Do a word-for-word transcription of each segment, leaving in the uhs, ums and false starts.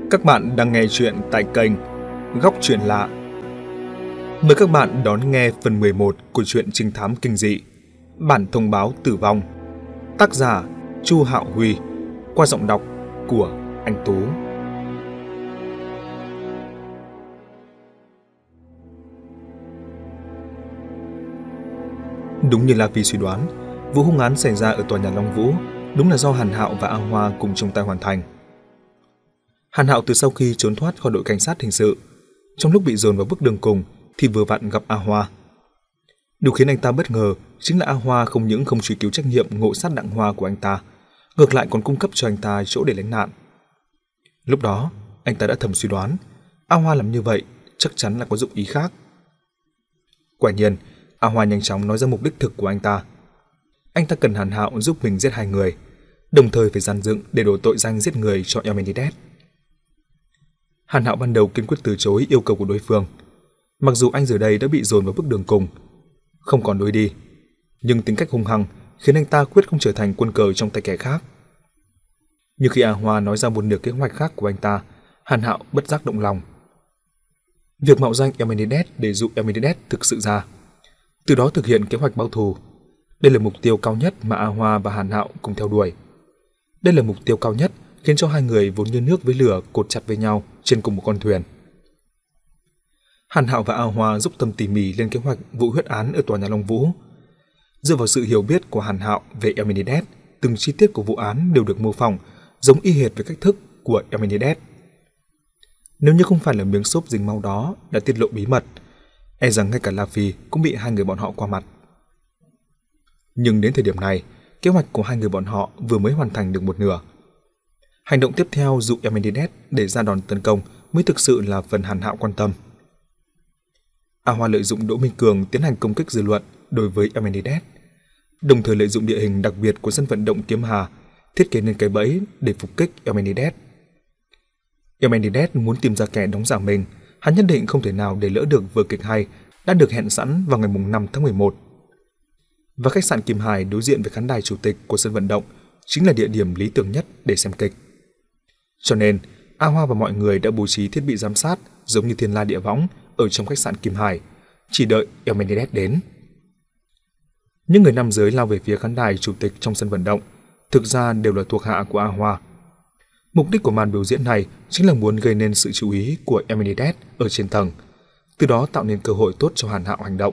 Các bạn đang nghe chuyện tại kênh Góc Chuyện Lạ. Mời các bạn đón nghe phần mười một của truyện trinh thám kinh dị Bản thông báo tử vong. Tác giả Chu Hạo Huy, qua giọng đọc của anh Tú. Đúng như La Phi suy đoán, vụ hung án xảy ra ở tòa nhà Long Vũ đúng là do Hàn Hạo và A Hoa cùng chung tay hoàn thành. Hàn Hạo từ sau khi trốn thoát khỏi đội cảnh sát hình sự, trong lúc bị dồn vào bước đường cùng thì vừa vặn gặp A Hoa. Điều khiến anh ta bất ngờ chính là A Hoa không những không truy cứu trách nhiệm ngộ sát Đặng Hoa của anh ta, ngược lại còn cung cấp cho anh ta chỗ để lánh nạn. Lúc đó, anh ta đã thầm suy đoán, A Hoa làm như vậy chắc chắn là có dụng ý khác. Quả nhiên, A Hoa nhanh chóng nói ra mục đích thực của anh ta. Anh ta cần Hàn Hạo giúp mình giết hai người, đồng thời phải dàn dựng để đổ tội danh giết người cho Emenides. Hàn Hạo ban đầu kiên quyết từ chối yêu cầu của đối phương. Mặc dù anh giờ đây đã bị dồn vào bước đường cùng, không còn lối đi, nhưng tính cách hung hăng khiến anh ta quyết không trở thành quân cờ trong tay kẻ khác. Nhưng khi A Hoa nói ra một nửa kế hoạch khác của anh ta, Hàn Hạo bất giác động lòng. Việc mạo danh Emenides để dụ Emenides thực sự ra, từ đó thực hiện kế hoạch báo thù. Đây là mục tiêu cao nhất mà A Hoa và Hàn Hạo cùng theo đuổi. Đây là mục tiêu cao nhất khiến cho hai người vốn như nước với lửa cột chặt với nhau trên cùng một con thuyền. Hàn Hạo và A Hoa dốc tâm tỉ mỉ lên kế hoạch vụ huyết án ở tòa nhà Long Vũ. Dựa vào sự hiểu biết của Hàn Hạo về Emenides, từng chi tiết của vụ án đều được mô phỏng giống y hệt với cách thức của Emenides. Nếu như không phải là miếng xốp dính máu đó đã tiết lộ bí mật, e rằng ngay cả La Phi cũng bị hai người bọn họ qua mặt. Nhưng đến thời điểm này, kế hoạch của hai người bọn họ vừa mới hoàn thành được một nửa. Hành động tiếp theo dụ Emenides để ra đòn tấn công mới thực sự là phần Hàn Hạo quan tâm. A Hoa lợi dụng Đỗ Minh Cường tiến hành công kích dư luận đối với Emenides, đồng thời lợi dụng địa hình đặc biệt của sân vận động Kiếm Hà, thiết kế nên cái bẫy để phục kích Emenides. Emenides muốn tìm ra kẻ đóng giả mình, hắn nhất định không thể nào để lỡ được vở kịch hay đã được hẹn sẵn vào ngày năm tháng mười một. Và khách sạn Kim Hải đối diện với khán đài chủ tịch của sân vận động chính là địa điểm lý tưởng nhất để xem kịch. Cho nên, A Hoa và mọi người đã bố trí thiết bị giám sát giống như thiên la địa võng ở trong khách sạn Kim Hải, chỉ đợi Emenides đến. Những người nam giới lao về phía khán đài chủ tịch trong sân vận động, thực ra đều là thuộc hạ của A Hoa. Mục đích của màn biểu diễn này chính là muốn gây nên sự chú ý của Emenides ở trên tầng, từ đó tạo nên cơ hội tốt cho Hàn Hạo hành động.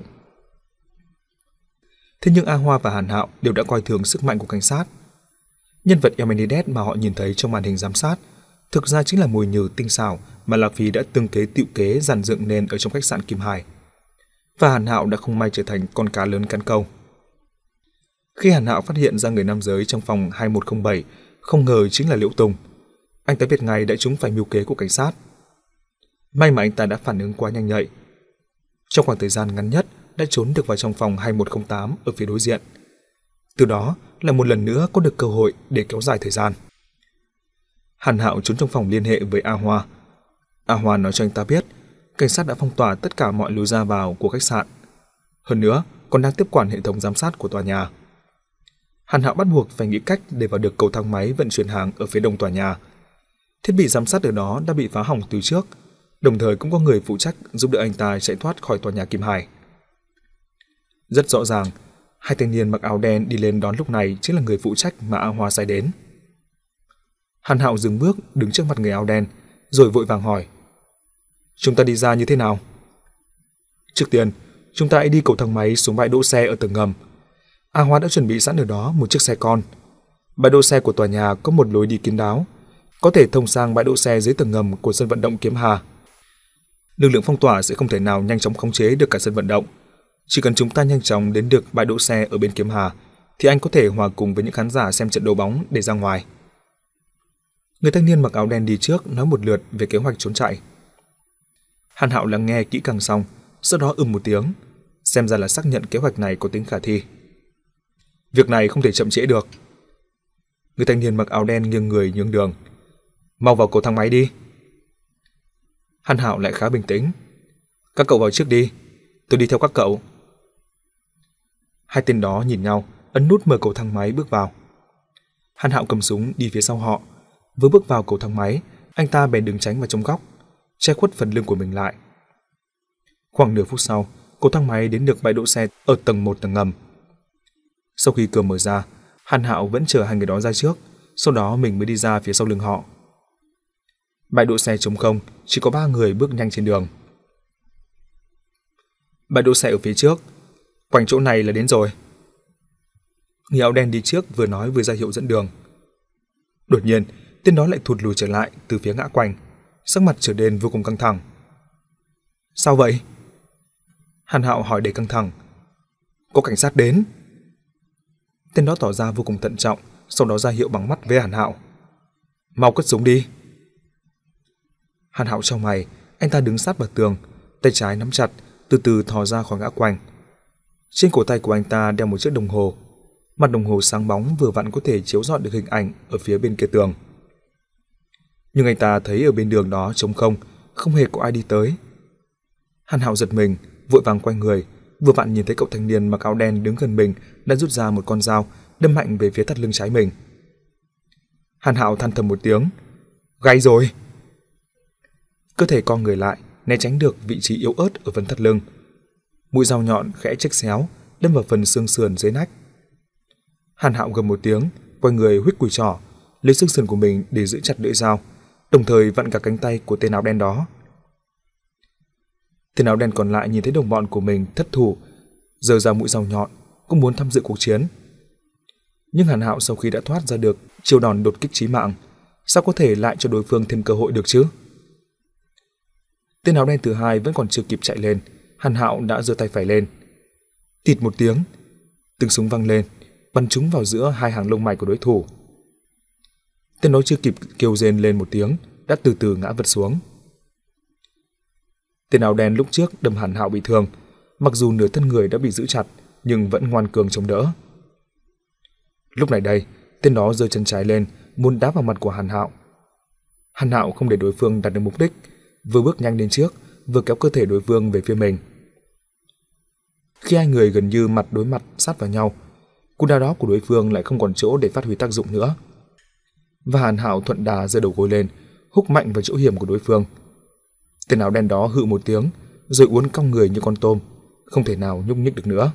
Thế nhưng A Hoa và Hàn Hạo đều đã coi thường sức mạnh của cảnh sát. Nhân vật Emenides mà họ nhìn thấy trong màn hình giám sát thực ra chính là mồi nhử tinh xảo mà La Phi đã tương kế tựu kế dàn dựng nên ở trong khách sạn Kim Hải. Và Hàn Hạo đã không may trở thành con cá lớn cắn câu. Khi Hàn Hạo phát hiện ra người nam giới trong phòng hai một không bảy không ngờ chính là Liễu Tùng, anh ta biết ngay đã trúng phải mưu kế của cảnh sát. May mà anh ta đã phản ứng quá nhanh nhạy. Trong khoảng thời gian ngắn nhất đã trốn được vào trong phòng hai một không tám ở phía đối diện. Từ đó là một lần nữa có được cơ hội để kéo dài thời gian. Hàn Hạo trốn trong phòng liên hệ với A Hoa. A Hoa nói cho anh ta biết cảnh sát đã phong tỏa tất cả mọi lối ra vào của khách sạn. Hơn nữa còn đang tiếp quản hệ thống giám sát của tòa nhà. Hàn Hạo bắt buộc phải nghĩ cách để vào được cầu thang máy vận chuyển hàng ở phía đông tòa nhà. Thiết bị giám sát ở đó đã bị phá hỏng từ trước, đồng thời cũng có người phụ trách giúp đỡ anh ta chạy thoát khỏi tòa nhà Kim Hải. Rất rõ ràng, hai thanh niên mặc áo đen đi lên đón lúc này chính là người phụ trách mà A Hoa sai đến. Hàn Hạo dừng bước đứng trước mặt người áo đen, rồi vội vàng hỏi: "Chúng ta đi ra như thế nào?" "Trước tiên, chúng ta hãy đi cầu thang máy xuống bãi đỗ xe ở tầng ngầm. A Hoa đã chuẩn bị sẵn ở đó một chiếc xe con. Bãi đỗ xe của tòa nhà có một lối đi kín đáo, có thể thông sang bãi đỗ xe dưới tầng ngầm của sân vận động Kiếm Hà. Lực lượng phong tỏa sẽ không thể nào nhanh chóng khống chế được cả sân vận động. Chỉ cần chúng ta nhanh chóng đến được bãi đỗ xe ở bên Kiếm Hà, thì anh có thể hòa cùng với những khán giả xem trận đấu bóng để ra ngoài." Người thanh niên mặc áo đen đi trước nói một lượt về kế hoạch trốn chạy. Hàn Hạo lắng nghe kỹ càng xong, sau đó ừm một tiếng, xem ra là xác nhận kế hoạch này có tính khả thi. "Việc này không thể chậm trễ được." Người thanh niên mặc áo đen nghiêng người nhường đường. "Mau vào cầu thang máy đi." Hàn Hạo lại khá bình tĩnh. "Các cậu vào trước đi, tôi đi theo các cậu." Hai tên đó nhìn nhau, ấn nút mở cầu thang máy bước vào. Hàn Hạo cầm súng đi phía sau họ. Vừa bước vào cầu thang máy, anh ta bèn đứng tránh vào trong góc, che khuất phần lưng của mình lại. Khoảng nửa phút sau, cầu thang máy đến được bãi đỗ xe ở tầng một tầng ngầm. Sau khi cửa mở ra, Hàn Hạo vẫn chờ hai người đó ra trước, sau đó mình mới đi ra phía sau lưng họ. Bãi đỗ xe trống không, chỉ có ba người bước nhanh trên đường. Bãi đỗ xe ở phía trước, quanh chỗ này là đến rồi. Người áo đen đi trước vừa nói vừa ra hiệu dẫn đường. Đột nhiên, tên đó lại thụt lùi trở lại từ phía ngã quanh, sắc mặt trở nên vô cùng căng thẳng. Sao vậy? Hàn Hạo hỏi đầy căng thẳng. Có cảnh sát đến. Tên đó tỏ ra vô cùng thận trọng, sau đó ra hiệu bằng mắt với Hàn Hạo. Mau cất súng đi. Hàn Hạo chau mày, anh ta đứng sát vào tường, tay trái nắm chặt, từ từ thò ra khỏi ngã quanh. Trên cổ tay của anh ta đeo một chiếc đồng hồ, mặt đồng hồ sáng bóng vừa vặn có thể chiếu rọi được hình ảnh ở phía bên kia tường. Nhưng anh ta thấy ở bên đường đó trống không, không hề có ai đi tới. Hàn Hạo giật mình, vội vàng quay người, vừa vặn nhìn thấy cậu thanh niên mặc áo đen đứng gần mình đã rút ra một con dao, đâm mạnh về phía thắt lưng trái mình. Hàn Hạo than thầm một tiếng, gay rồi. Cơ thể con người lại, né tránh được vị trí yếu ớt ở phần thắt lưng. Mũi dao nhọn khẽ chếch xéo, đâm vào phần xương sườn dưới nách. Hàn Hạo gầm một tiếng, quay người huých cùi trỏ, lấy xương sườn của mình để giữ chặt lưỡi dao, đồng thời vặn cả cánh tay của tên áo đen đó. Tên áo đen còn lại nhìn thấy đồng bọn của mình thất thủ, giơ ra mũi dao nhọn, cũng muốn tham dự cuộc chiến. Nhưng Hàn Hạo sau khi đã thoát ra được chiêu đòn đột kích chí mạng, sao có thể lại cho đối phương thêm cơ hội được chứ? Tên áo đen thứ hai vẫn còn chưa kịp chạy lên, Hàn Hạo đã giơ tay phải lên. Tịt một tiếng, tiếng súng vang lên, bắn trúng vào giữa hai hàng lông mày của đối thủ. Tên đó chưa kịp kêu rên lên một tiếng, đã từ từ ngã vật xuống. Tên áo đen lúc trước đâm Hàn Hạo bị thương, mặc dù nửa thân người đã bị giữ chặt, nhưng vẫn ngoan cường chống đỡ. Lúc này đây, tên đó giơ chân trái lên, muốn đá vào mặt của Hàn Hạo. Hàn Hạo không để đối phương đạt được mục đích, vừa bước nhanh lên trước, vừa kéo cơ thể đối phương về phía mình. Khi hai người gần như mặt đối mặt sát vào nhau, cú đá đó của đối phương lại không còn chỗ để phát huy tác dụng nữa. Và Hàn Hạo thuận đà giơ đầu gối lên, húc mạnh vào chỗ hiểm của đối phương. Tên áo đen đó hự một tiếng, rồi uốn cong người như con tôm, không thể nào nhúc nhích được nữa.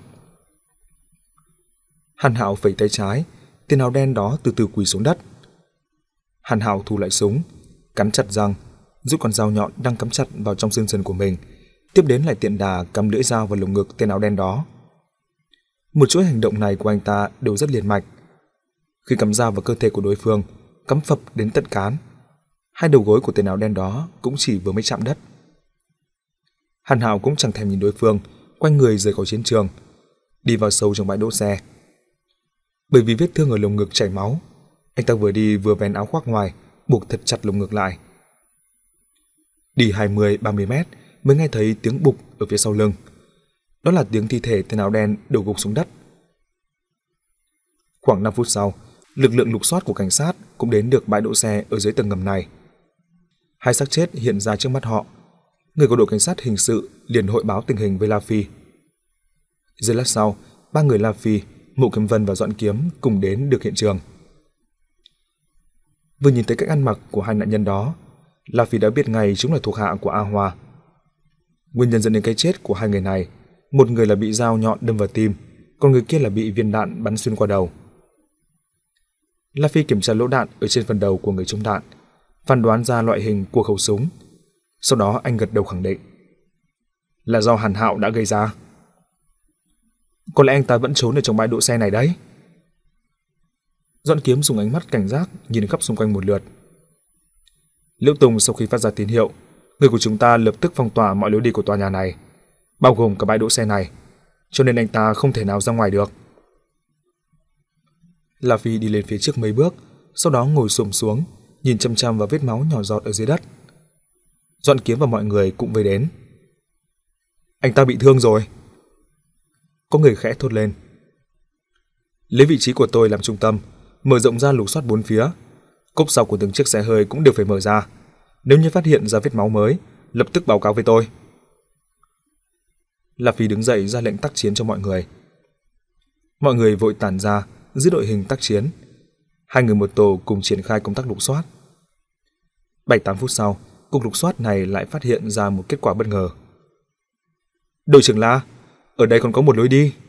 Hàn Hạo phẩy tay trái, tên áo đen đó từ từ quỳ xuống đất. Hàn Hạo thu lại súng, cắn chặt răng, rút con dao nhọn đang cắm chặt vào trong xương sườn của mình, tiếp đến lại tiện đà cắm lưỡi dao vào lồng ngực tên áo đen đó. Một chuỗi hành động này của anh ta đều rất liền mạch. Khi cắm dao vào cơ thể của đối phương, cắm phập đến tận cán, hai đầu gối của tên áo đen đó cũng chỉ vừa mới chạm đất. Hàn Hạo cũng chẳng thèm nhìn đối phương, quay người rời khỏi chiến trường, đi vào sâu trong bãi đỗ xe. Bởi vì vết thương ở lồng ngực chảy máu, anh ta vừa đi vừa vén áo khoác ngoài, buộc thật chặt lồng ngực lại. Đi hai mươi ba mươi mét mới nghe thấy tiếng bụp ở phía sau lưng. Đó là tiếng thi thể tên áo đen đổ gục xuống đất. Khoảng năm phút sau, lực lượng lục soát của cảnh sát cũng đến được bãi đỗ xe ở dưới tầng ngầm này. Hai xác chết hiện ra trước mắt họ. Người của đội cảnh sát hình sự liền hội báo tình hình với La Phi. Giây lát sau, ba người La Phi, Mộ Kiếm Vân và Doãn Kiếm cùng đến được hiện trường. Vừa nhìn thấy cách ăn mặc của hai nạn nhân đó, La Phi đã biết ngay chúng là thuộc hạ của A Hoa. Nguyên nhân dẫn đến cái chết của hai người này, một người là bị dao nhọn đâm vào tim, còn người kia là bị viên đạn bắn xuyên qua đầu. La Phi kiểm tra lỗ đạn ở trên phần đầu của người trúng đạn, phán đoán ra loại hình của khẩu súng. Sau đó anh gật đầu khẳng định là do Hàn Hạo đã gây ra. Có lẽ anh ta vẫn trốn ở trong bãi đỗ xe này đấy. Doãn Kiếm dùng ánh mắt cảnh giác nhìn khắp xung quanh một lượt. Liễu Tùng sau khi phát ra tín hiệu, người của chúng ta lập tức phong tỏa mọi lối đi của tòa nhà này, bao gồm cả bãi đỗ xe này, cho nên anh ta không thể nào ra ngoài được. La Phi đi lên phía trước mấy bước, sau đó ngồi xổm xuống, nhìn chăm chăm vào vết máu nhỏ giọt ở dưới đất. Doãn Kiếm và mọi người cũng về đến. Anh ta bị thương rồi. Có người khẽ thốt lên. Lấy vị trí của tôi làm trung tâm, mở rộng ra lục soát bốn phía. Cốp sau của từng chiếc xe hơi cũng đều phải mở ra. Nếu như phát hiện ra vết máu mới, lập tức báo cáo với tôi. La Phi đứng dậy ra lệnh tác chiến cho mọi người. Mọi người vội tản ra, giữ đội hình tác chiến. Hai người một tổ cùng triển khai công tác lục soát. bảy tám phút sau, cuộc lục soát này lại phát hiện ra một kết quả bất ngờ. Đội trưởng La, ở đây còn có một lối đi.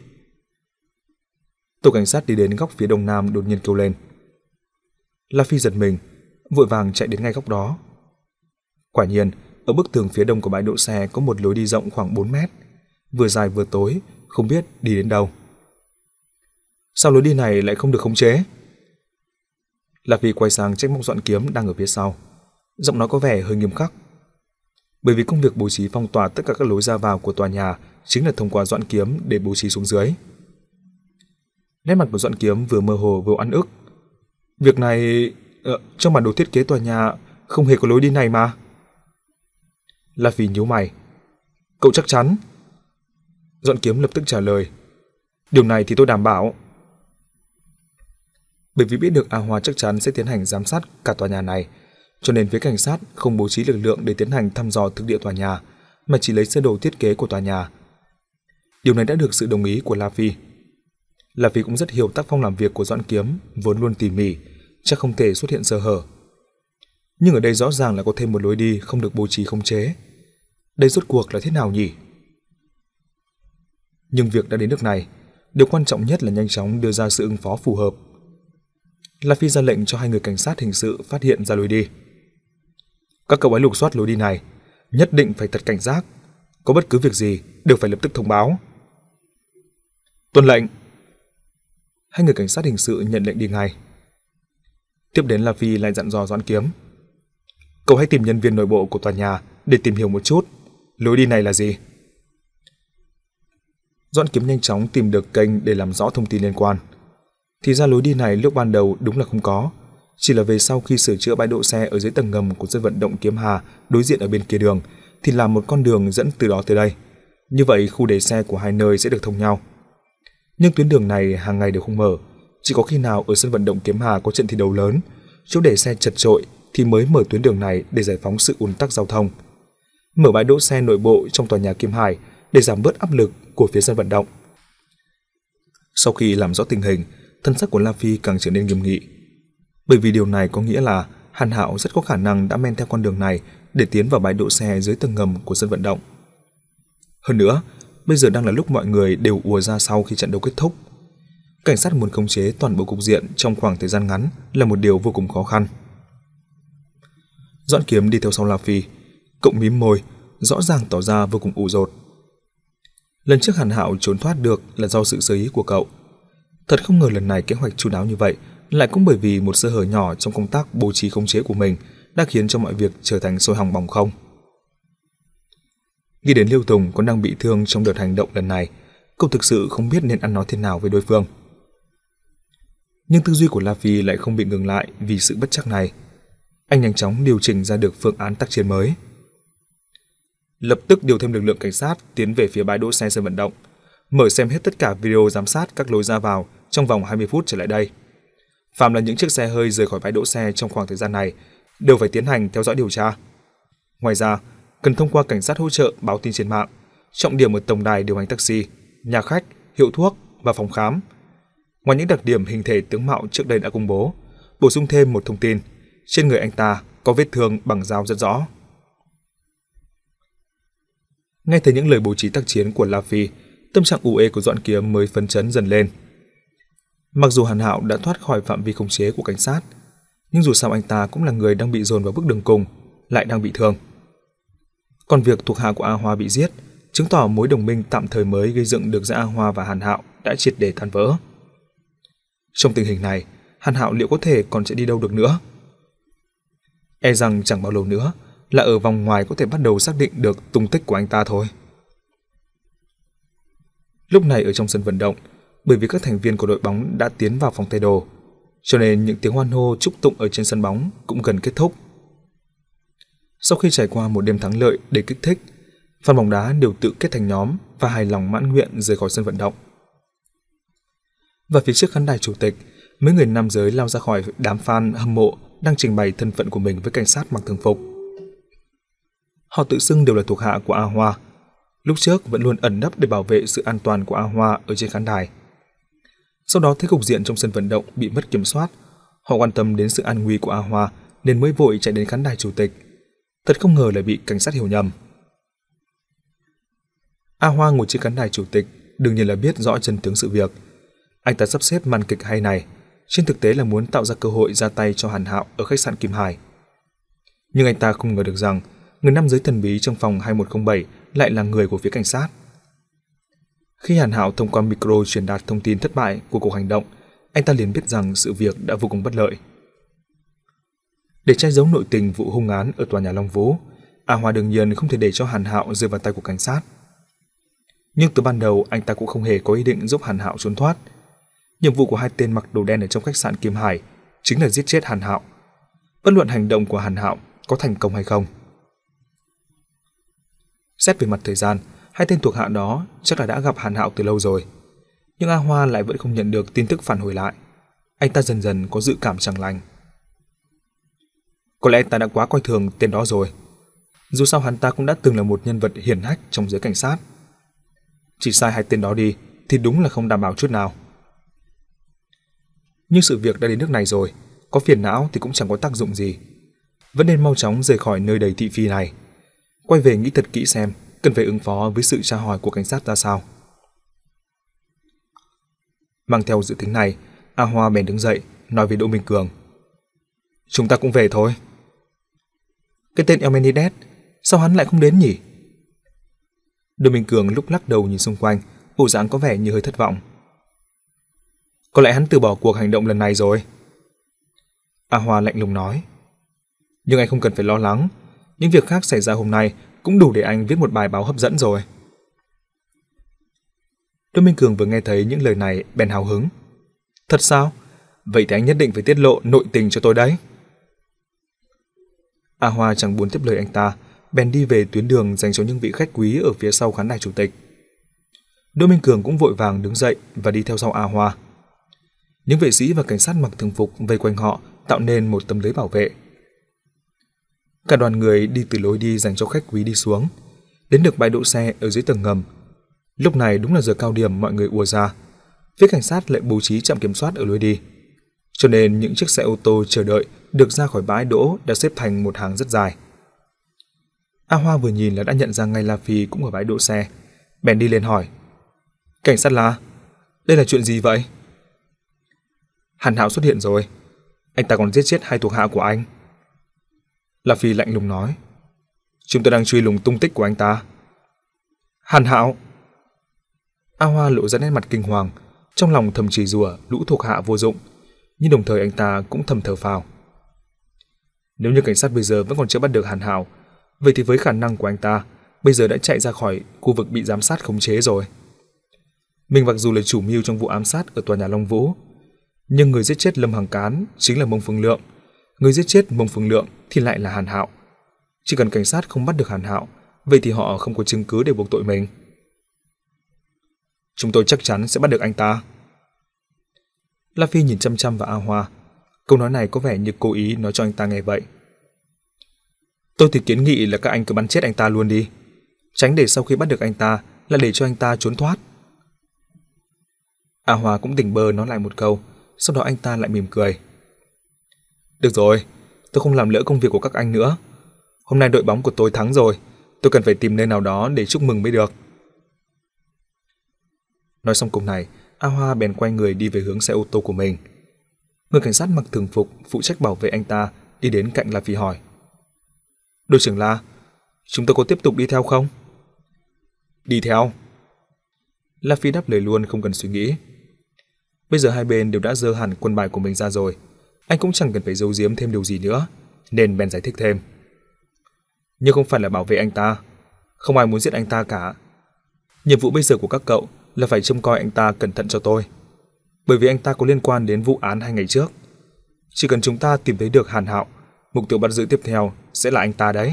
Tổ cảnh sát đi đến góc phía đông nam đột nhiên kêu lên. La Phi giật mình, vội vàng chạy đến ngay góc đó. Quả nhiên, ở bức tường phía đông của bãi đỗ xe có một lối đi rộng khoảng bốn mét, vừa dài vừa tối, không biết đi đến đâu. Sao lối đi này lại không được khống chế? La Phi quay sang trách móc Doãn Kiếm đang ở phía sau. Giọng nói có vẻ hơi nghiêm khắc. Bởi vì công việc bố trí phong tỏa tất cả các lối ra vào của tòa nhà chính là thông qua Doãn Kiếm để bố trí xuống dưới. Nét mặt của Doãn Kiếm vừa mơ hồ vừa oan ức. Việc này ờ, trong bản đồ thiết kế tòa nhà không hề có lối đi này mà. La Phi nhíu mày. Cậu chắc chắn? Doãn Kiếm lập tức trả lời. Điều này thì tôi đảm bảo. Bởi vì biết được A Hoa chắc chắn sẽ tiến hành giám sát cả tòa nhà này, cho nên phía cảnh sát không bố trí lực lượng để tiến hành thăm dò thực địa tòa nhà, mà chỉ lấy sơ đồ thiết kế của tòa nhà. Điều này đã được sự đồng ý của La Phi. La Phi cũng rất hiểu tác phong làm việc của Doãn Kiếm, vốn luôn tỉ mỉ, chắc không thể xuất hiện sơ hở. Nhưng ở đây rõ ràng là có thêm một lối đi không được bố trí khống chế. Đây rốt cuộc là thế nào nhỉ? Nhưng việc đã đến nước này, điều quan trọng nhất là nhanh chóng đưa ra sự ứng phó phù hợp. La Phi ra lệnh cho hai người cảnh sát hình sự phát hiện ra lối đi. Các cậu ấy lục soát lối đi này, nhất định phải thật cảnh giác, có bất cứ việc gì đều phải lập tức thông báo. Tuân lệnh. Hai người cảnh sát hình sự nhận lệnh đi ngay. Tiếp đến La Phi lại dặn dò Doãn Kiếm. Cậu hãy tìm nhân viên nội bộ của tòa nhà để tìm hiểu một chút, lối đi này là gì. Doãn Kiếm nhanh chóng tìm được kênh để làm rõ thông tin liên quan. Thì ra lối đi này lúc ban đầu đúng là không có, chỉ là về sau khi sửa chữa bãi đỗ xe ở dưới tầng ngầm của sân vận động Kiếm Hà đối diện ở bên kia đường, thì làm một con đường dẫn từ đó tới đây. Như vậy khu để xe của hai nơi sẽ được thông nhau. Nhưng tuyến đường này hàng ngày đều không mở, chỉ có khi nào ở sân vận động Kiếm Hà có trận thi đấu lớn, chỗ để xe chật chội thì mới mở tuyến đường này để giải phóng sự ùn tắc giao thông. Mở bãi đỗ xe nội bộ trong tòa nhà Kiếm Hải để giảm bớt áp lực của phía sân vận động. Sau khi làm rõ tình hình, thân sắc của La Phi càng trở nên nghiêm nghị. Bởi vì điều này có nghĩa là Hàn Hạo rất có khả năng đã men theo con đường này để tiến vào bãi đỗ xe dưới tầng ngầm của sân vận động. Hơn nữa, bây giờ đang là lúc mọi người đều ùa ra sau khi trận đấu kết thúc. Cảnh sát muốn khống chế toàn bộ cục diện trong khoảng thời gian ngắn là một điều vô cùng khó khăn. Doãn Kiếm đi theo sau La Phi, cậu mím môi, rõ ràng tỏ ra vô cùng ủ rột. Lần trước Hàn Hạo trốn thoát được là do sự sơ ý của cậu. Thật không ngờ lần này kế hoạch chu đáo như vậy lại cũng bởi vì một sơ hở nhỏ trong công tác bố trí khống chế của mình đã khiến cho mọi việc trở thành sôi hỏng bỏng không. Nghĩ đến Liêu Tùng còn đang bị thương trong đợt hành động lần này, cậu thực sự không biết nên ăn nói thế nào với đối phương. Nhưng tư duy của La Phi lại không bị ngừng lại vì sự bất chắc này. Anh nhanh chóng điều chỉnh ra được phương án tác chiến mới. Lập tức điều thêm lực lượng cảnh sát tiến về phía bãi đỗ xe sân vận động, mở xem hết tất cả video giám sát các lối ra vào trong vòng hai mươi phút trở lại đây. Phàm là những chiếc xe hơi rời khỏi bãi đỗ xe trong khoảng thời gian này đều phải tiến hành theo dõi điều tra. Ngoài ra, cần thông qua cảnh sát hỗ trợ báo tin trên mạng, trọng điểm ở tổng đài điều hành taxi, nhà khách, hiệu thuốc và phòng khám. Ngoài những đặc điểm hình thể tướng mạo trước đây đã công bố, bổ sung thêm một thông tin, trên người anh ta có vết thương bằng dao rất rõ. Nghe thấy những lời bố trí tác chiến của La Phi, tâm trạng u uê của Doãn Kiếm mới phấn chấn dần lên. Mặc dù Hàn Hạo đã thoát khỏi phạm vi khống chế của cảnh sát, nhưng dù sao anh ta cũng là người đang bị dồn vào bước đường cùng, lại đang bị thương. Còn việc thuộc hạ của A Hoa bị giết, chứng tỏ mối đồng minh tạm thời mới gây dựng được giữa A Hoa và Hàn Hạo đã triệt để tan vỡ. Trong tình hình này, Hàn Hạo liệu có thể còn chạy đi đâu được nữa? E rằng chẳng bao lâu nữa là ở vòng ngoài có thể bắt đầu xác định được tung tích của anh ta thôi. Lúc này ở trong sân vận động, bởi vì các thành viên của đội bóng đã tiến vào phòng thay đồ, cho nên những tiếng hoan hô chúc tụng ở trên sân bóng cũng gần kết thúc. Sau khi trải qua một đêm thắng lợi đầy kích thích, fan bóng đá đều tự kết thành nhóm và hài lòng mãn nguyện rời khỏi sân vận động. Và phía trước khán đài chủ tịch, mấy người nam giới lao ra khỏi đám fan hâm mộ đang trình bày thân phận của mình với cảnh sát mặc thường phục. Họ tự xưng đều là thuộc hạ của A Hoa, lúc trước vẫn luôn ẩn nấp để bảo vệ sự an toàn của A Hoa ở trên khán đài. Sau đó thấy cục diện trong sân vận động bị mất kiểm soát, họ quan tâm đến sự an nguy của A Hoa nên mới vội chạy đến khán đài chủ tịch. Thật không ngờ lại bị cảnh sát hiểu nhầm. A Hoa ngồi trên khán đài chủ tịch, đương nhiên là biết rõ chân tướng sự việc. Anh ta sắp xếp màn kịch hay này, trên thực tế là muốn tạo ra cơ hội ra tay cho Hàn Hạo ở khách sạn Kim Hải. Nhưng anh ta không ngờ được rằng người nam giới thần bí trong phòng hai một không bảy lại là người của phía cảnh sát. Khi Hàn Hạo thông qua micro truyền đạt thông tin thất bại của cuộc hành động, anh ta liền biết rằng sự việc đã vô cùng bất lợi. Để che giấu nội tình vụ hung án ở tòa nhà Long Vũ, A Hoa đương nhiên không thể để cho Hàn Hạo rơi vào tay của cảnh sát. Nhưng từ ban đầu anh ta cũng không hề có ý định giúp Hàn Hạo trốn thoát. Nhiệm vụ của hai tên mặc đồ đen ở trong khách sạn Kim Hải chính là giết chết Hàn Hạo, bất luận hành động của Hàn Hạo có thành công hay không. Xét về mặt thời gian, hai tên thuộc hạ đó chắc là đã gặp Hàn Hạo từ lâu rồi. Nhưng A Hoa lại vẫn không nhận được tin tức phản hồi lại. Anh ta dần dần có dự cảm chẳng lành. Có lẽ ta đã quá coi thường tên đó rồi. Dù sao hắn ta cũng đã từng là một nhân vật hiển hách trong giới cảnh sát. Chỉ sai hai tên đó đi thì đúng là không đảm bảo chút nào. Nhưng sự việc đã đến nước này rồi, có phiền não thì cũng chẳng có tác dụng gì. Vẫn nên mau chóng rời khỏi nơi đầy thị phi này. Quay về nghĩ thật kỹ xem cần phải ứng phó với sự tra hỏi của cảnh sát ra sao. Mang theo dự tính này, A Hoa bèn đứng dậy, nói với Đỗ Minh Cường. Chúng ta cũng về thôi. Cái tên Elmenides, sao hắn lại không đến nhỉ? Đỗ Minh Cường lúc lắc đầu nhìn xung quanh, bộ dạng có vẻ như hơi thất vọng. Có lẽ hắn từ bỏ cuộc hành động lần này rồi. A Hoa lạnh lùng nói. Nhưng anh không cần phải lo lắng, những việc khác xảy ra hôm nay cũng đủ để anh viết một bài báo hấp dẫn rồi. Đỗ Minh Cường vừa nghe thấy những lời này bèn hào hứng. Thật sao? Vậy thì anh nhất định phải tiết lộ nội tình cho tôi đấy. A Hoa chẳng buồn tiếp lời anh ta, bèn đi về tuyến đường dành cho những vị khách quý ở phía sau khán đài chủ tịch. Đỗ Minh Cường cũng vội vàng đứng dậy và đi theo sau A Hoa. Những vệ sĩ và cảnh sát mặc thường phục vây quanh họ tạo nên một tấm lưới bảo vệ. Cả đoàn người đi từ lối đi dành cho khách quý đi xuống, đến được bãi đỗ xe ở dưới tầng ngầm. Lúc này đúng là giờ cao điểm mọi người ùa ra. Phía cảnh sát lại bố trí trạm kiểm soát ở lối đi, cho nên những chiếc xe ô tô chờ đợi được ra khỏi bãi đỗ đã xếp thành một hàng rất dài. A Hoa vừa nhìn là đã nhận ra ngay La Phi cũng ở bãi đỗ xe, bèn đi lên hỏi. Cảnh sát La, đây là chuyện gì vậy? Hàn Hạo xuất hiện rồi, anh ta còn giết chết hai thuộc hạ của anh. La Phi lạnh lùng nói. Chúng tôi đang truy lùng tung tích của anh ta. Hàn Hạo! A Hoa lộ ra nét mặt kinh hoàng, trong lòng thầm chửi rủa lũ thuộc hạ vô dụng, nhưng đồng thời anh ta cũng thầm thở phào. Nếu như cảnh sát bây giờ vẫn còn chưa bắt được Hàn Hạo, vậy thì với khả năng của anh ta, bây giờ đã chạy ra khỏi khu vực bị giám sát khống chế rồi. Mình mặc dù là chủ mưu trong vụ ám sát ở tòa nhà Long Vũ, nhưng người giết chết Lâm Hằng Cán chính là Mông Phương Lượng, người giết chết Mông Phương Lượng thì lại là Hàn Hạo. Chỉ cần cảnh sát không bắt được Hàn Hạo, vậy thì họ không có chứng cứ để buộc tội mình. Chúng tôi chắc chắn sẽ bắt được anh ta. La Phi nhìn chăm chăm vào A Hoa, câu nói này có vẻ như cố ý nói cho anh ta nghe vậy. Tôi thì kiến nghị là các anh cứ bắn chết anh ta luôn đi, tránh để sau khi bắt được anh ta là để cho anh ta trốn thoát. A Hoa cũng tỉnh bơ nói lại một câu, sau đó anh ta lại mỉm cười. Được rồi, tôi không làm lỡ công việc của các anh nữa. Hôm nay đội bóng của tôi thắng rồi, tôi cần phải tìm nơi nào đó để chúc mừng mới được. Nói xong câu này, A Hoa bèn quay người đi về hướng xe ô tô của mình. Người cảnh sát mặc thường phục phụ trách bảo vệ anh ta đi đến cạnh La Phi hỏi. Đội trưởng La, chúng tôi có tiếp tục đi theo không? Đi theo. La Phi đáp lời luôn không cần suy nghĩ. Bây giờ hai bên đều đã giơ hẳn quân bài của mình ra rồi, anh cũng chẳng cần phải giấu giếm thêm điều gì nữa, nên bèn giải thích thêm. Nhưng không phải là bảo vệ anh ta, không ai muốn giết anh ta cả. Nhiệm vụ bây giờ của các cậu là phải trông coi anh ta cẩn thận cho tôi, bởi vì anh ta có liên quan đến vụ án hai ngày trước. Chỉ cần chúng ta tìm thấy được Hàn Hạo, mục tiêu bắt giữ tiếp theo sẽ là anh ta đấy.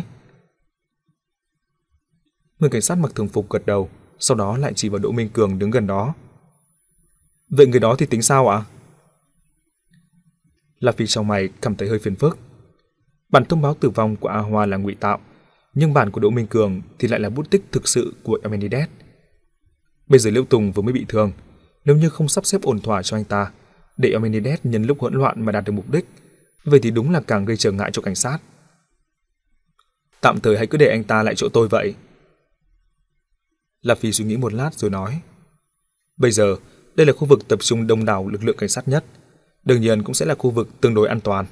Người cảnh sát mặc thường phục gật đầu, sau đó lại chỉ vào Đỗ Minh Cường đứng gần đó. Vậy người đó thì tính sao ạ? La Phi trong mày cảm thấy hơi phiền phức. Bản thông báo tử vong của A Hoa là ngụy tạo, nhưng bản của Đỗ Minh Cường thì lại là bút tích thực sự của Elmenides. Bây giờ Liễu Tùng vừa mới bị thương, nếu như không sắp xếp ổn thỏa cho anh ta, để Elmenides nhân lúc hỗn loạn mà đạt được mục đích, vậy thì đúng là càng gây trở ngại cho cảnh sát. Tạm thời hãy cứ để anh ta lại chỗ tôi vậy. La Phi suy nghĩ một lát rồi nói. Bây giờ, đây là khu vực tập trung đông đảo lực lượng cảnh sát nhất, đương nhiên cũng sẽ là khu vực tương đối an toàn.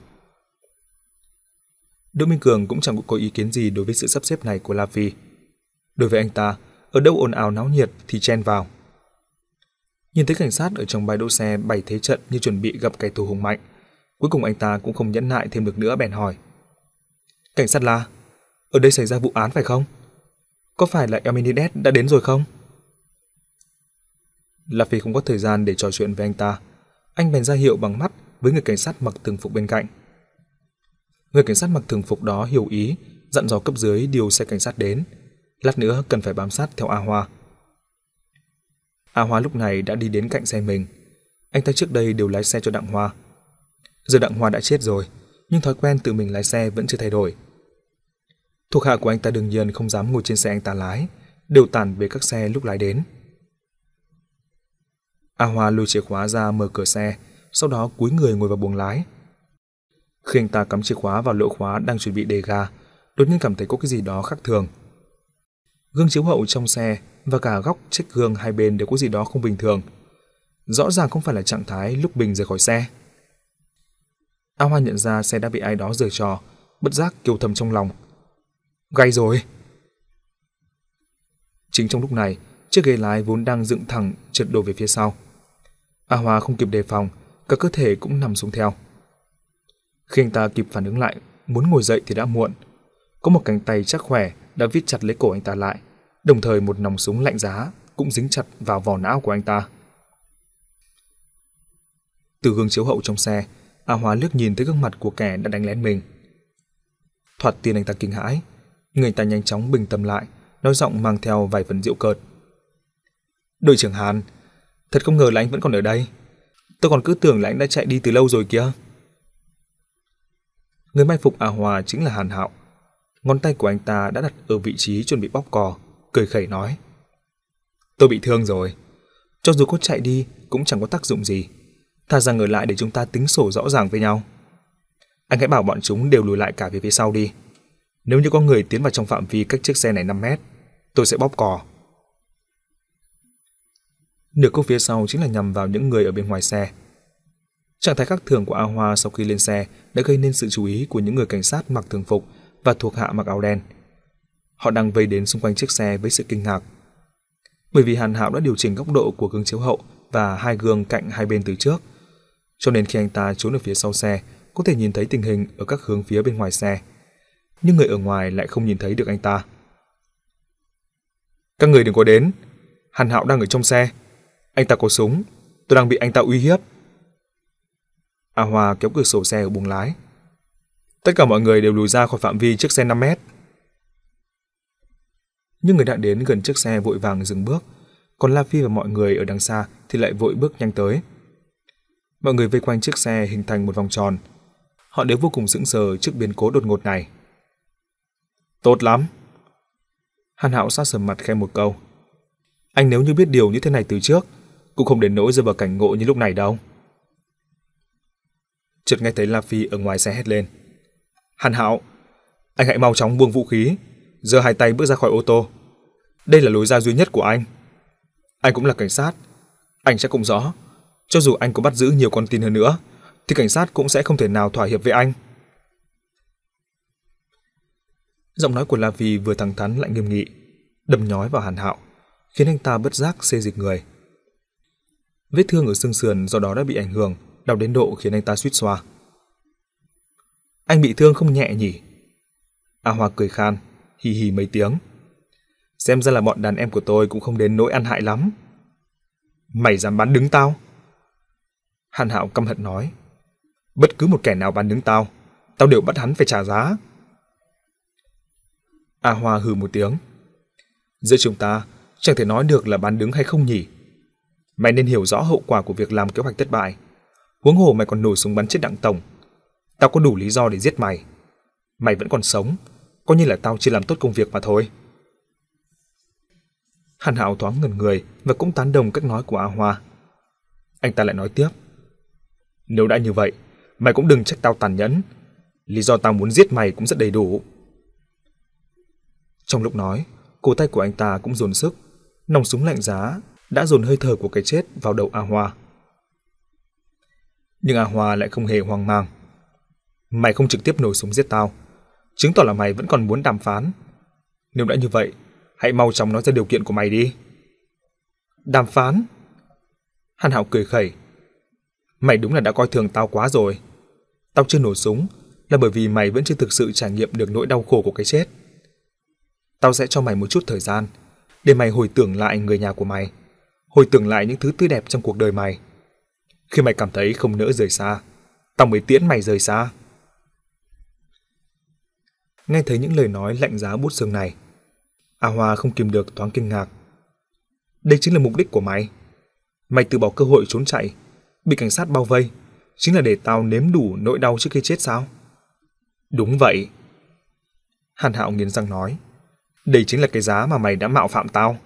Đỗ Minh Cường cũng chẳng có ý kiến gì đối với sự sắp xếp này của La Phi. Đối với anh ta, ở đâu ồn ào náo nhiệt thì chen vào. Nhìn thấy cảnh sát ở trong bãi đỗ xe bày thế trận như chuẩn bị gặp kẻ thù hùng mạnh, cuối cùng anh ta cũng không nhẫn nại thêm được nữa bèn hỏi. Cảnh sát La, ở đây xảy ra vụ án phải không? Có phải là Eminides đã đến rồi không? La Phi không có thời gian để trò chuyện với anh ta. Anh bèn ra hiệu bằng mắt với người cảnh sát mặc thường phục bên cạnh. Người cảnh sát mặc thường phục đó hiểu ý, dặn dò cấp dưới điều xe cảnh sát đến. Lát nữa cần phải bám sát theo A Hoa. A Hoa lúc này đã đi đến cạnh xe mình. Anh ta trước đây đều lái xe cho Đặng Hoa. Giờ Đặng Hoa đã chết rồi, nhưng thói quen tự mình lái xe vẫn chưa thay đổi. Thuộc hạ của anh ta đương nhiên không dám ngồi trên xe anh ta lái, đều tản về các xe lúc lái đến. A Hoa lôi chìa khóa ra mở cửa xe, sau đó cúi người ngồi vào buồng lái. Khi anh ta cắm chìa khóa vào lỗ khóa đang chuẩn bị đề ga, đột nhiên cảm thấy có cái gì đó khác thường. Gương chiếu hậu trong xe và cả góc chiếc gương hai bên đều có gì đó không bình thường. Rõ ràng không phải là trạng thái lúc Bình rời khỏi xe. A Hoa nhận ra xe đã bị ai đó giở trò, bất giác kêu thầm trong lòng. Gay rồi! Chính trong lúc này, chiếc ghế lái vốn đang dựng thẳng chợt đổ về phía sau. A Hoa không kịp đề phòng, cả cơ thể cũng nằm xuống theo. Khi anh ta kịp phản ứng lại, muốn ngồi dậy thì đã muộn. Có một cánh tay chắc khỏe đã vít chặt lấy cổ anh ta lại, đồng thời một nòng súng lạnh giá cũng dính chặt vào vỏ não của anh ta. Từ gương chiếu hậu trong xe, A Hoa liếc nhìn thấy gương mặt của kẻ đã đánh lén mình. Thoạt tiên anh ta kinh hãi, người ta nhanh chóng bình tâm lại, nói giọng mang theo vài phần giễu cợt. Đội trưởng Hàn, thật không ngờ là anh vẫn còn ở đây. Tôi còn cứ tưởng là anh đã chạy đi từ lâu rồi kia. Người mai phục A Hoa chính là Hàn Hạo. Ngón tay của anh ta đã đặt ở vị trí chuẩn bị bóp cò, cười khẩy nói. Tôi bị thương rồi. Cho dù có chạy đi cũng chẳng có tác dụng gì. Thà rằng ở lại để chúng ta tính sổ rõ ràng với nhau. Anh hãy bảo bọn chúng đều lùi lại cả về phía sau đi. Nếu như có người tiến vào trong phạm vi cách chiếc xe này năm mét, tôi sẽ bóp cò. Nửa câu phía sau chính là nhằm vào những người ở bên ngoài xe. Trạng thái khác thường của A Hoa sau khi lên xe đã gây nên sự chú ý của những người cảnh sát mặc thường phục và thuộc hạ mặc áo đen. Họ đang vây đến xung quanh chiếc xe với sự kinh ngạc. Bởi vì Hàn Hạo đã điều chỉnh góc độ của gương chiếu hậu và hai gương cạnh hai bên từ trước, cho nên khi anh ta trốn ở phía sau xe, có thể nhìn thấy tình hình ở các hướng phía bên ngoài xe, nhưng người ở ngoài lại không nhìn thấy được anh ta. Các người đừng có đến, Hàn Hạo đang ở trong xe, anh ta có súng, tôi đang bị anh ta uy hiếp. A Hoa kéo cửa sổ xe ở buồng lái. Tất cả mọi người đều lùi ra khỏi phạm vi chiếc xe năm mét. Nhưng người đã đến gần chiếc xe vội vàng dừng bước, còn La Phi và mọi người ở đằng xa thì lại vội bước nhanh tới. Mọi người vây quanh chiếc xe hình thành một vòng tròn. Họ đều vô cùng sững sờ trước biến cố đột ngột này. Tốt lắm. Hàn Hạo sát sầm mặt khen một câu. Anh nếu như biết điều như thế này từ trước, cũng không đến nỗi rơi vào cảnh ngộ như lúc này đâu. Chợt nghe thấy La Phi ở ngoài xe hét lên. Hàn Hạo, anh hãy mau chóng buông vũ khí, giơ hai tay bước ra khỏi ô tô. Đây là lối ra duy nhất của anh. Anh cũng là cảnh sát, anh sẽ cũng rõ, cho dù anh có bắt giữ nhiều con tin hơn nữa, thì cảnh sát cũng sẽ không thể nào thỏa hiệp với anh. Giọng nói của La Phi vừa thẳng thắn lại nghiêm nghị, đâm nhói vào Hàn Hạo, khiến anh ta bất giác xê dịch người. Vết thương ở xương sườn do đó đã bị ảnh hưởng, đau đến độ khiến anh ta suýt xoa. Anh bị thương không nhẹ nhỉ? A Hoa cười khan, hì hì mấy tiếng. Xem ra là bọn đàn em của tôi cũng không đến nỗi ăn hại lắm. Mày dám bán đứng tao? Hàn Hạo căm hận nói. Bất cứ một kẻ nào bán đứng tao, tao đều bắt hắn phải trả giá. A Hoa hừ một tiếng. Giữa chúng ta chẳng thể nói được là bán đứng hay không nhỉ? Mày nên hiểu rõ hậu quả của việc làm kế hoạch thất bại. Huống hồ mày còn nổ súng bắn chết Đặng tổng. Tao có đủ lý do để giết mày. Mày vẫn còn sống, coi như là tao chưa làm tốt công việc mà thôi. Hàn Hạo thoáng ngẩn người và cũng tán đồng cách nói của A Hoa. Anh ta lại nói tiếp. Nếu đã như vậy, Mày cũng đừng trách tao tàn nhẫn. Lý do tao muốn giết mày cũng rất đầy đủ. Trong lúc nói, cổ tay của anh ta cũng dồn sức. Nòng súng lạnh giá đã dồn hơi thở của cái chết vào đầu A Hoa. Nhưng A Hoa lại không hề hoang mang. Mày không trực tiếp nổ súng giết tao, chứng tỏ là mày vẫn còn muốn đàm phán. Nếu đã như vậy, hãy mau chóng nói ra điều kiện của mày đi. Đàm phán? Hàn Hạo cười khẩy. Mày đúng là đã coi thường tao quá rồi. Tao chưa nổ súng là bởi vì mày vẫn chưa thực sự trải nghiệm được nỗi đau khổ của cái chết. Tao sẽ cho mày một chút thời gian để mày hồi tưởng lại người nhà của mày, hồi tưởng lại những thứ tươi đẹp trong cuộc đời mày. Khi mày cảm thấy không nỡ rời xa, tao mới tiễn mày rời xa. Nghe thấy những lời nói lạnh giá buốt xương này, A Hoa không kìm được thoáng kinh ngạc. Đây chính là mục đích của mày. Mày từ bỏ cơ hội trốn chạy, bị cảnh sát bao vây, chính là để tao nếm đủ nỗi đau trước khi chết sao? Đúng vậy. Hàn Hạo nghiến răng nói. Đây chính là cái giá mà mày đã mạo phạm tao.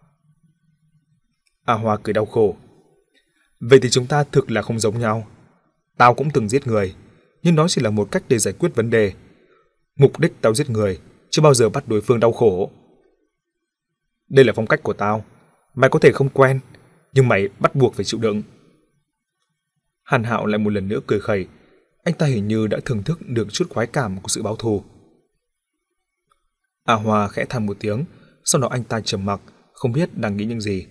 A Hoa cười đau khổ. Vậy thì chúng ta thực là không giống nhau. Tao cũng từng giết người, nhưng đó chỉ là một cách để giải quyết vấn đề. Mục đích tao giết người chưa bao giờ bắt đối phương đau khổ. Đây là phong cách của tao. Mày có thể không quen, nhưng mày bắt buộc phải chịu đựng. Hàn Hạo lại một lần nữa cười khẩy. Anh ta hình như đã thưởng thức được chút khoái cảm của sự báo thù. A Hoa khẽ than một tiếng, sau đó anh ta trầm mặc, không biết đang nghĩ những gì.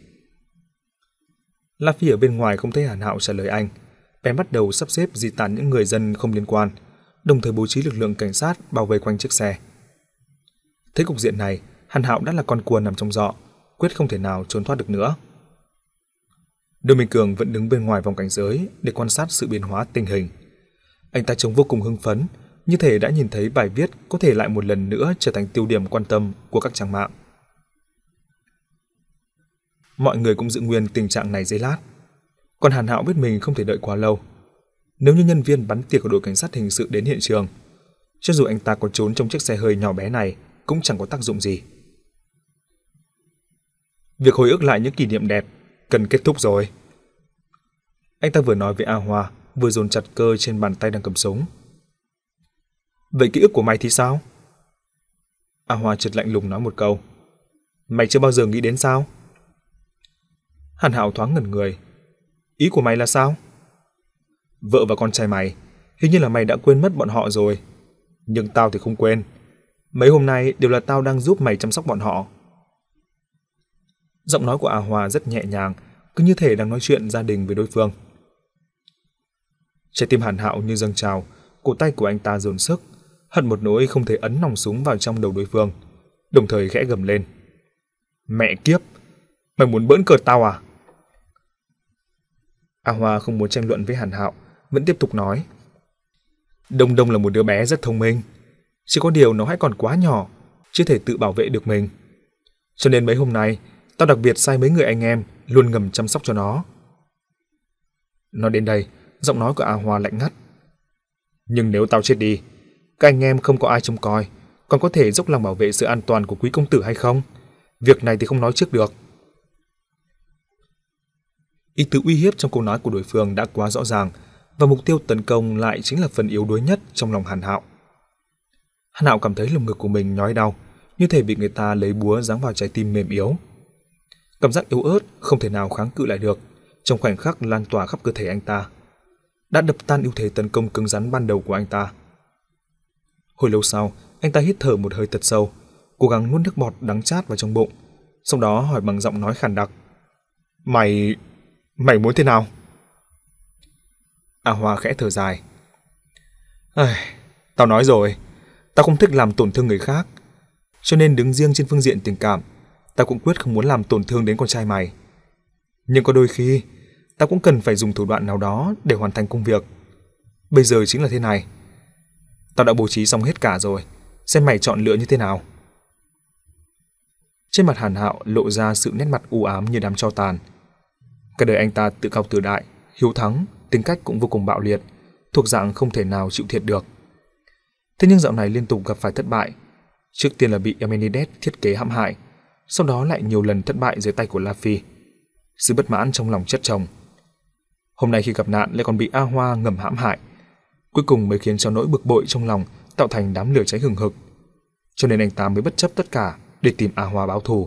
La Phi ở bên ngoài không thấy Hàn Hạo trả lời anh, bèn bắt đầu sắp xếp di tản những người dân không liên quan, đồng thời bố trí lực lượng cảnh sát bao vây quanh chiếc xe. Thấy cục diện này, Hàn Hạo đã là con cua nằm trong giọ, quyết không thể nào trốn thoát được nữa. Đường Minh Cường vẫn đứng bên ngoài vòng cảnh giới để quan sát sự biến hóa tình hình. Anh ta trông vô cùng hưng phấn, như thể đã nhìn thấy bài viết có thể lại một lần nữa trở thành tiêu điểm quan tâm của các trang mạng. Mọi người cũng giữ nguyên tình trạng này giây lát. Còn Hàn Hạo biết mình không thể đợi quá lâu. Nếu như nhân viên bắn tỉa của đội cảnh sát hình sự đến hiện trường, cho dù anh ta có trốn trong chiếc xe hơi nhỏ bé này cũng chẳng có tác dụng gì. Việc hồi ức lại những kỷ niệm đẹp cần kết thúc rồi. Anh ta vừa nói với A Hoa, vừa dồn chặt cơ trên bàn tay đang cầm súng. Vậy ký ức của mày thì sao? A Hoa chợt lạnh lùng nói một câu. Mày chưa bao giờ nghĩ đến sao? Hàn Hạo thoáng ngẩn người. Ý của mày là sao? Vợ và con trai mày, hình như là mày đã quên mất bọn họ rồi. Nhưng tao thì không quên. Mấy hôm nay đều là tao đang giúp mày chăm sóc bọn họ. Giọng nói của A Hoa rất nhẹ nhàng, cứ như thể đang nói chuyện gia đình với đối phương. Trái tim Hàn Hạo như dâng trào, cổ tay của anh ta dồn sức, hận một nỗi không thể ấn nòng súng vào trong đầu đối phương, đồng thời khẽ gầm lên. Mẹ kiếp, mày muốn bỡn cợt tao à? A Hoa không muốn tranh luận với Hàn Hạo, vẫn tiếp tục nói. Đông Đông là một đứa bé rất thông minh, chỉ có điều nó hãy còn quá nhỏ, chưa thể tự bảo vệ được mình. Cho nên mấy hôm nay, tao đặc biệt sai mấy người anh em luôn ngầm chăm sóc cho nó. Nói đến đây, giọng nói của A Hoa lạnh ngắt. Nhưng nếu tao chết đi, các anh em không có ai trông coi, còn có thể dốc lòng bảo vệ sự an toàn của quý công tử hay không? Việc này thì không nói trước được. Ý tứ uy hiếp trong câu nói của đối phương đã quá rõ ràng, và mục tiêu tấn công lại chính là phần yếu đuối nhất trong lòng Hàn Hạo. Hàn Hạo cảm thấy lồng ngực của mình nhói đau, như thể bị người ta lấy búa giáng vào trái tim mềm yếu. Cảm giác yếu ớt không thể nào kháng cự lại được, trong khoảnh khắc lan tỏa khắp cơ thể anh ta, đã đập tan ưu thế tấn công cứng rắn ban đầu của anh ta. Hồi lâu sau, anh ta hít thở một hơi thật sâu, cố gắng nuốt nước bọt đắng chát vào trong bụng, sau đó hỏi bằng giọng nói khàn đặc. Mày... mày muốn thế nào? A Hoa khẽ thở dài. Ây, tao nói rồi, tao không thích làm tổn thương người khác, cho nên đứng riêng trên phương diện tình cảm, tao cũng quyết không muốn làm tổn thương đến con trai mày. Nhưng có đôi khi, tao cũng cần phải dùng thủ đoạn nào đó để hoàn thành công việc. Bây giờ chính là thế này. Tao đã bố trí xong hết cả rồi, xem mày chọn lựa như thế nào. Trên mặt Hàn Hạo lộ ra sự nét mặt u ám như đám tro tàn. Cả đời anh ta tự cao tự đại, hiếu thắng, tính cách cũng vô cùng bạo liệt, thuộc dạng không thể nào chịu thiệt được. Thế nhưng dạo này liên tục gặp phải thất bại. Trước tiên là bị Emenides thiết kế hãm hại, sau đó lại nhiều lần thất bại dưới tay của La Phi. Sự bất mãn trong lòng chất chồng. Hôm nay khi gặp nạn lại còn bị A Hoa ngầm hãm hại. cuối cùng mới khiến cho nỗi bực bội trong lòng tạo thành đám lửa cháy hừng hực. Cho nên anh ta mới bất chấp tất cả để tìm A Hoa báo thù.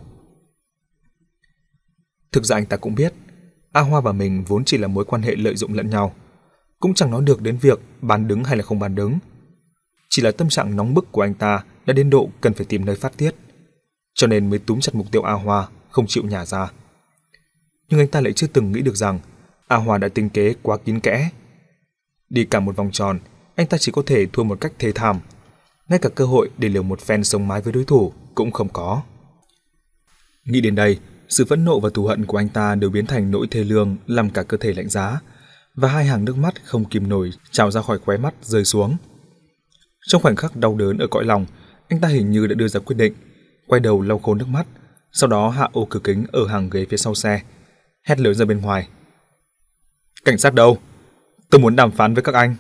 Thực ra anh ta cũng biết, A Hoa và mình vốn chỉ là mối quan hệ lợi dụng lẫn nhau, cũng chẳng nói được đến việc bán đứng hay là không bán đứng. Chỉ là tâm trạng nóng bức của anh ta đã đến độ cần phải tìm nơi phát tiết, cho nên mới túm chặt mục tiêu A Hoa, không chịu nhả ra. Nhưng anh ta lại chưa từng nghĩ được rằng A Hoa đã tính kế quá kín kẽ. Đi cả một vòng tròn, anh ta chỉ có thể thua một cách thê thảm, ngay cả cơ hội để liều một phen sống mái với đối thủ cũng không có. Nghĩ đến đây, sự phẫn nộ và thù hận của anh ta đều biến thành nỗi thê lương làm cả cơ thể lạnh giá, và hai hàng nước mắt không kìm nổi trào ra khỏi khóe mắt rơi xuống. Trong khoảnh khắc đau đớn ở cõi lòng, anh ta hình như đã đưa ra quyết định, quay đầu lau khô nước mắt, sau đó hạ ô cửa kính ở hàng ghế phía sau xe, hét lớn ra bên ngoài: "Cảnh sát đâu? Tôi muốn đàm phán với các anh."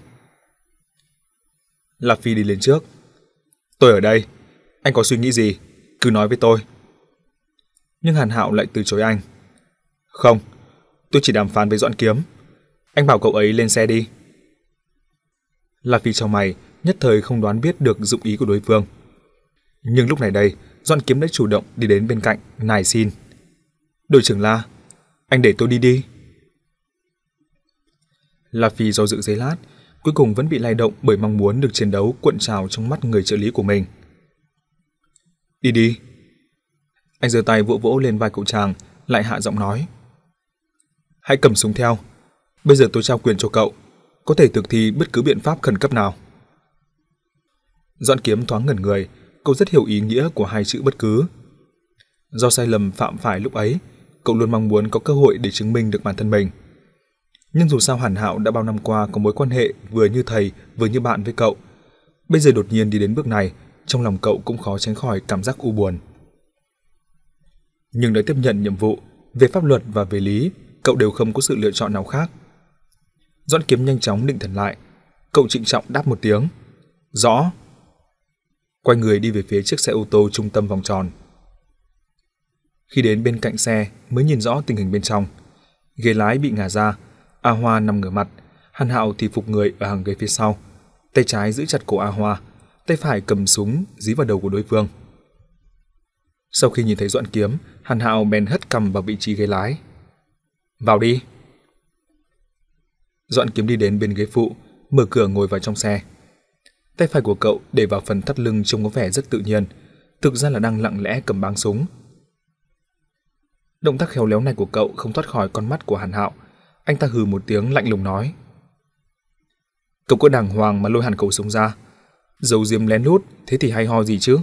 La Phi đi lên trước: "Tôi ở đây, anh có suy nghĩ gì, cứ nói với tôi." Nhưng Hàn Hạo lại từ chối anh: "Không, tôi chỉ đàm phán với Doãn Kiếm. Anh bảo cậu ấy lên xe đi." La Phi chau mày, nhất thời không đoán biết được dụng ý của đối phương. Nhưng lúc này đây, Doãn Kiếm đã chủ động đi đến bên cạnh, nài xin: "Đội trưởng La, anh để tôi đi đi." La Phi do dự giây lát, cuối cùng vẫn bị lay động bởi mong muốn được chiến đấu cuộn trào trong mắt người trợ lý của mình. "Đi đi." Anh giơ tay vỗ vỗ lên vai cậu chàng, lại hạ giọng nói: "Hãy cầm súng theo. Bây giờ tôi trao quyền cho cậu, có thể thực thi bất cứ biện pháp khẩn cấp nào." Doãn Kiếm thoáng ngẩn người, cậu rất hiểu ý nghĩa của hai chữ bất cứ. Do sai lầm phạm phải lúc ấy, cậu luôn mong muốn có cơ hội để chứng minh được bản thân mình. Nhưng dù sao Hàn Hạo đã bao năm qua có mối quan hệ vừa như thầy vừa như bạn với cậu, bây giờ đột nhiên đi đến bước này, trong lòng cậu cũng khó tránh khỏi cảm giác u buồn. Nhưng để tiếp nhận nhiệm vụ, về pháp luật và về lý, cậu đều không có sự lựa chọn nào khác. Doãn Kiếm nhanh chóng định thần lại, cậu trịnh trọng đáp một tiếng: "Rõ." Quay người đi về phía chiếc xe ô tô trung tâm vòng tròn. Khi đến bên cạnh xe mới nhìn rõ tình hình bên trong. Ghế lái bị ngả ra, A Hoa nằm ngửa mặt, Hàn Hạo thì phục người ở hàng ghế phía sau, tay trái giữ chặt cổ A Hoa, tay phải cầm súng dí vào đầu của đối phương. Sau khi nhìn thấy Doãn Kiếm, Hàn Hạo bèn hất cằm vào vị trí ghế lái: "Vào đi." Doãn Kiếm đi đến bên ghế phụ, mở cửa ngồi vào trong xe. Tay phải của cậu để vào phần thắt lưng trông có vẻ rất tự nhiên, thực ra là đang lặng lẽ cầm báng súng. Động tác khéo léo này của cậu không thoát khỏi con mắt của Hàn Hạo. Anh ta hừ một tiếng lạnh lùng nói: "Cậu có đàng hoàng mà lôi hẳn khẩu súng ra, giấu giếm lén lút, thế thì hay ho gì chứ?"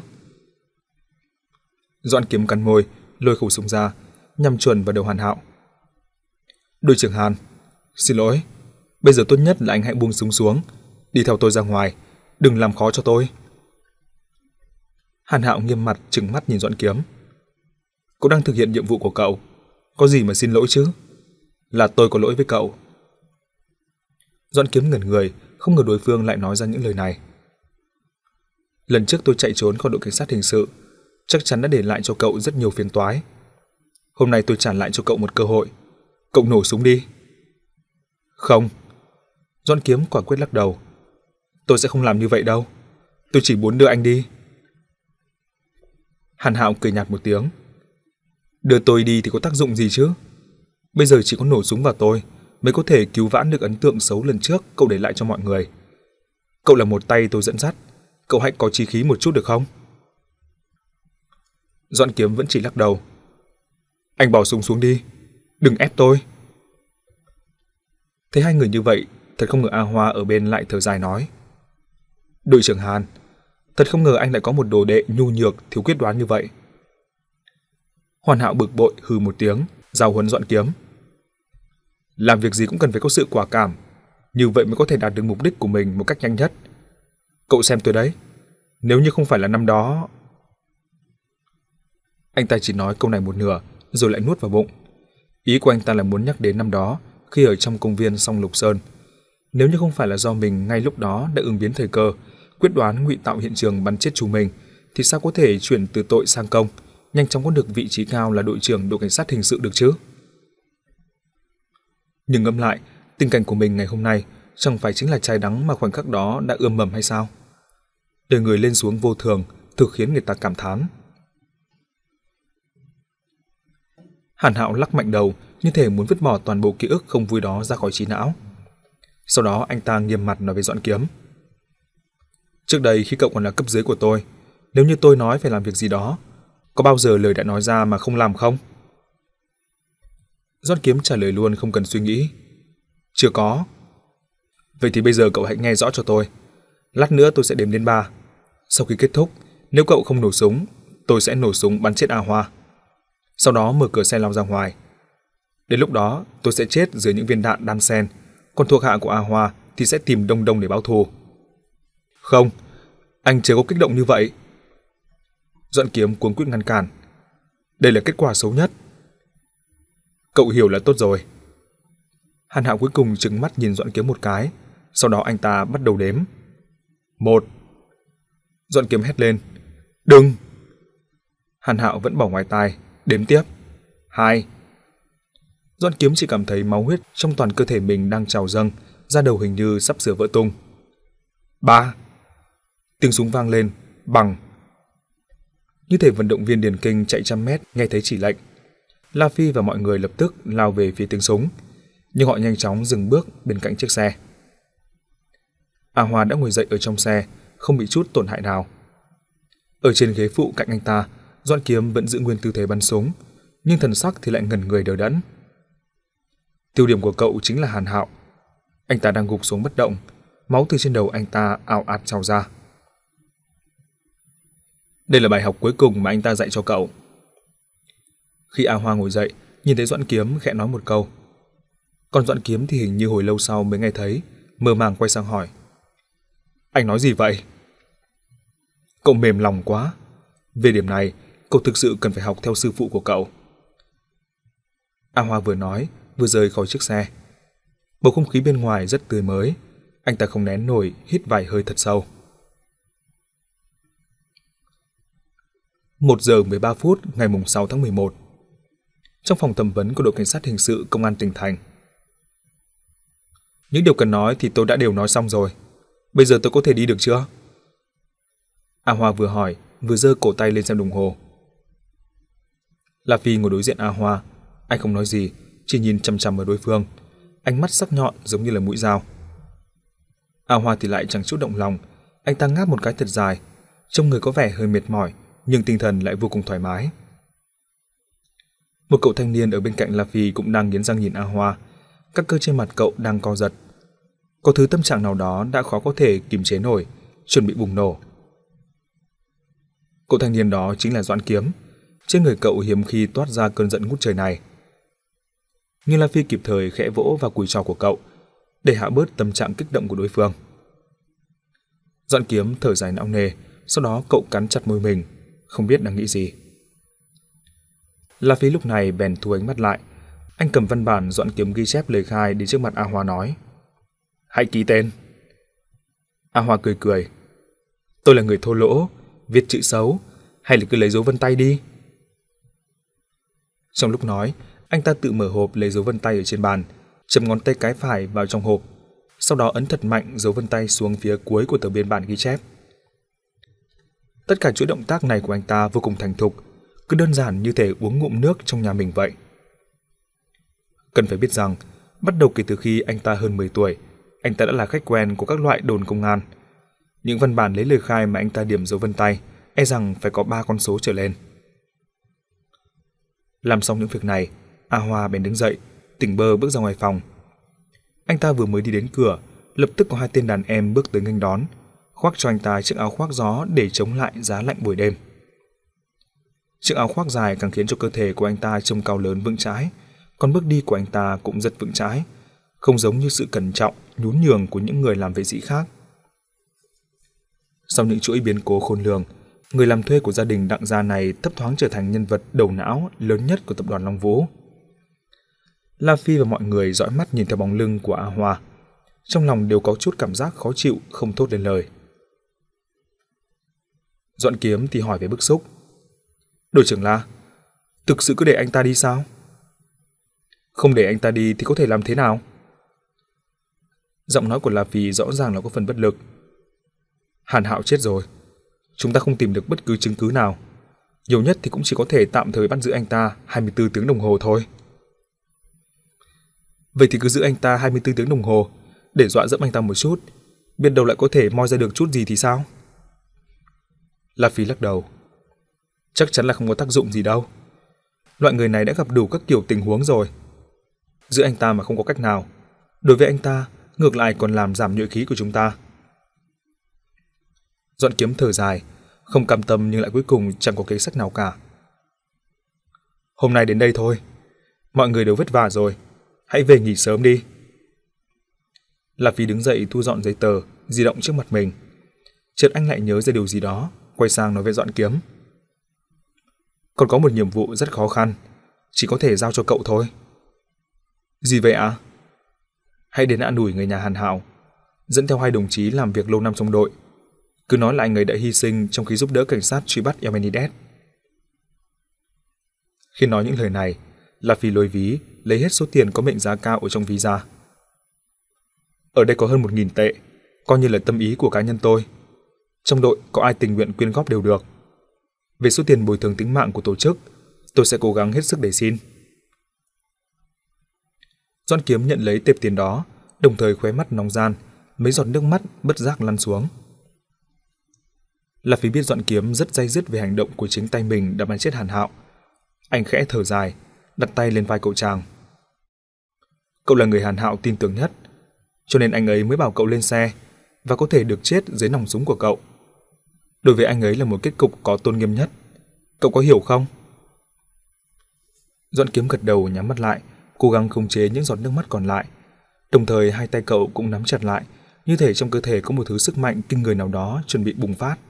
Doãn Kiếm cắn môi, lôi khẩu súng ra, nhắm chuẩn vào đầu Hàn Hạo. "Đội trưởng Hàn, xin lỗi, bây giờ tốt nhất là anh hãy buông súng xuống, đi theo tôi ra ngoài, đừng làm khó cho tôi." Hàn Hạo nghiêm mặt trừng mắt nhìn Doãn Kiếm: "Cậu đang thực hiện nhiệm vụ của cậu, có gì mà xin lỗi chứ? Là tôi có lỗi với cậu." Doãn Kiếm ngẩn người, không ngờ đối phương lại nói ra những lời này. "Lần trước tôi chạy trốn khỏi đội cảnh sát hình sự, chắc chắn đã để lại cho cậu rất nhiều phiền toái. Hôm nay tôi trả lại cho cậu một cơ hội, cậu nổ súng đi." "Không." Doãn Kiếm quả quyết lắc đầu: "Tôi sẽ không làm như vậy đâu, tôi chỉ muốn đưa anh đi." Hàn Hạo cười nhạt một tiếng: "Đưa tôi đi thì có tác dụng gì chứ? Bây giờ chỉ có nổ súng vào tôi mới có thể cứu vãn được ấn tượng xấu lần trước cậu để lại cho mọi người. Cậu là một tay tôi dẫn dắt, cậu hãy có chí khí một chút được không?" Doãn Kiếm vẫn chỉ lắc đầu: "Anh bỏ súng xuống đi, đừng ép tôi." Thấy hai người như vậy, thật không ngờ A Hoa ở bên lại thở dài nói: "Đội trưởng Hàn, thật không ngờ anh lại có một đồ đệ nhu nhược, thiếu quyết đoán như vậy." Hoàn Hạo bực bội hừ một tiếng, giao huấn Doãn Kiếm: "Làm việc gì cũng cần phải có sự quả cảm, như vậy mới có thể đạt được mục đích của mình một cách nhanh nhất. Cậu xem tôi đấy, nếu như không phải là năm đó..." Anh ta chỉ nói câu này một nửa, rồi lại nuốt vào bụng. Ý của anh ta là muốn nhắc đến năm đó, khi ở trong công viên Song Lục Sơn. Nếu như không phải là do mình ngay lúc đó đã ứng biến thời cơ, quyết đoán ngụy tạo hiện trường bắn chết chú mình, thì sao có thể chuyển từ tội sang công, nhanh chóng có được vị trí cao là đội trưởng đội cảnh sát hình sự được chứ? Nhưng ngẫm lại, tình cảnh của mình ngày hôm nay Chẳng phải chính là trái đắng mà khoảnh khắc đó đã ươm mầm hay sao? Đời người lên xuống vô thường, thực khiến người ta cảm thán. Hàn Hạo lắc mạnh đầu, như thể muốn vứt bỏ toàn bộ ký ức không vui đó ra khỏi trí não. Sau đó anh ta nghiêm mặt nói với Doãn Kiếm. Trước đây khi cậu còn là cấp dưới của tôi, nếu như tôi nói phải làm việc gì đó, có bao giờ lời đã nói ra mà không làm không? Doãn Kiếm trả lời luôn không cần suy nghĩ. Chưa có. Vậy thì bây giờ cậu hãy nghe rõ cho tôi. Lát nữa tôi sẽ đếm đến ba. Sau khi kết thúc, nếu cậu không nổ súng, tôi sẽ nổ súng bắn chết A Hoa. Sau đó mở cửa xe lao ra ngoài. Đến lúc đó tôi sẽ chết dưới những viên đạn đan xen, còn thuộc hạ của A Hoa thì sẽ tìm Đông Đông để báo thù. Không, anh chưa có kích động như vậy. Doãn Kiếm cuống quýt ngăn cản. Đây là kết quả xấu nhất. Cậu hiểu là tốt rồi. Hàn Hạo cuối cùng trừng mắt nhìn Doãn Kiếm một cái, sau đó anh ta bắt đầu đếm. Một. Doãn Kiếm hét lên. Đừng! Hàn Hạo vẫn bỏ ngoài tai, đếm tiếp. Hai. Doãn Kiếm chỉ cảm thấy máu huyết trong toàn cơ thể mình đang trào dâng, da đầu hình như sắp sửa vỡ tung. Ba. Tiếng súng vang lên, bằng. Như thể vận động viên điền kinh chạy trăm mét nghe thấy chỉ lệnh. La Phi và mọi người lập tức lao về phía tiếng súng, nhưng họ nhanh chóng dừng bước bên cạnh chiếc xe. A Hoa đã ngồi dậy ở trong xe, không bị chút tổn hại nào. Ở trên ghế phụ cạnh anh ta, Doãn Kiếm vẫn giữ nguyên tư thế bắn súng, nhưng thần sắc thì lại ngẩn người đờ đẫn. Tiêu điểm của cậu chính là Hàn Hạo. Anh ta đang gục xuống bất động, máu từ trên đầu anh ta ào ạt trào ra. Đây là bài học cuối cùng mà anh ta dạy cho cậu. Khi A Hoa ngồi dậy, nhìn thấy Doãn Kiếm khẽ nói một câu. Còn Doãn Kiếm thì hình như hồi lâu sau mới nghe thấy, mơ màng quay sang hỏi. Anh nói gì vậy? Cậu mềm lòng quá. Về điểm này, cậu thực sự cần phải học theo sư phụ của cậu. A Hoa vừa nói, vừa rời khỏi chiếc xe. Bầu không khí bên ngoài rất tươi mới, anh ta không nén nổi hít vài hơi thật sâu. một giờ mười ba phút ngày sáu tháng mười một. Trong phòng thẩm vấn của đội cảnh sát hình sự công an tỉnh thành. Những điều cần nói thì tôi đã đều nói xong rồi. Bây giờ tôi có thể đi được chưa? A Hoa vừa hỏi, vừa giơ cổ tay lên xem đồng hồ. La Phi ngồi đối diện A Hoa. Anh không nói gì, chỉ nhìn chằm chằm vào đối phương. Ánh mắt sắc nhọn giống như là mũi dao. A Hoa thì lại chẳng chút động lòng. Anh ta ngáp một cái thật dài. Trông người có vẻ hơi mệt mỏi, nhưng tinh thần lại vô cùng thoải mái. Một cậu thanh niên ở bên cạnh La Phi cũng đang nghiến răng nhìn A Hoa. Các cơ trên mặt cậu đang co giật. Có thứ tâm trạng nào đó đã khó có thể kiềm chế nổi, chuẩn bị bùng nổ. Cậu thanh niên đó chính là Doãn Kiếm. Trên người cậu hiếm khi toát ra cơn giận ngút trời này. Nhưng La Phi kịp thời khẽ vỗ vào cùi trò của cậu, để hạ bớt tâm trạng kích động của đối phương. Doãn Kiếm thở dài não nề, sau đó cậu cắn chặt môi mình, không biết đang nghĩ gì. La Phi lúc này bèn thu ánh mắt lại. Anh cầm văn bản Doãn Kiếm ghi chép lời khai đến trước mặt A Hoa nói. Hãy ký tên. A Hoa cười cười. Tôi là người thô lỗ, viết chữ xấu, hay là cứ lấy dấu vân tay đi. Trong lúc nói, anh ta tự mở hộp lấy dấu vân tay ở trên bàn, chấm ngón tay cái phải vào trong hộp, sau đó ấn thật mạnh dấu vân tay xuống phía cuối của tờ biên bản ghi chép. Tất cả chuỗi động tác này của anh ta vô cùng thành thục, cứ đơn giản như thể uống ngụm nước trong nhà mình vậy. Cần phải biết rằng, bắt đầu kể từ khi anh ta hơn mười tuổi, anh ta đã là khách quen của các loại đồn công an. Những văn bản lấy lời khai mà anh ta điểm dấu vân tay, e rằng phải có ba con số trở lên. Làm xong những việc này, A Hoa bèn đứng dậy, tỉnh bơ bước ra ngoài phòng. Anh ta vừa mới đi đến cửa, lập tức có hai tên đàn em bước tới nghênh đón, khoác cho anh ta chiếc áo khoác gió để chống lại giá lạnh buổi đêm. Chiếc áo khoác dài càng khiến cho cơ thể của anh ta trông cao lớn vững chãi, còn bước đi của anh ta cũng rất vững chãi, không giống như sự cẩn trọng, nhún nhường của những người làm vệ sĩ khác. Sau những chuỗi biến cố khôn lường, người làm thuê của gia đình Đặng gia này thấp thoáng trở thành nhân vật đầu não lớn nhất của tập đoàn Long Vũ. La Phi và mọi người dõi mắt nhìn theo bóng lưng của A Hoa, trong lòng đều có chút cảm giác khó chịu không thốt lên lời. Doãn Kiếm thì hỏi về bức xúc. Đội trưởng La, thực sự cứ để anh ta đi sao? Không để anh ta đi thì có thể làm thế nào? Giọng nói của La Phi rõ ràng là có phần bất lực. Hàn Hạo chết rồi. Chúng ta không tìm được bất cứ chứng cứ nào. Nhiều nhất thì cũng chỉ có thể tạm thời bắt giữ anh ta hai mươi tư tiếng đồng hồ thôi. Vậy thì cứ giữ anh ta hai mươi tư tiếng đồng hồ, để dọa dẫm anh ta một chút, biết đâu lại có thể moi ra được chút gì thì sao? La Phi lắc đầu. Chắc chắn là không có tác dụng gì đâu. Loại người này đã gặp đủ các kiểu tình huống rồi. Giữ anh ta mà không có cách nào, đối với anh ta ngược lại còn làm giảm nhuệ khí của chúng ta. Doãn Kiếm thở dài, không cam tâm nhưng lại cuối cùng chẳng có kế sách nào cả. Hôm nay đến đây thôi, mọi người đều vất vả rồi, hãy về nghỉ sớm đi. La Phi đứng dậy thu dọn giấy tờ, di động trước mặt mình. Chợt anh lại nhớ ra điều gì đó, quay sang nói với Doãn Kiếm. Còn có một nhiệm vụ rất khó khăn, chỉ có thể giao cho cậu thôi. Gì vậy ạ? À? Hãy đến an ủi người nhà Hàn Hạo, dẫn theo hai đồng chí làm việc lâu năm trong đội. Cứ nói là anh ấy đã hy sinh trong khi giúp đỡ cảnh sát truy bắt Emenides. Khi nói những lời này, La Phi lôi ví, lấy hết số tiền có mệnh giá cao ở trong ví ra. Ở đây có hơn một nghìn tệ, coi như là tâm ý của cá nhân tôi. Trong đội có ai tình nguyện quyên góp đều được. Về số tiền bồi thường tính mạng của tổ chức, tôi sẽ cố gắng hết sức để xin. Doãn Kiếm nhận lấy tệp tiền đó, đồng thời khóe mắt nóng ran, mấy giọt nước mắt bất giác lăn xuống. La Phi biết Doãn Kiếm rất day dứt về hành động của chính tay mình đã bắn chết Hàn Hạo. Anh khẽ thở dài, đặt tay lên vai cậu chàng. Cậu là người Hàn Hạo tin tưởng nhất, cho nên anh ấy mới bảo cậu lên xe và có thể được chết dưới nòng súng của cậu. Đối với anh ấy là một kết cục có tôn nghiêm nhất. Cậu có hiểu không? Doãn Kiếm gật đầu, nhắm mắt lại, cố gắng khống chế những giọt nước mắt còn lại. Đồng thời hai tay cậu cũng nắm chặt lại, như thể trong cơ thể có một thứ sức mạnh kinh người nào đó chuẩn bị bùng phát.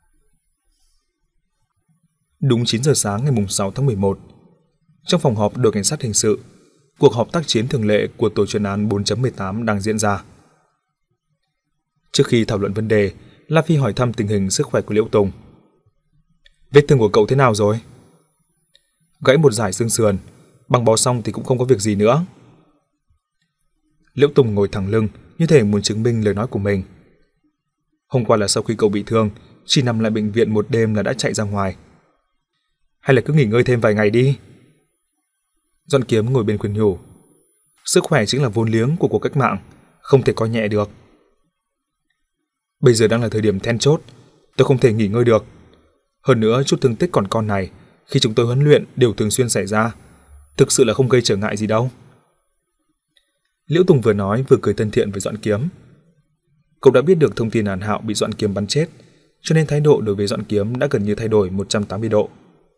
Đúng chín giờ sáng ngày sáu tháng mười một, trong phòng họp đội cảnh sát hình sự, cuộc họp tác chiến thường lệ của tổ chuyên án bốn chấm mười tám đang diễn ra. Trước khi thảo luận vấn đề, La Phi hỏi thăm tình hình sức khỏe của Liễu Tùng. Vết thương của cậu thế nào rồi? Gãy một dải xương sườn, băng bó xong thì cũng không có việc gì nữa. Liễu Tùng ngồi thẳng lưng, như thể muốn chứng minh lời nói của mình. Hôm qua là sau khi cậu bị thương, chỉ nằm lại bệnh viện một đêm là đã chạy ra ngoài. Hay là cứ nghỉ ngơi thêm vài ngày đi. Doãn Kiếm ngồi bên khuyên nhủ. Sức khỏe chính là vốn liếng của cuộc cách mạng, không thể coi nhẹ được. Bây giờ đang là thời điểm then chốt, tôi không thể nghỉ ngơi được. Hơn nữa chút thương tích còn con này, khi chúng tôi huấn luyện đều thường xuyên xảy ra, thực sự là không gây trở ngại gì đâu. Liễu Tùng vừa nói vừa cười thân thiện với Doãn Kiếm. Cậu đã biết được thông tin Hàn Hạo bị Doãn Kiếm bắn chết, cho nên thái độ đối với Doãn Kiếm đã gần như thay đổi một trăm tám mươi độ.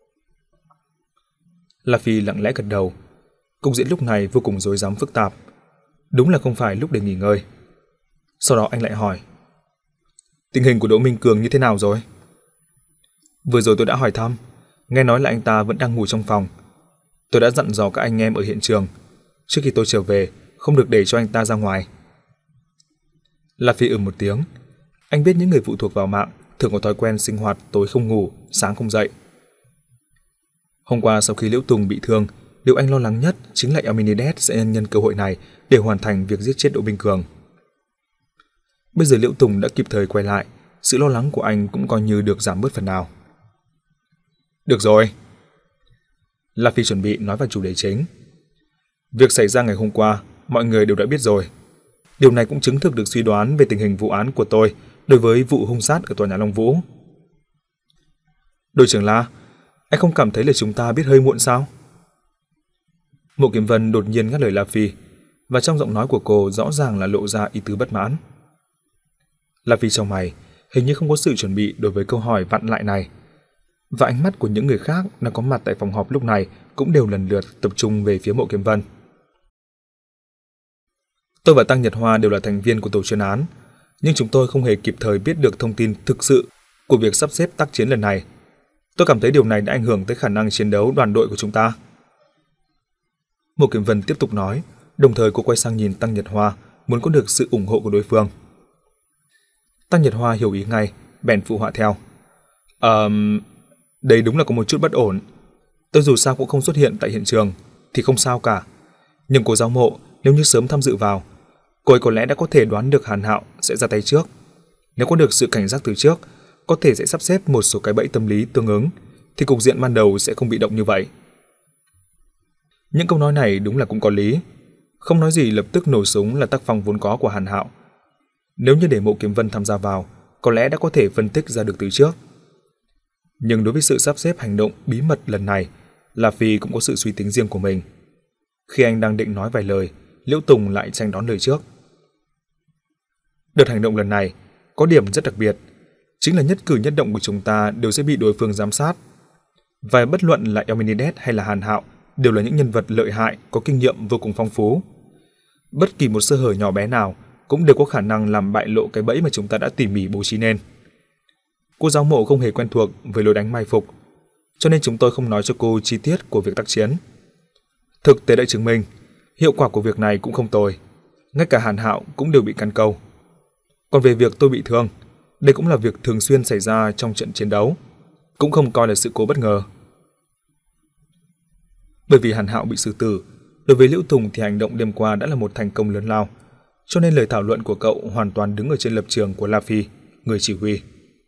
La Phi lặng lẽ gật đầu. Cục diện lúc này vô cùng rối rắm phức tạp, đúng là không phải lúc để nghỉ ngơi. Sau đó anh lại hỏi, tình hình của Đỗ Minh Cường như thế nào rồi? Vừa rồi tôi đã hỏi thăm, nghe nói là anh ta vẫn đang ngủ trong phòng. Tôi đã dặn dò các anh em ở hiện trường, trước khi tôi trở về không được để cho anh ta ra ngoài. La Phi ừm một tiếng. Anh biết những người phụ thuộc vào mạng thường có thói quen sinh hoạt tối không ngủ, sáng không dậy. Hôm qua sau khi Liễu Tùng bị thương, điều anh lo lắng nhất chính là Emenides sẽ nhân nhân cơ hội này để hoàn thành việc giết chết Đỗ Minh Cường. Bây giờ Liễu Tùng đã kịp thời quay lại, sự lo lắng của anh cũng coi như được giảm bớt phần nào. Được rồi. La Phi chuẩn bị nói vào chủ đề chính. Việc xảy ra ngày hôm qua, mọi người đều đã biết rồi. Điều này cũng chứng thực được suy đoán về tình hình vụ án của tôi đối với vụ hung sát ở tòa nhà Long Vũ. Đội trưởng La, anh không cảm thấy là chúng ta biết hơi muộn sao? Mộ Kiếm Vân đột nhiên ngắt lời La Phi, và trong giọng nói của cô rõ ràng là lộ ra ý tứ bất mãn. La Phi trong mày, hình như không có sự chuẩn bị đối với câu hỏi vặn lại này. Và ánh mắt của những người khác đang có mặt tại phòng họp lúc này cũng đều lần lượt tập trung về phía Mộ Kiếm Vân. Tôi và Tăng Nhật Hoa đều là thành viên của tổ chuyên án, nhưng chúng tôi không hề kịp thời biết được thông tin thực sự của việc sắp xếp tác chiến lần này. Tôi cảm thấy điều này đã ảnh hưởng tới khả năng chiến đấu đoàn đội của chúng ta. Mộ Kiếm Vân tiếp tục nói, đồng thời cô quay sang nhìn Tăng Nhật Hoa, muốn có được sự ủng hộ của đối phương. Tăng Nhật Hoa hiểu ý ngay, bèn phụ họa theo. Ờ... Um, đây đúng là có một chút bất ổn. Tôi dù sao cũng không xuất hiện tại hiện trường thì không sao cả. Nhưng cô giáo Mộ, nếu như sớm tham dự vào, Cô ấy có lẽ đã có thể đoán được Hàn Hạo sẽ ra tay trước. Nếu có được sự cảnh giác từ trước, có thể sẽ sắp xếp một số cái bẫy tâm lý tương ứng, thì cục diện ban đầu sẽ không bị động như vậy. Những câu nói này đúng là cũng có lý. Không nói gì lập tức nổ súng là tác phong vốn có của Hàn Hạo. Nếu như để Mộ Kiếm Vân tham gia vào, có lẽ đã có thể phân tích ra được từ trước. Nhưng đối với sự sắp xếp hành động bí mật lần này, La Phi cũng có sự suy tính riêng của mình. Khi anh đang định nói vài lời, Liễu Tùng lại tranh đón lời trước. Đợt hành động lần này có điểm rất đặc biệt, chính là nhất cử nhất động của chúng ta đều sẽ bị đối phương giám sát. Và bất luận là Elmenides hay là Hàn Hạo đều là những nhân vật lợi hại, có kinh nghiệm vô cùng phong phú. Bất kỳ một sơ hở nhỏ bé nào cũng đều có khả năng làm bại lộ cái bẫy mà chúng ta đã tỉ mỉ bố trí nên. Cô giáo Mộ không hề quen thuộc với lối đánh mai phục, cho nên chúng tôi không nói cho cô chi tiết của việc tác chiến. Thực tế đã chứng minh, hiệu quả của việc này cũng không tồi. Ngay cả Hàn Hạo cũng đều bị căn câu. Còn về việc tôi bị thương, đây cũng là việc thường xuyên xảy ra trong trận chiến đấu, cũng không coi là sự cố bất ngờ. Bởi vì Hàn Hạo bị xử tử, đối với Liễu Tùng thì hành động đêm qua đã là một thành công lớn lao, cho nên lời thảo luận của cậu hoàn toàn đứng ở trên lập trường của La Phi, người chỉ huy.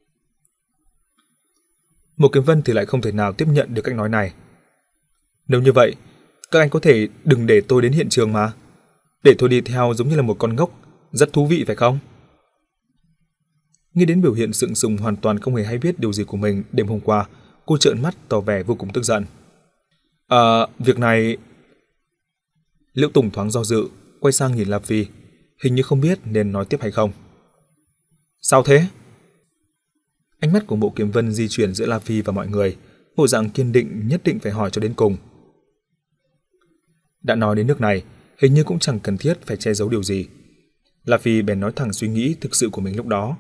Mộ Kiếm Vân thì lại không thể nào tiếp nhận được cách nói này. Nếu như vậy, các anh có thể đừng để tôi đến hiện trường mà. Để tôi đi theo giống như là một con ngốc, rất thú vị phải không? Nghĩ đến biểu hiện sượng sùng hoàn toàn không hề hay biết điều gì của mình đêm hôm qua, cô trợn mắt tỏ vẻ vô cùng tức giận. À, việc này... Liễu Tùng thoáng do dự, quay sang nhìn La Phi, hình như không biết nên nói tiếp hay không. Sao thế? Ánh mắt của Mộ Kiếm Vân di chuyển giữa La Phi và mọi người, bộ dạng kiên định nhất định phải hỏi cho đến cùng. Đã nói đến nước này, hình như cũng chẳng cần thiết phải che giấu điều gì. La Phi bèn nói thẳng suy nghĩ thực sự của mình lúc đó.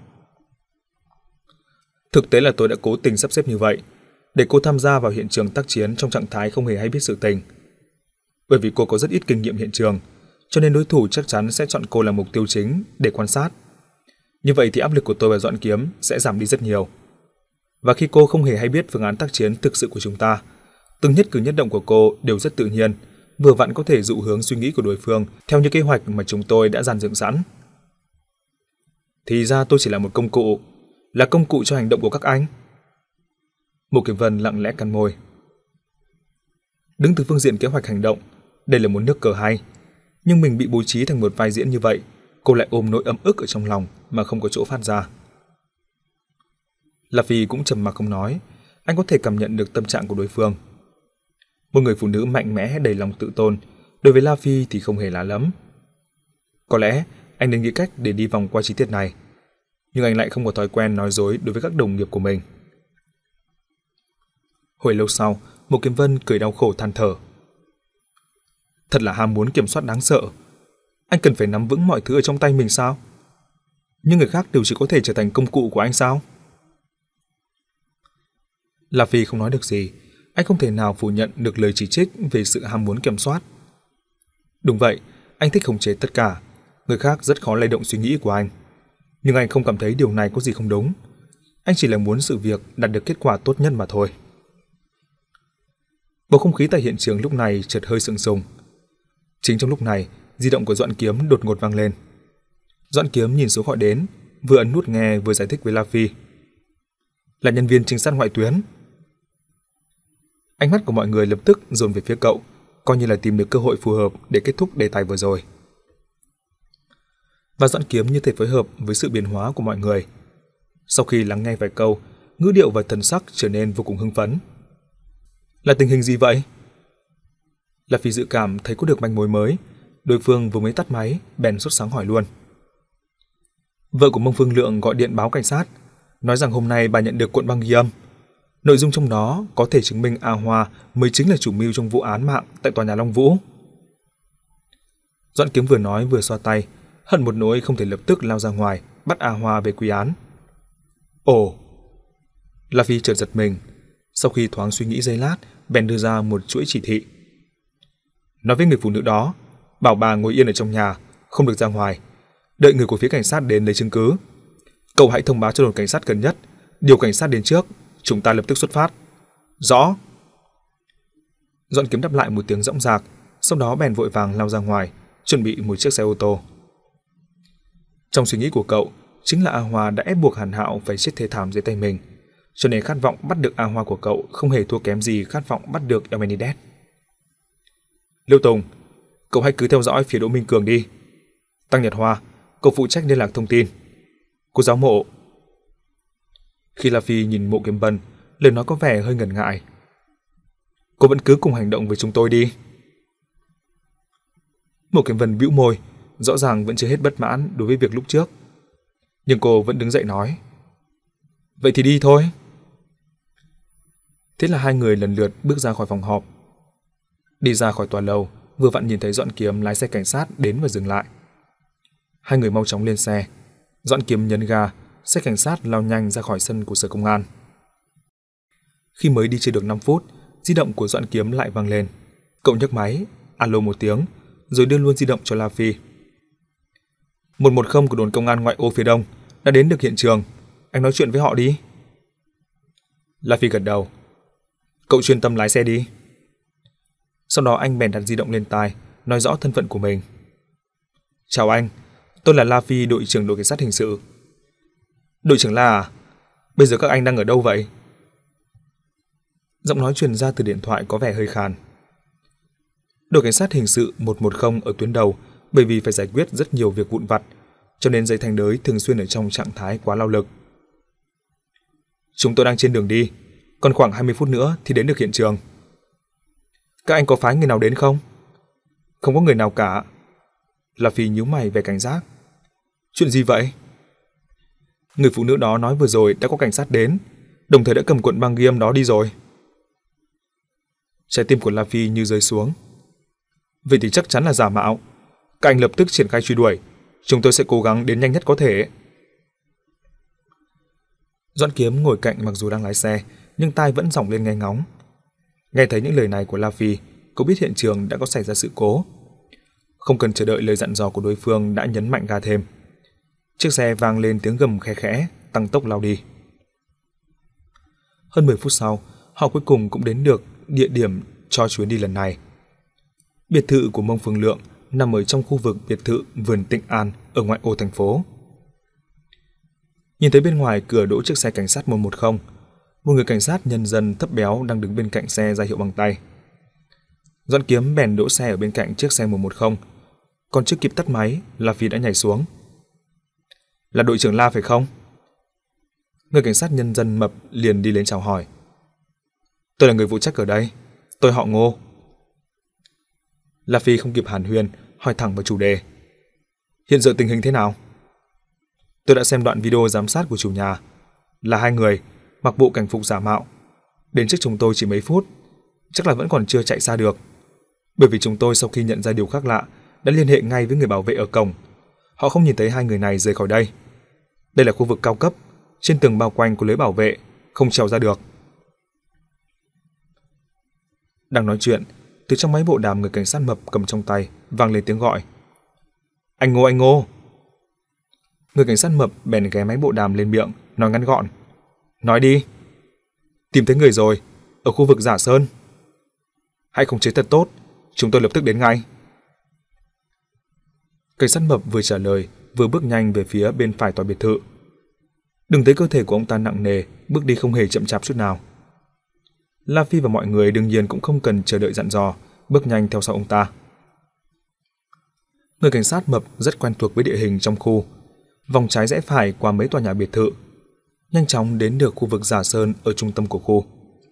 Thực tế là tôi đã cố tình sắp xếp như vậy, để cô tham gia vào hiện trường tác chiến trong trạng thái không hề hay biết sự tình. Bởi vì cô có rất ít kinh nghiệm hiện trường, cho nên đối thủ chắc chắn sẽ chọn cô là mục tiêu chính để quan sát. Như vậy thì áp lực của tôi và Doãn Kiếm sẽ giảm đi rất nhiều. Và khi cô không hề hay biết phương án tác chiến thực sự của chúng ta, từng nhất cử nhất động của cô đều rất tự nhiên, vừa vặn có thể dụ hướng suy nghĩ của đối phương theo như kế hoạch mà chúng tôi đã dàn dựng sẵn. Thì ra tôi chỉ là một công cụ, là công cụ cho hành động của các anh. Mộ Kiếm Vân lặng lẽ cắn môi. Đứng từ phương diện kế hoạch hành động, đây là một nước cờ hay, nhưng mình bị bố trí thành một vai diễn như vậy, cô lại ôm nỗi ấm ức ở trong lòng mà không có chỗ phát ra. La Phi cũng trầm mặc không nói, anh có thể cảm nhận được tâm trạng của đối phương. Một người phụ nữ mạnh mẽ đầy lòng tự tôn, đối với La Phi thì không hề lạ lẫm. Có lẽ anh nên nghĩ cách để đi vòng qua chi tiết này, nhưng anh lại không có thói quen nói dối đối với các đồng nghiệp của mình. Hồi lâu sau, Mộ Kiếm Vân cười đau khổ than thở. Thật là ham muốn kiểm soát đáng sợ. Anh cần phải nắm vững mọi thứ ở trong tay mình sao? Nhưng người khác đều chỉ có thể trở thành công cụ của anh sao? La Phi không nói được gì, anh không thể nào phủ nhận được lời chỉ trích về sự ham muốn kiểm soát. Đúng vậy, anh thích khống chế tất cả, người khác rất khó lay động suy nghĩ của anh. Nhưng anh không cảm thấy điều này có gì không đúng. Anh chỉ là muốn sự việc đạt được kết quả tốt nhất mà thôi. Bầu không khí tại hiện trường lúc này chợt hơi sượng sùng. Chính trong lúc này, di động của Doãn Kiếm đột ngột vang lên. Doãn Kiếm nhìn số gọi đến, vừa ấn nút nghe vừa giải thích với La Phi. Là nhân viên trinh sát ngoại tuyến. Ánh mắt của mọi người lập tức dồn về phía cậu, coi như là tìm được cơ hội phù hợp để kết thúc đề tài vừa rồi. Và Doãn Kiếm như thể phối hợp với sự biến hóa của mọi người. Sau khi lắng nghe vài câu, ngữ điệu và thần sắc trở nên vô cùng hưng phấn. Là tình hình gì vậy? La Phi dự cảm thấy có được manh mối mới, đối phương vừa mới tắt máy, bèn sốt sáng hỏi luôn. Vợ của Mông Phương Lượng gọi điện báo cảnh sát, nói rằng hôm nay bà nhận được cuộn băng ghi âm. Nội dung trong đó có thể chứng minh A Hoa mới chính là chủ mưu trong vụ án mạng tại tòa nhà Long Vũ. Doãn Kiếm vừa nói vừa xoa tay, hận một nỗi không thể lập tức lao ra ngoài bắt A Hoa về quy án. Ồ! La Phi chợt giật mình, sau khi thoáng suy nghĩ giây lát, bèn đưa ra một chuỗi chỉ thị. Nói với người phụ nữ đó, bảo bà ngồi yên ở trong nhà, không được ra ngoài, đợi người của phía cảnh sát đến lấy chứng cứ. Cậu hãy thông báo cho đồn cảnh sát gần nhất, điều cảnh sát đến trước, chúng ta lập tức xuất phát. Rõ. Doãn Kiếm đáp lại một tiếng rõng rạc, sau đó bèn vội vàng lao ra ngoài, chuẩn bị một chiếc xe ô tô. Trong suy nghĩ của cậu, chính là A Hoa đã ép buộc Hàn Hạo phải chết thê thảm dưới tay mình, cho nên khát vọng bắt được A Hoa của cậu không hề thua kém gì khát vọng bắt được Elmenides. Liêu Tùng, cậu hãy cứ theo dõi phía Đỗ Minh Cường đi. Tăng Nhật Hoa, cậu phụ trách liên lạc thông tin. Cô giáo Mộ. Khi La Phi nhìn Mộ Kiếm Vân, lời nói có vẻ hơi ngần ngại. Cô vẫn cứ cùng hành động với chúng tôi đi. Mộ Kiếm Vân bĩu môi, rõ ràng vẫn chưa hết bất mãn đối với việc lúc trước. Nhưng cô vẫn đứng dậy nói, vậy thì đi thôi. Thế là hai người lần lượt bước ra khỏi phòng họp. Đi ra khỏi tòa lầu, vừa vặn nhìn thấy Doãn Kiếm lái xe cảnh sát đến và dừng lại. Hai người mau chóng lên xe. Doãn Kiếm nhấn ga, xe cảnh sát lao nhanh ra khỏi sân của sở công an. Khi mới đi chưa được năm phút, di động của Doãn Kiếm lại vang lên. Cậu nhấc máy, alo một tiếng, rồi đưa luôn di động cho La Phi. một một không của đồn công an ngoại ô phía đông đã đến được hiện trường. Anh nói chuyện với họ đi. La Phi gật đầu. Cậu chuyên tâm lái xe đi. Sau đó anh bèn đặt di động lên tai, nói rõ thân phận của mình. Chào anh, tôi là La Phi, đội trưởng đội cảnh sát hình sự. Đội trưởng La à? Bây giờ các anh đang ở đâu vậy? Giọng nói truyền ra từ điện thoại có vẻ hơi khàn. Đội cảnh sát hình sự một một không ở tuyến đầu, bởi vì phải giải quyết rất nhiều việc vụn vặt, cho nên dây thanh đới thường xuyên ở trong trạng thái quá lao lực. Chúng tôi đang trên đường đi, còn khoảng hai mươi phút nữa thì đến được hiện trường. Các anh có phái người nào đến không? Không có người nào cả. La Phi nhíu mày về cảnh giác. Chuyện gì vậy? Người phụ nữ đó nói vừa rồi đã có cảnh sát đến, đồng thời đã cầm cuộn băng ghi âm đó đi rồi. Trái tim của La Phi như rơi xuống. Vậy thì chắc chắn là giả mạo. Các anh lập tức triển khai truy đuổi. Chúng tôi sẽ cố gắng đến nhanh nhất có thể. Doãn Kiếm ngồi cạnh mặc dù đang lái xe, nhưng tai vẫn dòng lên nghe ngóng. Nghe thấy những lời này của La Phi, cô biết hiện trường đã có xảy ra sự cố. Không cần chờ đợi lời dặn dò của đối phương đã nhấn mạnh ga thêm. Chiếc xe vang lên tiếng gầm khẽ khẽ, tăng tốc lao đi. Hơn mười phút sau, họ cuối cùng cũng đến được địa điểm cho chuyến đi lần này. Biệt thự của Mông Phương Lượng nằm ở trong khu vực biệt thự Vườn Tịnh An ở ngoại ô thành phố. Nhìn thấy bên ngoài cửa đỗ chiếc xe cảnh sát một một không, một người cảnh sát nhân dân thấp béo đang đứng bên cạnh xe ra hiệu bằng tay. Doãn Kiếm bèn đỗ xe ở bên cạnh chiếc xe một một không, còn chưa kịp tắt máy, La Phi đã nhảy xuống. Là đội trưởng La phải không? Người cảnh sát nhân dân mập liền đi lên chào hỏi. Tôi là người phụ trách ở đây, tôi họ Ngô. La Phi không kịp hàn huyên, hỏi thẳng vào chủ đề. Hiện giờ tình hình thế nào? Tôi đã xem đoạn video giám sát của chủ nhà. Là hai người, mặc bộ cảnh phục giả mạo. Đến trước chúng tôi chỉ mấy phút, chắc là vẫn còn chưa chạy xa được. Bởi vì chúng tôi sau khi nhận ra điều khác lạ, đã liên hệ ngay với người bảo vệ ở cổng. Họ không nhìn thấy hai người này rời khỏi đây. Đây là khu vực cao cấp, trên tường bao quanh có lưới bảo vệ, không trèo ra được. Đang nói chuyện, từ trong máy bộ đàm người cảnh sát mập cầm trong tay vang lên tiếng gọi. Anh Ngô, anh Ngô. Người cảnh sát mập bèn ghé máy bộ đàm lên miệng, nói ngắn gọn. Nói đi. Tìm thấy người rồi, ở khu vực Giả Sơn. Hãy khống chế thật tốt, chúng tôi lập tức đến ngay. Cảnh sát mập vừa trả lời, vừa bước nhanh về phía bên phải tòa biệt thự. Đừng thấy cơ thể của ông ta nặng nề, bước đi không hề chậm chạp chút nào. La Phi và mọi người đương nhiên cũng không cần chờ đợi dặn dò, bước nhanh theo sau ông ta. Người cảnh sát mập rất quen thuộc với địa hình trong khu, vòng trái rẽ phải qua mấy tòa nhà biệt thự, nhanh chóng đến được khu vực Giả Sơn ở trung tâm của khu.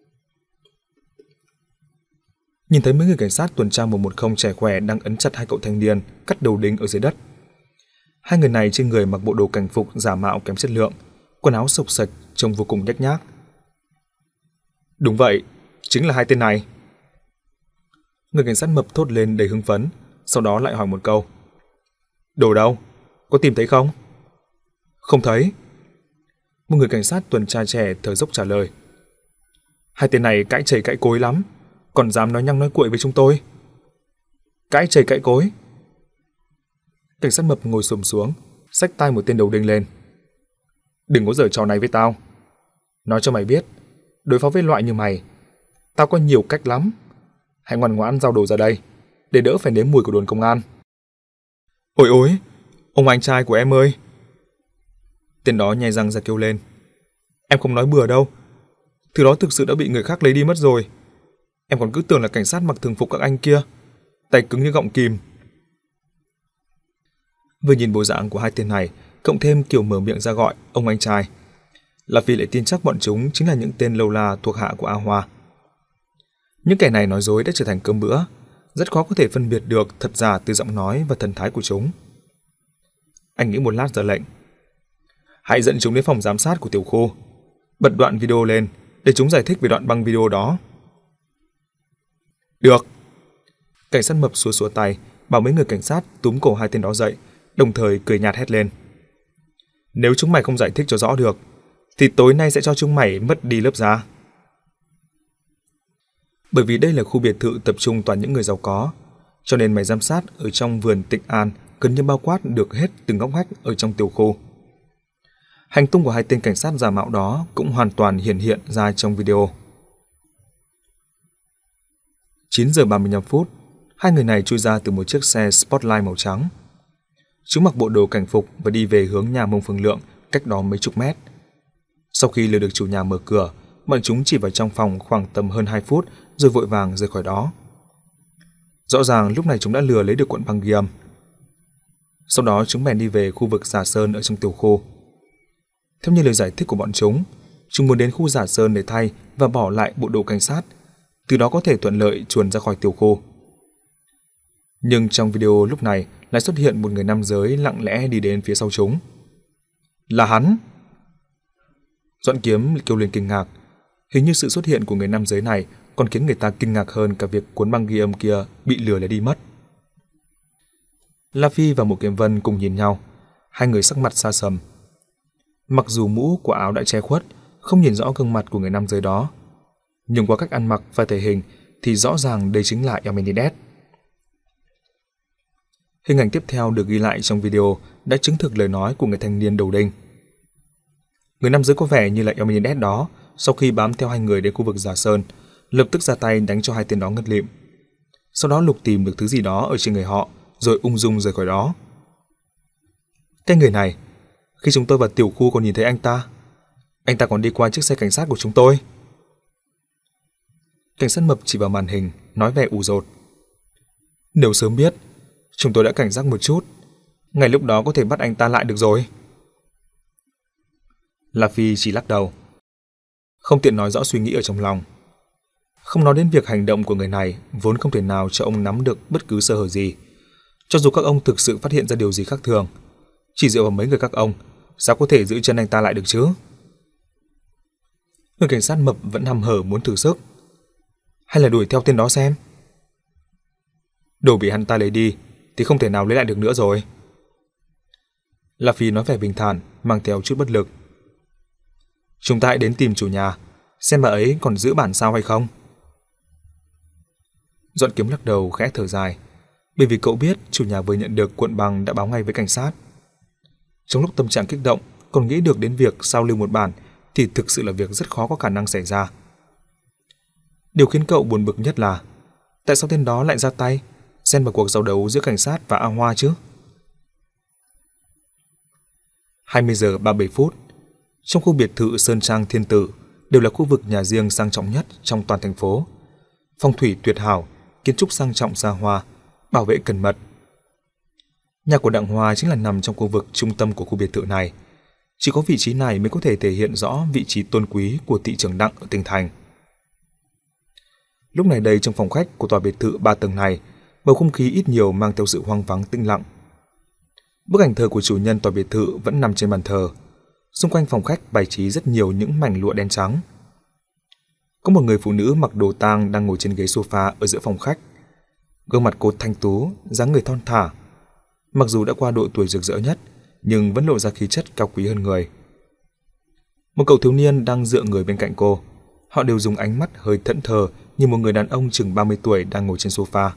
Nhìn thấy mấy người cảnh sát tuần tra một một không trẻ khỏe đang ấn chặt hai cậu thanh niên cắt đầu đinh ở dưới đất. Hai người này trên người mặc bộ đồ cảnh phục giả mạo kém chất lượng, quần áo xộc xệch trông vô cùng nhếch nhác. Đúng vậy, chính là hai tên này. Người cảnh sát mập thốt lên đầy hưng phấn, sau đó lại hỏi một câu. Đồ đâu? Có tìm thấy không? Không thấy. Một người cảnh sát tuần tra trẻ thở dốc trả lời. Hai tên này cãi chảy cãi cối lắm, còn dám nói nhăng nói cuội với chúng tôi. Cãi chảy cãi cối? Cảnh sát mập ngồi xổm xuống, xách tay một tên đầu đinh lên. Đừng có giở trò này với tao. Nói cho mày biết, đối phó với loại như mày, tao có nhiều cách lắm. Hãy ngoan ngoãn giao đồ ra đây, để đỡ phải nếm mùi của đồn công an. Ôi ôi, ông anh trai của em ơi, Tên đó nhai răng ra kêu lên. Em không nói bừa đâu. Thứ đó thực sự đã bị người khác lấy đi mất rồi. Em còn cứ tưởng là cảnh sát mặc thường phục các anh kia. Tay cứng như gọng kìm. Vừa nhìn bộ dạng của hai tên này, cộng thêm kiểu mở miệng ra gọi ông anh trai, La Phi lại tin chắc bọn chúng chính là những tên lâu la thuộc hạ của A Hoa. Những kẻ này nói dối đã trở thành cơm bữa, rất khó có thể phân biệt được thật giả từ giọng nói và thần thái của chúng. Anh nghĩ một lát ra lệnh. Hãy dẫn chúng đến phòng giám sát của tiểu khu. Bật đoạn video lên để chúng giải thích về đoạn băng video đó. Được. Cảnh sát mập xua xua tay, bảo mấy người cảnh sát túm cổ hai tên đó dậy, đồng thời cười nhạt hét lên. Nếu chúng mày không giải thích cho rõ được, thì tối nay sẽ cho chúng mày mất đi lớp da. Bởi vì đây là khu biệt thự tập trung toàn những người giàu có, cho nên máy giám sát ở trong vườn Tịnh An gần như bao quát được hết từng ngóc ngách ở trong tiểu khu. Hành tung của hai tên cảnh sát giả mạo đó cũng hoàn toàn hiển hiện ra trong video. chín giờ ba mươi lăm phút, hai người này chui ra từ một chiếc xe Spotlight màu trắng. Chúng mặc bộ đồ cảnh phục và đi về hướng nhà Mông Phương Lượng, cách đó mấy chục mét. Sau khi lừa được chủ nhà mở cửa, bọn chúng chỉ vào trong phòng khoảng tầm hơn hai phút rồi vội vàng rời khỏi đó. Rõ ràng lúc này chúng đã lừa lấy được cuộn băng ghi âm. Sau đó chúng bèn đi về khu vực Giả Sơn ở trong tiểu khu. Theo như lời giải thích của bọn chúng, chúng muốn đến khu Giả Sơn để thay và bỏ lại bộ đồ cảnh sát, từ đó có thể thuận lợi chuồn ra khỏi tiểu khu. Nhưng trong video lúc này lại xuất hiện một người nam giới lặng lẽ đi đến phía sau chúng. Là hắn! Doãn Kiếm kêu lên kinh ngạc. Hình như sự xuất hiện của người nam giới này còn khiến người ta kinh ngạc hơn cả việc cuốn băng ghi âm kia bị lừa lấy đi mất. La Phi và Mộ Kiếm Vân cùng nhìn nhau, hai người sắc mặt xa sầm. Mặc dù mũ của áo đã che khuất, không nhìn rõ gương mặt của người nam giới đó, nhưng qua cách ăn mặc và thể hình thì rõ ràng đây chính là Eminides. Hình ảnh tiếp theo được ghi lại trong video đã chứng thực lời nói của người thanh niên đầu đinh. Người nam giới có vẻ như là Eminides đó, sau khi bám theo hai người đến khu vực Giả Sơn, lập tức ra tay đánh cho hai tên đó ngất lịm. Sau đó lục tìm được thứ gì đó ở trên người họ, rồi ung dung rời khỏi đó. Cái người này, khi chúng tôi vào tiểu khu còn nhìn thấy anh ta. Anh ta còn đi qua chiếc xe cảnh sát của chúng tôi. Cảnh sát mập chỉ vào màn hình, nói vẻ ủ dột. Nếu sớm biết, chúng tôi đã cảnh giác một chút, ngay lúc đó có thể bắt anh ta lại được rồi. La Phi chỉ lắc đầu, không tiện nói rõ suy nghĩ ở trong lòng. Không nói đến việc hành động của người này vốn không thể nào cho ông nắm được bất cứ sơ hở gì. Cho dù các ông thực sự phát hiện ra điều gì khác thường, chỉ dựa vào mấy người các ông, sao có thể giữ chân anh ta lại được chứ? Người cảnh sát mập vẫn hăm hở muốn thử sức. Hay là đuổi theo tên đó xem? Đồ bị hắn ta lấy đi thì không thể nào lấy lại được nữa rồi. La Phi nói vẻ bình thản, mang theo chút bất lực. Chúng ta hãy đến tìm chủ nhà, xem bà ấy còn giữ bản sao hay không. Doãn Kiếm lắc đầu khẽ thở dài, bởi vì cậu biết chủ nhà vừa nhận được cuộn băng đã báo ngay với cảnh sát. Trong lúc tâm trạng kích động, còn nghĩ được đến việc sao lưu một bản thì thực sự là việc rất khó có khả năng xảy ra. Điều khiến cậu buồn bực nhất là tại sao tên đó lại ra tay xen vào cuộc giao đấu giữa cảnh sát và A Hoa chứ? hai mươi giờ ba mươi bảy phút, trong khu biệt thự Sơn Trang Thiên Tử, đều là khu vực nhà riêng sang trọng nhất trong toàn thành phố. Phong thủy tuyệt hảo, kiến trúc sang trọng xa hoa, bảo vệ cẩn mật. Nhà của Đặng Hoa chính là nằm trong khu vực trung tâm của khu biệt thự này. Chỉ có vị trí này mới có thể thể hiện rõ vị trí tôn quý của thị trưởng Đặng ở tỉnh thành. Lúc này đây trong phòng khách của tòa biệt thự ba tầng này, bầu không khí ít nhiều mang theo sự hoang vắng tĩnh lặng. Bức ảnh thờ của chủ nhân tòa biệt thự vẫn nằm trên bàn thờ. Xung quanh phòng khách bày trí rất nhiều những mảnh lụa đen trắng. Có một người phụ nữ mặc đồ tang đang ngồi trên ghế sofa ở giữa phòng khách. Gương mặt cô thanh tú, dáng người thon thả. Mặc dù đã qua độ tuổi rực rỡ nhất, nhưng vẫn lộ ra khí chất cao quý hơn người. Một cậu thiếu niên đang dựa người bên cạnh cô. Họ đều dùng ánh mắt hơi thẫn thờ như một người đàn ông chừng ba mươi tuổi đang ngồi trên sofa.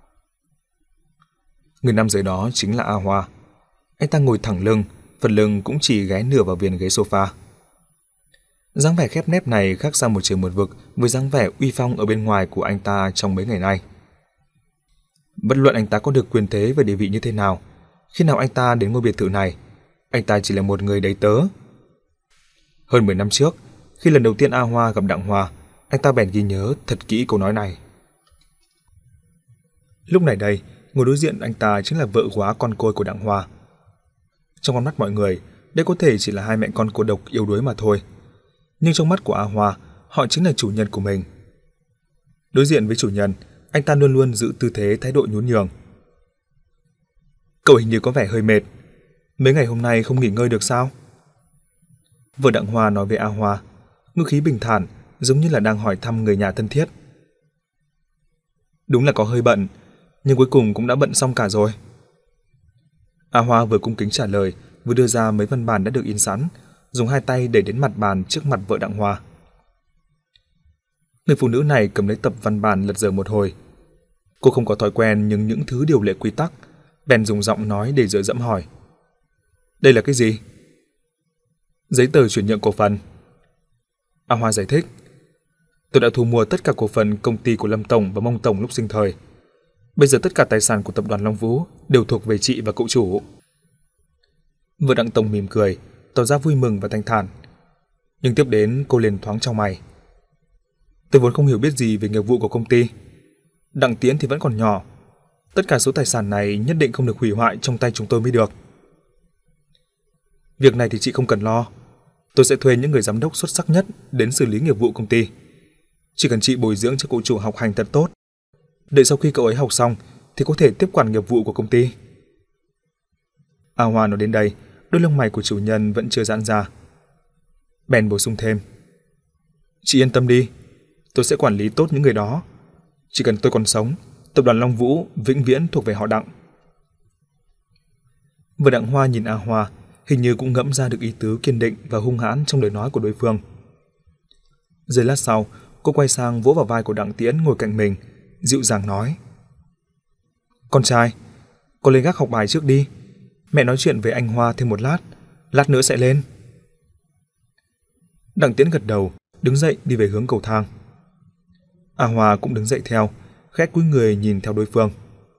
Người nam giới đó chính là A Hoa. Anh ta ngồi thẳng lưng, phần lưng cũng chỉ ghé nửa vào viền ghế sofa. Dáng vẻ khép nép này khác xa một trời một vực với dáng vẻ uy phong ở bên ngoài của anh ta trong mấy ngày nay. Bất luận anh ta có được quyền thế và địa vị như thế nào, khi nào anh ta đến ngôi biệt thự này, anh ta chỉ là một người đầy tớ, Hơn mười năm trước, khi lần đầu tiên A Hoa gặp Đặng Hoa, anh ta bèn ghi nhớ thật kỹ câu nói này. Lúc này đây, ngồi đối diện anh ta chính là vợ góa con côi của Đặng Hoa. Trong con mắt mọi người, đây có thể chỉ là hai mẹ con cô độc yếu đuối mà thôi. Nhưng trong mắt của A Hoa, họ chính là chủ nhân của mình. Đối diện với chủ nhân, anh ta luôn luôn giữ tư thế thái độ nhún nhường. Cậu hình như có vẻ hơi mệt. Mấy ngày hôm nay không nghỉ ngơi được sao? Vợ Đặng Hoa nói với A Hoa, ngữ khí bình thản, giống như là đang hỏi thăm người nhà thân thiết. Đúng là có hơi bận, nhưng cuối cùng cũng đã bận xong cả rồi. A Hoa vừa cung kính trả lời, vừa đưa ra mấy văn bản đã được in sẵn, dùng hai tay đẩy đến mặt bàn trước mặt vợ Đặng Hoa. Người phụ nữ này cầm lấy tập văn bản lật dở một hồi. Cô không có thói quen nhưng những thứ điều lệ quy tắc, bèn dùng giọng nói để dựa dẫm hỏi. Đây là cái gì? Giấy tờ chuyển nhượng cổ phần. A Hoa giải thích. Tôi đã thu mua tất cả cổ phần công ty của Lâm Tổng và Mông Tổng lúc sinh thời. Bây giờ tất cả tài sản của tập đoàn Long Vũ đều thuộc về chị và cậu chủ. Vợ Đặng Tổng mỉm cười, tỏ ra vui mừng và thanh thản. Nhưng tiếp đến cô liền thoáng chau mày. Tôi vốn không hiểu biết gì về nghiệp vụ của công ty. Đặng Tiễn thì vẫn còn nhỏ. Tất cả số tài sản này nhất định không được hủy hoại trong tay chúng tôi mới được. Việc này thì chị không cần lo. Tôi sẽ thuê những người giám đốc xuất sắc nhất đến xử lý nghiệp vụ công ty. Chỉ cần chị bồi dưỡng cho cậu chủ học hành thật tốt. Đợi sau khi cậu ấy học xong thì có thể tiếp quản nghiệp vụ của công ty. A Hoa nói đến đây, đôi lông mày của chủ nhân vẫn chưa giãn ra. Bèn bổ sung thêm. Chị yên tâm đi, tôi sẽ quản lý tốt những người đó. Chỉ cần tôi còn sống, tập đoàn Long Vũ vĩnh viễn thuộc về họ Đặng. Vợ Đặng Hoa nhìn A Hoa, hình như cũng ngẫm ra được ý tứ kiên định và hung hãn trong lời nói của đối phương. Giây lát sau, cô quay sang vỗ vào vai của Đặng Tiễn ngồi cạnh mình, dịu dàng nói. Con trai, con lên gác học bài trước đi. Mẹ nói chuyện với anh Hoa thêm một lát, lát nữa sẽ lên. Đặng Tiễn gật đầu, đứng dậy đi về hướng cầu thang. A Hoa cũng đứng dậy theo, khẽ cúi người nhìn theo đối phương.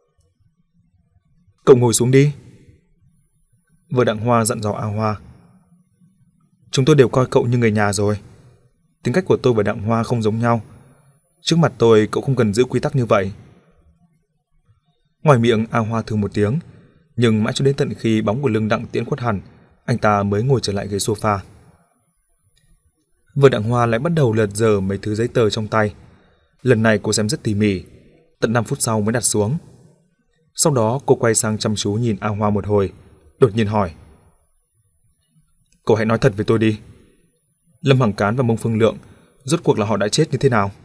Cậu ngồi xuống đi. Vợ Đặng Hoa dặn dò A Hoa. Chúng tôi đều coi cậu như người nhà rồi. Tính cách của tôi và Đặng Hoa không giống nhau. Trước mặt tôi cậu không cần giữ quy tắc như vậy. Ngoài miệng A Hoa thử một tiếng, nhưng mãi cho đến tận khi bóng của lưng Đặng Tiễn khuất hẳn, anh ta mới ngồi trở lại ghế sofa. Vợ Đặng Hoa lại bắt đầu lật dở mấy thứ giấy tờ trong tay. Lần này cô xem rất tỉ mỉ, tận năm phút sau mới đặt xuống. Sau đó cô quay sang chăm chú nhìn A Hoa một hồi, đột nhiên hỏi. Cậu hãy nói thật với tôi đi. Lâm Hằng Cán và Mông Phương Lượng, rốt cuộc là họ đã chết như thế nào?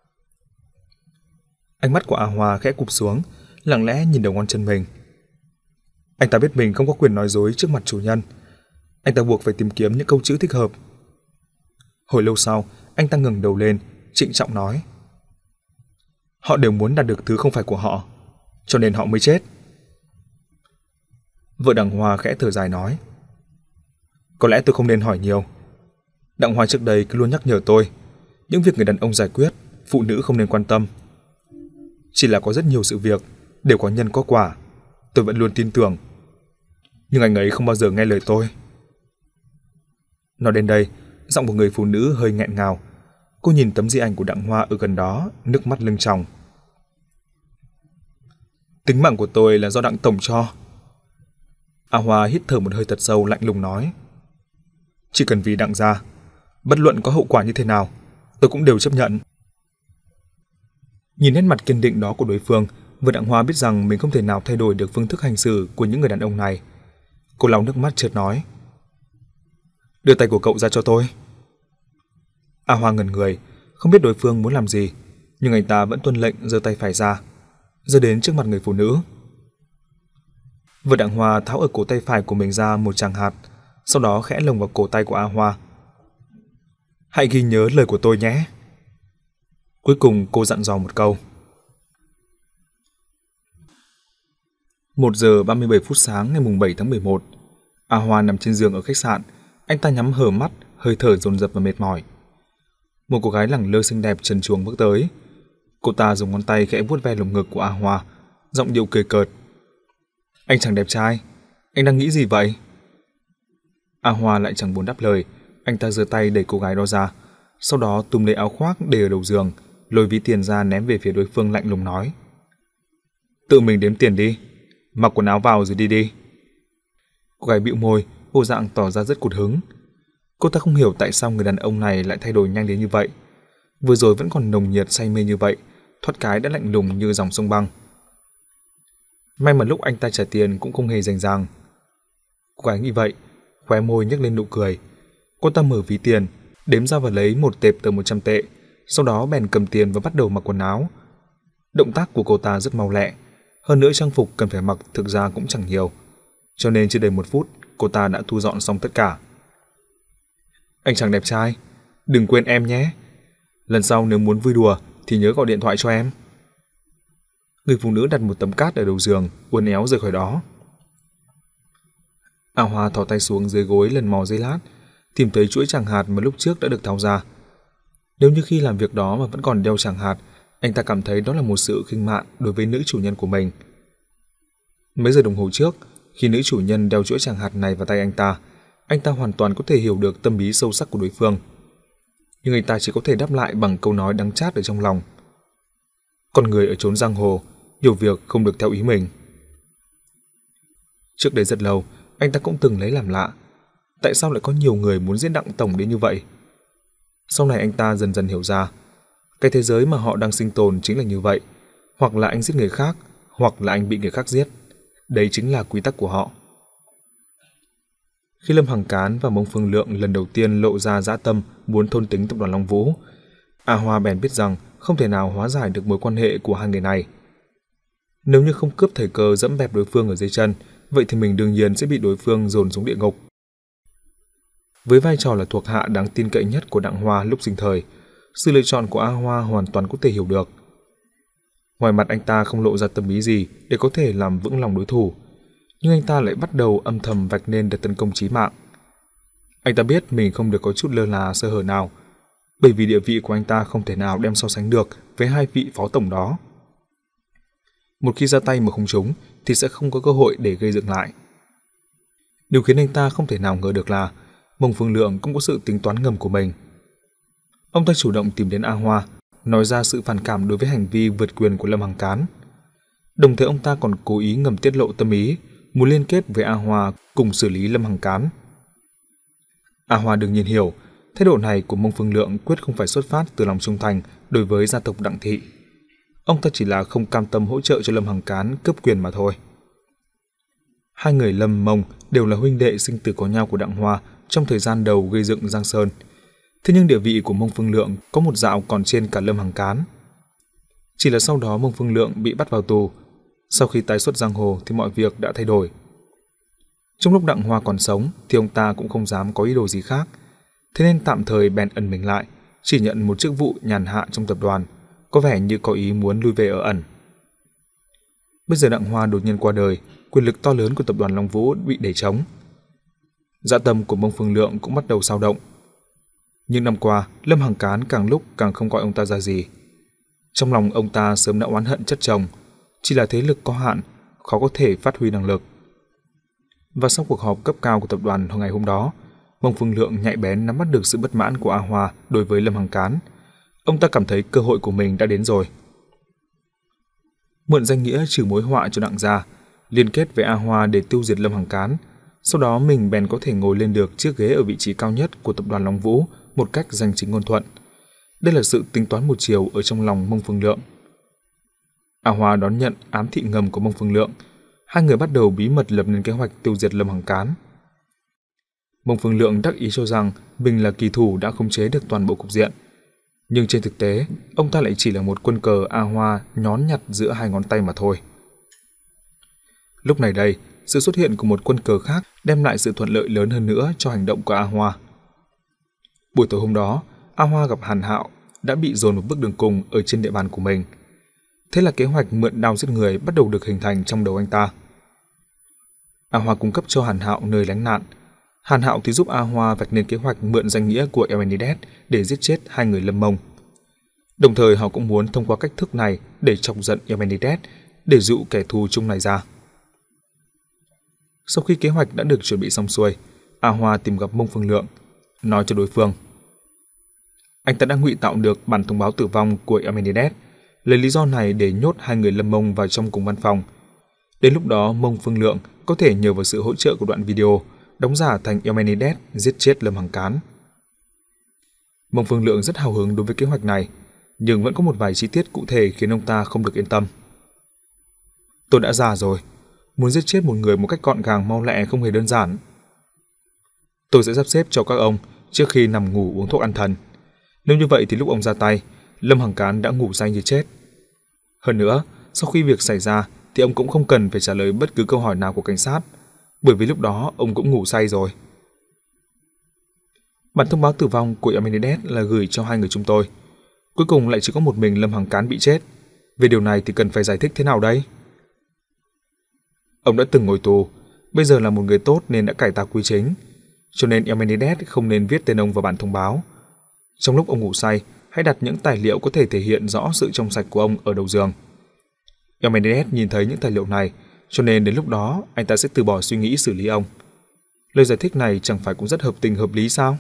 Ánh mắt của A Hoa khẽ cụp xuống, lặng lẽ nhìn đầu ngón chân mình. Anh ta biết mình không có quyền nói dối trước mặt chủ nhân. Anh ta buộc phải tìm kiếm những câu chữ thích hợp. Hồi lâu sau, anh ta ngẩng đầu lên, trịnh trọng nói. Họ đều muốn đạt được thứ không phải của họ, cho nên họ mới chết. Vợ Đặng Hoa khẽ thở dài nói. Có lẽ tôi không nên hỏi nhiều. Đặng Hoa trước đây cứ luôn nhắc nhở tôi, những việc người đàn ông giải quyết, phụ nữ không nên quan tâm. Chỉ là có rất nhiều sự việc đều có nhân có quả, tôi vẫn luôn tin tưởng. Nhưng anh ấy không bao giờ nghe lời tôi. Nói đến đây, giọng của người phụ nữ hơi nghẹn ngào. Cô nhìn tấm di ảnh của Đặng Hoa ở gần đó, nước mắt lưng tròng. Tính mạng của tôi là do Đặng Tổng cho. A Hoa hít thở một hơi thật sâu, lạnh lùng nói. Chỉ cần vì Đặng gia, bất luận có hậu quả như thế nào, tôi cũng đều chấp nhận. Nhìn nét mặt kiên định đó của đối phương, vợ Đặng Hoa biết rằng mình không thể nào thay đổi được phương thức hành xử của những người đàn ông này. Cô lau nước mắt chợt nói. Đưa tay của cậu ra cho tôi. A Hoa ngẩn người, không biết đối phương muốn làm gì, nhưng anh ta vẫn tuân lệnh giơ tay phải ra, giơ đến trước mặt người phụ nữ. Vợ Đặng Hoa tháo ở cổ tay phải của mình ra một tràng hạt, sau đó khẽ lồng vào cổ tay của A Hoa. Hãy ghi nhớ lời của tôi nhé. Cuối cùng cô dặn dò một câu. một giờ ba mươi bảy phút sáng ngày bảy tháng mười một, A Hoa nằm trên giường ở khách sạn. Anh ta nhắm hờ mắt, hơi thở dồn dập và mệt mỏi. Một cô gái lẳng lơ xinh đẹp trần truồng bước tới. Cô ta dùng ngón tay khẽ vuốt ve lồng ngực của A Hoa, giọng điệu cười cợt. Anh chàng đẹp trai, anh đang nghĩ gì vậy? A Hoa lại chẳng buồn đáp lời, anh ta giơ tay đẩy cô gái đó ra, sau đó túm lấy áo khoác để ở đầu giường, lôi ví tiền ra ném về phía đối phương, lạnh lùng nói: "Tự mình đếm tiền đi, mặc quần áo vào rồi đi đi." Cô gái bĩu môi, bộ dạng tỏ ra rất cụt hứng. Cô ta không hiểu tại sao người đàn ông này lại thay đổi nhanh đến như vậy. Vừa rồi vẫn còn nồng nhiệt say mê như vậy, thoát cái đã lạnh lùng như dòng sông băng. May mà lúc anh ta trả tiền cũng không hề rành ràng. Cô gái nghĩ vậy, khóe môi nhếch lên nụ cười. Cô ta mở ví tiền, đếm ra và lấy một tệp tờ một trăm tệ, sau đó bèn cầm tiền và bắt đầu mặc quần áo. Động tác của cô ta rất mau lẹ, hơn nữa trang phục cần phải mặc thực ra cũng chẳng nhiều, cho nên chưa đầy một phút cô ta đã thu dọn xong tất cả. "Anh chàng đẹp trai, đừng quên em nhé. Lần sau nếu muốn vui đùa thì nhớ gọi điện thoại cho em." Người phụ nữ đặt một tấm cát ở đầu giường, uốn éo rời khỏi đó. A Hoa thò tay xuống dưới gối lần mò giây lát, tìm thấy chuỗi tràng hạt mà lúc trước đã được tháo ra. Nếu như khi làm việc đó mà vẫn còn đeo tràng hạt, anh ta cảm thấy đó là một sự khinh mạn đối với nữ chủ nhân của mình. Mấy giờ đồng hồ trước, khi nữ chủ nhân đeo chuỗi tràng hạt này vào tay anh ta, anh ta hoàn toàn có thể hiểu được tâm ý sâu sắc của đối phương. Nhưng anh ta chỉ có thể đáp lại bằng câu nói đắng chát ở trong lòng. Con người ở chốn giang hồ, nhiều việc không được theo ý mình. Trước đây rất lâu, anh ta cũng từng lấy làm lạ. Tại sao lại có nhiều người muốn giết Đặng tổng đến như vậy? Sau này anh ta dần dần hiểu ra, cái thế giới mà họ đang sinh tồn chính là như vậy. Hoặc là anh giết người khác, hoặc là anh bị người khác giết. Đấy chính là quy tắc của họ. Khi Lâm Hằng Cán và Mông Phương Lượng lần đầu tiên lộ ra dã tâm muốn thôn tính tập đoàn Long Vũ, A Hoa bèn biết rằng không thể nào hóa giải được mối quan hệ của hai người này. Nếu như không cướp thời cơ dẫm bẹp đối phương ở dưới chân, vậy thì mình đương nhiên sẽ bị đối phương dồn xuống địa ngục. Với vai trò là thuộc hạ đáng tin cậy nhất của Đặng Hoa lúc sinh thời, sự lựa chọn của A Hoa hoàn toàn có thể hiểu được. Ngoài mặt anh ta không lộ ra tâm ý gì để có thể làm vững lòng đối thủ, nhưng anh ta lại bắt đầu âm thầm vạch nên đợt tấn công chí mạng. Anh ta biết mình không được có chút lơ là sơ hở nào, bởi vì địa vị của anh ta không thể nào đem so sánh được với hai vị phó tổng đó. Một khi ra tay mà không trúng thì sẽ không có cơ hội để gây dựng lại. Điều khiến anh ta không thể nào ngờ được là Mông Phương Lượng cũng có sự tính toán ngầm của mình. Ông ta chủ động tìm đến A Hoa, nói ra sự phản cảm đối với hành vi vượt quyền của Lâm Hằng Cán. Đồng thời ông ta còn cố ý ngầm tiết lộ tâm ý, muốn liên kết với A Hoa cùng xử lý Lâm Hằng Cán. A Hoa đương nhiên hiểu, thái độ này của Mông Phương Lượng quyết không phải xuất phát từ lòng trung thành đối với gia tộc Đặng thị. Ông ta chỉ là không cam tâm hỗ trợ cho Lâm Hằng Cán cướp quyền mà thôi. Hai người Lâm Mông đều là huynh đệ sinh tử có nhau của Đặng Hoa trong thời gian đầu gây dựng Giang Sơn. Thế nhưng địa vị của Mông Phương Lượng có một dạo còn trên cả Lâm Hằng Cán. Chỉ là sau đó Mông Phương Lượng bị bắt vào tù. Sau khi tái xuất giang hồ thì mọi việc đã thay đổi. Trong lúc Đặng Hoa còn sống thì ông ta cũng không dám có ý đồ gì khác, thế nên tạm thời bèn ẩn mình lại, chỉ nhận một chức vụ nhàn hạ trong tập đoàn, có vẻ như có ý muốn lui về ở ẩn. Bây giờ Đặng Hoa đột nhiên qua đời, quyền lực to lớn của tập đoàn Long Vũ bị để trống. Dạ tâm của Mông Phương Lượng cũng bắt đầu xao động. Nhưng năm qua, Lâm Hằng Cán càng lúc càng không coi ông ta ra gì. Trong lòng ông ta sớm đã oán hận chất chồng, chỉ là thế lực có hạn, khó có thể phát huy năng lực. Và sau cuộc họp cấp cao của tập đoàn ngày hôm đó, Mông Phương Lượng nhạy bén nắm bắt được sự bất mãn của A Hoa đối với Lâm Hằng Cán. Ông ta cảm thấy cơ hội của mình đã đến rồi. Mượn danh nghĩa trừ mối họa cho Đặng gia, liên kết với A Hoa để tiêu diệt Lâm Hằng Cán, sau đó mình bèn có thể ngồi lên được chiếc ghế ở vị trí cao nhất của tập đoàn Long Vũ một cách danh chính ngôn thuận. Đây là sự tính toán một chiều ở trong lòng Mông Phương Lượng. A Hoa đón nhận ám thị ngầm của Mông Phương Lượng, hai người bắt đầu bí mật lập nên kế hoạch tiêu diệt Lâm Hằng Cán. Mông Phương Lượng đắc ý cho rằng mình là kỳ thủ đã khống chế được toàn bộ cục diện, nhưng trên thực tế, ông ta lại chỉ là một quân cờ A Hoa nhón nhặt giữa hai ngón tay mà thôi. Lúc này đây, sự xuất hiện của một quân cờ khác đem lại sự thuận lợi lớn hơn nữa cho hành động của A Hoa. Buổi tối hôm đó, A Hoa gặp Hàn Hạo đã bị dồn vào bước đường cùng ở trên địa bàn của mình. Thế là kế hoạch mượn đao giết người bắt đầu được hình thành trong đầu anh ta. A Hoa cung cấp cho Hàn Hạo nơi lánh nạn. Hàn Hạo thì giúp A Hoa vạch nên kế hoạch mượn danh nghĩa của Emenides để giết chết hai người Lâm Mông. Đồng thời họ cũng muốn thông qua cách thức này để chọc giận Emenides, để dụ kẻ thù chung này ra. Sau khi kế hoạch đã được chuẩn bị xong xuôi, A Hoa tìm gặp Mông Phương Lượng. nói cho đối phương. Anh ta đã ngụy tạo được bản thông báo tử vong của Amenhotep, lấy lý do này để nhốt hai người Lâm Mông vào trong cùng văn phòng. Đến lúc đó, Mông Phương Lượng có thể nhờ vào sự hỗ trợ của đoạn video đóng giả thành Amenhotep giết chết Lâm Hằng Cán. Mông Phương Lượng rất hào hứng đối với kế hoạch này, nhưng vẫn có một vài chi tiết cụ thể khiến ông ta không được yên tâm. Tôi đã già rồi, muốn giết chết một người một cách gọn gàng mau lẹ không hề đơn giản. Tôi sẽ sắp xếp cho các ông trước khi nằm ngủ uống thuốc an thần. Nếu như vậy thì lúc ông ra tay, Lâm Hằng Cán đã ngủ say như chết. Hơn nữa, sau khi việc xảy ra thì ông cũng không cần phải trả lời bất cứ câu hỏi nào của cảnh sát, bởi vì lúc đó ông cũng ngủ say rồi. Bản thông báo tử vong của Amenhotep là gửi cho hai người chúng tôi. Cuối cùng lại chỉ có một mình Lâm Hằng Cán bị chết. Về điều này thì cần phải giải thích thế nào đây? Ông đã từng ngồi tù, bây giờ là một người tốt nên đã cải tạo quy chính, cho nên Amenhotep không nên viết tên ông vào bản thông báo. Trong lúc ông ngủ say, hãy đặt những tài liệu có thể thể hiện rõ sự trong sạch của ông ở đầu giường. Amenhotep nhìn thấy những tài liệu này, cho nên đến lúc đó anh ta sẽ từ bỏ suy nghĩ xử lý ông. Lời giải thích này chẳng phải cũng rất hợp tình hợp lý sao?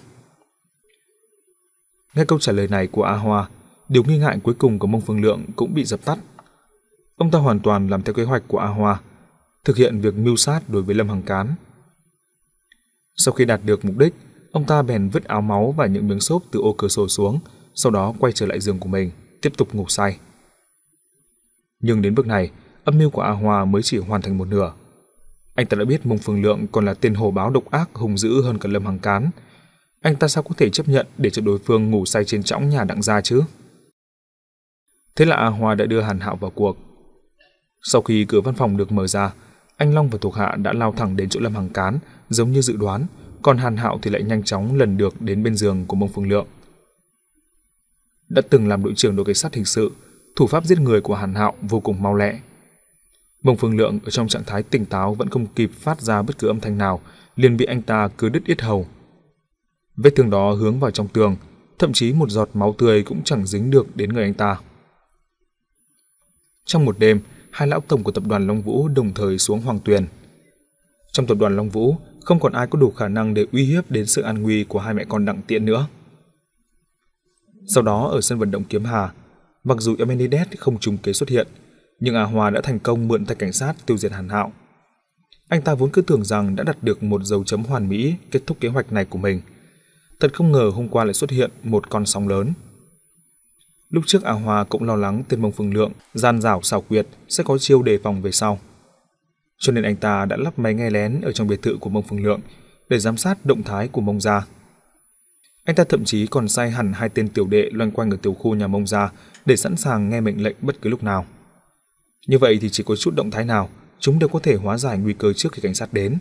Nghe câu trả lời này của A Hoa, điều nghi ngại cuối cùng của Mông Phương Lượng cũng bị dập tắt. Ông ta hoàn toàn làm theo kế hoạch của A Hoa, thực hiện việc mưu sát đối với Lâm Hằng Cán. Sau khi đạt được mục đích, ông ta bèn vứt áo máu và những miếng xốp từ ô cửa sổ xuống, sau đó quay trở lại giường của mình, tiếp tục ngủ say. Nhưng đến bước này, âm mưu của A Hoa mới chỉ hoàn thành một nửa. Anh ta đã biết Mông Phương Lượng còn là tên hổ báo độc ác hung dữ hơn cả Lâm Hằng Cán. Anh ta sao có thể chấp nhận để cho đối phương ngủ say trên trõng nhà Đặng gia chứ? Thế là A Hoa đã đưa Hàn Hạo vào cuộc. Sau khi cửa văn phòng được mở ra, anh Long và thuộc hạ đã lao thẳng đến chỗ Lâm Hằng Cán, giống như dự đoán, còn Hàn Hạo thì lại nhanh chóng lần được đến bên giường của Mông Phương Lượng. Đã từng làm đội trưởng đội cảnh sát hình sự, thủ pháp giết người của Hàn Hạo vô cùng mau lẹ. Mông Phương Lượng ở trong trạng thái tỉnh táo vẫn không kịp phát ra bất cứ âm thanh nào, liền bị anh ta cứa đứt yết hầu. Vết thương đó hướng vào trong tường, thậm chí một giọt máu tươi cũng chẳng dính được đến người anh ta. Trong một đêm, hai lão tổng của tập đoàn Long Vũ đồng thời xuống Hoàng Tuyền. Trong tập đoàn Long Vũ, không còn ai có đủ khả năng để uy hiếp đến sự an nguy của hai mẹ con Đặng Tiện nữa. Sau đó ở sân vận động Kiếm Hà, mặc dù Amenhotep không trùng kế xuất hiện, nhưng A Hoa đã thành công mượn tay cảnh sát tiêu diệt Hàn Hạo. Anh ta vốn cứ tưởng rằng đã đặt được một dấu chấm hoàn mỹ kết thúc kế hoạch này của mình. Thật không ngờ hôm qua lại xuất hiện một con sóng lớn. Lúc trước A Hoa cũng lo lắng tên Mông Phương Lượng gian dảo xảo quyệt sẽ có chiêu đề phòng về sau. Cho nên anh ta đã lắp máy nghe lén ở trong biệt thự của Mông Phương Lượng để giám sát động thái của Mông gia. Anh ta thậm chí còn sai hẳn hai tên tiểu đệ loanh quanh ở tiểu khu nhà Mông gia để sẵn sàng nghe mệnh lệnh bất cứ lúc nào. Như vậy thì chỉ có chút động thái nào, chúng đều có thể hóa giải nguy cơ trước khi cảnh sát đến.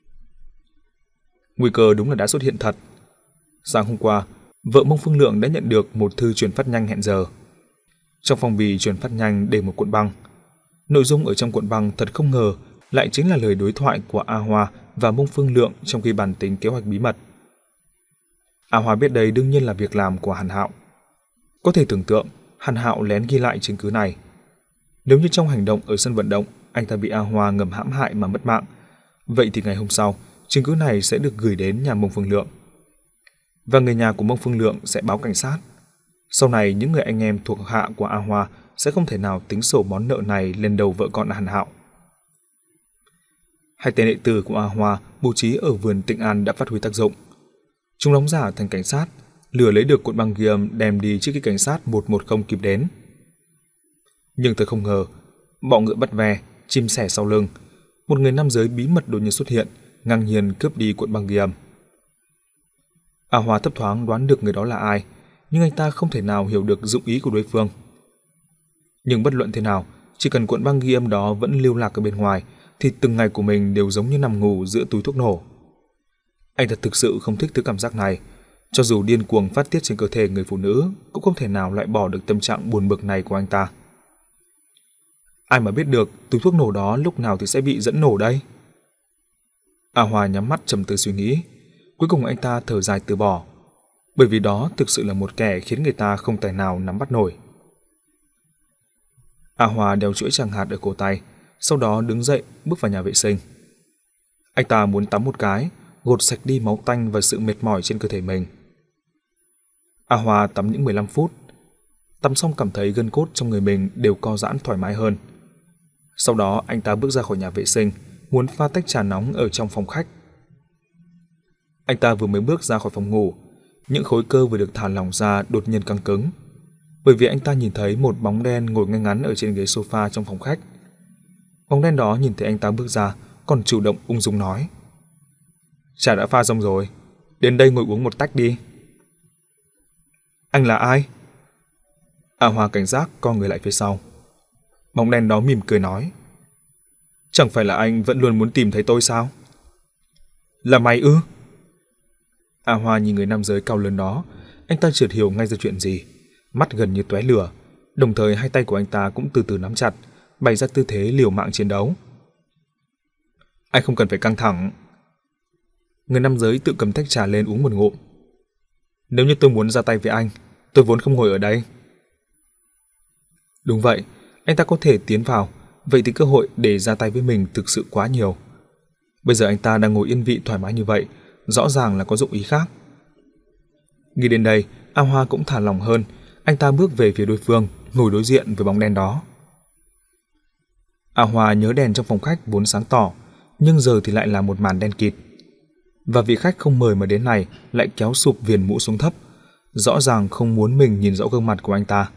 Nguy cơ đúng là đã xuất hiện thật. Sáng hôm qua, vợ Mông Phương Lượng đã nhận được một thư chuyển phát nhanh hẹn giờ. Trong phong bì chuyển phát nhanh để một cuộn băng. Nội dung ở trong cuộn băng thật không ngờ lại chính là lời đối thoại của A Hoa và Mông Phương Lượng trong khi bàn tính kế hoạch bí mật. A Hoa biết đây đương nhiên là việc làm của Hàn Hạo. Có thể tưởng tượng Hàn Hạo lén ghi lại chứng cứ này. Nếu như trong hành động ở sân vận động anh ta bị A Hoa ngầm hãm hại mà mất mạng, vậy thì ngày hôm sau chứng cứ này sẽ được gửi đến nhà Mông Phương Lượng. Và người nhà của Mông Phương Lượng sẽ báo cảnh sát. Sau này những người anh em thuộc hạ của A Hoa sẽ không thể nào tính sổ món nợ này lên đầu vợ con Hàn Hạo. Hai tên đệ tử của A Hoa bố trí ở vườn Tịnh An đã phát huy tác dụng. Chúng đóng giả thành cảnh sát, lừa lấy được cuộn băng ghi âm đem đi trước khi cảnh sát một một không kịp đến. Nhưng thật không ngờ, bọ ngựa bắt ve, chim sẻ sau lưng, một người nam giới bí mật đột nhiên xuất hiện, ngang nhiên cướp đi cuộn băng ghi âm. A Hoa thấp thoáng đoán được người đó là ai, nhưng anh ta không thể nào hiểu được dụng ý của đối phương. Nhưng bất luận thế nào, chỉ cần cuộn băng ghi âm đó vẫn lưu lạc ở bên ngoài, thì từng ngày của mình đều giống như nằm ngủ giữa túi thuốc nổ. Anh ta thực sự không thích thứ cảm giác này, cho dù điên cuồng phát tiết trên cơ thể người phụ nữ, cũng không thể nào loại bỏ được tâm trạng buồn bực này của anh ta. Ai mà biết được túi thuốc nổ đó lúc nào thì sẽ bị dẫn nổ đây? A Hoa nhắm mắt trầm tư suy nghĩ, cuối cùng anh ta thở dài từ bỏ, bởi vì đó thực sự là một kẻ khiến người ta không tài nào nắm bắt nổi. A Hoa đeo chuỗi tràng hạt ở cổ tay, sau đó đứng dậy bước vào nhà vệ sinh. Anh ta muốn tắm một cái, gột sạch đi máu tanh và sự mệt mỏi trên cơ thể mình. A Hoa tắm những mười lăm phút. Tắm xong cảm thấy gân cốt trong người mình đều co giãn thoải mái hơn. Sau đó anh ta bước ra khỏi nhà vệ sinh, muốn pha tách trà nóng ở trong phòng khách. Anh ta vừa mới bước ra khỏi phòng ngủ, những khối cơ vừa được thả lỏng ra đột nhiên căng cứng, bởi vì anh ta nhìn thấy một bóng đen ngồi ngay ngắn ở trên ghế sofa trong phòng khách. Bóng đen đó nhìn thấy anh ta bước ra, còn chủ động ung dung nói: "Trà đã pha xong rồi, đến đây ngồi uống một tách đi." "Anh là ai?" A Hoa cảnh giác co người lại phía sau. Bóng đen đó mỉm cười nói: "Chẳng phải là anh vẫn luôn muốn tìm thấy tôi sao?" "Là mày ư?" A Hoa nhìn người nam giới cao lớn đó, anh ta chợt hiểu ngay ra chuyện gì, mắt gần như tóe lửa, đồng thời hai tay của anh ta cũng từ từ nắm chặt, bày ra tư thế liều mạng chiến đấu. "Anh không cần phải căng thẳng." Người nam giới tự cầm tách trà lên uống một ngụm. "Nếu như tôi muốn ra tay với anh, tôi vốn không ngồi ở đây." Đúng vậy, anh ta có thể tiến vào, vậy thì cơ hội để ra tay với mình thực sự quá nhiều. Bây giờ anh ta đang ngồi yên vị thoải mái như vậy, rõ ràng là có dụng ý khác. Nghĩ đến đây, A Hoa cũng thả lỏng hơn, anh ta bước về phía đối phương, ngồi đối diện với bóng đen đó. A Hoa nhớ đèn trong phòng khách vốn sáng tỏ, nhưng giờ thì lại là một màn đen kịt. Và vị khách không mời mà đến này lại kéo sụp viền mũ xuống thấp, rõ ràng không muốn mình nhìn rõ gương mặt của anh ta.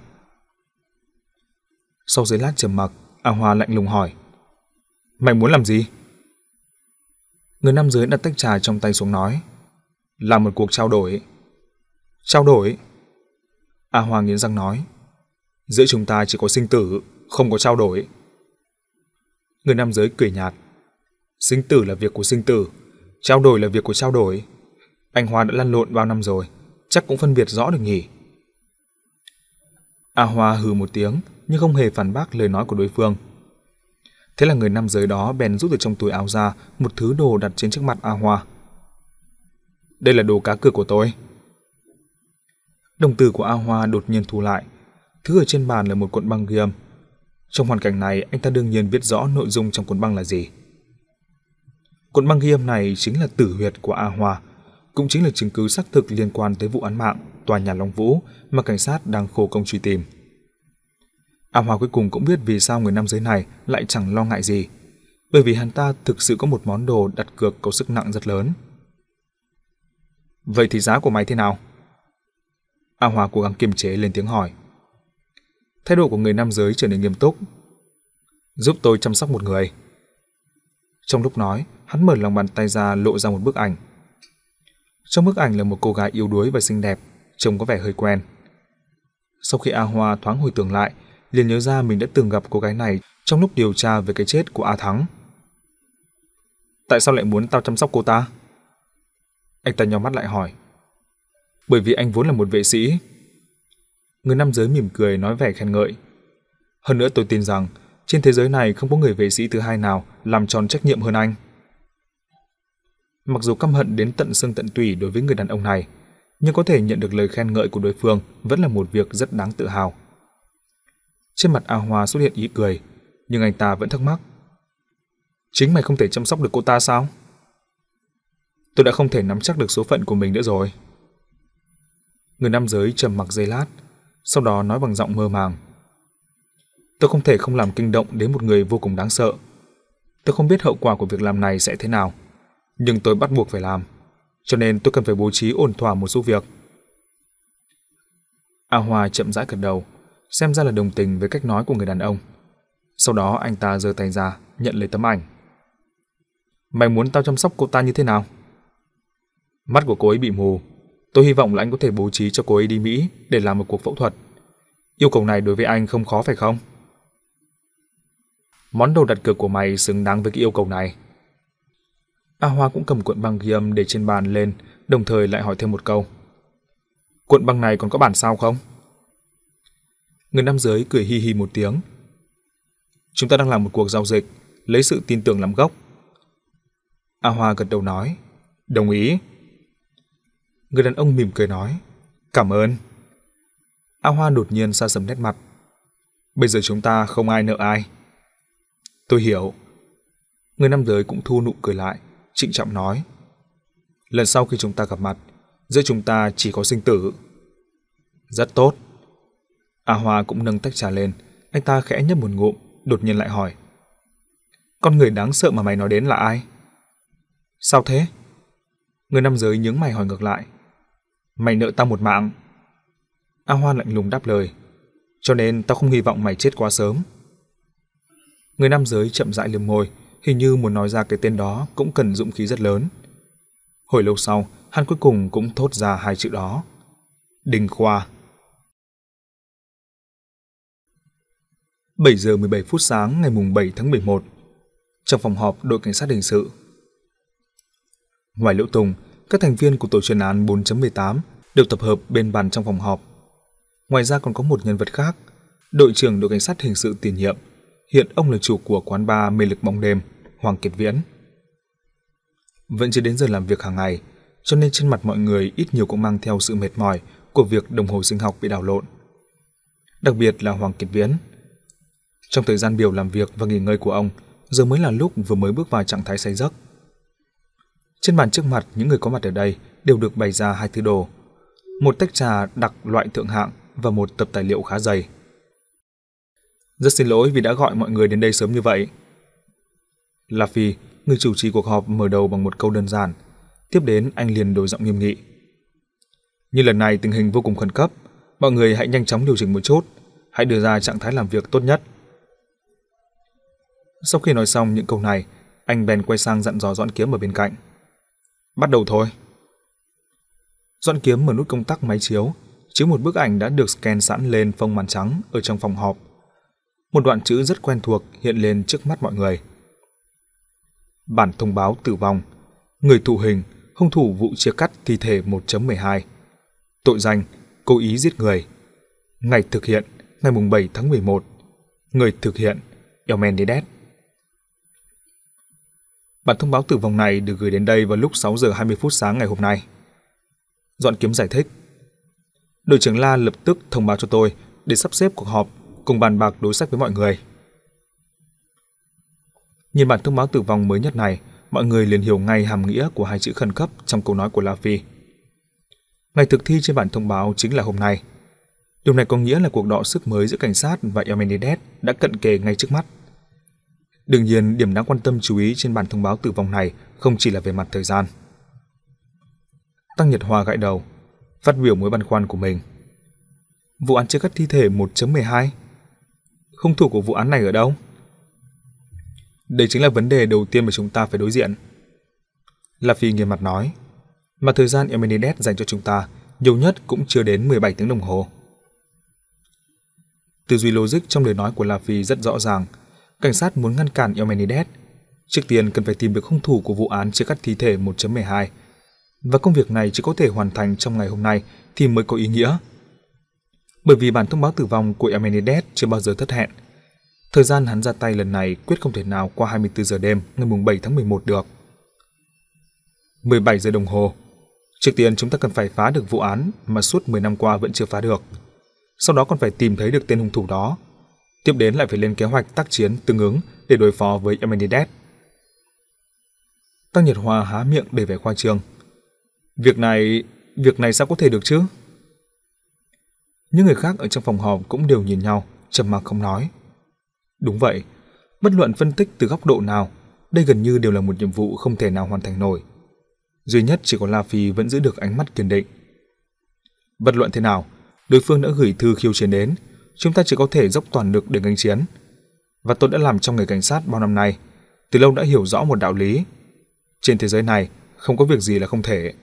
Sau giây lát trầm mặc, A Hoa lạnh lùng hỏi: "Mày muốn làm gì?" Người nam giới đặt tách trà trong tay xuống nói: "Làm một cuộc trao đổi." "Trao đổi?" A Hoa nghiến răng nói: "Giữa chúng ta chỉ có sinh tử, không có trao đổi." Người nam giới cười nhạt: "Sinh tử là việc của sinh tử, trao đổi là việc của trao đổi. Anh Hoa đã lăn lộn bao năm rồi, chắc cũng phân biệt rõ được nhỉ." A Hoa hừ một tiếng nhưng không hề phản bác lời nói của đối phương. Thế là người nam giới đó bèn rút từ trong túi áo ra một thứ đồ đặt trên trước mặt A Hoa. "Đây là đồ cá cược của tôi." Đồng tử của A Hoa đột nhiên thu lại. Thứ ở trên bàn là một cuộn băng ghi âm. Trong hoàn cảnh này, anh ta đương nhiên biết rõ nội dung trong cuộn băng là gì. Cuộn băng ghi âm này chính là tử huyệt của A Hoa, cũng chính là chứng cứ xác thực liên quan tới vụ án mạng tòa nhà Long Vũ mà cảnh sát đang khổ công truy tìm. A Hoa cuối cùng cũng biết vì sao người nam giới này lại chẳng lo ngại gì, bởi vì hắn ta thực sự có một món đồ đặt cược có sức nặng rất lớn. "Vậy thì giá của mày thế nào?" A Hoa cố gắng kiềm chế lên tiếng hỏi. Thái độ của người nam giới trở nên nghiêm túc. "Giúp tôi chăm sóc một người." Trong lúc nói, hắn mở lòng bàn tay ra lộ ra một bức ảnh. Trong bức ảnh là một cô gái yếu đuối và xinh đẹp, trông có vẻ hơi quen. Sau khi A Hoa thoáng hồi tưởng lại, liền nhớ ra mình đã từng gặp cô gái này trong lúc điều tra về cái chết của A Thắng. "Tại sao lại muốn tao chăm sóc cô ta?" Anh ta nhíu mắt lại hỏi. "Bởi vì anh vốn là một vệ sĩ." Người nam giới mỉm cười nói vẻ khen ngợi. "Hơn nữa tôi tin rằng trên thế giới này không có người vệ sĩ thứ hai nào làm tròn trách nhiệm hơn anh." Mặc dù căm hận đến tận xương tận tủy đối với người đàn ông này, nhưng có thể nhận được lời khen ngợi của đối phương vẫn là một việc rất đáng tự hào. Trên mặt A Hoa xuất hiện ý cười, nhưng anh ta vẫn thắc mắc. "Chính mày không thể chăm sóc được cô ta sao?" "Tôi đã không thể nắm chắc được số phận của mình nữa rồi." Người nam giới trầm mặc giây lát, sau đó nói bằng giọng mơ màng. "Tôi không thể không làm kinh động đến một người vô cùng đáng sợ. Tôi không biết hậu quả của việc làm này sẽ thế nào, nhưng tôi bắt buộc phải làm, cho nên tôi cần phải bố trí ổn thỏa một số việc." A Hoa chậm rãi gật đầu, xem ra là đồng tình với cách nói của người đàn ông. Sau đó anh ta giơ tay ra, nhận lấy tấm ảnh. "Mày muốn tao chăm sóc cô ta như thế nào?" "Mắt của cô ấy bị mù. Tôi hy vọng là anh có thể bố trí cho cô ấy đi Mỹ để làm một cuộc phẫu thuật. Yêu cầu này đối với anh không khó phải không?" "Món đồ đặt cược của mày xứng đáng với cái yêu cầu này." A Hoa cũng cầm cuộn băng ghi âm để trên bàn lên, đồng thời lại hỏi thêm một câu. "Cuộn băng này còn có bản sao không?" Người nam giới cười hi hi một tiếng. "Chúng ta đang làm một cuộc giao dịch, lấy sự tin tưởng làm gốc." A Hoa gật đầu nói, "Đồng ý." Người đàn ông mỉm cười nói, "Cảm ơn." A Hoa đột nhiên sa sầm nét mặt. "Bây giờ chúng ta không ai nợ ai." "Tôi hiểu." Người nam giới cũng thu nụ cười lại, trịnh trọng nói, Lần sau khi chúng ta gặp mặt, giữa chúng ta chỉ có sinh tử. Rất tốt. A Hoa cũng nâng tách trà lên, anh ta khẽ nhấp một ngụm, đột nhiên lại hỏi. Con người đáng sợ mà mày nói đến là ai? Sao thế? Người nam giới nhướng mày hỏi ngược lại. Mày nợ tao một mạng. A Hoa lạnh lùng đáp lời. Cho nên tao không hy vọng mày chết quá sớm. Người nam giới chậm rãi liếm môi, hình như muốn nói ra cái tên đó cũng cần dũng khí rất lớn. Hồi lâu sau, hắn cuối cùng cũng thốt ra hai chữ đó. Đình Khoa. bảy giờ mười bảy phút sáng ngày mùng bảy tháng mười một. Trong phòng họp đội cảnh sát hình sự. Ngoài Liễu Tùng, các thành viên của tổ chuyên án bốn chấm mười tám đều tập hợp bên bàn trong phòng họp. Ngoài ra còn có một nhân vật khác, đội trưởng đội cảnh sát hình sự tiền nhiệm. Hiện ông là chủ của quán bar Mê Lực Bóng Đêm, Hoàng Kiệt Viễn. Vẫn chưa đến giờ làm việc hàng ngày, cho nên trên mặt mọi người ít nhiều cũng mang theo sự mệt mỏi của việc đồng hồ sinh học bị đảo lộn. Đặc biệt là Hoàng Kiệt Viễn. Trong thời gian biểu làm việc và nghỉ ngơi của ông, giờ mới là lúc vừa mới bước vào trạng thái say giấc. Trên bàn trước mặt những người có mặt ở đây đều được bày ra hai thứ đồ, một tách trà đặc loại thượng hạng và một tập tài liệu khá dày. Rất xin lỗi vì đã gọi mọi người đến đây sớm như vậy. La Phi, người chủ trì cuộc họp, mở đầu bằng một câu đơn giản. Tiếp đến anh liền đổi giọng nghiêm nghị. Như lần này tình hình vô cùng khẩn cấp, mọi người hãy nhanh chóng điều chỉnh một chút, hãy đưa ra trạng thái làm việc tốt nhất. Sau khi nói xong những câu này, anh bèn quay sang dặn dò Doãn Kiếm ở bên cạnh. Bắt đầu thôi. Doãn Kiếm mở nút công tắc máy chiếu, chiếu một bức ảnh đã được scan sẵn lên phông màn trắng ở trong phòng họp. Một đoạn chữ rất quen thuộc hiện lên trước mắt mọi người. Bản thông báo tử vong. Người thụ hình, hung thủ vụ chia cắt thi thể một chấm mười hai. Tội danh, cố ý giết người. Ngày thực hiện, ngày mùng bảy tháng mười một. Người thực hiện, Elmendidez. Bản thông báo tử vong này được gửi đến đây vào lúc sáu giờ hai mươi phút sáng ngày hôm nay. Doãn Kiếm giải thích. Đội trưởng La lập tức thông báo cho tôi để sắp xếp cuộc họp cùng bàn bạc đối sách với mọi người. Nhìn bản thông báo tử vong mới nhất này, mọi người liền hiểu ngay hàm nghĩa của hai chữ khẩn cấp trong câu nói của La Phi. Ngày thực thi trên bản thông báo chính là hôm nay. Điều này có nghĩa là cuộc đọ sức mới giữa cảnh sát và Elmendidez đã cận kề ngay trước mắt. Đương nhiên, điểm đáng quan tâm chú ý trên bản thông báo tử vong này không chỉ là về mặt thời gian. Tăng Nhật Hoa gãi đầu, phát biểu mối băn khoăn của mình. Vụ án chia cắt thi thể một chấm mười hai? Hung thủ của vụ án này ở đâu? Đây chính là vấn đề đầu tiên mà chúng ta phải đối diện. La Phi nghiêm mặt nói, mà thời gian Elmendidez dành cho chúng ta nhiều nhất cũng chưa đến mười bảy tiếng đồng hồ. Tư duy logic trong lời nói của La Phi rất rõ ràng. Cảnh sát muốn ngăn cản Elmendidez, trước tiên cần phải tìm được hung thủ của vụ án chia cắt thi thể một chấm mười hai, và công việc này chỉ có thể hoàn thành trong ngày hôm nay thì mới có ý nghĩa. Bởi vì bản thông báo tử vong của Elmendidez chưa bao giờ thất hẹn. Thời gian hắn ra tay lần này quyết không thể nào qua hai mươi tư giờ đêm ngày mùng bảy tháng mười một được. mười bảy giờ đồng hồ. Trước tiên chúng ta cần phải phá được vụ án mà suốt mười năm qua vẫn chưa phá được. Sau đó còn phải tìm thấy được tên hung thủ đó. Tiếp đến lại phải lên kế hoạch tác chiến tương ứng để đối phó với Elmendidez. Tăng Nhật Hoa há miệng để vẻ khoa trương. Việc này, việc này sao có thể được chứ? Những người khác ở trong phòng họp cũng đều nhìn nhau, trầm mặc không nói. Đúng vậy, bất luận phân tích từ góc độ nào, đây gần như đều là một nhiệm vụ không thể nào hoàn thành nổi. Duy nhất chỉ có La Phi vẫn giữ được ánh mắt kiên định. Bất luận thế nào, đối phương đã gửi thư khiêu chiến đến, chúng ta chỉ có thể dốc toàn lực để nghênh chiến. Và tôi đã làm trong nghề cảnh sát bao năm nay, từ lâu đã hiểu rõ một đạo lý. Trên thế giới này, không có việc gì là không thể.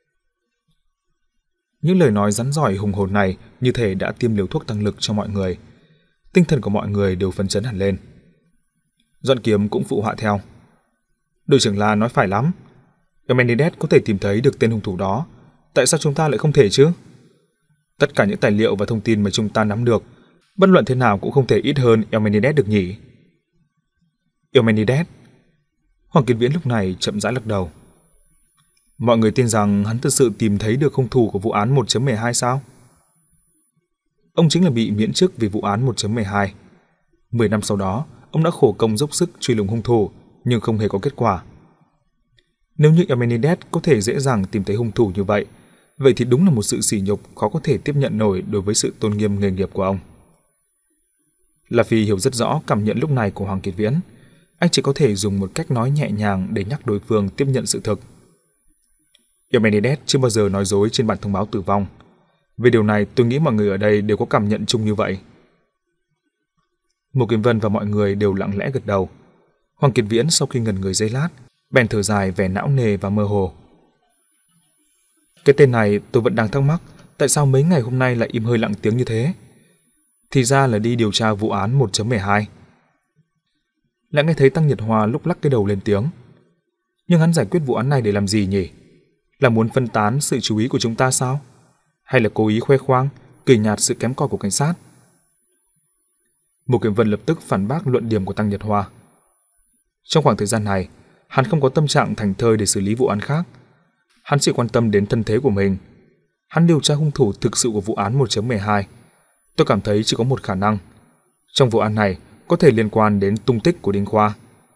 Những lời nói rắn rỏi hùng hồn này như thể đã tiêm liều thuốc tăng lực cho mọi người. Tinh thần của mọi người đều phấn chấn hẳn lên. Doãn Kiếm cũng phụ họa theo. Đội trưởng La nói phải lắm. Elmendidez có thể tìm thấy được tên hung thủ đó. Tại sao chúng ta lại không thể chứ? Tất cả những tài liệu và thông tin mà chúng ta nắm được, bất luận thế nào cũng không thể ít hơn Elmendidez được nhỉ? Elmendidez? Hoàng Kiệt Viễn lúc này chậm rãi lắc đầu. Mọi người tin rằng hắn thực sự tìm thấy được hung thủ của vụ án một chấm mười hai sao? Ông chính là bị miễn chức vì vụ án một chấm mười hai. Mười năm sau đó, ông đã khổ công dốc sức truy lùng hung thủ, nhưng không hề có kết quả. Nếu như Amenhotep có thể dễ dàng tìm thấy hung thủ như vậy, vậy thì đúng là một sự sỉ nhục khó có thể tiếp nhận nổi đối với sự tôn nghiêm nghề nghiệp của ông. La Phi hiểu rất rõ cảm nhận lúc này của Hoàng Kiệt Viễn. Anh chỉ có thể dùng một cách nói nhẹ nhàng để nhắc đối phương tiếp nhận sự thực. Amenhotep chưa bao giờ nói dối trên bản thông báo tử vong. Về điều này, tôi nghĩ mọi người ở đây đều có cảm nhận chung như vậy. Một Kiếm Vân và mọi người đều lặng lẽ gật đầu. Hoàng Kiệt Viễn sau khi ngẩn người giây lát, bèn thở dài vẻ não nề và mơ hồ. Cái tên này tôi vẫn đang thắc mắc, tại sao mấy ngày hôm nay lại im hơi lặng tiếng như thế? Thì ra là đi điều tra vụ án một chấm mười hai. Lại nghe thấy Tăng Nhật Hoa lúc lắc cái đầu lên tiếng. Nhưng hắn giải quyết vụ án này để làm gì nhỉ? Là muốn phân tán sự chú ý của chúng ta sao? Hay là cố ý khoe khoang, cười nhạt sự kém cỏi của cảnh sát? Một Kiếm Vân lập tức phản bác luận điểm của Tăng Nhật Hoa. Trong khoảng thời gian này, hắn không có tâm trạng thảnh thơi để xử lý vụ án khác. Hắn chỉ quan tâm đến thân thế của mình. Hắn điều tra hung thủ thực sự của vụ án một chấm mười hai. Tôi cảm thấy chỉ có một khả năng. Trong vụ án này có thể liên quan đến tung tích của Đinh Khoa.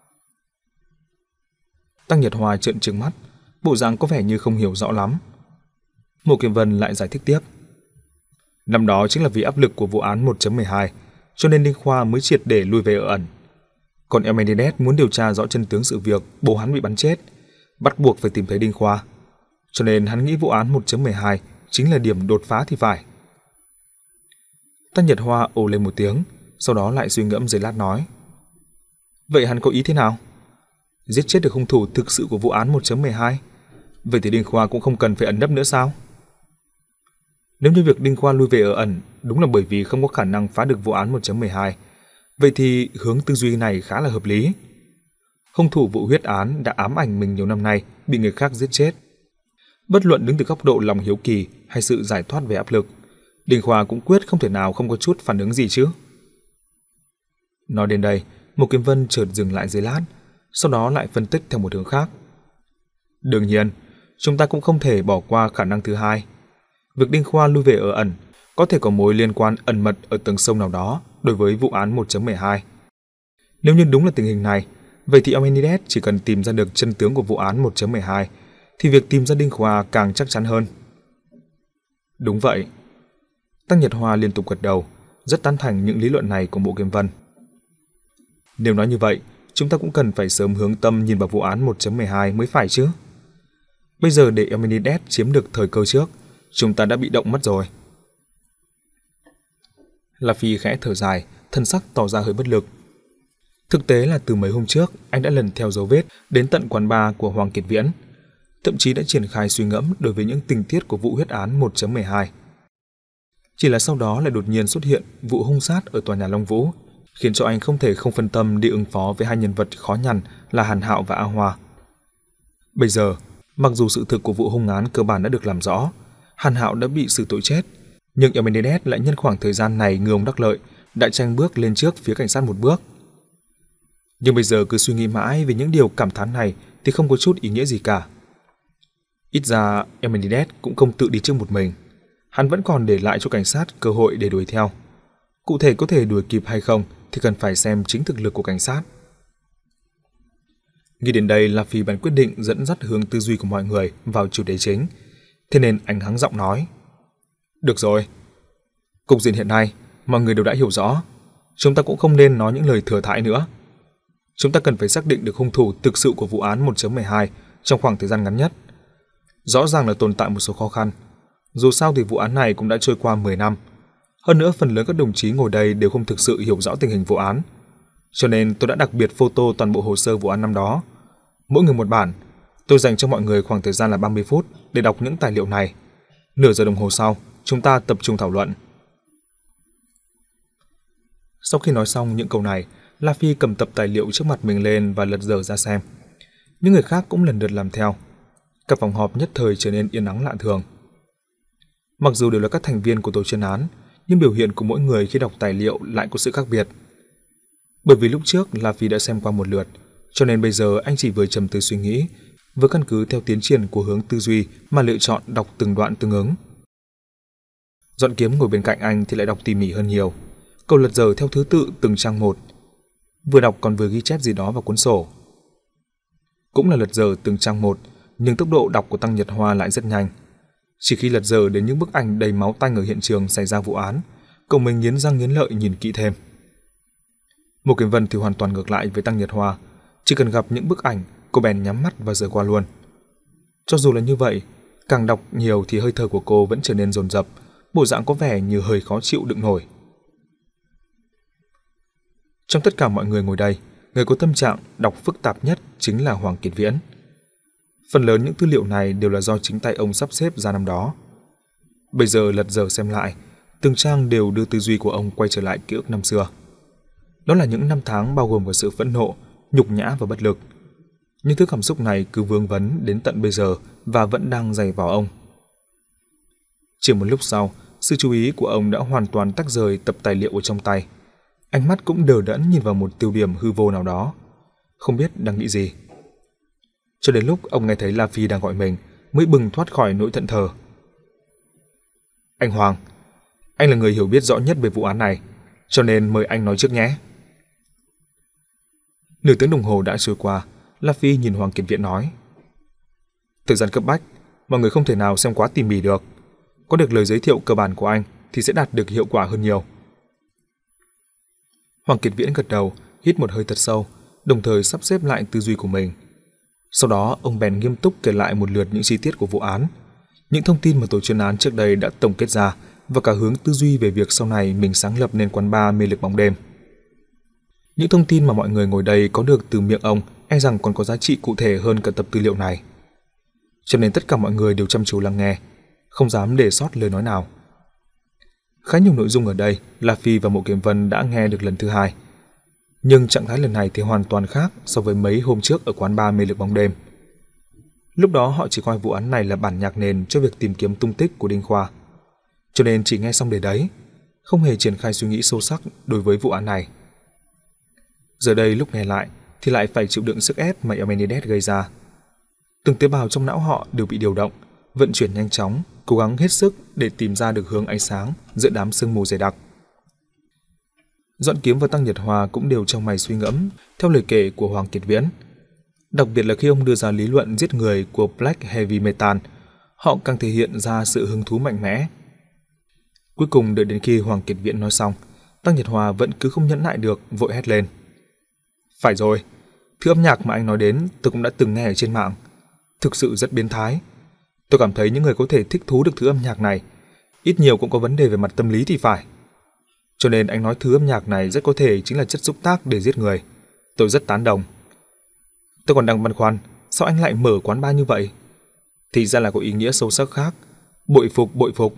Tăng Nhật Hoa trợn trừng mắt, bộ dạng có vẻ như không hiểu rõ lắm. Mộ Kiếm Vân lại giải thích tiếp. Năm đó chính là vì áp lực của vụ án một chấm mười hai, cho nên Đinh Khoa mới triệt để lui về ở ẩn. Còn Amenhotep muốn điều tra rõ chân tướng sự việc bố hắn bị bắn chết, bắt buộc phải tìm thấy Đinh Khoa. Cho nên hắn nghĩ vụ án một chấm mười hai chính là điểm đột phá thì phải. Tăng Nhật Hoa ồ lên một tiếng, sau đó lại suy ngẫm giây lát nói. Vậy hắn có ý thế nào? Giết chết được hung thủ thực sự của vụ án một chấm mười hai, vậy thì Đinh Khoa cũng không cần phải ẩn nấp nữa sao? Nếu như việc Đinh Khoa lui về ở ẩn đúng là bởi vì không có khả năng phá được vụ án một chấm mười hai, vậy thì hướng tư duy này khá là hợp lý. Hung thủ vụ huyết án đã ám ảnh mình nhiều năm nay, bị người khác giết chết. Bất luận đứng từ góc độ lòng hiếu kỳ hay sự giải thoát về áp lực, Đinh Khoa cũng quyết không thể nào không có chút phản ứng gì chứ. Nói đến đây, Một Kiếm Vân chợt dừng lại giây lát, sau đó lại phân tích theo một hướng khác. Đương nhiên, chúng ta cũng không thể bỏ qua khả năng thứ hai. Việc Đinh Khoa lui về ở ẩn có thể có mối liên quan ẩn mật ở tầng sông nào đó đối với vụ án một chấm mười hai. Nếu như đúng là tình hình này, vậy thì Amenhotep chỉ cần tìm ra được chân tướng của vụ án một chấm mười hai thì việc tìm ra Đinh Khoa càng chắc chắn hơn. Đúng vậy. Tăng Nhật Hoa liên tục gật đầu, rất tán thành những lý luận này của Mộ Kiếm Vân. Nếu nói như vậy, chúng ta cũng cần phải sớm hướng tâm nhìn vào vụ án một chấm mười hai mới phải chứ. Bây giờ để Amenhotep chiếm được thời cơ trước, chúng ta đã bị động mất rồi. La Phi khẽ thở dài, thân sắc tỏ ra hơi bất lực. Thực tế là từ mấy hôm trước, anh đã lần theo dấu vết đến tận quán bar của Hoàng Kiệt Viễn, thậm chí đã triển khai suy ngẫm đối với những tình tiết của vụ huyết án một chấm mười hai. Chỉ là sau đó lại đột nhiên xuất hiện vụ hung sát ở tòa nhà Long Vũ, khiến cho anh không thể không phân tâm đi ứng phó với hai nhân vật khó nhằn là Hàn Hạo và A Hoa. Bây giờ, mặc dù sự thực của vụ hung án cơ bản đã được làm rõ, Hàn Hạo đã bị xử tội chết, nhưng Amenhotep lại nhân khoảng thời gian này ngư ông đắc lợi, đã tranh bước lên trước phía cảnh sát một bước. Nhưng bây giờ cứ suy nghĩ mãi về những điều cảm thán này thì không có chút ý nghĩa gì cả. Ít ra Amenhotep cũng không tự đi trước một mình, hắn vẫn còn để lại cho cảnh sát cơ hội để đuổi theo. Cụ thể có thể đuổi kịp hay không thì cần phải xem chính thực lực của cảnh sát. Nghĩ đến đây, La Phi bèn quyết định dẫn dắt hướng tư duy của mọi người vào chủ đề chính, thế nên anh hắng giọng nói. Được rồi, cục diện hiện nay mọi người đều đã hiểu rõ, chúng ta cũng không nên nói những lời thừa thãi nữa. Chúng ta cần phải xác định được hung thủ thực sự của vụ án một chấm mười hai trong khoảng thời gian ngắn nhất. Rõ ràng là tồn tại một số khó khăn, dù sao thì vụ án này cũng đã trôi qua mười năm. Hơn nữa phần lớn các đồng chí ngồi đây đều không thực sự hiểu rõ tình hình vụ án, cho nên tôi đã đặc biệt photo toàn bộ hồ sơ vụ án năm đó. Mỗi người một bản, tôi dành cho mọi người khoảng thời gian là ba mươi phút để đọc những tài liệu này. Nửa giờ đồng hồ sau, chúng ta tập trung thảo luận. Sau khi nói xong những câu này, La Phi cầm tập tài liệu trước mặt mình lên và lật dở ra xem. Những người khác cũng lần lượt làm theo. Cả phòng họp nhất thời trở nên yên ắng lạ thường. Mặc dù đều là các thành viên của tổ chuyên án, nhưng biểu hiện của mỗi người khi đọc tài liệu lại có sự khác biệt. Bởi vì lúc trước La Phi đã xem qua một lượt, cho nên bây giờ anh chỉ vừa trầm tư suy nghĩ, vừa căn cứ theo tiến triển của hướng tư duy mà lựa chọn đọc từng đoạn tương ứng. Dọn Kiếm ngồi bên cạnh anh thì lại đọc tỉ mỉ hơn nhiều, cậu lật dở theo thứ tự từng trang một, vừa đọc còn vừa ghi chép gì đó vào cuốn sổ. Cũng là lật dở từng trang một, nhưng tốc độ đọc của Tăng Nhật Hoa lại rất nhanh. Chỉ khi lật dở đến những bức ảnh đầy máu tanh ở hiện trường xảy ra vụ án, cậu mình nghiến răng nghiến lợi nhìn kỹ thêm. Mộ Kiếm Vân thì hoàn toàn ngược lại với Tăng Nhật Hoa, chỉ cần gặp những bức ảnh, cô bèn nhắm mắt và rời qua luôn. Cho dù là như vậy, càng đọc nhiều thì hơi thở của cô vẫn trở nên dồn dập, bộ dạng có vẻ như hơi khó chịu đựng nổi. Trong tất cả mọi người ngồi đây, người có tâm trạng đọc phức tạp nhất chính là Hoàng Kiệt Viễn. Phần lớn những tư liệu này đều là do chính tay ông sắp xếp ra năm đó. Bây giờ lật dở xem lại, từng trang đều đưa tư duy của ông quay trở lại ký ức năm xưa. Đó là những năm tháng bao gồm cả sự phẫn nộ, nhục nhã và bất lực. Những thứ cảm xúc này cứ vương vấn đến tận bây giờ và vẫn đang dày vào ông. Chỉ một lúc sau, sự chú ý của ông đã hoàn toàn tách rời tập tài liệu ở trong tay. Ánh mắt cũng đờ đẫn nhìn vào một tiêu điểm hư vô nào đó, không biết đang nghĩ gì. Cho đến lúc ông nghe thấy La Phi đang gọi mình, mới bừng thoát khỏi nỗi thẫn thờ. Anh Hoàng, anh là người hiểu biết rõ nhất về vụ án này, cho nên mời anh nói trước nhé. Nửa tiếng đồng hồ đã trôi qua, La Phi nhìn Hoàng Kiệt Viễn nói. Thời gian cấp bách, mọi người không thể nào xem quá tỉ mỉ được. Có được lời giới thiệu cơ bản của anh thì sẽ đạt được hiệu quả hơn nhiều. Hoàng Kiệt Viễn gật đầu, hít một hơi thật sâu, đồng thời sắp xếp lại tư duy của mình. Sau đó, ông bèn nghiêm túc kể lại một lượt những chi tiết của vụ án, những thông tin mà tổ chuyên án trước đây đã tổng kết ra và cả hướng tư duy về việc sau này mình sáng lập nên quán bar Mê Lực Bóng Đêm. Những thông tin mà mọi người ngồi đây có được từ miệng ông e rằng còn có giá trị cụ thể hơn cả tập tư liệu này. Cho nên tất cả mọi người đều chăm chú lắng nghe, không dám để sót lời nói nào. Khá nhiều nội dung ở đây, La Phi và Mộ Kiếm Vân đã nghe được lần thứ hai. Nhưng trạng thái lần này thì hoàn toàn khác so với mấy hôm trước ở quán bar Mê Lực Bóng Đêm. Lúc đó họ chỉ coi vụ án này là bản nhạc nền cho việc tìm kiếm tung tích của Đinh Khoa. Cho nên chỉ nghe xong để đấy, không hề triển khai suy nghĩ sâu sắc đối với vụ án này. Giờ đây lúc nghe lại thì lại phải chịu đựng sức ép mà Amenidez gây ra. Từng tế bào trong não họ đều bị điều động, vận chuyển nhanh chóng, cố gắng hết sức để tìm ra được hướng ánh sáng giữa đám sương mù dày đặc. Doãn Kiếm và Tăng Nhật Hoa cũng đều trong mày suy ngẫm theo lời kể của Hoàng Kiệt Viễn. Đặc biệt là khi ông đưa ra lý luận giết người của Black Heavy Metal, họ càng thể hiện ra sự hứng thú mạnh mẽ. Cuối cùng đợi đến khi Hoàng Kiệt Viễn nói xong, Tăng Nhật Hoa vẫn cứ không nhẫn nại được, vội hét lên. Phải rồi, thứ âm nhạc mà anh nói đến tôi cũng đã từng nghe ở trên mạng. Thực sự rất biến thái. Tôi cảm thấy những người có thể thích thú được thứ âm nhạc này ít nhiều cũng có vấn đề về mặt tâm lý thì phải. Cho nên anh nói thứ âm nhạc này rất có thể chính là chất xúc tác để giết người. Tôi rất tán đồng. Tôi còn đang băn khoăn, sao anh lại mở quán bar như vậy? Thì ra là có ý nghĩa sâu sắc khác. Bội phục, bội phục.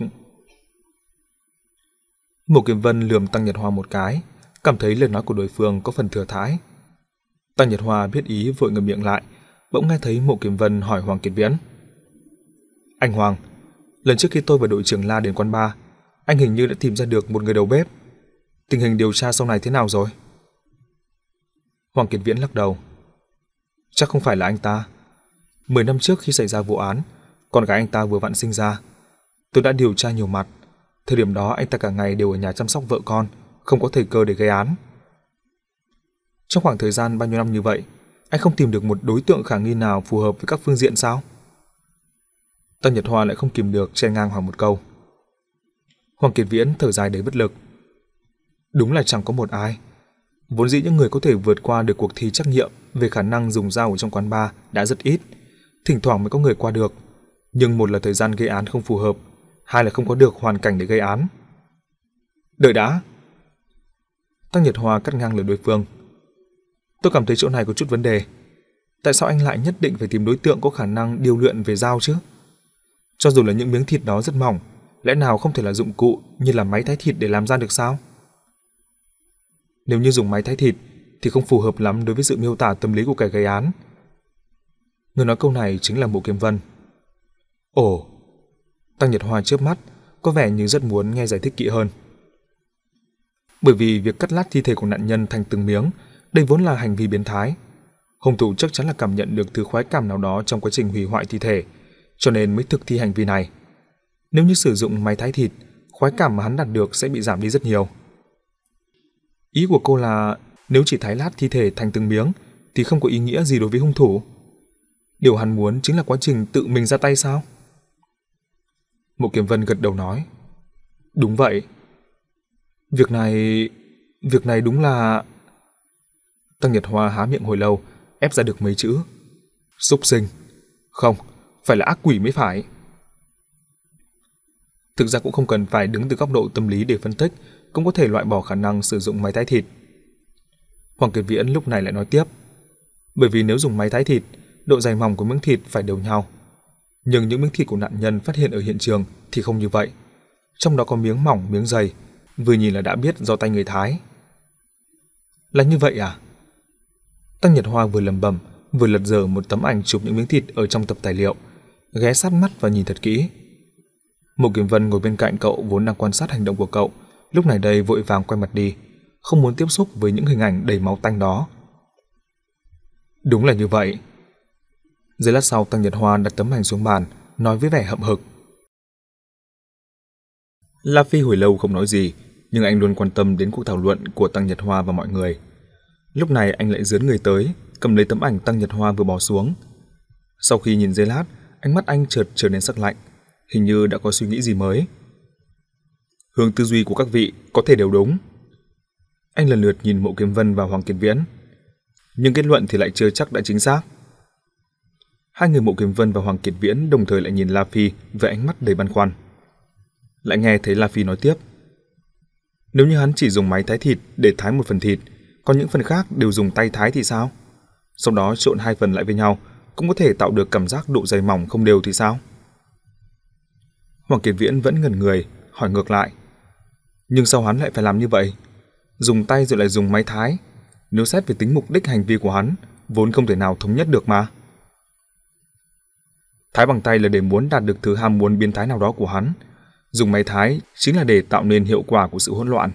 Mộ Kiếm Vân lườm Tăng Nhật Hoa một cái, cảm thấy lời nói của đối phương có phần thừa thãi. Tăng Nhật Hoa biết ý vội ngậm miệng lại, bỗng nghe thấy Mộ Kiếm Vân hỏi Hoàng Kiệt Viễn. Anh Hoàng, lần trước khi tôi và đội trưởng La đến quán bar, anh hình như đã tìm ra được một người đầu bếp. Tình hình điều tra sau này thế nào rồi? Hoàng Kiệt Viễn lắc đầu. Chắc không phải là anh ta. Mười năm trước khi xảy ra vụ án, con gái anh ta vừa vặn sinh ra. Tôi đã điều tra nhiều mặt. Thời điểm đó anh ta cả ngày đều ở nhà chăm sóc vợ con, không có thời cơ để gây án. Trong khoảng thời gian bao nhiêu năm như vậy, anh không tìm được một đối tượng khả nghi nào phù hợp với các phương diện sao? Tăng Nhật Hoa lại không kìm được chen ngang hỏi một câu. Hoàng Kiệt Viễn thở dài đầy bất lực. Đúng là chẳng có một ai. Vốn dĩ những người có thể vượt qua được cuộc thi trắc nghiệm về khả năng dùng dao ở trong quán bar đã rất ít, thỉnh thoảng mới có người qua được. Nhưng một là thời gian gây án không phù hợp, hai là không có được hoàn cảnh để gây án. Đợi đã. Tăng Nhật Hoa cắt ngang lời đối phương. Tôi cảm thấy chỗ này có chút vấn đề. Tại sao anh lại nhất định phải tìm đối tượng có khả năng điêu luyện về dao chứ? Cho dù là những miếng thịt đó rất mỏng, lẽ nào không thể là dụng cụ như là máy thái thịt để làm ra được sao? Nếu như dùng máy thái thịt thì không phù hợp lắm đối với sự miêu tả tâm lý của kẻ gây án. Người nói câu này chính là Mộ Kiếm Vân. Ồ. Tăng Nhật Hoa chớp mắt, có vẻ như rất muốn nghe giải thích kỹ hơn. Bởi vì việc cắt lát thi thể của nạn nhân thành từng miếng, đây vốn là hành vi biến thái. Hung thủ chắc chắn là cảm nhận được thứ khoái cảm nào đó trong quá trình hủy hoại thi thể, cho nên mới thực thi hành vi này. Nếu như sử dụng máy thái thịt, khoái cảm mà hắn đạt được sẽ bị giảm đi rất nhiều. Ý của cô là nếu chỉ thái lát thi thể thành từng miếng thì không có ý nghĩa gì đối với hung thủ. Điều hắn muốn chính là quá trình tự mình ra tay sao? Mộ Kiếm Vân gật đầu nói. Đúng vậy. Việc này... Việc này đúng là... Tăng Nhật Hoa há miệng hồi lâu, ép ra được mấy chữ. Súc sinh. Không, phải là ác quỷ mới phải. Thực ra cũng không cần phải đứng từ góc độ tâm lý để phân tích, cũng có thể loại bỏ khả năng sử dụng máy thái thịt. Hoàng Kiệt Viễn lúc này lại nói tiếp. Bởi vì nếu dùng máy thái thịt, độ dày mỏng của miếng thịt phải đều nhau. Nhưng những miếng thịt của nạn nhân phát hiện ở hiện trường thì không như vậy. Trong đó có miếng mỏng, miếng dày, vừa nhìn là đã biết do tay người thái. Là như vậy à? Tăng Nhật Hoa vừa lẩm bẩm, vừa lật dở một tấm ảnh chụp những miếng thịt ở trong tập tài liệu, ghé sát mắt và nhìn thật kỹ. Mộ Kiếm Vân ngồi bên cạnh cậu vốn đang quan sát hành động của cậu, lúc này đây vội vàng quay mặt đi, không muốn tiếp xúc với những hình ảnh đầy máu tanh đó. Đúng là như vậy. Giây lát sau, Tăng Nhật Hoa đặt tấm ảnh xuống bàn, nói với vẻ hậm hực. La Phi hồi lâu không nói gì, nhưng anh luôn quan tâm đến cuộc thảo luận của Tăng Nhật Hoa và mọi người. Lúc này anh lại dướn người tới, cầm lấy tấm ảnh Tăng Nhật Hoa vừa bỏ xuống. Sau khi nhìn giây lát, ánh mắt anh chợt trở nên sắc lạnh, hình như đã có suy nghĩ gì mới. Hướng tư duy của các vị có thể đều đúng. Anh lần lượt nhìn Mộ Kiếm Vân và Hoàng Kiệt Viễn, nhưng kết luận thì lại chưa chắc đã chính xác. Hai người Mộ Kiếm Vân và Hoàng Kiệt Viễn đồng thời lại nhìn La Phi với ánh mắt đầy băn khoăn. Lại nghe thấy La Phi nói tiếp. Nếu như hắn chỉ dùng máy thái thịt để thái một phần thịt, còn những phần khác đều dùng tay thái thì sao? Sau đó trộn hai phần lại với nhau, cũng có thể tạo được cảm giác độ dày mỏng không đều thì sao? Hoàng Kiệt Viễn vẫn ngẩn người, hỏi ngược lại. Nhưng sao hắn lại phải làm như vậy? Dùng tay rồi lại dùng máy thái. Nếu xét về tính mục đích hành vi của hắn, vốn không thể nào thống nhất được mà. Thái bằng tay là để muốn đạt được thứ ham muốn biến thái nào đó của hắn. Dùng máy thái chính là để tạo nên hiệu quả của sự hỗn loạn.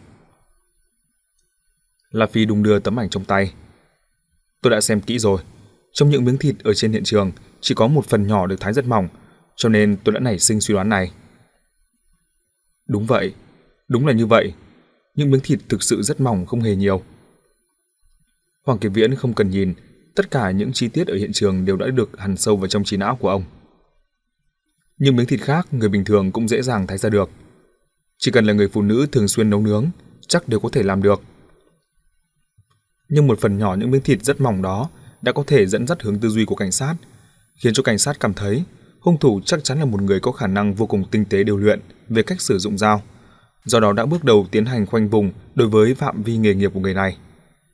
La Phi đung đưa tấm ảnh trong tay. Tôi đã xem kỹ rồi. Trong những miếng thịt ở trên hiện trường, chỉ có một phần nhỏ được thái rất mỏng, cho nên tôi đã nảy sinh suy đoán này. Đúng vậy, đúng là như vậy. Những miếng thịt thực sự rất mỏng, không hề nhiều. Hoàng Kiệt Viễn không cần nhìn, tất cả những chi tiết ở hiện trường đều đã được hằn sâu vào trong trí não của ông. Nhưng miếng thịt khác người bình thường cũng dễ dàng thái ra được. Chỉ cần là người phụ nữ thường xuyên nấu nướng, chắc đều có thể làm được. Nhưng một phần nhỏ những miếng thịt rất mỏng đó đã có thể dẫn dắt hướng tư duy của cảnh sát, khiến cho cảnh sát cảm thấy hung thủ chắc chắn là một người có khả năng vô cùng tinh tế điều luyện về cách sử dụng dao, do đó đã bước đầu tiến hành khoanh vùng đối với phạm vi nghề nghiệp của người này.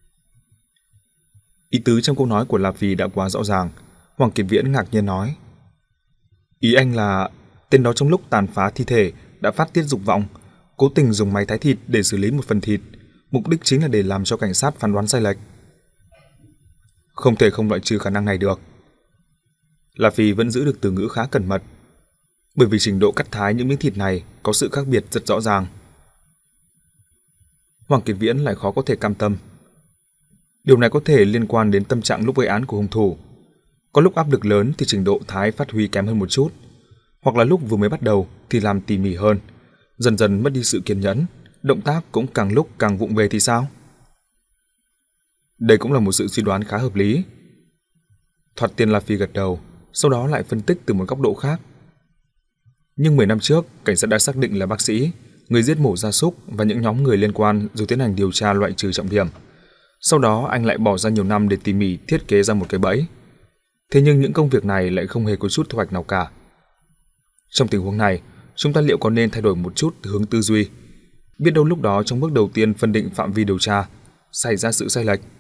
Ý tứ trong câu nói của La Phi đã quá rõ ràng. Hoàng Kiệt Viễn ngạc nhiên nói. Ý anh là tên đó trong lúc tàn phá thi thể đã phát tiết dục vọng, cố tình dùng máy thái thịt để xử lý một phần thịt, mục đích chính là để làm cho cảnh sát phán đoán sai lệch. Không thể không loại trừ khả năng này được. La Phi vẫn giữ được từ ngữ khá cẩn mật, bởi vì trình độ cắt thái những miếng thịt này có sự khác biệt rất rõ ràng. Hoàng Kiệt Viễn lại khó có thể cam tâm. Điều này có thể liên quan đến tâm trạng lúc gây án của hung thủ. Có lúc áp lực lớn thì trình độ thái phát huy kém hơn một chút, hoặc là lúc vừa mới bắt đầu thì làm tỉ mỉ hơn, dần dần mất đi sự kiên nhẫn, động tác cũng càng lúc càng vụng về thì sao? Đây cũng là một sự suy đoán khá hợp lý. Thoạt tiên La Phi gật đầu, sau đó lại phân tích từ một góc độ khác. Nhưng mười năm trước, cảnh sát đã xác định là bác sĩ, người giết mổ gia súc và những nhóm người liên quan rồi tiến hành điều tra loại trừ trọng điểm. Sau đó anh lại bỏ ra nhiều năm để tỉ mỉ thiết kế ra một cái bẫy. Thế nhưng những công việc này lại không hề có chút thu hoạch nào cả. Trong tình huống này, chúng ta liệu có nên thay đổi một chút hướng tư duy? Biết đâu lúc đó trong bước đầu tiên phân định phạm vi điều tra xảy ra sự sai lệch.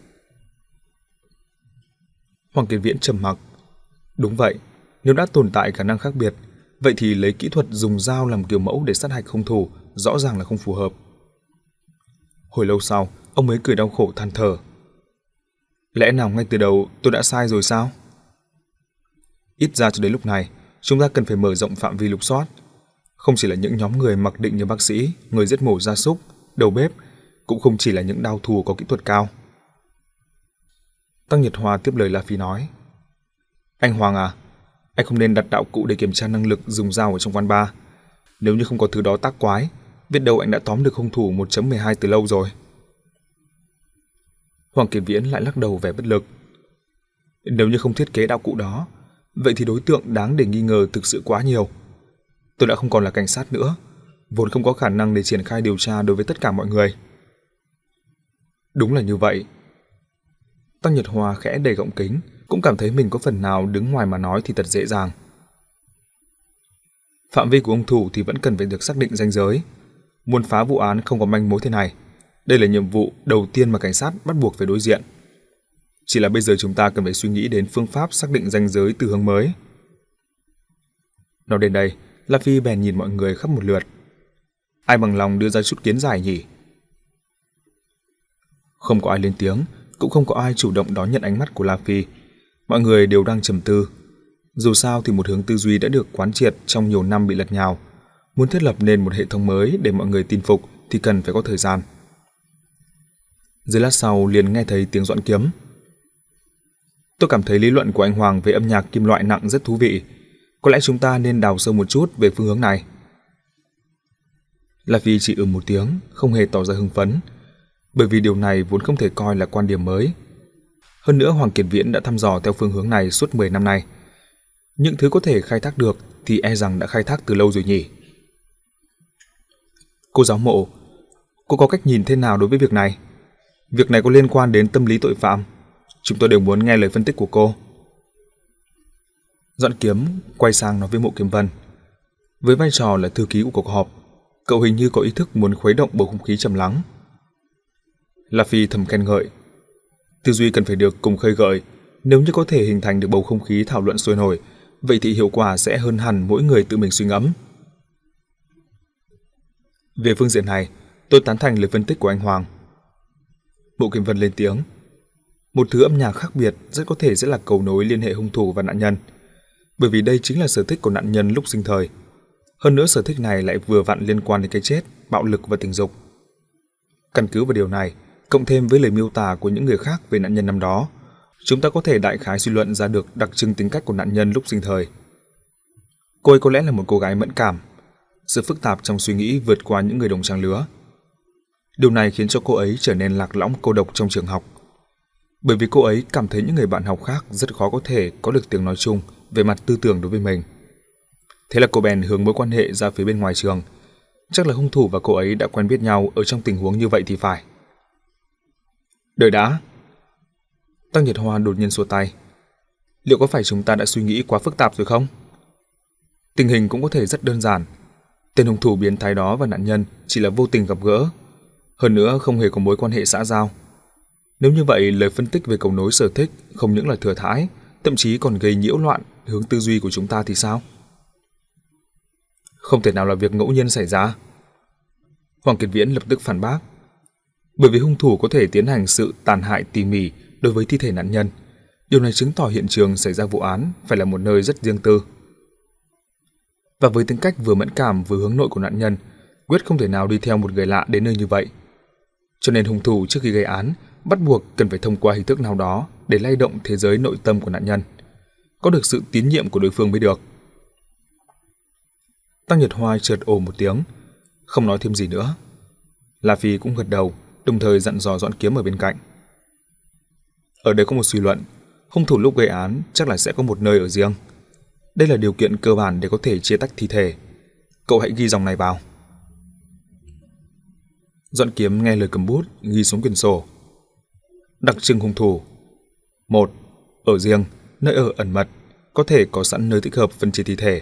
Hoàng Kiệt Viễn trầm mặc. Đúng vậy, nếu đã tồn tại khả năng khác biệt, vậy thì lấy kỹ thuật dùng dao làm kiểu mẫu để sát hạch hung thủ rõ ràng là không phù hợp. Hồi lâu sau, ông mới cười đau khổ than thở. Lẽ nào ngay từ đầu tôi đã sai rồi sao? Ít ra cho đến lúc này, chúng ta cần phải mở rộng phạm vi lục soát. Không chỉ là những nhóm người mặc định như bác sĩ, người giết mổ gia súc, đầu bếp, cũng không chỉ là những đao thù có kỹ thuật cao. Tăng Nhật Hoa tiếp lời La Phi nói. Anh Hoàng à, anh không nên đặt đạo cụ để kiểm tra năng lực dùng dao ở trong quán bar. Nếu như không có thứ đó tác quái, biết đâu anh đã tóm được hung thủ một chấm mười hai từ lâu rồi. Hoàng Kiệt Viễn lại lắc đầu vẻ bất lực. Nếu như không thiết kế đạo cụ đó, vậy thì đối tượng đáng để nghi ngờ thực sự quá nhiều. Tôi đã không còn là cảnh sát nữa, vốn không có khả năng để triển khai điều tra đối với tất cả mọi người. Đúng là như vậy. Tăng Nhật Hoa khẽ đầy gọng kính, cũng cảm thấy mình có phần nào đứng ngoài mà nói thì thật dễ dàng. Phạm vi của hung thủ thì vẫn cần phải được xác định ranh giới. Muốn phá vụ án không có manh mối thế này, đây là nhiệm vụ đầu tiên mà cảnh sát bắt buộc phải đối diện. Chỉ là bây giờ chúng ta cần phải suy nghĩ đến phương pháp xác định ranh giới từ hướng mới. Nói đến đây, La Phi bèn nhìn mọi người khắp một lượt. Ai bằng lòng đưa ra chút kiến giải nhỉ? Không có ai lên tiếng, cũng không có ai chủ động đón nhận ánh mắt của La Phi. Mọi người đều đang trầm tư. Dù sao thì một hướng tư duy đã được quán triệt trong nhiều năm bị lật nhào. Muốn thiết lập nên một hệ thống mới để mọi người tin phục thì cần phải có thời gian. Giây lát sau liền nghe thấy tiếng dọn kiếm. Tôi cảm thấy lý luận của anh Hoàng về âm nhạc kim loại nặng rất thú vị. Có lẽ chúng ta nên đào sâu một chút về phương hướng này. La Phi chỉ ừm một tiếng, không hề tỏ ra hưng phấn, bởi vì điều này vốn không thể coi là quan điểm mới. Hơn nữa Hoàng Kiệt Viễn đã thăm dò theo phương hướng này suốt mười năm nay. Những thứ có thể khai thác được thì e rằng đã khai thác từ lâu rồi nhỉ. Cô giáo Mộ, cô có cách nhìn thế nào đối với việc này? Việc này có liên quan đến tâm lý tội phạm. Chúng tôi đều muốn nghe lời phân tích của cô. Doãn Kiếm quay sang nói với Mộ Kiếm Vân. Với vai trò là thư ký của cuộc họp, cậu hình như có ý thức muốn khuấy động bầu không khí trầm lắng. La Phi thầm khen ngợi. Tư duy cần phải được cùng khơi gợi. Nếu như có thể hình thành được bầu không khí thảo luận sôi nổi, vậy thì hiệu quả sẽ hơn hẳn mỗi người tự mình suy ngẫm. Về phương diện này, tôi tán thành lời phân tích của anh Hoàng. Mộ Kiếm Vân lên tiếng. Một thứ âm nhạc khác biệt rất có thể sẽ là cầu nối liên hệ hung thủ và nạn nhân, bởi vì đây chính là sở thích của nạn nhân lúc sinh thời. Hơn nữa sở thích này lại vừa vặn liên quan đến cái chết, bạo lực và tình dục. Căn cứ vào điều này, cộng thêm với lời miêu tả của những người khác về nạn nhân năm đó, chúng ta có thể đại khái suy luận ra được đặc trưng tính cách của nạn nhân lúc sinh thời. Cô ấy có lẽ là một cô gái mẫn cảm, sự phức tạp trong suy nghĩ vượt qua những người đồng trang lứa. Điều này khiến cho cô ấy trở nên lạc lõng cô độc trong trường học, bởi vì cô ấy cảm thấy những người bạn học khác rất khó có thể có được tiếng nói chung về mặt tư tưởng đối với mình. Thế là cô bèn hướng mối quan hệ ra phía bên ngoài trường. Chắc là hung thủ và cô ấy đã quen biết nhau ở trong tình huống như vậy thì phải. Đợi đã. Tăng Nhật Hoa đột nhiên xua tay. Liệu có phải chúng ta đã suy nghĩ quá phức tạp rồi không? Tình hình cũng có thể rất đơn giản. Tên hung thủ biến thái đó và nạn nhân chỉ là vô tình gặp gỡ, hơn nữa không hề có mối quan hệ xã giao. Nếu như vậy, lời phân tích về cầu nối sở thích không những là thừa thãi, thậm chí còn gây nhiễu loạn hướng tư duy của chúng ta thì sao? Không thể nào là việc ngẫu nhiên xảy ra. Hoàng Kiệt Viễn lập tức phản bác. Bởi vì hung thủ có thể tiến hành sự tàn hại tỉ mỉ đối với thi thể nạn nhân. Điều này chứng tỏ hiện trường xảy ra vụ án phải là một nơi rất riêng tư. Và với tính cách vừa mẫn cảm vừa hướng nội của nạn nhân, quyết không thể nào đi theo một người lạ đến nơi như vậy. Cho nên hung thủ trước khi gây án bắt buộc cần phải thông qua hình thức nào đó để lay động thế giới nội tâm của nạn nhân, có được sự tín nhiệm của đối phương mới được. Tăng Nhật Hoa chợt ồ một tiếng, không nói thêm gì nữa. La Phi cũng gật đầu, đồng thời dặn dò Doãn Kiếm ở bên cạnh. Ở đây có một suy luận, hung thủ lúc gây án chắc là sẽ có một nơi ở riêng. Đây là điều kiện cơ bản để có thể chia tách thi thể. Cậu hãy ghi dòng này vào. Doãn Kiếm nghe lời cầm bút, ghi xuống quyển sổ. Đặc trưng hung thủ: một. Ở riêng, nơi ở ẩn mật, có thể có sẵn nơi thích hợp phân chia thi thể.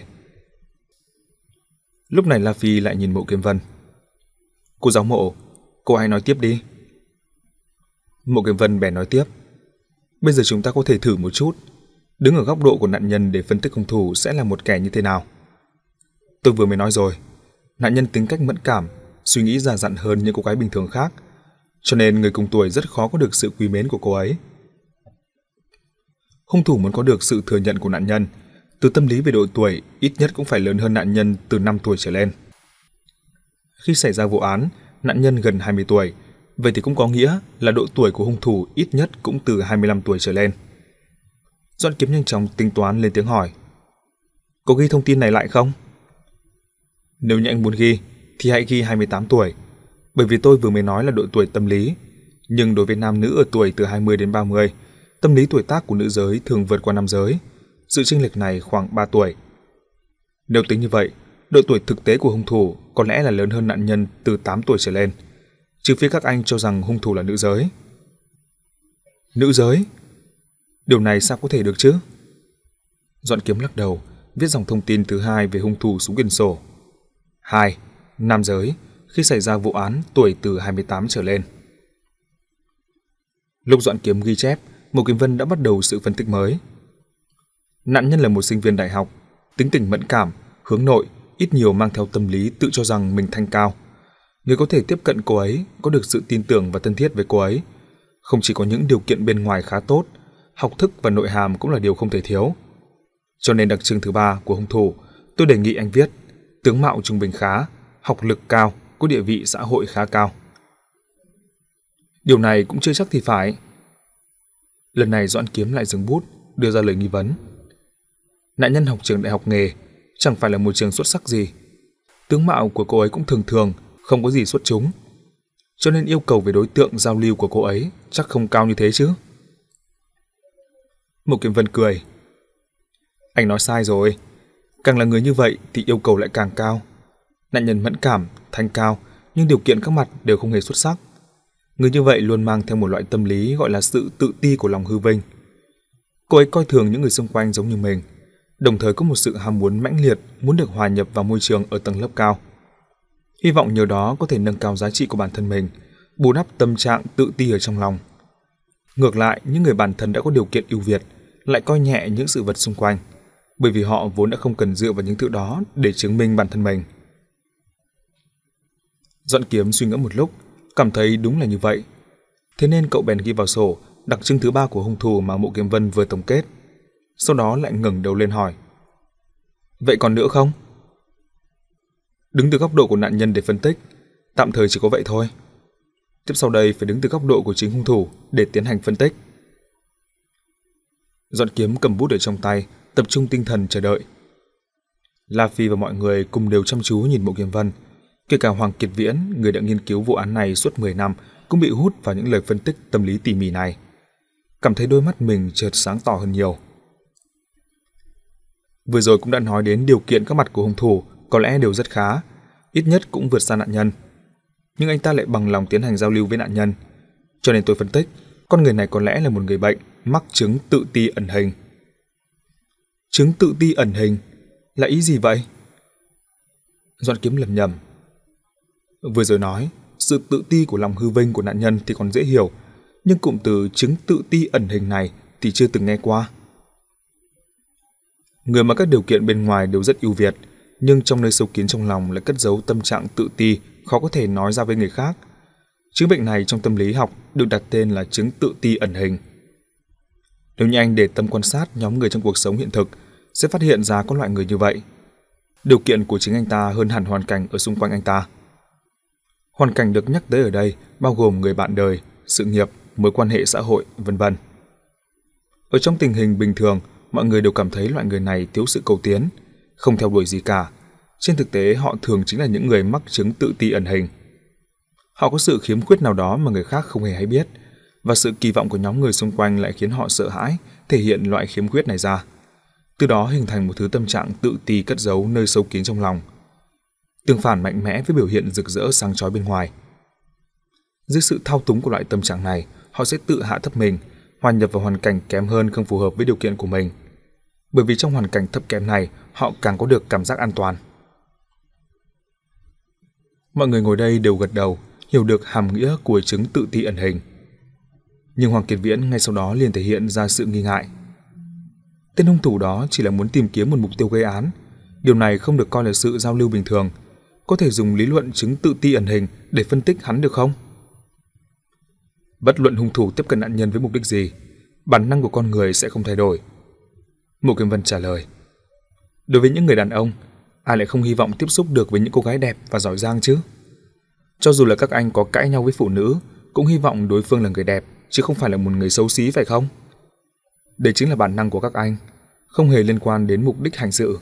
Lúc này La Phi lại nhìn Mộ Kiếm Vân. Cô giáo Mộ, cô hãy nói tiếp đi. Mộ Kiếm Vân bèn nói tiếp. Bây giờ chúng ta có thể thử một chút, đứng ở góc độ của nạn nhân để phân tích hung thủ sẽ là một kẻ như thế nào. Tôi vừa mới nói rồi, nạn nhân tính cách mẫn cảm, suy nghĩ già dặn hơn những cô gái bình thường khác, cho nên người cùng tuổi rất khó có được sự quý mến của cô ấy. Hung thủ muốn có được sự thừa nhận của nạn nhân, từ tâm lý về độ tuổi ít nhất cũng phải lớn hơn nạn nhân từ năm tuổi trở lên. Khi xảy ra vụ án, nạn nhân gần hai mươi tuổi, vậy thì cũng có nghĩa là độ tuổi của hung thủ ít nhất cũng từ hai mươi lăm tuổi trở lên. Doãn Kiếm nhanh chóng tính toán lên tiếng hỏi. Có ghi thông tin này lại không? Nếu như anh muốn ghi, thì hãy ghi hai mươi tám tuổi, bởi vì tôi vừa mới nói là độ tuổi tâm lý, nhưng đối với nam nữ ở tuổi từ hai mươi đến ba mươi, tâm lý tuổi tác của nữ giới thường vượt qua nam giới, sự chênh lệch này khoảng ba tuổi. Nếu tính như vậy, độ tuổi thực tế của hung thủ có lẽ là lớn hơn nạn nhân từ tám tuổi trở lên, trừ phi các anh cho rằng hung thủ là nữ giới. Nữ giới? Điều này sao có thể được chứ? Doãn Kiếm lắc đầu, viết dòng thông tin thứ hai về hung thủ xuống quyển sổ. Hai, nam giới, khi xảy ra vụ án tuổi từ hai mươi tám trở lên. Lúc Doãn Kiếm ghi chép, Mộ Kiếm Vân đã bắt đầu sự phân tích mới. Nạn nhân là một sinh viên đại học, tính tình mẫn cảm, hướng nội, ít nhiều mang theo tâm lý tự cho rằng mình thanh cao. Người có thể tiếp cận cô ấy, có được sự tin tưởng và thân thiết với cô ấy, không chỉ có những điều kiện bên ngoài khá tốt, học thức và nội hàm cũng là điều không thể thiếu. Cho nên đặc trưng thứ ba của hung thủ, tôi đề nghị anh viết tướng mạo trung bình khá, học lực cao, có địa vị xã hội khá cao. Điều này cũng chưa chắc thì phải. Lần này Doãn Kiếm lại dừng bút, đưa ra lời nghi vấn. Nạn nhân học trường đại học nghề, chẳng phải là một trường xuất sắc gì. Tướng mạo của cô ấy cũng thường thường, không có gì xuất chúng. Cho nên yêu cầu về đối tượng giao lưu của cô ấy chắc không cao như thế chứ. Mộ Kiếm Vân cười. Anh nói sai rồi. Càng là người như vậy thì yêu cầu lại càng cao. Nạn nhân mẫn cảm, thanh cao, nhưng điều kiện các mặt đều không hề xuất sắc. Người như vậy luôn mang theo một loại tâm lý gọi là sự tự ti của lòng hư vinh. Cô ấy coi thường những người xung quanh giống như mình, đồng thời có một sự ham muốn mãnh liệt, muốn được hòa nhập vào môi trường ở tầng lớp cao. Hy vọng nhờ đó có thể nâng cao giá trị của bản thân mình, bù đắp tâm trạng tự ti ở trong lòng. Ngược lại, những người bản thân đã có điều kiện ưu việt lại coi nhẹ những sự vật xung quanh, bởi vì họ vốn đã không cần dựa vào những thứ đó để chứng minh bản thân mình. Doãn Kiếm suy ngẫm một lúc, cảm thấy đúng là như vậy. Thế nên cậu bèn ghi vào sổ đặc trưng thứ ba của hung thủ mà Mộ Kiếm Vân vừa tổng kết. Sau đó lại ngẩng đầu lên hỏi. Vậy còn nữa không? Đứng từ góc độ của nạn nhân để phân tích, tạm thời chỉ có vậy thôi. Tiếp sau đây phải đứng từ góc độ của chính hung thủ để tiến hành phân tích. Doãn Kiếm cầm bút ở trong tay, tập trung tinh thần chờ đợi. La Phi và mọi người cùng đều chăm chú nhìn Mộ Kiếm Vân. Kể cả Hoàng Kiệt Viễn, người đã nghiên cứu vụ án này suốt mười năm, cũng bị hút vào những lời phân tích tâm lý tỉ mỉ này. Cảm thấy đôi mắt mình chợt sáng tỏ hơn nhiều. Vừa rồi cũng đã nói đến điều kiện các mặt của hung thủ có lẽ đều rất khá, ít nhất cũng vượt xa nạn nhân. Nhưng anh ta lại bằng lòng tiến hành giao lưu với nạn nhân. Cho nên tôi phân tích, con người này có lẽ là một người bệnh mắc chứng tự ti ẩn hình. Chứng tự ti ẩn hình? Là ý gì vậy? Doãn Kiếm lẩm nhẩm. Vừa rồi nói, sự tự ti của lòng hư vinh của nạn nhân thì còn dễ hiểu, nhưng cụm từ chứng tự ti ẩn hình này thì chưa từng nghe qua. Người mà các điều kiện bên ngoài đều rất ưu việt, nhưng trong nơi sâu kín trong lòng lại cất giấu tâm trạng tự ti khó có thể nói ra với người khác. Chứng bệnh này trong tâm lý học được đặt tên là chứng tự ti ẩn hình. Nếu như anh để tâm quan sát nhóm người trong cuộc sống hiện thực, sẽ phát hiện ra có loại người như vậy. Điều kiện của chính anh ta hơn hẳn hoàn cảnh ở xung quanh anh ta. Hoàn cảnh được nhắc tới ở đây bao gồm người bạn đời, sự nghiệp, mối quan hệ xã hội, vân vân. Ở trong tình hình bình thường, mọi người đều cảm thấy loại người này thiếu sự cầu tiến, không theo đuổi gì cả. Trên thực tế, họ thường chính là những người mắc chứng tự ti ẩn hình. Họ có sự khiếm khuyết nào đó mà người khác không hề hay biết, và sự kỳ vọng của nhóm người xung quanh lại khiến họ sợ hãi thể hiện loại khiếm khuyết này ra. Từ đó hình thành một thứ tâm trạng tự ti cất giấu nơi sâu kín trong lòng, tương phản mạnh mẽ với biểu hiện rực rỡ sáng chói bên ngoài. Dưới sự thao túng của loại tâm trạng này, họ sẽ tự hạ thấp mình, hòa nhập vào hoàn cảnh kém hơn không phù hợp với điều kiện của mình. Bởi vì trong hoàn cảnh thấp kém này, họ càng có được cảm giác an toàn. Mọi người ngồi đây đều gật đầu, hiểu được hàm nghĩa của chứng tự ti ẩn hình. Nhưng Hoàng Kiệt Viễn ngay sau đó liền thể hiện ra sự nghi ngại. Tên hung thủ đó chỉ là muốn tìm kiếm một mục tiêu gây án. Điều này không được coi là sự giao lưu bình thường. Có thể dùng lý luận chứng tự ti ẩn hình để phân tích hắn được không? Bất luận hung thủ tiếp cận nạn nhân với mục đích gì, bản năng của con người sẽ không thay đổi. Mộ Kiếm Vân trả lời. Đối với những người đàn ông, ai lại không hy vọng tiếp xúc được với những cô gái đẹp và giỏi giang chứ? Cho dù là các anh có cãi nhau với phụ nữ, cũng hy vọng đối phương là người đẹp, chứ không phải là một người xấu xí phải không? Đây chính là bản năng của các anh, không hề liên quan đến mục đích hành sự.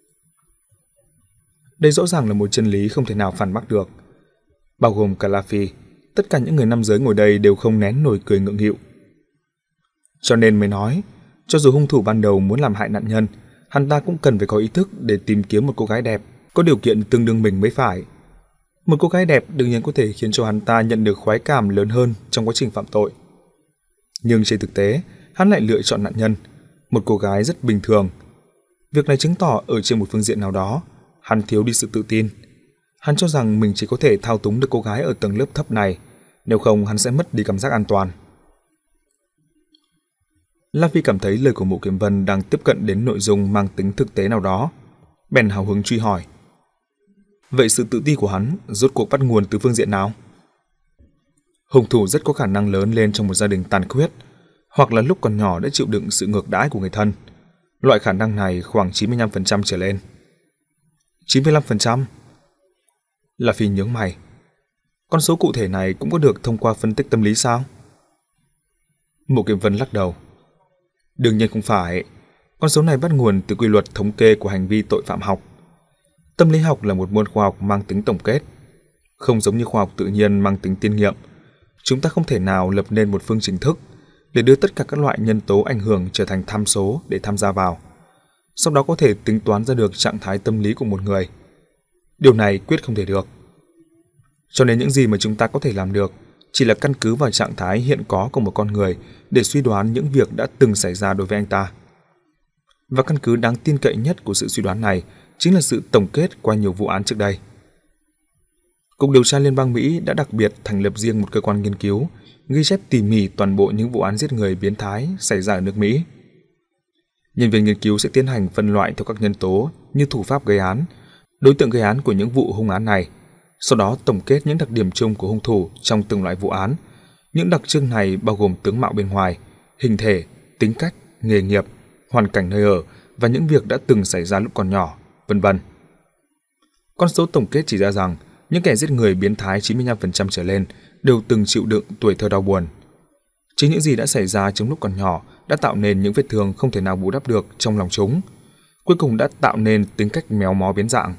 Đây rõ ràng là một chân lý không thể nào phản bác được. Bao gồm cả La Phi, tất cả những người nam giới ngồi đây đều không nén nổi cười ngượng nghịu. Cho nên mới nói, Cho dù hung thủ ban đầu muốn làm hại nạn nhân, hắn ta cũng cần phải có ý thức để tìm kiếm một cô gái đẹp, có điều kiện tương đương mình mới phải. Một cô gái đẹp đương nhiên có thể khiến cho hắn ta nhận được khoái cảm lớn hơn trong quá trình phạm tội. Nhưng trên thực tế, hắn lại lựa chọn nạn nhân, một cô gái rất bình thường. Việc này chứng tỏ ở trên một phương diện nào đó, hắn thiếu đi sự tự tin. Hắn cho rằng mình chỉ có thể thao túng được cô gái ở tầng lớp thấp này, nếu không hắn sẽ mất đi cảm giác an toàn. La Phi cảm thấy lời của Mộ Kiếm Vân đang tiếp cận đến nội dung mang tính thực tế nào đó, bèn hào hứng truy hỏi. Vậy sự tự ti của hắn rốt cuộc bắt nguồn từ phương diện nào? Hung thủ rất có khả năng lớn lên trong một gia đình tàn khuyết, hoặc là lúc còn nhỏ đã chịu đựng sự ngược đãi của người thân. Loại khả năng này khoảng chín mươi lăm phần trăm trở lên. chín mươi lăm phần trăm? La Phi nhướng mày. Con số cụ thể này cũng có được thông qua phân tích tâm lý sao? Mộ Kiếm Vân lắc đầu. Đương nhiên không phải. Con số này bắt nguồn từ quy luật thống kê của hành vi tội phạm học. Tâm lý học là một môn khoa học mang tính tổng kết. Không giống như khoa học tự nhiên mang tính tiên nghiệm. Chúng ta không thể nào lập nên một phương trình thức để đưa tất cả các loại nhân tố ảnh hưởng trở thành tham số để tham gia vào. Sau đó có thể tính toán ra được trạng thái tâm lý của một người. Điều này quyết không thể được. Cho nên những gì mà chúng ta có thể làm được chỉ là căn cứ vào trạng thái hiện có của một con người để suy đoán những việc đã từng xảy ra đối với anh ta. Và căn cứ đáng tin cậy nhất của sự suy đoán này chính là sự tổng kết qua nhiều vụ án trước đây. Cục điều tra Liên bang Mỹ đã đặc biệt thành lập riêng một cơ quan nghiên cứu, ghi chép tỉ mỉ toàn bộ những vụ án giết người biến thái xảy ra ở nước Mỹ. Nhân viên nghiên cứu sẽ tiến hành phân loại theo các nhân tố như thủ pháp gây án, đối tượng gây án của những vụ hung án này, sau đó tổng kết những đặc điểm chung của hung thủ trong từng loại vụ án. Những đặc trưng này bao gồm tướng mạo bên ngoài, hình thể, tính cách, nghề nghiệp, hoàn cảnh nơi ở và những việc đã từng xảy ra lúc còn nhỏ, vân vân. Con số tổng kết chỉ ra rằng những kẻ giết người biến thái chín mươi lăm phần trăm trở lên đều từng chịu đựng tuổi thơ đau buồn. Chính những gì đã xảy ra trong lúc còn nhỏ đã tạo nên những vết thương không thể nào bù đắp được trong lòng chúng, cuối cùng đã tạo nên tính cách méo mó biến dạng.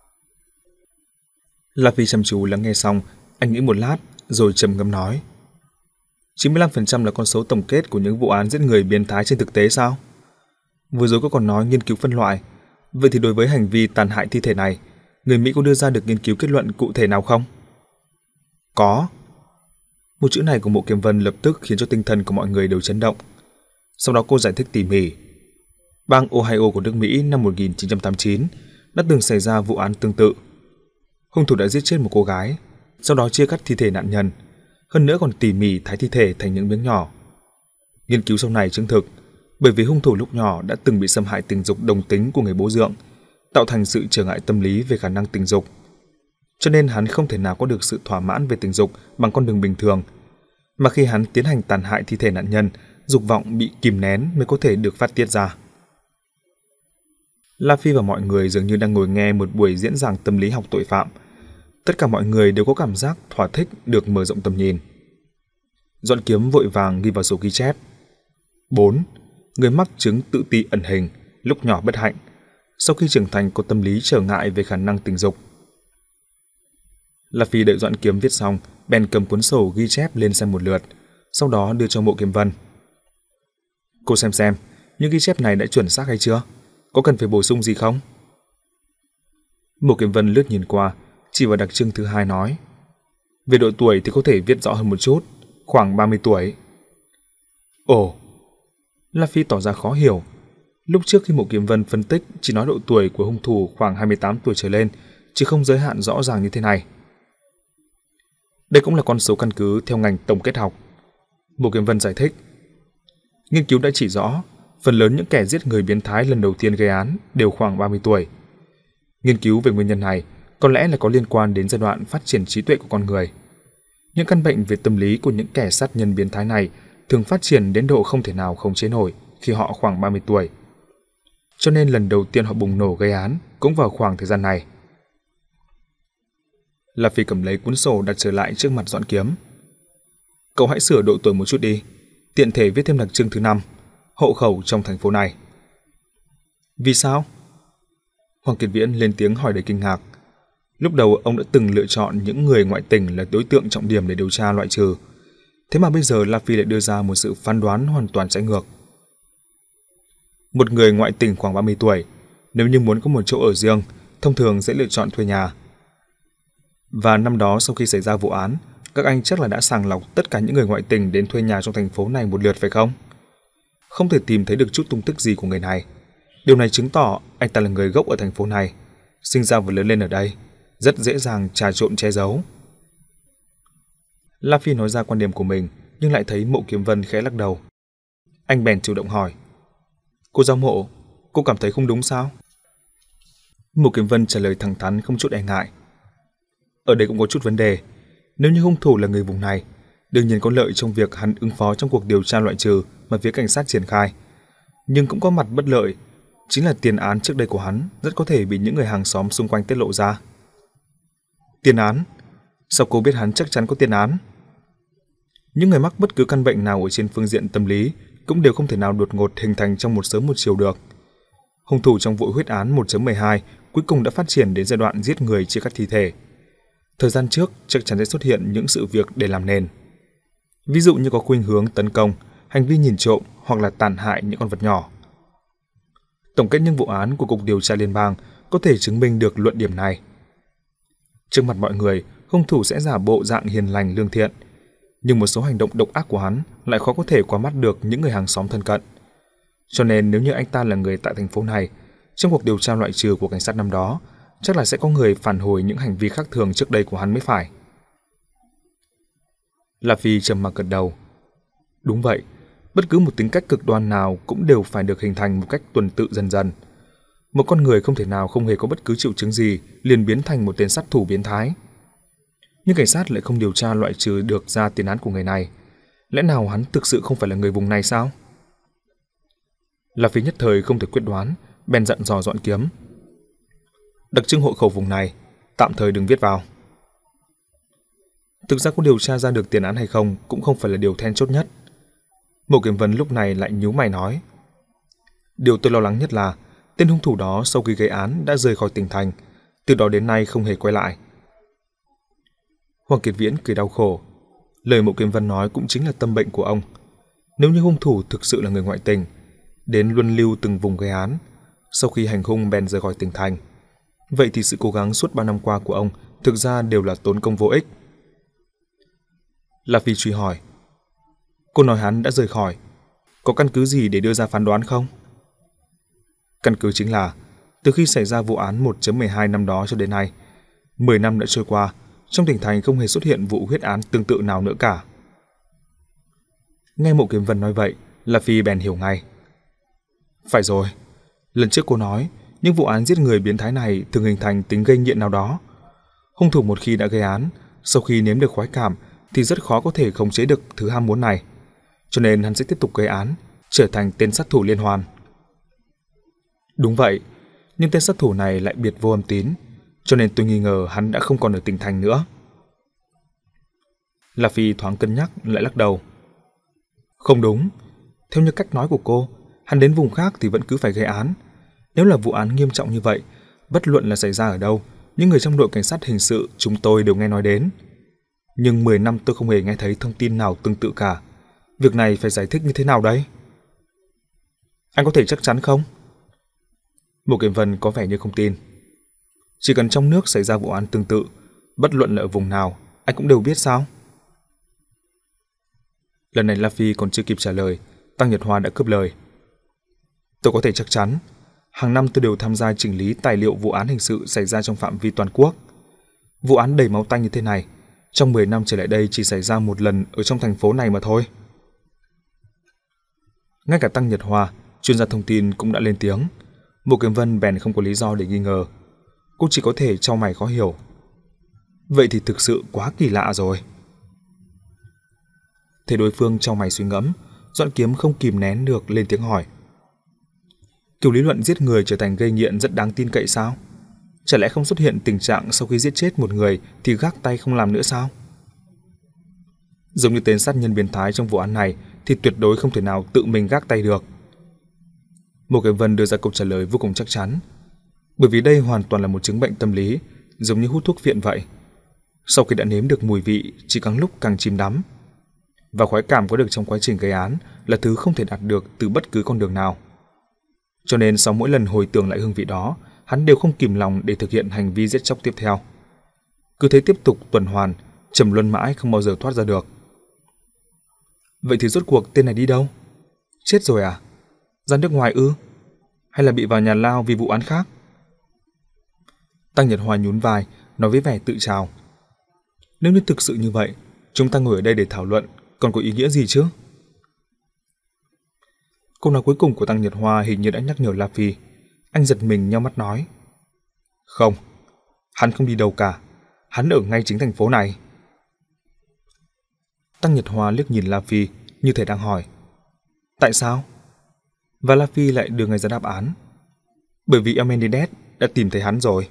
La Phi chăm chú lắng nghe xong, anh nghĩ một lát rồi trầm ngâm nói: chín mươi lăm phần trăm là con số tổng kết của những vụ án giết người biến thái trên thực tế sao? Vừa rồi có còn nói nghiên cứu phân loại, vậy thì đối với hành vi tàn hại thi thể này, người Mỹ có đưa ra được nghiên cứu kết luận cụ thể nào không? Có. Một chữ này của Mộ Kiếm Vân lập tức khiến cho tinh thần của mọi người đều chấn động. Sau đó cô giải thích tỉ mỉ. Bang Ohio của nước Mỹ năm một nghìn chín trăm tám mươi chín đã từng xảy ra vụ án tương tự. Hung thủ đã giết chết một cô gái, sau đó chia cắt thi thể nạn nhân, hơn nữa còn tỉ mỉ thái thi thể thành những miếng nhỏ. Nghiên cứu sau này chứng thực, bởi vì hung thủ lúc nhỏ đã từng bị xâm hại tình dục đồng tính của người bố dượng, tạo thành sự trở ngại tâm lý về khả năng tình dục. Cho nên hắn không thể nào có được sự thỏa mãn về tình dục bằng con đường bình thường, mà khi hắn tiến hành tàn hại thi thể nạn nhân, dục vọng bị kìm nén mới có thể được phát tiết ra. La Phi và mọi người dường như đang ngồi nghe một buổi diễn giảng tâm lý học tội phạm. Tất cả mọi người đều có cảm giác thỏa thích được mở rộng tầm nhìn. Doãn Kiếm vội vàng ghi vào sổ ghi chép. bốn. Người mắc chứng tự ti ẩn hình, lúc nhỏ bất hạnh, sau khi trưởng thành có tâm lý trở ngại về khả năng tình dục. La Phi đợi Doãn Kiếm viết xong, bèn cầm cuốn sổ ghi chép lên xem một lượt, sau đó đưa cho Mộ Kiếm Vân. Cô xem xem, những ghi chép này đã chuẩn xác hay chưa? Có cần phải bổ sung gì không? Mộ Kiếm Vân lướt nhìn qua, chỉ vào đặc trưng thứ hai nói: về độ tuổi thì có thể viết rõ hơn một chút, khoảng ba mươi tuổi. Ồ! La Phi tỏ ra khó hiểu. Lúc trước khi Mộ Kiếm Vân phân tích chỉ nói độ tuổi của hung thủ khoảng hai mươi tám tuổi trở lên, chứ không giới hạn rõ ràng như thế này. Đây cũng là con số căn cứ theo ngành tổng kết học. Mộ Kiếm Vân giải thích. Nghiên cứu đã chỉ rõ, phần lớn những kẻ giết người biến thái lần đầu tiên gây án đều khoảng ba mươi tuổi. Nghiên cứu về nguyên nhân này có lẽ là có liên quan đến giai đoạn phát triển trí tuệ của con người. Những căn bệnh về tâm lý của những kẻ sát nhân biến thái này thường phát triển đến độ không thể nào khống chế nổi khi họ khoảng ba mươi tuổi. Cho nên lần đầu tiên họ bùng nổ gây án cũng vào khoảng thời gian này. La Phi cầm lấy cuốn sổ đặt trở lại trước mặt Doãn Kiếm. Cậu hãy sửa độ tuổi một chút đi, tiện thể viết thêm đặc trưng thứ năm, hộ khẩu trong thành phố này. Vì sao? Hoàng Kiệt Viễn lên tiếng hỏi đầy kinh ngạc. Lúc đầu ông đã từng lựa chọn những người ngoại tỉnh là đối tượng trọng điểm để điều tra loại trừ. Thế mà bây giờ La Phi lại đưa ra một sự phán đoán hoàn toàn trái ngược. Một người ngoại tình khoảng ba mươi tuổi, nếu như muốn có một chỗ ở riêng, thông thường sẽ lựa chọn thuê nhà. Và năm đó sau khi xảy ra vụ án, các anh chắc là đã sàng lọc tất cả những người ngoại tình đến thuê nhà trong thành phố này một lượt phải không? Không thể tìm thấy được chút tung tích gì của người này. Điều này chứng tỏ anh ta là người gốc ở thành phố này, sinh ra và lớn lên ở đây, rất dễ dàng trà trộn che giấu. La Phi nói ra quan điểm của mình, nhưng lại thấy Mộ Kiếm Vân khẽ lắc đầu. Anh bèn chủ động hỏi, cô Giao Mộ, cô cảm thấy không đúng sao? Mộ Kiếm Vân trả lời thẳng thắn không chút e ngại. Ở đây cũng có chút vấn đề. Nếu như hung thủ là người vùng này, đương nhiên có lợi trong việc hắn ứng phó trong cuộc điều tra loại trừ mà phía cảnh sát triển khai. Nhưng cũng có mặt bất lợi, chính là tiền án trước đây của hắn rất có thể bị những người hàng xóm xung quanh tiết lộ ra. Tiền án? Sao cô biết hắn chắc chắn có tiền án? Những người mắc bất cứ căn bệnh nào ở trên phương diện tâm lý cũng đều không thể nào đột ngột hình thành trong một sớm một chiều được. Hung thủ trong vụ huyết án một chấm mười hai cuối cùng đã phát triển đến giai đoạn giết người chia cắt thi thể. Thời gian trước chắc chắn sẽ xuất hiện những sự việc để làm nền. Ví dụ như có khuynh hướng tấn công, hành vi nhìn trộm hoặc là tàn hại những con vật nhỏ. Tổng kết những vụ án của Cục Điều tra Liên bang có thể chứng minh được luận điểm này. Trước mặt mọi người, hung thủ sẽ giả bộ dạng hiền lành lương thiện, nhưng một số hành động độc ác của hắn lại khó có thể qua mắt được những người hàng xóm thân cận. Cho nên nếu như anh ta là người tại thành phố này, trong cuộc điều tra loại trừ của cảnh sát năm đó, chắc là sẽ có người phản hồi những hành vi khác thường trước đây của hắn mới phải. La Phi trầm mặc gật đầu. Đúng vậy, bất cứ một tính cách cực đoan nào cũng đều phải được hình thành một cách tuần tự dần dần. Một con người không thể nào không hề có bất cứ triệu chứng gì liền biến thành một tên sát thủ biến thái. Nhưng cảnh sát lại không điều tra loại trừ được ra tiền án của người này. Lẽ nào hắn thực sự không phải là người vùng này sao? La Phi nhất thời không thể quyết đoán, bèn dặn dò dọn kiếm. Đặc trưng hộ khẩu vùng này, tạm thời đừng viết vào. Thực ra có điều tra ra được tiền án hay không cũng không phải là điều then chốt nhất. Mộ Kiếm Vân lúc này lại nhíu mày nói. Điều tôi lo lắng nhất là tên hung thủ đó sau khi gây án đã rời khỏi tỉnh thành, từ đó đến nay không hề quay lại. Hoàng Kiệt Viễn cười đau khổ. Lời Mộ Kiếm Vân nói cũng chính là tâm bệnh của ông. Nếu như hung thủ thực sự là người ngoại tình, đến luân lưu từng vùng gây án, sau khi hành hung bèn rời khỏi tỉnh thành, vậy thì sự cố gắng suốt ba năm qua của ông thực ra đều là tốn công vô ích. La Phi truy hỏi. Cô nói hắn đã rời khỏi, có căn cứ gì để đưa ra phán đoán không? Căn cứ chính là từ khi xảy ra vụ án một chấm mười hai năm đó cho đến nay, mười năm đã trôi qua, trong tỉnh thành không hề xuất hiện vụ huyết án tương tự nào nữa cả. Nghe Mộ Kiếm Vân nói vậy, La Phi bèn hiểu ngay. Phải rồi, lần trước cô nói những vụ án giết người biến thái này thường hình thành tính gây nghiện nào đó. Hung thủ một khi đã gây án, sau khi nếm được khoái cảm thì rất khó có thể khống chế được thứ ham muốn này, cho nên hắn sẽ tiếp tục gây án, trở thành tên sát thủ liên hoàn. Đúng vậy, nhưng tên sát thủ này lại biệt vô âm tín, cho nên tôi nghi ngờ hắn đã không còn ở tỉnh thành nữa. La Phi thoáng cân nhắc lại lắc đầu. Không đúng, theo như cách nói của cô, hắn đến vùng khác thì vẫn cứ phải gây án. Nếu là vụ án nghiêm trọng như vậy, bất luận là xảy ra ở đâu, những người trong đội cảnh sát hình sự chúng tôi đều nghe nói đến. Nhưng mười năm tôi không hề nghe thấy thông tin nào tương tự cả. Việc này phải giải thích như thế nào đây? Anh có thể chắc chắn không? Mộ Kiếm Vân có vẻ như không tin. Chỉ cần trong nước xảy ra vụ án tương tự, bất luận là ở vùng nào, anh cũng đều biết sao? Lần này La Phi còn chưa kịp trả lời, Tăng Nhật Hoa đã cướp lời. Tôi có thể chắc chắn, hàng năm tôi đều tham gia chỉnh lý tài liệu vụ án hình sự xảy ra trong phạm vi toàn quốc. Vụ án đầy máu tanh như thế này, trong mười năm trở lại đây chỉ xảy ra một lần ở trong thành phố này mà thôi. Ngay cả Tăng Nhật Hoa, chuyên gia thông tin cũng đã lên tiếng. Mộ Kiếm Vân bèn không có lý do để nghi ngờ. Cô chỉ có thể chau mày khó hiểu. Vậy thì thực sự quá kỳ lạ rồi. Thấy đối phương chau mày suy ngẫm, Doãn Kiếm không kìm nén được lên tiếng hỏi. Kiểu lý luận giết người trở thành gây nghiện rất đáng tin cậy sao? Chả lẽ không xuất hiện tình trạng sau khi giết chết một người thì gác tay không làm nữa sao? Giống như tên sát nhân biến thái trong vụ án này thì tuyệt đối không thể nào tự mình gác tay được. Mộ Kiếm Vân đưa ra câu trả lời vô cùng chắc chắn, bởi vì đây hoàn toàn là một chứng bệnh tâm lý, giống như hút thuốc phiện vậy. Sau khi đã nếm được mùi vị, chỉ càng lúc càng chìm đắm. Và khoái cảm có được trong quá trình gây án là thứ không thể đạt được từ bất cứ con đường nào. Cho nên sau mỗi lần hồi tưởng lại hương vị đó, hắn đều không kìm lòng để thực hiện hành vi giết chóc tiếp theo. Cứ thế tiếp tục tuần hoàn, trầm luân mãi không bao giờ thoát ra được. Vậy thì rốt cuộc tên này đi đâu? Chết rồi à? Ra nước ngoài ư? Hay là bị vào nhà lao vì vụ án khác? Tăng Nhật Hoa nhún vai, nói với vẻ tự trào. Nếu như thực sự như vậy, chúng ta ngồi ở đây để thảo luận, còn có ý nghĩa gì chứ? Câu nói cuối cùng của Tăng Nhật Hoa hình như đã nhắc nhở La Phi. Anh giật mình nheo mắt nói. Không, hắn không đi đâu cả. Hắn ở ngay chính thành phố này. Tăng Nhật Hoa liếc nhìn La Phi, như thể đang hỏi. Tại sao? Và La Phi lại đưa ngay ra đáp án. Bởi vì Amenhotep đã tìm thấy hắn rồi.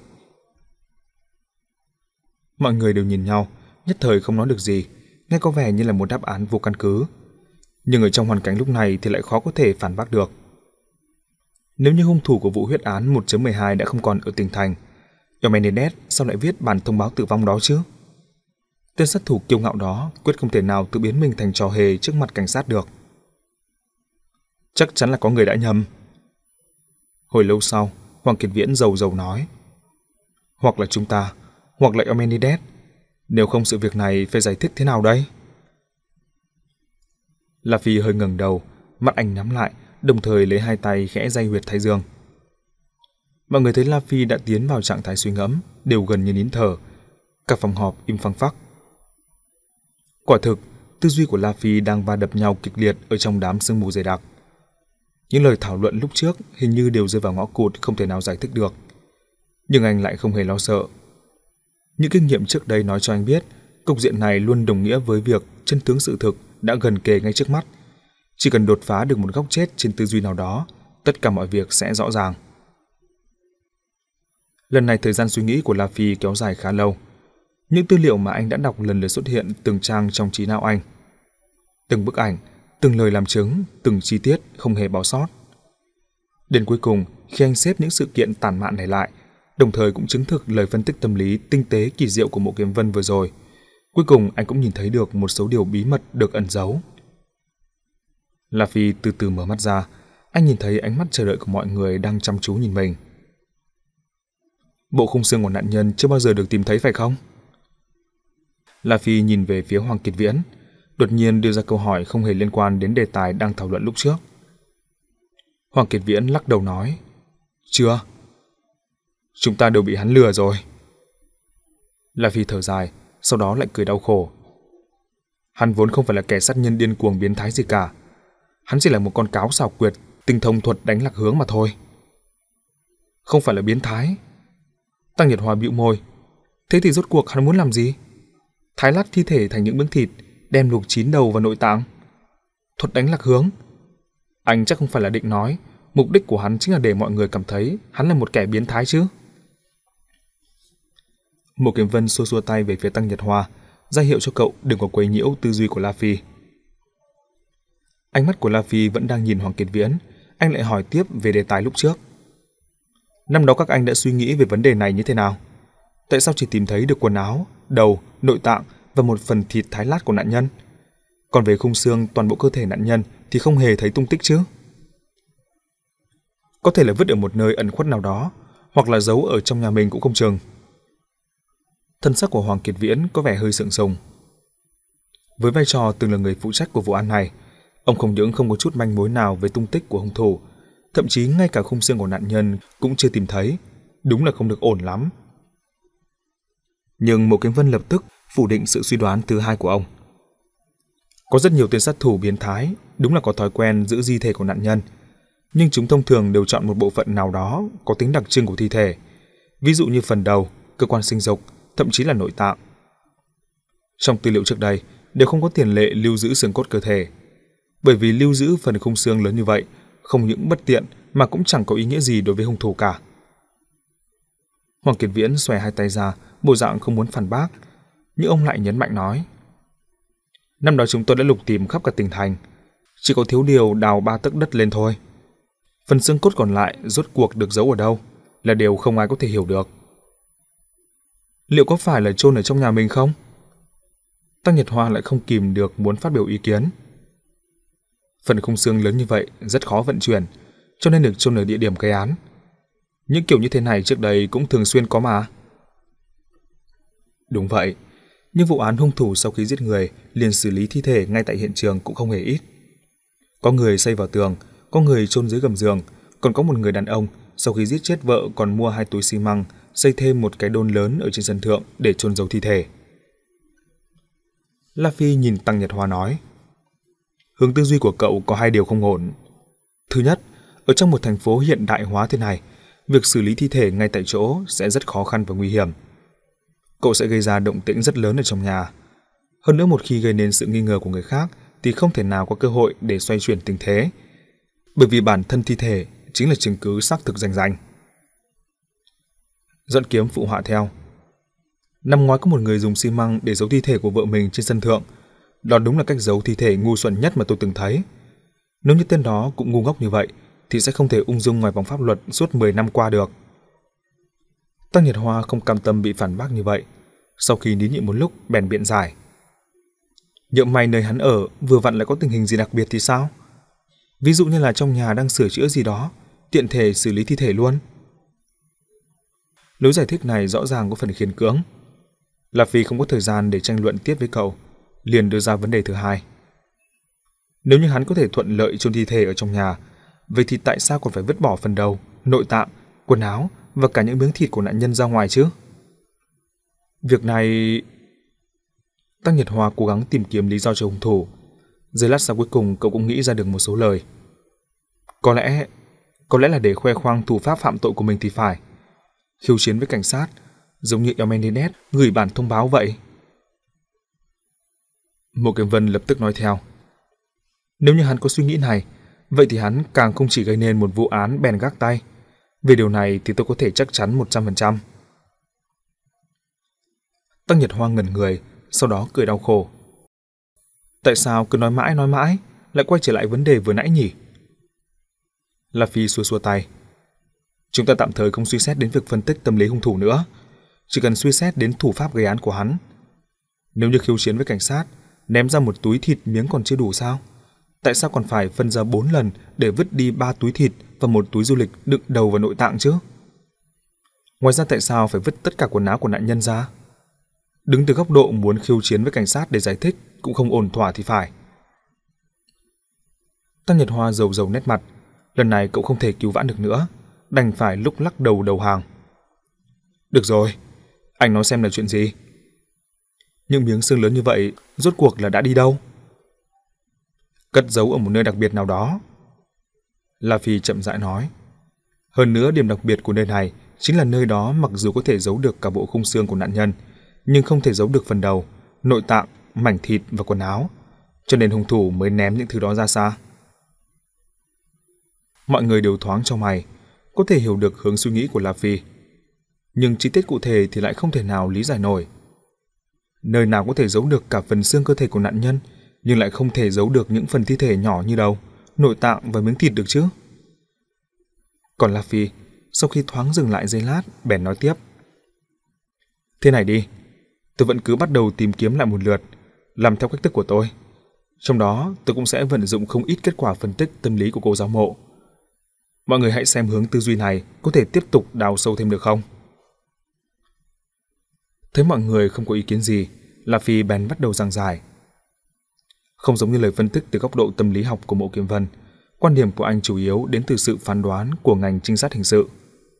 Mọi người đều nhìn nhau, nhất thời không nói được gì, nghe có vẻ như là một đáp án vô căn cứ. Nhưng ở trong hoàn cảnh lúc này thì lại khó có thể phản bác được. Nếu như hung thủ của vụ huyết án một chấm mười hai đã không còn ở tỉnh thành, Amenhotep sao lại viết bản thông báo tử vong đó chứ? Tên sát thủ kiêu ngạo đó quyết không thể nào tự biến mình thành trò hề trước mặt cảnh sát được. Chắc chắn là có người đã nhầm. Hồi lâu sau, Hoàng Kiệt Viễn rầu rầu nói. Hoặc là chúng ta, hoặc là Amenhotep. Nếu không sự việc này phải giải thích thế nào đây? La Phi hơi ngẩng đầu, mắt anh nhắm lại, đồng thời lấy hai tay khẽ day huyệt thái dương. Mọi người thấy La Phi đã tiến vào trạng thái suy ngẫm, đều gần như nín thở. Cả phòng họp im phăng phắc. Quả thực, tư duy của La Phi đang va đập nhau kịch liệt ở trong đám sương mù dày đặc. Những lời thảo luận lúc trước hình như đều rơi vào ngõ cụt không thể nào giải thích được. Nhưng anh lại không hề lo sợ. Những kinh nghiệm trước đây nói cho anh biết, cục diện này luôn đồng nghĩa với việc chân tướng sự thực đã gần kề ngay trước mắt. Chỉ cần đột phá được một góc chết trên tư duy nào đó, tất cả mọi việc sẽ rõ ràng. Lần này thời gian suy nghĩ của La Phi kéo dài khá lâu. Những tư liệu mà anh đã đọc lần lượt xuất hiện từng trang trong trí não anh. Từng bức ảnh, từng lời làm chứng, từng chi tiết không hề bỏ sót. Đến cuối cùng, khi anh xếp những sự kiện tàn mạn này lại, đồng thời cũng chứng thực lời phân tích tâm lý tinh tế kỳ diệu của Mộ Kiếm Vân vừa rồi, cuối cùng anh cũng nhìn thấy được một số điều bí mật được ẩn giấu. La Phi từ từ mở mắt ra, anh nhìn thấy ánh mắt chờ đợi của mọi người đang chăm chú nhìn mình. Bộ khung xương của nạn nhân chưa bao giờ được tìm thấy phải không? La Phi nhìn về phía Hoàng Kiệt Viễn, đột nhiên đưa ra câu hỏi không hề liên quan đến đề tài đang thảo luận lúc trước. Hoàng Kiệt Viễn lắc đầu nói, chưa. Chúng ta đều bị hắn lừa rồi. La Phi thở dài, sau đó lại cười đau khổ. Hắn vốn không phải là kẻ sát nhân điên cuồng biến thái gì cả. Hắn chỉ là một con cáo xảo quyệt, tinh thông thuật đánh lạc hướng mà thôi. Không phải là biến thái. Tăng Nhật Hoa bĩu môi. Thế thì rốt cuộc hắn muốn làm gì? Thái lát thi thể thành những miếng thịt, đem luộc chín đầu vào nội tạng. Thuật đánh lạc hướng. Anh chắc không phải là định nói mục đích của hắn chính là để mọi người cảm thấy hắn là một kẻ biến thái chứ? Mộ Kiếm Vân xua xua tay về phía Tăng Nhật Hoa, ra hiệu cho cậu đừng có quấy nhiễu tư duy của La Phi. Ánh mắt của La Phi vẫn đang nhìn Hoàng Kiệt Viễn, anh lại hỏi tiếp về đề tài lúc trước. Năm đó các anh đã suy nghĩ về vấn đề này như thế nào? Tại sao chỉ tìm thấy được quần áo, đầu, nội tạng và một phần thịt thái lát của nạn nhân? Còn về khung xương toàn bộ cơ thể nạn nhân thì không hề thấy tung tích chứ? Có thể là vứt ở một nơi ẩn khuất nào đó, hoặc là giấu ở trong nhà mình cũng không chừng. Thân sắc của Hoàng Kiệt Viễn có vẻ hơi sượng sùng. Với vai trò từng là người phụ trách của vụ án này, ông không những không có chút manh mối nào về tung tích của hung thủ, thậm chí ngay cả khung xương của nạn nhân cũng chưa tìm thấy, đúng là không được ổn lắm. Nhưng Mộ Kiếm Vân lập tức phủ định sự suy đoán thứ hai của ông. Có rất nhiều tên sát thủ biến thái, đúng là có thói quen giữ di thể của nạn nhân, nhưng chúng thông thường đều chọn một bộ phận nào đó có tính đặc trưng của thi thể, ví dụ như phần đầu, cơ quan sinh dục, thậm chí là nội tạng. Trong tư liệu trước đây đều không có tiền lệ lưu giữ xương cốt cơ thể, bởi vì lưu giữ phần khung xương lớn như vậy không những bất tiện mà cũng chẳng có ý nghĩa gì đối với hung thủ cả. Hoàng Kiệt Viễn xòe hai tay ra, bộ dạng không muốn phản bác, nhưng ông lại nhấn mạnh nói: Năm đó chúng tôi đã lục tìm khắp cả tỉnh thành, chỉ có thiếu điều đào ba tấc đất lên thôi. Phần xương cốt còn lại rốt cuộc được giấu ở đâu là điều không ai có thể hiểu được. Liệu có phải là chôn ở trong nhà mình không? Tăng Nhật Hoa lại không kìm được muốn phát biểu ý kiến. Phần khung xương lớn như vậy rất khó vận chuyển, cho nên được chôn ở địa điểm gây án. Những kiểu như thế này trước đây cũng thường xuyên có mà. Đúng vậy, nhưng vụ án hung thủ sau khi giết người liền xử lý thi thể ngay tại hiện trường cũng không hề ít. Có người xây vào tường, có người chôn dưới gầm giường, còn có một người đàn ông sau khi giết chết vợ còn mua hai túi xi măng, xây thêm một cái đôn lớn ở trên sân thượng để chôn giấu thi thể. La Phi nhìn Tăng Nhật Hoa nói, hướng tư duy của cậu có hai điều không ổn. Thứ nhất, ở trong một thành phố hiện đại hóa thế này, việc xử lý thi thể ngay tại chỗ sẽ rất khó khăn và nguy hiểm. Cậu sẽ gây ra động tĩnh rất lớn ở trong nhà. Hơn nữa, một khi gây nên sự nghi ngờ của người khác thì không thể nào có cơ hội để xoay chuyển tình thế, bởi vì bản thân thi thể chính là chứng cứ xác thực rành rành. Dẫn Kiếm phụ họa theo, năm ngoái có một người dùng xi măng để giấu thi thể của vợ mình trên sân thượng. Đó đúng là cách giấu thi thể ngu xuẩn nhất mà tôi từng thấy. Nếu như tên đó cũng ngu ngốc như vậy thì sẽ không thể ung dung ngoài vòng pháp luật suốt mười năm qua được. Tăng Nhật Hoa không cam tâm bị phản bác như vậy, sau khi nín nhịn một lúc bèn biện giải. Nhỡ may nơi hắn ở vừa vặn lại có tình hình gì đặc biệt thì sao? Ví dụ như là trong nhà đang sửa chữa gì đó, tiện thể xử lý thi thể luôn. Lối giải thích này rõ ràng có phần khiên cưỡng. La Phi không có thời gian để tranh luận tiếp với cậu, liền đưa ra vấn đề thứ hai. Nếu như hắn có thể thuận lợi chôn thi thể ở trong nhà, vậy thì tại sao còn phải vứt bỏ phần đầu, nội tạng, quần áo và cả những miếng thịt của nạn nhân ra ngoài chứ? Việc này... Tăng Nhật Hoa cố gắng tìm kiếm lý do cho hung thủ. Giây lát sau cuối cùng cậu cũng nghĩ ra được một số lời. Có lẽ... Có lẽ là để khoe khoang thủ pháp phạm tội của mình thì phải. Khiêu chiến với cảnh sát, giống như Elmenidez gửi bản thông báo vậy. Mộ Kiếm Vân lập tức nói theo. Nếu như hắn có suy nghĩ này, vậy thì hắn càng không chỉ gây nên một vụ án bèn gác tay. Về điều này thì tôi có thể chắc chắn một trăm phần trăm. Tăng Nhật Hoa ngẩn người, sau đó cười đau khổ. Tại sao cứ nói mãi nói mãi, lại quay trở lại vấn đề vừa nãy nhỉ? La Phi xua xua tay. Chúng ta tạm thời không suy xét đến việc phân tích tâm lý hung thủ nữa, chỉ cần suy xét đến thủ pháp gây án của hắn. Nếu như khiêu chiến với cảnh sát, ném ra một túi thịt miếng còn chưa đủ sao? Tại sao còn phải phân ra bốn lần để vứt đi ba túi thịt và một túi du lịch đựng đầu và nội tạng chứ? Ngoài ra tại sao phải vứt tất cả quần áo của nạn nhân ra? Đứng từ góc độ muốn khiêu chiến với cảnh sát để giải thích cũng không ổn thỏa thì phải. Tăng Nhật Hoa rầu rầu nét mặt, lần này cậu không thể cứu vãn được nữa, đành phải lúc lắc đầu đầu hàng. Được rồi, anh nói xem là chuyện gì? Những miếng xương lớn như vậy rốt cuộc là đã đi đâu? Cất giấu ở một nơi đặc biệt nào đó. La Phi chậm rãi nói. Hơn nữa điểm đặc biệt của nơi này chính là nơi đó mặc dù có thể giấu được cả bộ khung xương của nạn nhân, nhưng không thể giấu được phần đầu, nội tạng, mảnh thịt và quần áo, cho nên hung thủ mới ném những thứ đó ra xa. Mọi người đều thoáng cho mày, có thể hiểu được hướng suy nghĩ của La Phi, nhưng chi tiết cụ thể thì lại không thể nào lý giải nổi. Nơi nào có thể giấu được cả phần xương cơ thể của nạn nhân, nhưng lại không thể giấu được những phần thi thể nhỏ như đầu, nội tạng và miếng thịt được chứ? Còn La Phi, sau khi thoáng dừng lại giây lát, bèn nói tiếp. Thế này đi, tôi vẫn cứ bắt đầu tìm kiếm lại một lượt, làm theo cách thức của tôi. Trong đó, tôi cũng sẽ vận dụng không ít kết quả phân tích tâm lý của cô giáo mộ. Mọi người hãy xem hướng tư duy này có thể tiếp tục đào sâu thêm được không? Thấy mọi người không có ý kiến gì, La Phi bèn bắt đầu giảng giải. Không giống như lời phân tích từ góc độ tâm lý học của Mộ Kiếm Vân, quan điểm của anh chủ yếu đến từ sự phán đoán của ngành trinh sát hình sự.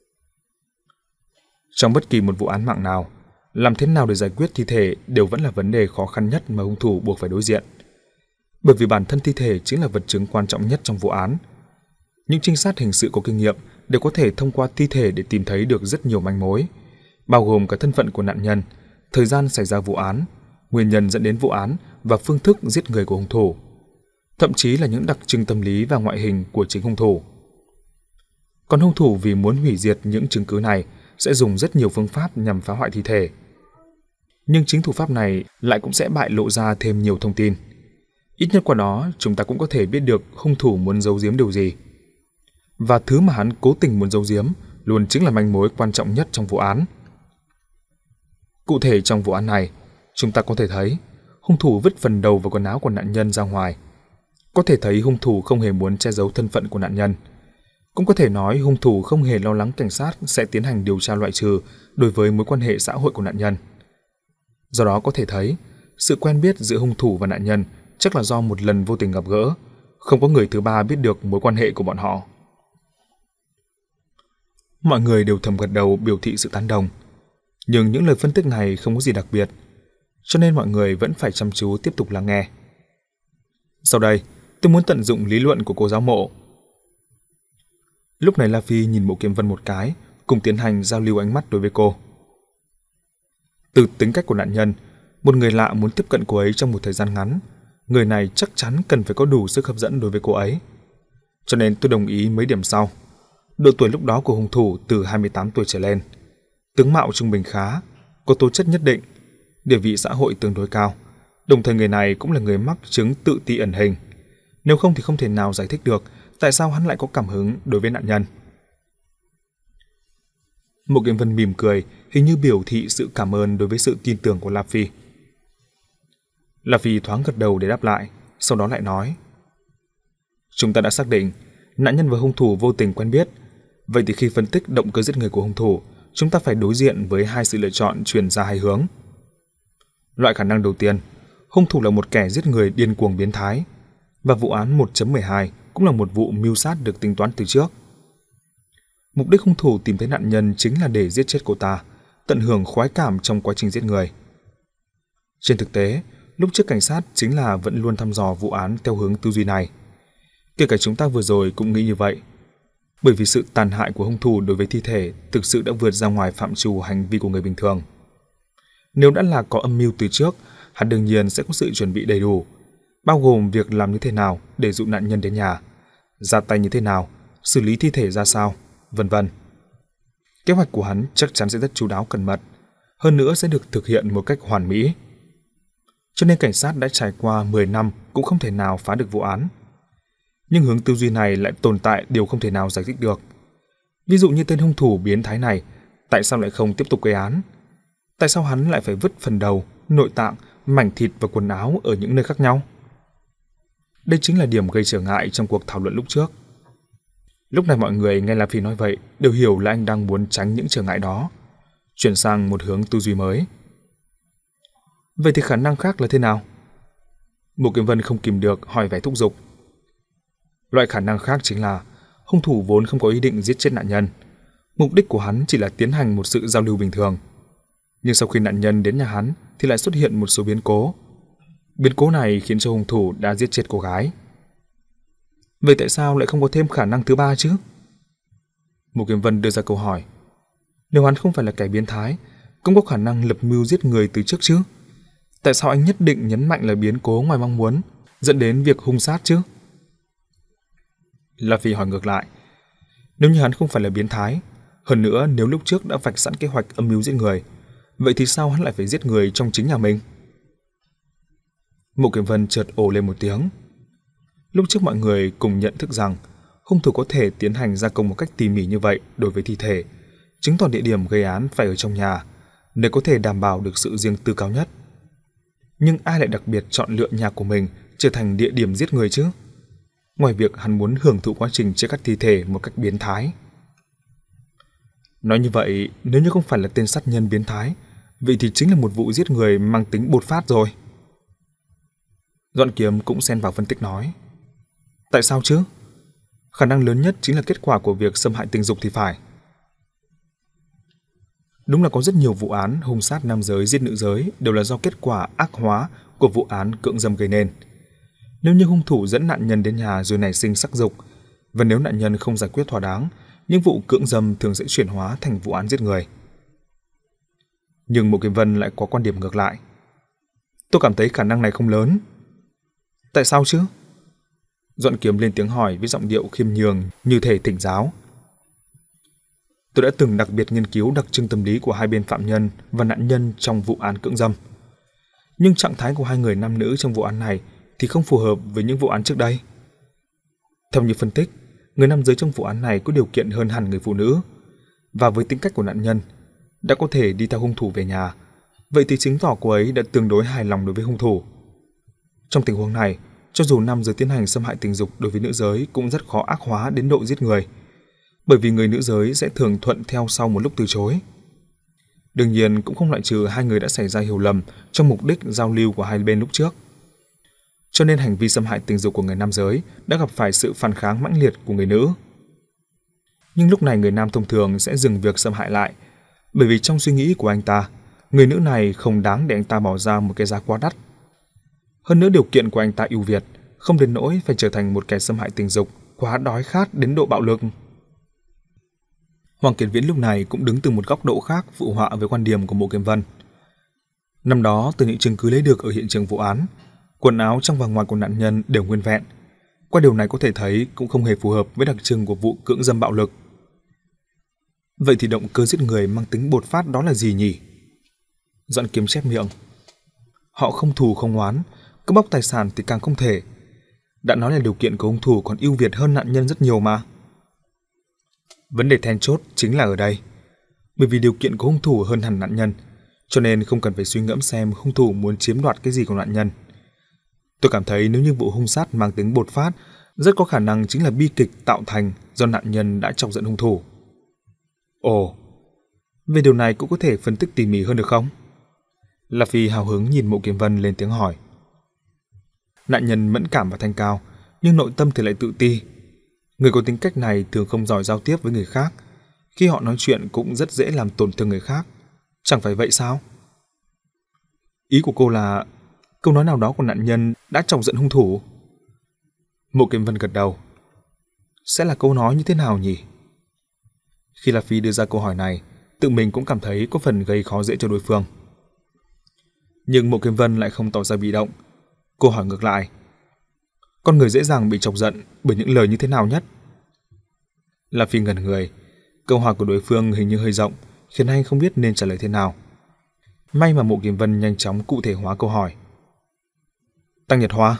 Trong bất kỳ một vụ án mạng nào, làm thế nào để giải quyết thi thể đều vẫn là vấn đề khó khăn nhất mà hung thủ buộc phải đối diện. Bởi vì bản thân thi thể chính là vật chứng quan trọng nhất trong vụ án. Những trinh sát hình sự có kinh nghiệm đều có thể thông qua thi thể để tìm thấy được rất nhiều manh mối, bao gồm cả thân phận của nạn nhân, thời gian xảy ra vụ án, nguyên nhân dẫn đến vụ án và phương thức giết người của hung thủ, thậm chí là những đặc trưng tâm lý và ngoại hình của chính hung thủ. Còn hung thủ vì muốn hủy diệt những chứng cứ này sẽ dùng rất nhiều phương pháp nhằm phá hoại thi thể. Nhưng chính thủ pháp này lại cũng sẽ bại lộ ra thêm nhiều thông tin. Ít nhất qua đó chúng ta cũng có thể biết được hung thủ muốn giấu giếm điều gì. Và thứ mà hắn cố tình muốn giấu giếm luôn chính là manh mối quan trọng nhất trong vụ án. Cụ thể trong vụ án này, chúng ta có thể thấy hung thủ vứt phần đầu và quần áo của nạn nhân ra ngoài. Có thể thấy hung thủ không hề muốn che giấu thân phận của nạn nhân. Cũng có thể nói hung thủ không hề lo lắng cảnh sát sẽ tiến hành điều tra loại trừ đối với mối quan hệ xã hội của nạn nhân. Do đó có thể thấy, sự quen biết giữa hung thủ và nạn nhân chắc là do một lần vô tình gặp gỡ, không có người thứ ba biết được mối quan hệ của bọn họ. Mọi người đều thầm gật đầu biểu thị sự tán đồng, nhưng những lời phân tích này không có gì đặc biệt, cho nên mọi người vẫn phải chăm chú tiếp tục lắng nghe. Sau đây, tôi muốn tận dụng lý luận của cô giáo Mộ. Lúc này La Phi nhìn Mộ Kiếm Vân một cái, cùng tiến hành giao lưu ánh mắt đối với cô. Từ tính cách của nạn nhân, một người lạ muốn tiếp cận cô ấy trong một thời gian ngắn, người này chắc chắn cần phải có đủ sức hấp dẫn đối với cô ấy. Cho nên tôi đồng ý mấy điểm sau. Độ tuổi lúc đó của hung thủ từ hai mươi tám tuổi trở lên, tướng mạo trung bình khá, có tố chất nhất định, địa vị xã hội tương đối cao, đồng thời người này cũng là người mắc chứng tự ti ẩn hình. Nếu không thì không thể nào giải thích được tại sao hắn lại có cảm hứng đối với nạn nhân. Mộ Kiếm Vân mỉm cười, hình như biểu thị sự cảm ơn đối với sự tin tưởng của La Phi. La Phi thoáng gật đầu để đáp lại, sau đó lại nói: Chúng ta đã xác định nạn nhân và hung thủ vô tình quen biết. Vậy thì khi phân tích động cơ giết người của hung thủ, chúng ta phải đối diện với hai sự lựa chọn truyền ra hai hướng. Loại khả năng đầu tiên, hung thủ là một kẻ giết người điên cuồng biến thái, và vụ án một chấm mười hai cũng là một vụ mưu sát được tính toán từ trước. Mục đích hung thủ tìm thấy nạn nhân chính là để giết chết cô ta, tận hưởng khoái cảm trong quá trình giết người. Trên thực tế, lúc trước cảnh sát chính là vẫn luôn thăm dò vụ án theo hướng tư duy này. Kể cả chúng ta vừa rồi cũng nghĩ như vậy. Bởi vì sự tàn hại của hung thủ đối với thi thể thực sự đã vượt ra ngoài phạm trù hành vi của người bình thường. Nếu đã là có âm mưu từ trước, hắn đương nhiên sẽ có sự chuẩn bị đầy đủ, bao gồm việc làm như thế nào để dụ nạn nhân đến nhà, ra tay như thế nào, xử lý thi thể ra sao, vân vân. Kế hoạch của hắn chắc chắn sẽ rất chu đáo cẩn mật, hơn nữa sẽ được thực hiện một cách hoàn mỹ. Cho nên cảnh sát đã trải qua mười năm cũng không thể nào phá được vụ án. Nhưng hướng tư duy này lại tồn tại điều không thể nào giải thích được. Ví dụ như tên hung thủ biến thái này, tại sao lại không tiếp tục gây án? Tại sao hắn lại phải vứt phần đầu, nội tạng, mảnh thịt và quần áo ở những nơi khác nhau? Đây chính là điểm gây trở ngại trong cuộc thảo luận lúc trước. Lúc này mọi người nghe La Phi nói vậy đều hiểu là anh đang muốn tránh những trở ngại đó, chuyển sang một hướng tư duy mới. Vậy thì khả năng khác là thế nào? Mộ Kiếm Vân không kìm được hỏi vẻ thúc giục. Loại khả năng khác chính là hung thủ vốn không có ý định giết chết nạn nhân. Mục đích của hắn chỉ là tiến hành một sự giao lưu bình thường. Nhưng sau khi nạn nhân đến nhà hắn thì lại xuất hiện một số biến cố. Biến cố này khiến cho hung thủ đã giết chết cô gái. Vậy tại sao lại không có thêm khả năng thứ ba chứ? Mộ Kiếm Vân đưa ra câu hỏi. Nếu hắn không phải là kẻ biến thái, cũng có khả năng lập mưu giết người từ trước chứ? Tại sao anh nhất định nhấn mạnh là biến cố ngoài mong muốn, dẫn đến việc hung sát chứ? La Phi hỏi ngược lại. Nếu như hắn không phải là biến thái, hơn nữa nếu lúc trước đã vạch sẵn kế hoạch âm mưu giết người, vậy thì sao hắn lại phải giết người trong chính nhà mình? Mộ Kiếm Vân chợt ồ lên một tiếng. Lúc trước mọi người cùng nhận thức rằng hung thủ có thể tiến hành gia công một cách tỉ mỉ như vậy đối với thi thể, chứng tỏ địa điểm gây án phải ở trong nhà, để có thể đảm bảo được sự riêng tư cao nhất. Nhưng ai lại đặc biệt chọn lựa nhà của mình trở thành địa điểm giết người chứ? Ngoài việc hắn muốn hưởng thụ quá trình chia cắt thi thể một cách biến thái. Nói như vậy, nếu như không phải là tên sát nhân biến thái, vậy thì chính là một vụ giết người mang tính bột phát rồi. Doãn Kiếm cũng xen vào phân tích nói. Tại sao chứ? Khả năng lớn nhất chính là kết quả của việc xâm hại tình dục thì phải. Đúng là có rất nhiều vụ án hung sát nam giới giết nữ giới đều là do kết quả ác hóa của vụ án cưỡng dâm gây nên. Nếu như hung thủ dẫn nạn nhân đến nhà rồi nảy sinh sắc dục, và nếu nạn nhân không giải quyết thỏa đáng, những vụ cưỡng dâm thường sẽ chuyển hóa thành vụ án giết người. Nhưng Mộ Kiếm Vân lại có quan điểm ngược lại. Tôi cảm thấy khả năng này không lớn. Tại sao chứ? Doãn Kiếm lên tiếng hỏi với giọng điệu khiêm nhường như thể thỉnh giáo. Tôi đã từng đặc biệt nghiên cứu đặc trưng tâm lý của hai bên phạm nhân và nạn nhân trong vụ án cưỡng dâm. Nhưng trạng thái của hai người nam nữ trong vụ án này thì không phù hợp với những vụ án trước đây. Theo như phân tích, người nam giới trong vụ án này có điều kiện hơn hẳn người phụ nữ, và với tính cách của nạn nhân đã có thể đi theo hung thủ về nhà, vậy thì chứng tỏ cô ấy đã tương đối hài lòng đối với hung thủ. Trong tình huống này, cho dù nam giới tiến hành xâm hại tình dục đối với nữ giới cũng rất khó ác hóa đến độ giết người, bởi vì người nữ giới sẽ thường thuận theo sau một lúc từ chối. Đương nhiên cũng không loại trừ hai người đã xảy ra hiểu lầm trong mục đích giao lưu của hai bên lúc trước. Cho nên hành vi xâm hại tình dục của người nam giới đã gặp phải sự phản kháng mãnh liệt của người nữ. Nhưng lúc này người nam thông thường sẽ dừng việc xâm hại lại, bởi vì trong suy nghĩ của anh ta, người nữ này không đáng để anh ta bỏ ra một cái giá quá đắt. Hơn nữa điều kiện của anh ta ưu việt, không đến nỗi phải trở thành một kẻ xâm hại tình dục quá đói khát đến độ bạo lực. Hoàng Kiệt Viễn lúc này cũng đứng từ một góc độ khác phụ họa với quan điểm của Mộ Kiếm Vân. Năm đó, từ những chứng cứ lấy được ở hiện trường vụ án, quần áo trong và ngoài của nạn nhân đều nguyên vẹn. Qua điều này có thể thấy cũng không hề phù hợp với đặc trưng của vụ cưỡng dâm bạo lực. Vậy thì động cơ giết người mang tính bột phát đó là gì nhỉ? Doãn Kiếm chép miệng. Họ không thù không oán, cướp bóc tài sản thì càng không thể. Đã nói là điều kiện của hung thủ còn ưu việt hơn nạn nhân rất nhiều mà. Vấn đề then chốt chính là ở đây. Bởi vì điều kiện của hung thủ hơn hẳn nạn nhân, cho nên không cần phải suy ngẫm xem hung thủ muốn chiếm đoạt cái gì của nạn nhân. Tôi cảm thấy nếu như vụ hung sát mang tính bột phát, rất có khả năng chính là bi kịch tạo thành do nạn nhân đã chọc giận hung thủ. Ồ, về điều này cũng có thể phân tích tỉ mỉ hơn được không? La Phi hào hứng nhìn Mộ Kiếm Vân lên tiếng hỏi. Nạn nhân mẫn cảm và thanh cao, nhưng nội tâm thì lại tự ti. Người có tính cách này thường không giỏi giao tiếp với người khác, khi họ nói chuyện cũng rất dễ làm tổn thương người khác. Chẳng phải vậy sao? Ý của cô là câu nói nào đó của nạn nhân đã chọc giận hung thủ? Mộ Kiếm Vân gật đầu. Sẽ là câu nói như thế nào nhỉ? Khi La Phi đưa ra câu hỏi này, tự mình cũng cảm thấy có phần gây khó dễ cho đối phương. Nhưng Mộ Kiếm Vân lại không tỏ ra bị động. Cô hỏi ngược lại. Con người dễ dàng bị chọc giận bởi những lời như thế nào nhất? La Phi ngẩn người. Câu hỏi của đối phương hình như hơi rộng, khiến anh không biết nên trả lời thế nào. May mà Mộ Kiếm Vân nhanh chóng cụ thể hóa câu hỏi. Tăng Nhật Hoa.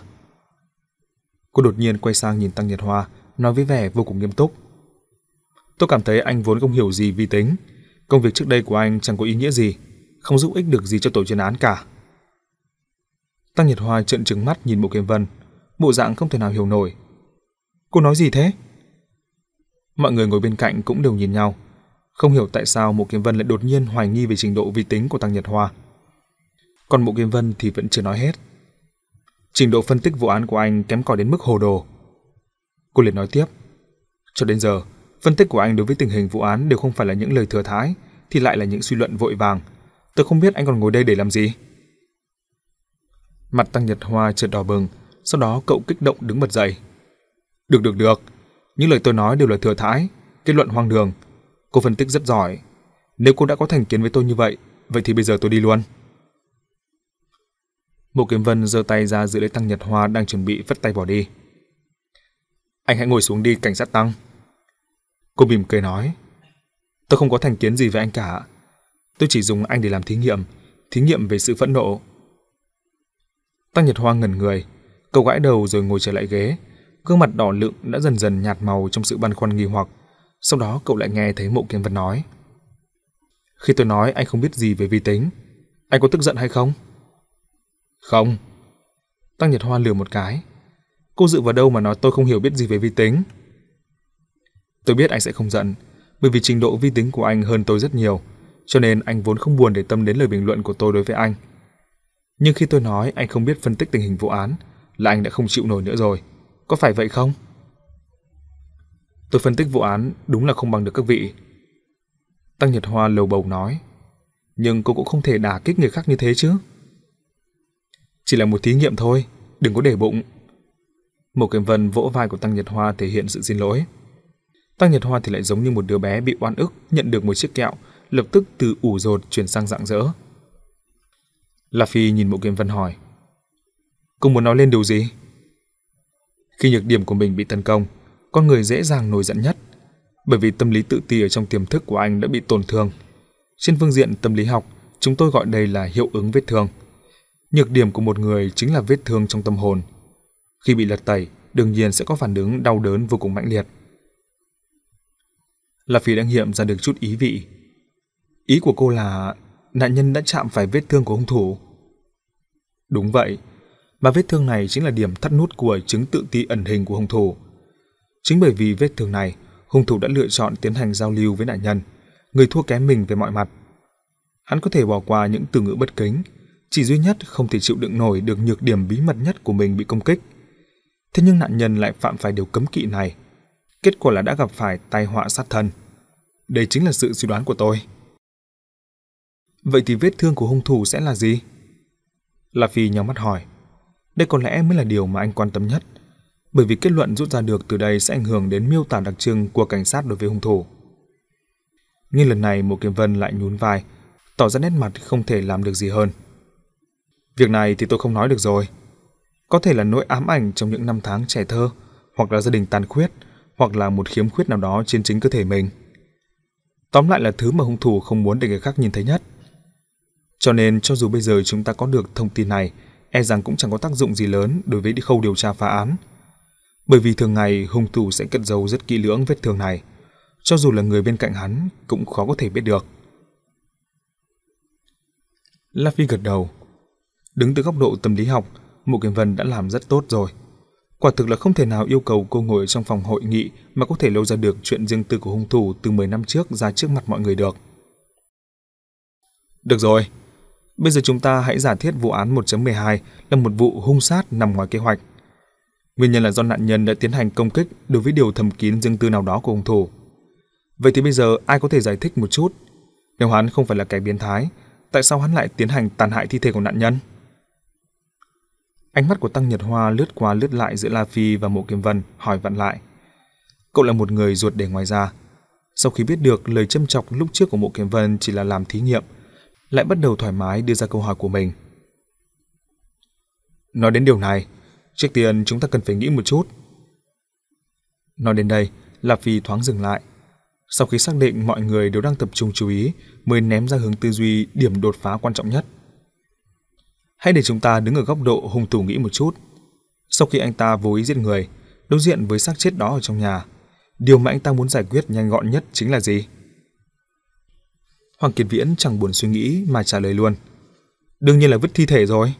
Cô đột nhiên quay sang nhìn Tăng Nhật Hoa, nói với vẻ vô cùng nghiêm túc. Tôi cảm thấy anh vốn không hiểu gì vi tính. Công việc trước đây của anh chẳng có ý nghĩa gì, không giúp ích được gì cho tổ chuyên án cả. Tăng Nhật Hoa trợn trừng mắt nhìn Mộ Kiếm Vân, bộ dạng không thể nào hiểu nổi. Cô nói gì thế? Mọi người ngồi bên cạnh cũng đều nhìn nhau, không hiểu tại sao Mộ Kiếm Vân lại đột nhiên hoài nghi về trình độ vi tính của Tăng Nhật Hoa. Còn Mộ Kiếm Vân thì vẫn chưa nói hết. Trình độ phân tích vụ án của anh kém cỏi đến mức hồ đồ. Cô liền nói tiếp. Cho đến giờ, phân tích của anh đối với tình hình vụ án đều không phải là những lời thừa thãi, thì lại là những suy luận vội vàng. Tôi không biết anh còn ngồi đây để làm gì. Mặt Tăng Nhật Hoa chợt đỏ bừng, sau đó cậu kích động đứng bật dậy. Được được được, những lời tôi nói đều là thừa thãi, kết luận hoang đường. Cô phân tích rất giỏi. Nếu cô đã có thành kiến với tôi như vậy, vậy thì bây giờ tôi đi luôn. Mộ Kiếm Vân giơ tay ra giữ lấy Tăng Nhật Hoa đang chuẩn bị vất tay bỏ đi. Anh hãy ngồi xuống đi, cảnh sát Tăng. Cô mỉm cười nói. Tôi không có thành kiến gì với anh cả. Tôi chỉ dùng anh để làm thí nghiệm, thí nghiệm về sự phẫn nộ. Tăng Nhật Hoa ngẩn người, cậu gãi đầu rồi ngồi trở lại ghế. Gương mặt đỏ lựng đã dần dần nhạt màu trong sự băn khoăn nghi hoặc. Sau đó cậu lại nghe thấy Mộ Kiếm Vân nói. Khi tôi nói anh không biết gì về vi tính, anh có tức giận hay không? Không. Tăng Nhật Hoa lườm một cái. Cô dựa vào đâu mà nói tôi không hiểu biết gì về vi tính? Tôi biết anh sẽ không giận, bởi vì trình độ vi tính của anh hơn tôi rất nhiều, cho nên anh vốn không buồn để tâm đến lời bình luận của tôi đối với anh. Nhưng khi tôi nói anh không biết phân tích tình hình vụ án, là anh đã không chịu nổi nữa rồi. Có phải vậy không? Tôi phân tích vụ án đúng là không bằng được các vị. Tăng Nhật Hoa lầu bầu nói. Nhưng cô cũng không thể đả kích người khác như thế chứ. Chỉ là một thí nghiệm thôi, đừng có để bụng. Mộ Kiếm Vân vỗ vai của Tăng Nhật Hoa thể hiện sự xin lỗi. Tăng Nhật Hoa thì lại giống như một đứa bé bị oan ức nhận được một chiếc kẹo, lập tức từ ủ rột chuyển sang rạng rỡ. La Phi nhìn Mộ Kiếm Vân hỏi. Cô muốn nói lên điều gì? Khi nhược điểm của mình bị tấn công, con người dễ dàng nổi giận nhất, bởi vì tâm lý tự ti ở trong tiềm thức của anh đã bị tổn thương. Trên phương diện tâm lý học, chúng tôi gọi đây là hiệu ứng vết thương. Nhược điểm của một người chính là vết thương trong tâm hồn. Khi bị lật tẩy, đương nhiên sẽ có phản ứng đau đớn vô cùng mãnh liệt. La Phi đang nghiệm ra được chút ý vị. Ý của cô là nạn nhân đã chạm phải vết thương của hung thủ. Đúng vậy, mà vết thương này chính là điểm thắt nút của chứng tự ti ẩn hình của hung thủ. Chính bởi vì vết thương này, hung thủ đã lựa chọn tiến hành giao lưu với nạn nhân, người thua kém mình về mọi mặt. Hắn có thể bỏ qua những từ ngữ bất kính, chỉ duy nhất không thể chịu đựng nổi được nhược điểm bí mật nhất của mình bị công kích. Thế nhưng nạn nhân lại phạm phải điều cấm kỵ này. Kết quả là đã gặp phải tai họa sát thân. Đây chính là sự suy đoán của tôi. Vậy thì vết thương của hung thủ sẽ là gì? La Phi nhắm mắt hỏi. Đây có lẽ mới là điều mà anh quan tâm nhất, bởi vì kết luận rút ra được từ đây sẽ ảnh hưởng đến miêu tả đặc trưng của cảnh sát đối với hung thủ. Nhưng lần này Mộ Kiếm Vân lại nhún vai, tỏ ra nét mặt không thể làm được gì hơn. Việc này thì tôi không nói được rồi. Có thể là nỗi ám ảnh trong những năm tháng trẻ thơ, hoặc là gia đình tàn khuyết, hoặc là một khiếm khuyết nào đó trên chính cơ thể mình. Tóm lại là thứ mà hung thủ không muốn để người khác nhìn thấy nhất. Cho nên cho dù bây giờ chúng ta có được thông tin này, e rằng cũng chẳng có tác dụng gì lớn đối với khâu điều tra phá án. Bởi vì thường ngày hung thủ sẽ cất giấu rất kỹ lưỡng vết thương này, cho dù là người bên cạnh hắn cũng khó có thể biết được. La Phi gật đầu. Đứng từ góc độ tâm lý học, Mộ Kiếm Vân đã làm rất tốt rồi. Quả thực là không thể nào yêu cầu cô ngồi trong phòng hội nghị mà có thể lôi ra được chuyện riêng tư của hung thủ từ mười năm trước ra trước mặt mọi người được. Được rồi, bây giờ chúng ta hãy giả thiết vụ án một chấm mười hai là một vụ hung sát nằm ngoài kế hoạch. Nguyên nhân là do nạn nhân đã tiến hành công kích đối với điều thầm kín riêng tư nào đó của hung thủ. Vậy thì bây giờ ai có thể giải thích một chút, nếu hắn không phải là kẻ biến thái, tại sao hắn lại tiến hành tàn hại thi thể của nạn nhân? Ánh mắt của Tăng Nhật Hoa lướt qua lướt lại giữa La Phi và Mộ Kiếm Vân, hỏi vặn lại. Cậu là một người ruột để ngoài ra. Sau khi biết được lời châm chọc lúc trước của Mộ Kiếm Vân chỉ là làm thí nghiệm, lại bắt đầu thoải mái đưa ra câu hỏi của mình. Nói đến điều này, trước tiên chúng ta cần phải nghĩ một chút. Nói đến đây, La Phi thoáng dừng lại. Sau khi xác định mọi người đều đang tập trung chú ý, mới ném ra hướng tư duy điểm đột phá quan trọng nhất. Hãy để chúng ta đứng ở góc độ hung thủ nghĩ một chút. Sau khi anh ta vô ý giết người, đối diện với xác chết đó ở trong nhà, điều mà anh ta muốn giải quyết nhanh gọn nhất chính là gì? Hoàng Kiệt Viễn chẳng buồn suy nghĩ mà trả lời luôn. Đương nhiên là vứt thi thể rồi.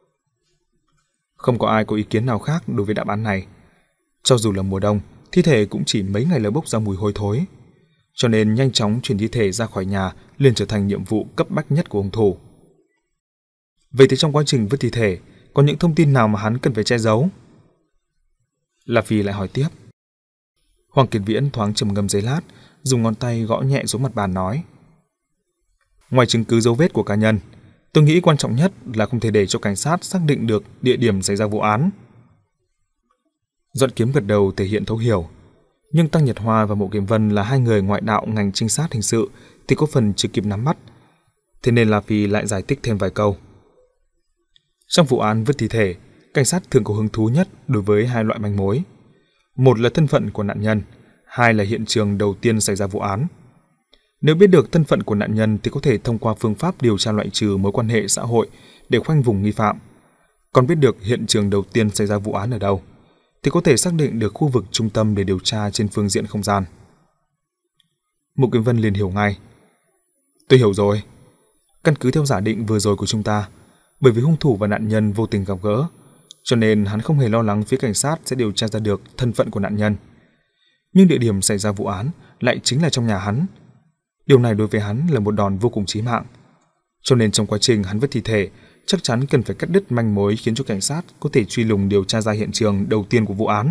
Không có ai có ý kiến nào khác đối với đáp án này. Cho dù là mùa đông, thi thể cũng chỉ mấy ngày là bốc ra mùi hôi thối. Cho nên nhanh chóng chuyển thi thể ra khỏi nhà liền trở thành nhiệm vụ cấp bách nhất của hung thủ. Vậy thì trong quá trình vứt thi thể, có những thông tin nào mà hắn cần phải che giấu? La Phi lại hỏi tiếp. Hoàng Kiệt Viễn thoáng trầm ngâm giây lát, dùng ngón tay gõ nhẹ xuống mặt bàn nói. Ngoài chứng cứ dấu vết của cá nhân, tôi nghĩ quan trọng nhất là không thể để cho cảnh sát xác định được địa điểm xảy ra vụ án. Doãn Kiếm gật đầu thể hiện thấu hiểu. Nhưng Tăng Nhật Hoa và Mộ Kiếm Vân là hai người ngoại đạo ngành trinh sát hình sự thì có phần chưa kịp nắm bắt. Thế nên La Phi lại giải thích thêm vài câu. Trong vụ án vứt thi thể, cảnh sát thường có hứng thú nhất đối với hai loại manh mối. Một là thân phận của nạn nhân, hai là hiện trường đầu tiên xảy ra vụ án. Nếu biết được thân phận của nạn nhân thì có thể thông qua phương pháp điều tra loại trừ mối quan hệ xã hội để khoanh vùng nghi phạm. Còn biết được hiện trường đầu tiên xảy ra vụ án ở đâu, thì có thể xác định được khu vực trung tâm để điều tra trên phương diện không gian. Mộ Kiếm Vân liền hiểu ngay. Tôi hiểu rồi. Căn cứ theo giả định vừa rồi của chúng ta, bởi vì hung thủ và nạn nhân vô tình gặp gỡ, cho nên hắn không hề lo lắng phía cảnh sát sẽ điều tra ra được thân phận của nạn nhân. Nhưng địa điểm xảy ra vụ án lại chính là trong nhà hắn. Điều này đối với hắn là một đòn vô cùng chí mạng. Cho nên trong quá trình hắn vứt thi thể, chắc chắn cần phải cắt đứt manh mối khiến cho cảnh sát có thể truy lùng điều tra ra hiện trường đầu tiên của vụ án.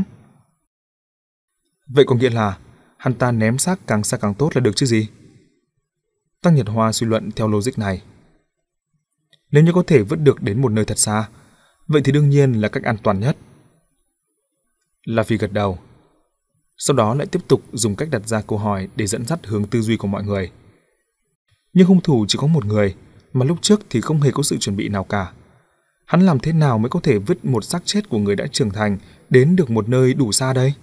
Vậy có nghĩa là hắn ta ném xác càng xa càng tốt là được chứ gì? Tăng Nhật Hoa suy luận theo logic này. Nếu như có thể vứt được đến một nơi thật xa, vậy thì đương nhiên là cách an toàn nhất. La Phi gật đầu. Sau đó lại tiếp tục dùng cách đặt ra câu hỏi để dẫn dắt hướng tư duy của mọi người. Nhưng hung thủ chỉ có một người, mà lúc trước thì không hề có sự chuẩn bị nào cả. Hắn làm thế nào mới có thể vứt một xác chết của người đã trưởng thành đến được một nơi đủ xa đây?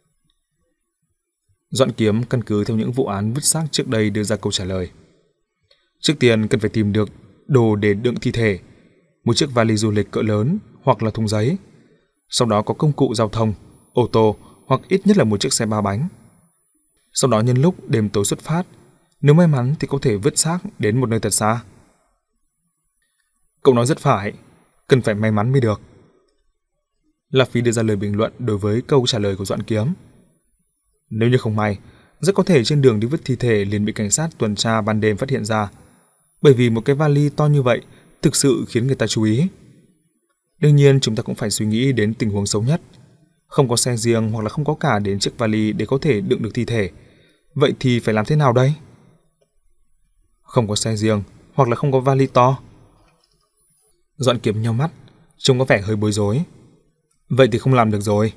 Doãn Kiếm căn cứ theo những vụ án vứt xác trước đây đưa ra câu trả lời. Trước tiên cần phải tìm được đồ để đựng thi thể, một chiếc vali du lịch cỡ lớn hoặc là thùng giấy. Sau đó có công cụ giao thông, ô tô hoặc ít nhất là một chiếc xe ba bánh. Sau đó nhân lúc đêm tối xuất phát, nếu may mắn thì có thể vứt xác đến một nơi thật xa. Cậu nói rất phải, cần phải may mắn mới được. La Phi đưa ra lời bình luận đối với câu trả lời của Doãn Kiếm. Nếu như không may, Rất có thể trên đường đi vứt thi thể liền bị cảnh sát tuần tra ban đêm phát hiện ra, bởi vì một cái vali to như vậy thực sự khiến người ta chú ý. Đương nhiên chúng ta cũng phải suy nghĩ đến tình huống xấu nhất. Không có xe riêng hoặc là không có cả đến chiếc vali để có thể đựng được thi thể. Vậy thì phải làm thế nào đây? Không có xe riêng hoặc là không có vali to. Doãn Kiếm nheo mắt, trông có vẻ hơi bối rối. Vậy thì không làm được rồi.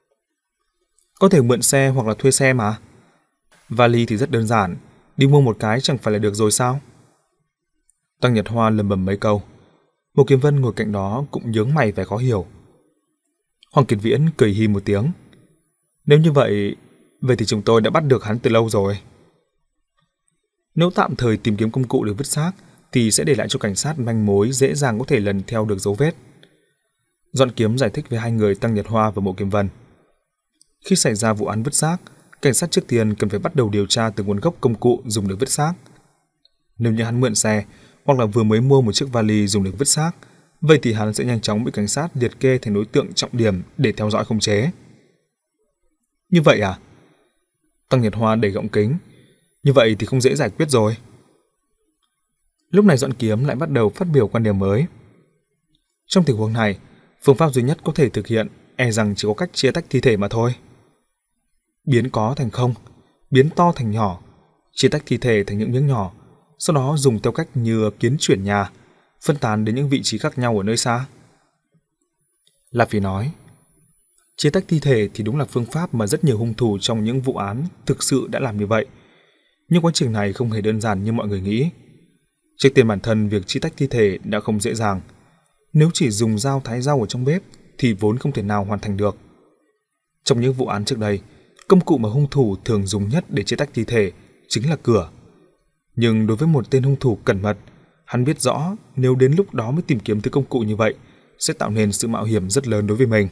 Có thể mượn xe hoặc là thuê xe mà. Vali thì rất đơn giản, đi mua một cái chẳng phải là được rồi sao? Tăng Nhật Hoa lầm bầm mấy câu. Một Kiếm Vân ngồi cạnh đó cũng nhướng mày vẻ khó hiểu. Hoàng Kiệt Viễn cười hi một tiếng. Nếu như vậy, vậy thì chúng tôi đã bắt được hắn từ lâu rồi. Nếu tạm thời tìm kiếm công cụ để vứt xác thì sẽ để lại cho cảnh sát manh mối dễ dàng có thể lần theo được dấu vết. Doãn Kiếm giải thích với hai người Tăng Nhật Hoa và Mộ Kiếm Vân. Khi xảy ra vụ án vứt xác, cảnh sát trước tiên cần phải bắt đầu điều tra từ nguồn gốc công cụ dùng để vứt xác. Nếu như hắn mượn xe hoặc là vừa mới mua một chiếc vali dùng để vứt xác, vậy thì hắn sẽ nhanh chóng bị cảnh sát liệt kê thành đối tượng trọng điểm để theo dõi khống chế. Như vậy à? Tăng Nhật Hoa đầy gọng kính. Như vậy thì không dễ giải quyết rồi. Lúc này Doãn Kiếm lại bắt đầu phát biểu quan điểm mới. Trong tình huống này, phương pháp duy nhất có thể thực hiện e rằng chỉ có cách chia tách thi thể mà thôi. Biến có thành không, biến to thành nhỏ, chia tách thi thể thành những miếng nhỏ, sau đó dùng theo cách như kiến chuyển nhà, phân tán đến những vị trí khác nhau ở nơi xa. La Phi nói, chia tách thi thể thì đúng là phương pháp mà rất nhiều hung thủ trong những vụ án thực sự đã làm như vậy. Nhưng quá trình này không hề đơn giản như mọi người nghĩ. Trước tiên bản thân việc chia tách thi thể đã không dễ dàng. Nếu chỉ dùng dao thái rau ở trong bếp thì vốn không thể nào hoàn thành được. Trong những vụ án trước đây, công cụ mà hung thủ thường dùng nhất để chia tách thi thể chính là cửa. Nhưng đối với một tên hung thủ cẩn mật, hắn biết rõ nếu đến lúc đó mới tìm kiếm thứ công cụ như vậy sẽ tạo nên sự mạo hiểm rất lớn đối với mình.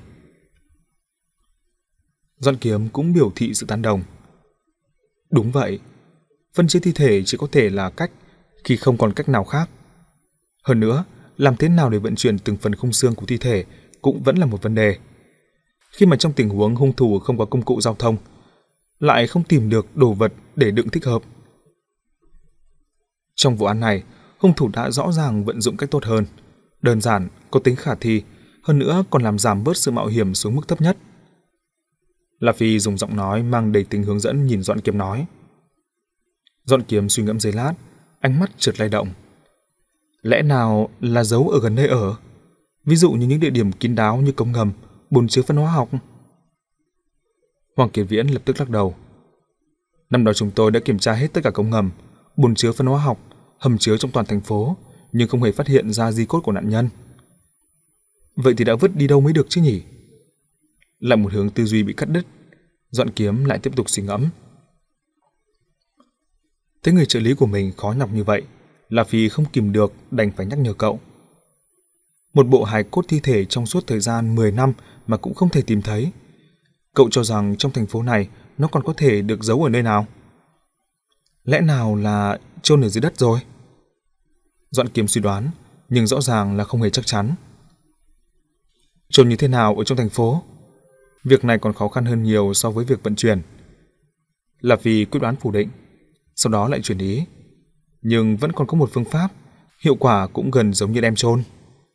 Doãn Kiếm cũng biểu thị sự tán đồng. Đúng vậy, phân chia thi thể chỉ có thể là cách khi không còn cách nào khác. Hơn nữa, làm thế nào để vận chuyển từng phần khung xương của thi thể cũng vẫn là một vấn đề. Khi mà trong tình huống hung thủ không có công cụ giao thông, lại không tìm được đồ vật để đựng thích hợp. Trong vụ án này, hung thủ đã rõ ràng vận dụng cách tốt hơn, đơn giản, có tính khả thi, hơn nữa còn làm giảm bớt sự mạo hiểm xuống mức thấp nhất. La Phi dùng giọng nói mang đầy tính hướng dẫn nhìn Doãn Kiếm nói. Doãn Kiếm suy ngẫm giây lát, ánh mắt chợt lay động. Lẽ nào là giấu ở gần nơi ở? Ví dụ như những địa điểm kín đáo như cống ngầm, bồn chứa phân hóa học. Hoàng Kiệt Viễn lập tức lắc đầu. Năm đó chúng tôi đã kiểm tra hết tất cả cống ngầm, bồn chứa phân hóa học, hầm chứa trong toàn thành phố, nhưng không hề phát hiện ra di cốt của nạn nhân. Vậy thì đã vứt đi đâu mới được chứ nhỉ? Lại một hướng tư duy bị cắt đứt, Doãn Kiếm lại tiếp tục suy ngẫm. Thấy người trợ lý của mình khó nhọc như vậy, La Phi không kìm được đành phải nhắc nhở cậu. Một bộ hài cốt thi thể trong suốt thời gian mười năm mà cũng không thể tìm thấy. Cậu cho rằng trong thành phố này nó còn có thể được giấu ở nơi nào? Lẽ nào là chôn ở dưới đất rồi? Doãn Kiếm suy đoán, nhưng rõ ràng là không hề chắc chắn. Chôn như thế nào ở trong thành phố? Việc này còn khó khăn hơn nhiều so với việc vận chuyển. La Phi quyết đoán phủ định, sau đó lại chuyển ý. Nhưng vẫn còn có một phương pháp, hiệu quả cũng gần giống như đem chôn.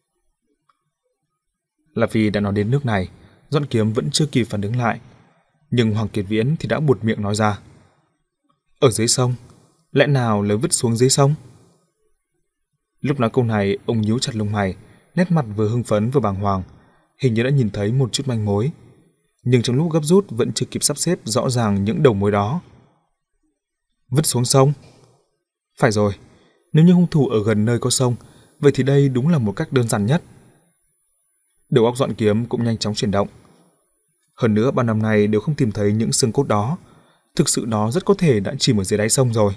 La Phi đã nói đến nước này, Doãn Kiếm vẫn chưa kịp phản ứng lại, nhưng Hoàng Kiệt Viễn thì đã buột miệng nói ra. Ở dưới sông, lẽ nào là vứt xuống dưới sông? Lúc nói câu này, ông nhíu chặt lông mày, nét mặt vừa hưng phấn vừa bàng hoàng, hình như đã nhìn thấy một chút manh mối, nhưng trong lúc gấp rút vẫn chưa kịp sắp xếp rõ ràng những đầu mối đó. Vứt xuống sông? Phải rồi, nếu như hung thủ ở gần nơi có sông, vậy thì đây đúng là một cách đơn giản nhất. Đầu óc Doãn Kiếm cũng nhanh chóng chuyển động. Hơn nữa bao năm nay đều không tìm thấy những xương cốt đó, thực sự nó rất có thể đã chìm ở dưới đáy sông rồi.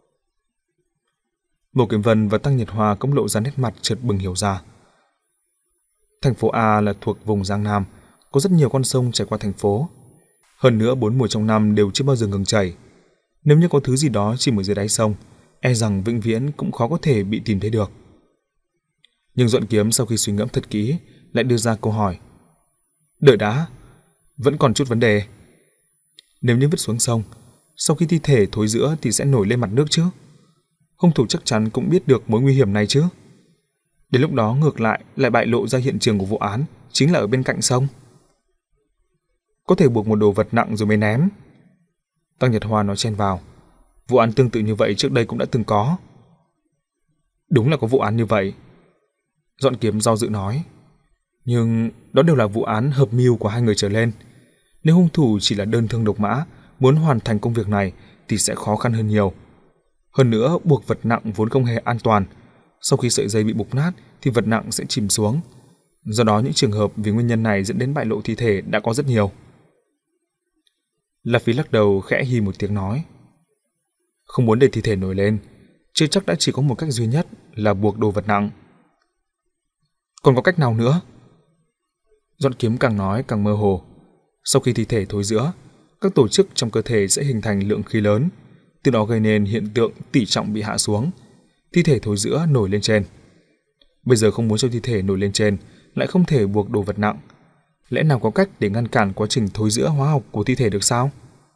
Mộ Kiếm Vân và Tăng Nhật Hoa cũng lộ ra nét mặt chợt bừng hiểu ra. Thành phố A là thuộc vùng Giang Nam, có rất nhiều con sông chảy qua thành phố. Hơn nữa bốn mùa trong năm đều chưa bao giờ ngừng chảy. Nếu như có thứ gì đó chìm ở dưới đáy sông, e rằng vĩnh viễn cũng khó có thể bị tìm thấy được. Nhưng Doãn Kiếm sau khi suy ngẫm thật kỹ, lại đưa ra câu hỏi. Đợi đã, vẫn còn chút vấn đề. Nếu như vứt xuống sông, Sau khi thi thể thối rữa thì sẽ nổi lên mặt nước chứ? Hung thủ chắc chắn cũng biết được mối nguy hiểm này chứ? Đến lúc đó ngược lại lại bại lộ ra hiện trường của vụ án chính là ở bên cạnh sông. Có thể buộc một đồ vật nặng rồi mới ném. Tăng Nhật Hoa nói chen vào. Vụ án tương tự như vậy trước đây cũng đã từng có. Đúng là có vụ án như vậy. Dọn Kiếm do dự nói. Nhưng đó đều là vụ án hợp mưu của hai người trở lên. Nếu hung thủ chỉ là đơn thương độc mã, muốn hoàn thành công việc này thì sẽ khó khăn hơn nhiều. Hơn nữa, buộc vật nặng vốn không hề an toàn. Sau khi sợi dây bị bục nát thì vật nặng sẽ chìm xuống. Do đó những trường hợp vì nguyên nhân này dẫn đến bại lộ thi thể đã có rất nhiều. La Phi lắc đầu khẽ hi một tiếng nói. Không muốn để thi thể nổi lên, chưa chắc đã chỉ có một cách duy nhất là buộc đồ vật nặng. Còn có cách nào nữa? Dọn Kiếm càng nói càng mơ hồ. Sau khi thi thể thối rữa, các tổ chức trong cơ thể sẽ hình thành lượng khí lớn, từ đó gây nên hiện tượng tỷ trọng bị hạ xuống, thi thể thối rữa nổi lên trên. Bây giờ không muốn cho thi thể nổi lên trên, lại không thể buộc đồ vật nặng. Lẽ nào có cách để ngăn cản quá trình thối rữa hóa học của thi thể được sao?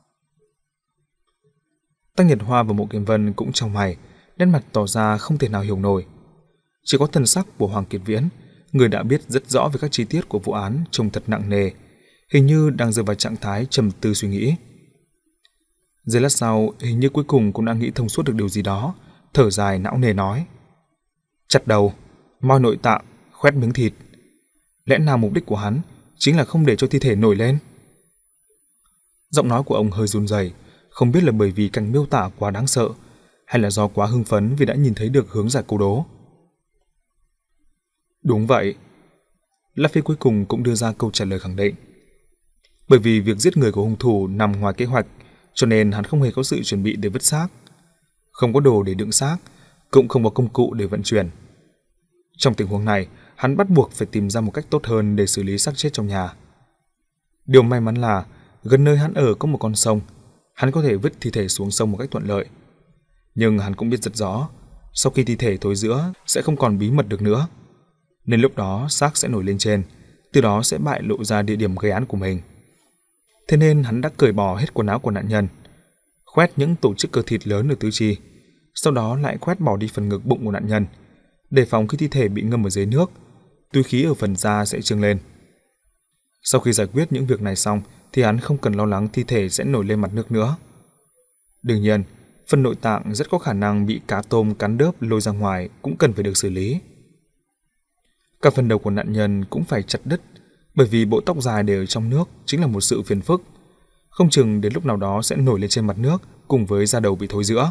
Tăng Nhật Hoa và Mộ Kiếm Vân cũng trong mày, nét mặt tỏ ra không thể nào hiểu nổi. Chỉ có thần sắc của Hoàng Kiệt Viễn, người đã biết rất rõ về các chi tiết của vụ án, trông thật nặng nề, hình như đang rơi vào trạng thái trầm tư suy nghĩ. Giây lát sau, hình như cuối cùng cũng đã nghĩ thông suốt được điều gì đó, thở dài não nề nói. Chặt đầu, moi nội tạng, khoét miếng thịt. Lẽ nào mục đích của hắn chính là không để cho thi thể nổi lên? Giọng nói của ông hơi run rẩy, không biết là bởi vì cảnh miêu tả quá đáng sợ, hay là do quá hưng phấn vì đã nhìn thấy được hướng giải câu đố. Đúng vậy. La Phi cuối cùng cũng đưa ra câu trả lời khẳng định. Bởi vì việc giết người của hung thủ nằm ngoài kế hoạch, cho nên hắn không hề có sự chuẩn bị để vứt xác. Không có đồ để đựng xác, cũng không có công cụ để vận chuyển. Trong tình huống này, hắn bắt buộc phải tìm ra một cách tốt hơn để xử lý xác chết trong nhà. Điều may mắn là gần nơi hắn ở có một con sông, hắn có thể vứt thi thể xuống sông một cách thuận lợi. Nhưng hắn cũng biết rất rõ, sau khi thi thể thối rữa sẽ không còn bí mật được nữa. Nên lúc đó xác sẽ nổi lên trên, từ đó sẽ bại lộ ra địa điểm gây án của mình. Thế nên hắn đã cởi bỏ hết quần áo của nạn nhân, khoét những tổ chức cơ thịt lớn ở tứ chi, sau đó lại khoét bỏ đi phần ngực bụng của nạn nhân, đề phòng khi thi thể bị ngâm ở dưới nước, túi khí ở phần da sẽ trương lên. Sau khi giải quyết những việc này xong thì hắn không cần lo lắng thi thể sẽ nổi lên mặt nước nữa. Đương nhiên, phần nội tạng rất có khả năng bị cá tôm cắn đớp lôi ra ngoài cũng cần phải được xử lý. Cả phần đầu của nạn nhân cũng phải chặt đứt, bởi vì bộ tóc dài để ở trong nước chính là một sự phiền phức. Không chừng đến lúc nào đó sẽ nổi lên trên mặt nước cùng với da đầu bị thối rữa.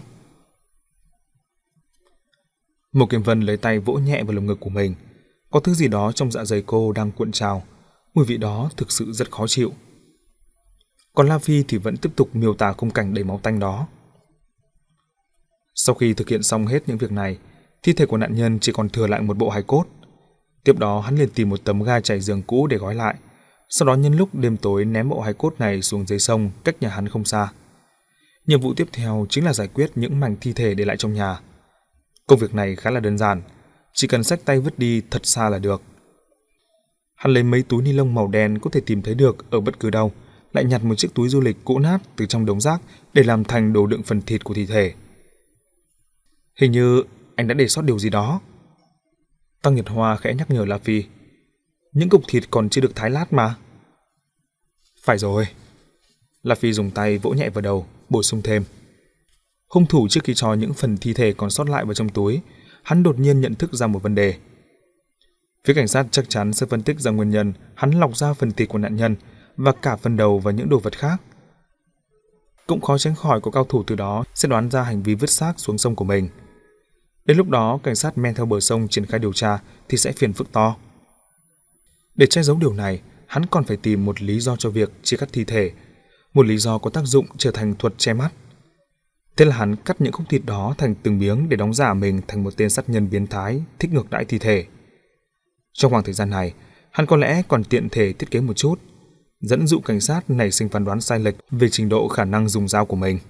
Mộ Kiếm Vân lấy tay vỗ nhẹ vào lồng ngực của mình. Có thứ gì đó trong dạ dày cô đang cuộn trào, mùi vị đó thực sự rất khó chịu. Còn La Phi thì vẫn tiếp tục miêu tả khung cảnh đầy máu tanh đó. Sau khi thực hiện xong hết những việc này, thi thể của nạn nhân chỉ còn thừa lại một bộ hài cốt. Tiếp đó hắn liền tìm một tấm ga trải giường cũ để gói lại, sau đó nhân lúc đêm tối ném bộ hài cốt này xuống dưới sông cách nhà hắn không xa. Nhiệm vụ tiếp theo chính là giải quyết những mảnh thi thể để lại trong nhà. Công việc này khá là đơn giản, chỉ cần xách tay vứt đi thật xa là được. Hắn lấy mấy túi ni lông màu đen có thể tìm thấy được ở bất cứ đâu, lại nhặt một chiếc túi du lịch cũ nát từ trong đống rác để làm thành đồ đựng phần thịt của thi thể. Hình như anh đã để sót điều gì đó. Tăng Nhật Hoa khẽ nhắc nhở La Phi. Những cục thịt còn chưa được thái lát mà. Phải rồi. La Phi dùng tay vỗ nhẹ vào đầu, bổ sung thêm. Hung thủ trước khi cho những phần thi thể còn sót lại vào trong túi, hắn đột nhiên nhận thức ra một vấn đề. Phía cảnh sát chắc chắn sẽ phân tích ra nguyên nhân hắn lọc ra phần thịt của nạn nhân và cả phần đầu và những đồ vật khác. Cũng khó tránh khỏi có cao thủ từ đó sẽ đoán ra hành vi vứt xác xuống sông của mình. Đến lúc đó cảnh sát men theo bờ sông triển khai điều tra thì sẽ phiền phức to. Để che giấu điều này, hắn còn phải tìm một lý do cho việc chia cắt thi thể, một lý do có tác dụng trở thành thuật che mắt. Thế là hắn cắt những khúc thịt đó thành từng miếng để đóng giả mình thành một tên sát nhân biến thái thích ngược đãi thi thể. Trong khoảng thời gian này, hắn có lẽ còn tiện thể thiết kế một chút, dẫn dụ cảnh sát nảy sinh phán đoán sai lệch về trình độ khả năng dùng dao của mình.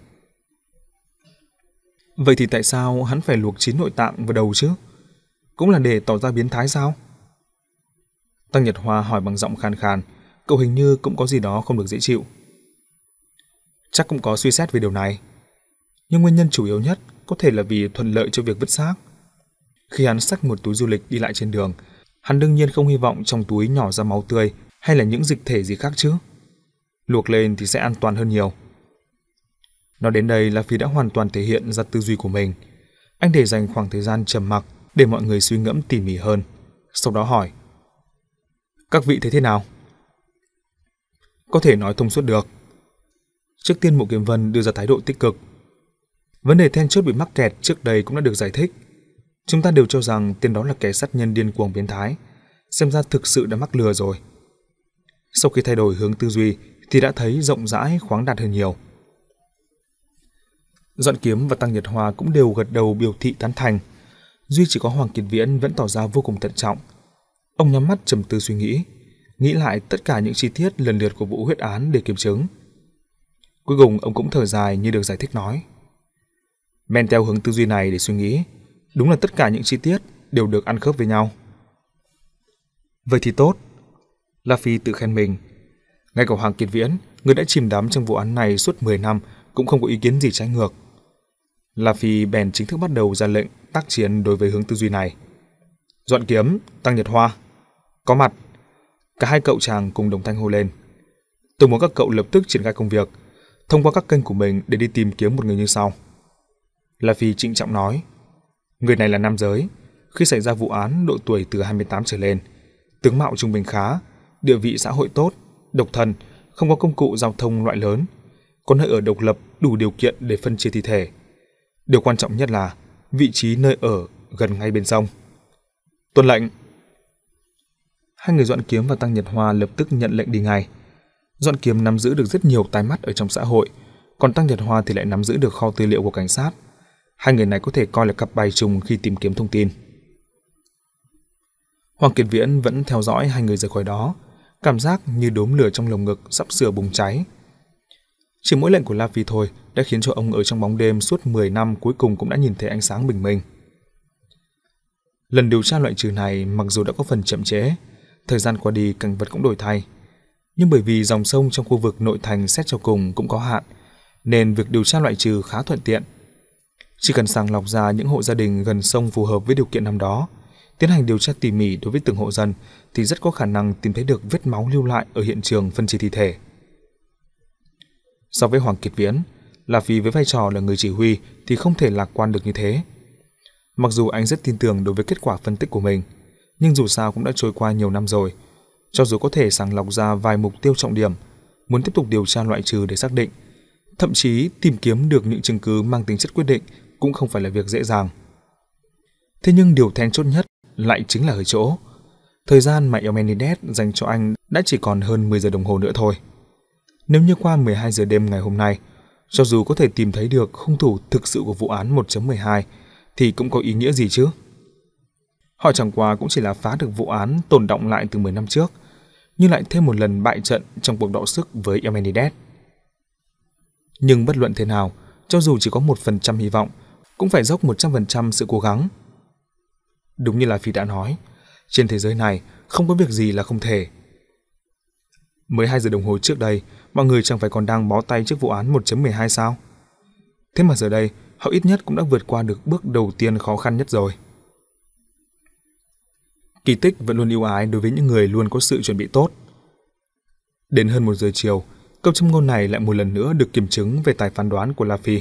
Vậy thì tại sao hắn phải luộc chín nội tạng vào đầu chứ? Cũng là để tỏ ra biến thái sao? Tăng Nhật Hoa hỏi bằng giọng khan khan, cậu hình như cũng có gì đó không được dễ chịu. Chắc cũng có suy xét về điều này. Nhưng nguyên nhân chủ yếu nhất có thể là vì thuận lợi cho việc vứt xác. Khi hắn xách một túi du lịch đi lại trên đường, hắn đương nhiên không hy vọng trong túi nhỏ ra máu tươi hay là những dịch thể gì khác chứ. Luộc lên thì sẽ an toàn hơn nhiều. Nói đến đây, La Phi đã hoàn toàn thể hiện ra tư duy của mình. Anh để dành khoảng thời gian trầm mặc để mọi người suy ngẫm tỉ mỉ hơn. Sau đó hỏi: các vị thấy thế nào? Có thể nói thông suốt được. Trước tiên Mộ Kiếm Vân đưa ra thái độ tích cực. Vấn đề then chốt bị mắc kẹt trước đây cũng đã được giải thích. Chúng ta đều cho rằng tên đó là kẻ sát nhân điên cuồng biến thái, xem ra thực sự đã mắc lừa rồi. Sau khi thay đổi hướng tư duy thì đã thấy rộng rãi, khoáng đạt hơn nhiều. Doãn Kiếm và Tăng Nhật Hoa cũng đều gật đầu biểu thị tán thành. Duy chỉ có Hoàng Kiệt Viễn vẫn tỏ ra vô cùng thận trọng. Ông nhắm mắt trầm tư suy nghĩ, nghĩ lại tất cả những chi tiết lần lượt của vụ huyết án để kiểm chứng. Cuối cùng ông cũng thở dài như được giải thích nói: men theo hướng tư duy này để suy nghĩ, đúng là tất cả những chi tiết đều được ăn khớp với nhau. Vậy thì tốt. La Phi tự khen mình. Ngay cả Hoàng Kiệt Viễn, người đã chìm đắm trong vụ án này suốt mười năm, cũng không có ý kiến gì trái ngược. La Phi bèn chính thức bắt đầu ra lệnh tác chiến đối với hướng tư duy này. Doãn Kiếm, Tăng Nhật Hoa, có mặt. Cả hai cậu chàng cùng đồng thanh hô lên: tôi muốn các cậu lập tức triển khai công việc, thông qua các kênh của mình để đi tìm kiếm một người như sau. La Phi trịnh trọng nói: người này là nam giới, khi xảy ra vụ án độ tuổi từ hai mươi tám trở lên, tướng mạo trung bình khá, địa vị xã hội tốt, độc thân, không có công cụ giao thông loại lớn, có nơi ở độc lập đủ điều kiện để phân chia thi thể. Điều quan trọng nhất là vị trí nơi ở gần ngay bên sông. Tuân lệnh. Hai người Doãn Kiếm và Tăng Nhật Hoa lập tức nhận lệnh đi ngay. Doãn Kiếm nắm giữ được rất nhiều tai mắt ở trong xã hội, còn Tăng Nhật Hoa thì lại nắm giữ được kho tư liệu của cảnh sát. Hai người này có thể coi là cặp bài trùng khi tìm kiếm thông tin. Hoàng Kiệt Viễn vẫn theo dõi hai người rời khỏi đó, cảm giác như đốm lửa trong lồng ngực sắp sửa bùng cháy. Chỉ mỗi lệnh của La Phi thôi đã khiến cho ông ở trong bóng đêm suốt mười năm cuối cùng cũng đã nhìn thấy ánh sáng bình minh. Lần điều tra loại trừ này mặc dù đã có phần chậm trễ, thời gian qua đi cảnh vật cũng đổi thay, nhưng bởi vì dòng sông trong khu vực nội thành xét cho cùng cũng có hạn, nên việc điều tra loại trừ khá thuận tiện. Chỉ cần sàng lọc ra những hộ gia đình gần sông phù hợp với điều kiện năm đó, tiến hành điều tra tỉ mỉ đối với từng hộ dân thì rất có khả năng tìm thấy được vết máu lưu lại ở hiện trường phân chia thi thể. So với Hoàng Kiệt Viễn, La Phi với vai trò là người chỉ huy thì không thể lạc quan được như thế. Mặc dù anh rất tin tưởng đối với kết quả phân tích của mình, nhưng dù sao cũng đã trôi qua nhiều năm rồi. Cho dù có thể sàng lọc ra vài mục tiêu trọng điểm, muốn tiếp tục điều tra loại trừ để xác định, thậm chí tìm kiếm được những chứng cứ mang tính chất quyết định cũng không phải là việc dễ dàng. Thế nhưng điều then chốt nhất lại chính là ở chỗ thời gian mà Eumenides dành cho anh đã chỉ còn hơn mười giờ đồng hồ nữa thôi. Nếu như qua mười hai giờ đêm ngày hôm nay, cho dù có thể tìm thấy được hung thủ thực sự của vụ án một chấm mười hai thì cũng có ý nghĩa gì chứ? Họ chẳng qua cũng chỉ là phá được vụ án tồn đọng lại từ mười năm trước, nhưng lại thêm một lần bại trận trong cuộc đọ sức với Eumenides. Nhưng bất luận thế nào, cho dù chỉ có một phần trăm hy vọng, cũng phải dốc một trăm phần trăm sự cố gắng. Đúng như là Phi đã nói, trên thế giới này không có việc gì là không thể. Mới hai giờ đồng hồ trước đây, mọi người chẳng phải còn đang bó tay trước vụ án một chấm mười hai sao? Thế mà giờ đây, họ ít nhất cũng đã vượt qua được bước đầu tiên khó khăn nhất rồi. Kỳ tích vẫn luôn ưu ái đối với những người luôn có sự chuẩn bị tốt. Đến hơn một giờ chiều, câu châm ngôn này lại một lần nữa được kiểm chứng về tài phán đoán của La Phi.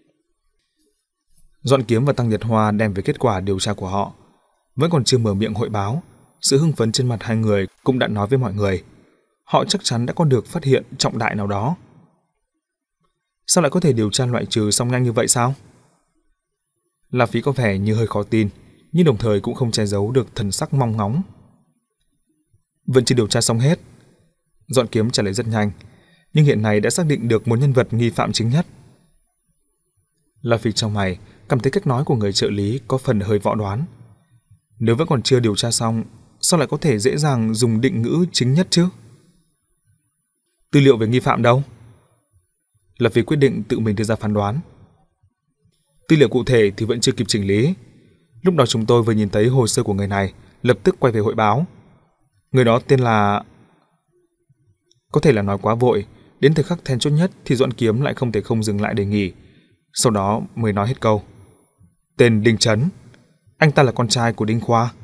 Doãn Kiếm và Tăng Nhật Hoa đem về kết quả điều tra của họ. Vẫn còn chưa mở miệng hội báo, sự hưng phấn trên mặt hai người cũng đã nói với mọi người. Họ chắc chắn đã có được phát hiện trọng đại nào đó. Sao lại có thể điều tra loại trừ xong nhanh như vậy sao? La Phi có vẻ như hơi khó tin, nhưng đồng thời cũng không che giấu được thần sắc mong ngóng. Vẫn chưa điều tra xong hết. Doãn Kiếm trả lời rất nhanh, nhưng hiện nay đã xác định được một nhân vật nghi phạm chính nhất. La Phi trong mày cảm thấy cách nói của người trợ lý có phần hơi võ đoán. Nếu vẫn còn chưa điều tra xong, sao lại có thể dễ dàng dùng định ngữ chính nhất chứ? Tư liệu về nghi phạm đâu? La Phi quyết định tự mình đưa ra phán đoán. Tư liệu cụ thể thì vẫn chưa kịp chỉnh lý. Lúc đó chúng tôi vừa nhìn thấy hồ sơ của người này, lập tức quay về hội báo. Người đó tên là... Có thể là nói quá vội, Đến thời khắc then chốt nhất thì Doãn Kiếm lại không thể không dừng lại đề nghị, sau đó mới nói hết câu. Tên Đinh Trấn, anh ta là con trai của Đinh Khoa.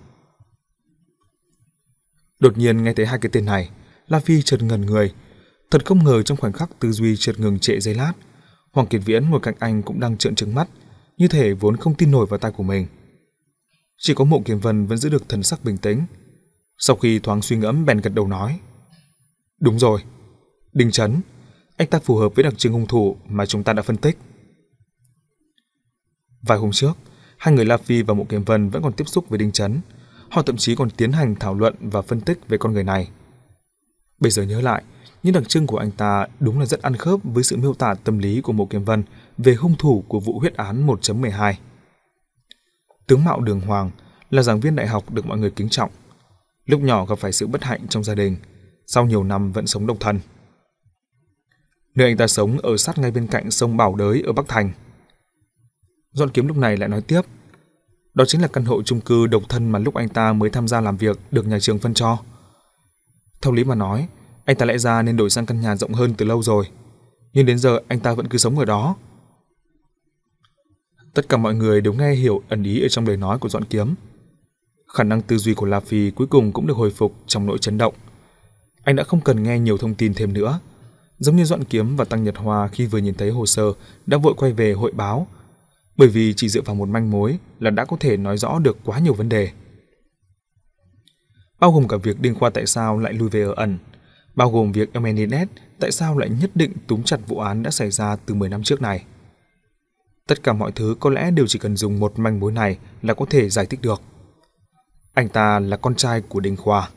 Đột nhiên nghe thấy hai cái tên này, La Phi chợt ngẩn người. Thật không ngờ trong khoảnh khắc tư duy chợt ngừng trệ giây lát, Hoàng Kiệt Viễn ngồi cạnh anh cũng đang trợn trừng mắt, như thể vốn không tin nổi vào tai của mình. Chỉ có Mộ Kiếm Vân vẫn giữ được thần sắc bình tĩnh. Sau khi thoáng suy ngẫm bèn gật đầu nói. Đúng rồi, Đinh Trấn, anh ta phù hợp với đặc trưng hung thủ mà chúng ta đã phân tích. Vài hôm trước, hai người La Phi và Mộ Kiếm Vân vẫn còn tiếp xúc với Đinh Trấn. Họ thậm chí còn tiến hành thảo luận và phân tích về con người này. Bây giờ nhớ lại, những đặc trưng của anh ta đúng là rất ăn khớp với sự miêu tả tâm lý của Mộ Kiếm Vân về hung thủ của vụ huyết án một chấm mười hai. Tướng mạo đường hoàng, là giảng viên đại học được mọi người kính trọng. Lúc nhỏ gặp phải sự bất hạnh trong gia đình, sau nhiều năm vẫn sống độc thân. Nơi anh ta sống ở sát ngay bên cạnh sông Bảo Đới ở Bắc Thành. Doãn Kiếm lúc này lại nói tiếp. Đó chính là căn hộ chung cư độc thân mà lúc anh ta mới tham gia làm việc được nhà trường phân cho. Theo lý mà nói, anh ta lẽ ra nên đổi sang căn nhà rộng hơn từ lâu rồi, nhưng đến giờ anh ta vẫn cứ sống ở đó. Tất cả mọi người đều nghe hiểu ẩn ý ở trong lời nói của Doãn Kiếm. Khả năng tư duy của La Phi cuối cùng cũng được hồi phục trong nỗi chấn động. Anh đã không cần nghe nhiều thông tin thêm nữa. Giống như Doãn Kiếm và Tăng Nhật Hoa khi vừa nhìn thấy hồ sơ đã vội quay về hội báo, bởi vì chỉ dựa vào một manh mối là đã có thể nói rõ được quá nhiều vấn đề. Bao gồm cả việc Đinh Khoa tại sao lại lui về ở ẩn, bao gồm việc Emenides tại sao lại nhất định túm chặt vụ án đã xảy ra từ mười năm trước này. Tất cả mọi thứ có lẽ đều chỉ cần dùng một manh mối này là có thể giải thích được. Anh ta là con trai của Đinh Khoa.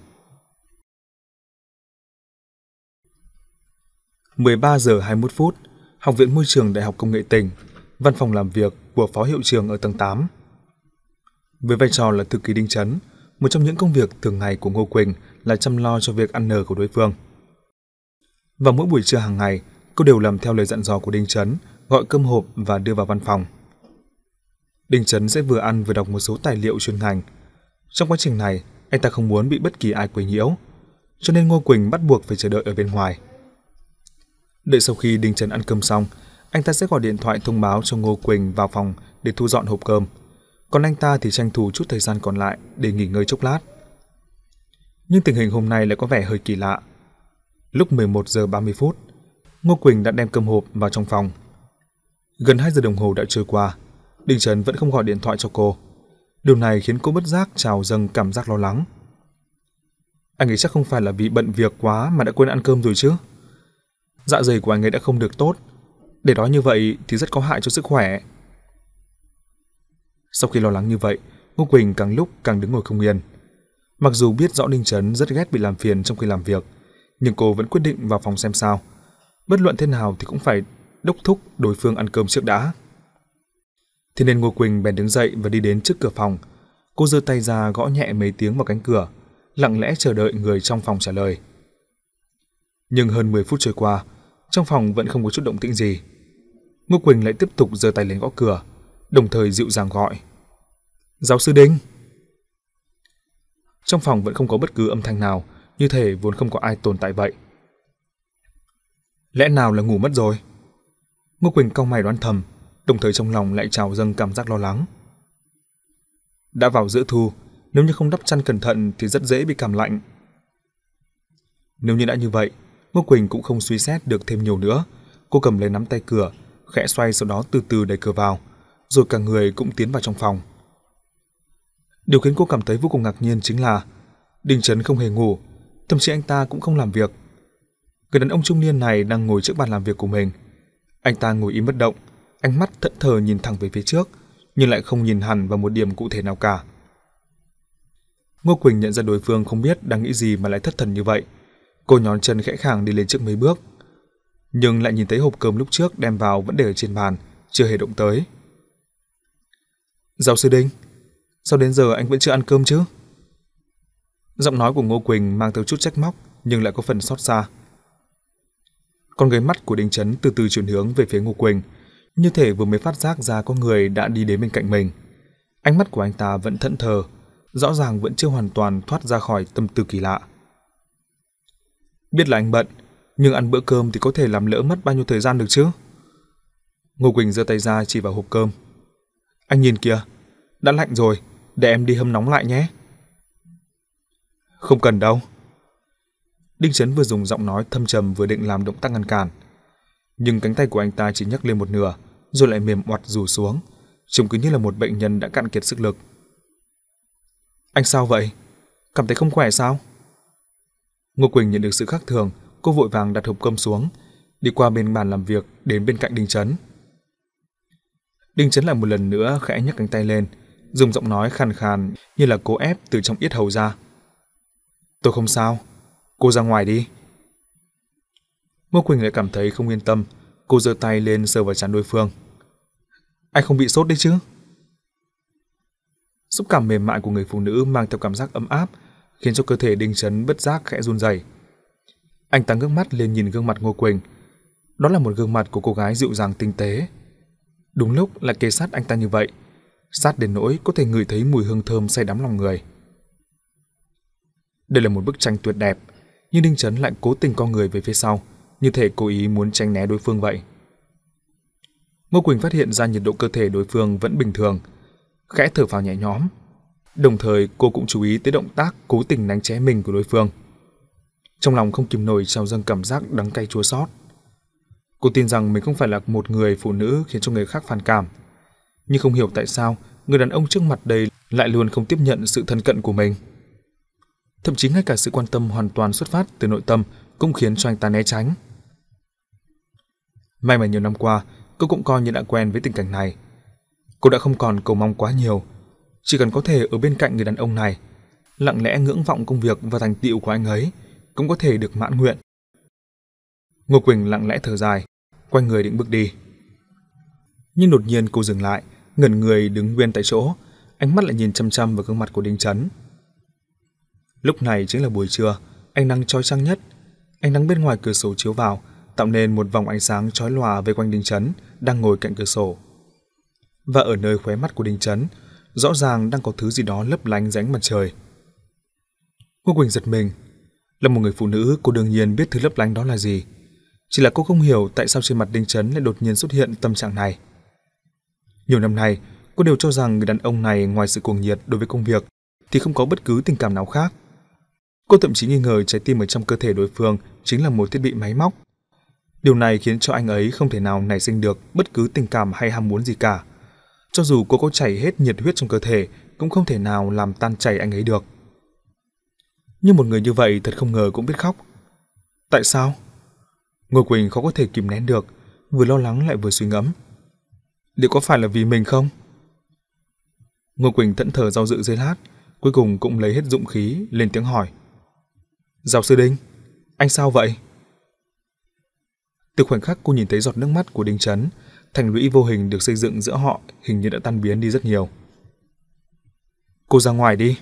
mười ba giờ hai mươi mốt phút, Học viện Môi trường Đại học Công nghệ tỉnh, văn phòng làm việc của phó hiệu trưởng ở tầng tám. Với vai trò là thư ký Đinh Trấn, một trong những công việc thường ngày của Ngô Quỳnh là chăm lo cho việc ăn nở của đối phương. Và mỗi buổi trưa hàng ngày, cô đều làm theo lời dặn dò của Đinh Trấn, gọi cơm hộp và đưa vào văn phòng. Đinh Trấn sẽ vừa ăn vừa đọc một số tài liệu chuyên ngành. Trong quá trình này, anh ta không muốn bị bất kỳ ai quấy nhiễu, cho nên Ngô Quỳnh bắt buộc phải chờ đợi ở bên ngoài. Đợi sau khi Đinh Trấn ăn cơm xong, anh ta sẽ gọi điện thoại thông báo cho Ngô Quỳnh vào phòng để thu dọn hộp cơm, còn anh ta thì tranh thủ chút thời gian còn lại để nghỉ ngơi chốc lát. Nhưng tình hình hôm nay lại có vẻ hơi kỳ lạ. Lúc mười một giờ ba mươi phút, Ngô Quỳnh đã đem cơm hộp vào trong phòng. Gần hai giờ đồng hồ đã trôi qua, Đinh Trấn vẫn không gọi điện thoại cho cô. Điều này khiến cô bất giác trào dâng cảm giác lo lắng. Anh ấy chắc không phải là vì bận việc quá mà đã quên ăn cơm rồi chứ? Dạ dày của anh ấy đã không được tốt, để đói như vậy thì rất có hại cho sức khỏe. Sau khi lo lắng như vậy, Ngô Quỳnh càng lúc càng đứng ngồi không yên. Mặc dù biết rõ Đinh Trấn rất ghét bị làm phiền trong khi làm việc, nhưng cô vẫn quyết định vào phòng xem sao. Bất luận thế nào thì cũng phải đốc thúc đối phương ăn cơm trước đã. Thế nên Ngô Quỳnh bèn đứng dậy và đi đến trước cửa phòng. Cô giơ tay ra gõ nhẹ mấy tiếng vào cánh cửa, lặng lẽ chờ đợi người trong phòng trả lời. Nhưng hơn mười phút trôi qua, trong phòng vẫn không có chút động tĩnh gì. Ngô Quỳnh lại tiếp tục giơ tay lên gõ cửa, đồng thời dịu dàng gọi. Giáo sư Đinh! Trong phòng vẫn không có bất cứ âm thanh nào, như thể vốn không có ai tồn tại vậy. Lẽ nào là ngủ mất rồi? Ngô Quỳnh cau mày đoán thầm, đồng thời trong lòng lại trào dâng cảm giác lo lắng. Đã vào giữa thu, nếu như không đắp chăn cẩn thận thì rất dễ bị cảm lạnh. Nếu như đã như vậy, Ngô Quỳnh cũng không suy xét được thêm nhiều nữa. Cô cầm lấy nắm tay cửa, khẽ xoay, sau đó từ từ đẩy cửa vào, rồi cả người cũng tiến vào trong phòng. Điều khiến cô cảm thấy vô cùng ngạc nhiên chính là Đinh Trấn không hề ngủ, thậm chí anh ta cũng không làm việc. Người đàn ông trung niên này đang ngồi trước bàn làm việc của mình. Anh ta ngồi im bất động, ánh mắt thẫn thờ nhìn thẳng về phía trước, nhưng lại không nhìn hẳn vào một điểm cụ thể nào cả. Ngô Quỳnh nhận ra đối phương không biết đang nghĩ gì mà lại thất thần như vậy. Cô nhón chân khẽ khàng đi lên trước mấy bước, nhưng lại nhìn thấy hộp cơm lúc trước đem vào vẫn để ở trên bàn, chưa hề động tới. Giáo sư Đinh, sao đến giờ anh vẫn chưa ăn cơm chứ? Giọng nói của Ngô Quỳnh mang theo chút trách móc, nhưng lại có phần xót xa. Con người mắt của Đinh Trấn từ từ chuyển hướng về phía Ngô Quỳnh, như thể vừa mới phát giác ra có người đã đi đến bên cạnh mình. Ánh mắt của anh ta vẫn thẫn thờ, rõ ràng vẫn chưa hoàn toàn thoát ra khỏi tâm tư kỳ lạ. Biết là anh bận, Nhưng ăn bữa cơm thì có thể làm lỡ mất bao nhiêu thời gian được chứ? Ngô Quỳnh giơ tay ra chỉ vào hộp cơm. Anh nhìn kìa, đã lạnh rồi, để em đi hâm nóng lại nhé. Không cần đâu. Đinh Trấn vừa dùng giọng nói thâm trầm vừa định làm động tác ngăn cản. Nhưng cánh tay của anh ta chỉ nhấc lên một nửa, rồi lại mềm oặt rủ xuống, trông cứ như là một bệnh nhân đã cạn kiệt sức lực. Anh sao vậy? Cảm thấy không khỏe sao? Ngô Quỳnh nhận được sự khác thường, cô vội vàng đặt hộp cơm xuống, đi qua bên bàn làm việc đến bên cạnh Đinh Trấn. Đinh Trấn lại một lần nữa khẽ nhấc cánh tay lên, dùng giọng nói khàn khàn như là cố ép từ trong yết hầu ra. Tôi không sao, cô ra ngoài đi. Ngô Quỳnh lại cảm thấy không yên tâm, cô giơ tay lên sờ vào trán đối phương. Anh không bị sốt đấy chứ? Xúc cảm mềm mại của người phụ nữ mang theo cảm giác ấm áp, khiến cho cơ thể Đinh Trấn bất giác khẽ run rẩy. Anh ta ngước mắt lên nhìn gương mặt Ngô Quỳnh. Đó là một gương mặt của cô gái dịu dàng tinh tế. Đúng lúc lại kề sát anh ta như vậy, sát đến nỗi có thể ngửi thấy mùi hương thơm say đắm lòng người. Đây là một bức tranh tuyệt đẹp, nhưng Đinh Trấn lại cố tình co người về phía sau, như thể cố ý muốn tránh né đối phương vậy. Ngô Quỳnh phát hiện ra nhiệt độ cơ thể đối phương vẫn bình thường, khẽ thở phào nhẹ nhõm. Đồng thời cô cũng chú ý tới động tác cố tình đánh chế mình của đối phương. Trong lòng không kìm nổi trào dâng cảm giác đắng cay chua xót. Cô tin rằng mình không phải là một người phụ nữ khiến cho người khác phản cảm, nhưng không hiểu tại sao người đàn ông trước mặt đây lại luôn không tiếp nhận sự thân cận của mình. Thậm chí ngay cả sự quan tâm hoàn toàn xuất phát từ nội tâm cũng khiến cho anh ta né tránh. May mà nhiều năm qua, cô cũng coi như đã quen với tình cảnh này. Cô đã không còn cầu mong quá nhiều, chỉ cần có thể ở bên cạnh người đàn ông này, lặng lẽ ngưỡng vọng công việc và thành tựu của anh ấy, cũng có thể được mãn nguyện. Ngô Quỳnh lặng lẽ thở dài, quay người định bước đi. Nhưng đột nhiên cô dừng lại, ngẩn người đứng nguyên tại chỗ, ánh mắt lại nhìn chăm chăm vào gương mặt của Đinh Trấn. Lúc này chính là buổi trưa, ánh nắng chói chang nhất. Ánh nắng bên ngoài cửa sổ chiếu vào, tạo nên một vòng ánh sáng chói lòa vây quanh Đinh Trấn đang ngồi cạnh cửa sổ. Và ở nơi khóe mắt của Đinh Trấn, rõ ràng đang có thứ gì đó lấp lánh dưới ánh mặt trời. Ngô Quỳnh giật mình. Là một người phụ nữ, cô đương nhiên biết thứ lấp lánh đó là gì. Chỉ là cô không hiểu tại sao trên mặt Đinh Trấn lại đột nhiên xuất hiện tâm trạng này. Nhiều năm nay, cô đều cho rằng người đàn ông này ngoài sự cuồng nhiệt đối với công việc thì không có bất cứ tình cảm nào khác. Cô thậm chí nghi ngờ trái tim ở trong cơ thể đối phương chính là một thiết bị máy móc. Điều này khiến cho anh ấy không thể nào nảy sinh được bất cứ tình cảm hay ham muốn gì cả. Cho dù cô có chảy hết nhiệt huyết trong cơ thể, cũng không thể nào làm tan chảy anh ấy được. Nhưng một người như vậy thật không ngờ cũng biết khóc. Tại sao? Ngô Quỳnh khó có thể kìm nén được, vừa lo lắng lại vừa suy ngẫm. Liệu có phải là vì mình không? Ngô Quỳnh thẫn thờ do dự giây lát, cuối cùng cũng lấy hết dũng khí lên tiếng hỏi. Giáo sư Đinh, anh sao vậy? Từ khoảnh khắc cô nhìn thấy giọt nước mắt của Đinh Trấn, thành lũy vô hình được xây dựng giữa họ hình như đã tan biến đi rất nhiều. Cô ra ngoài đi.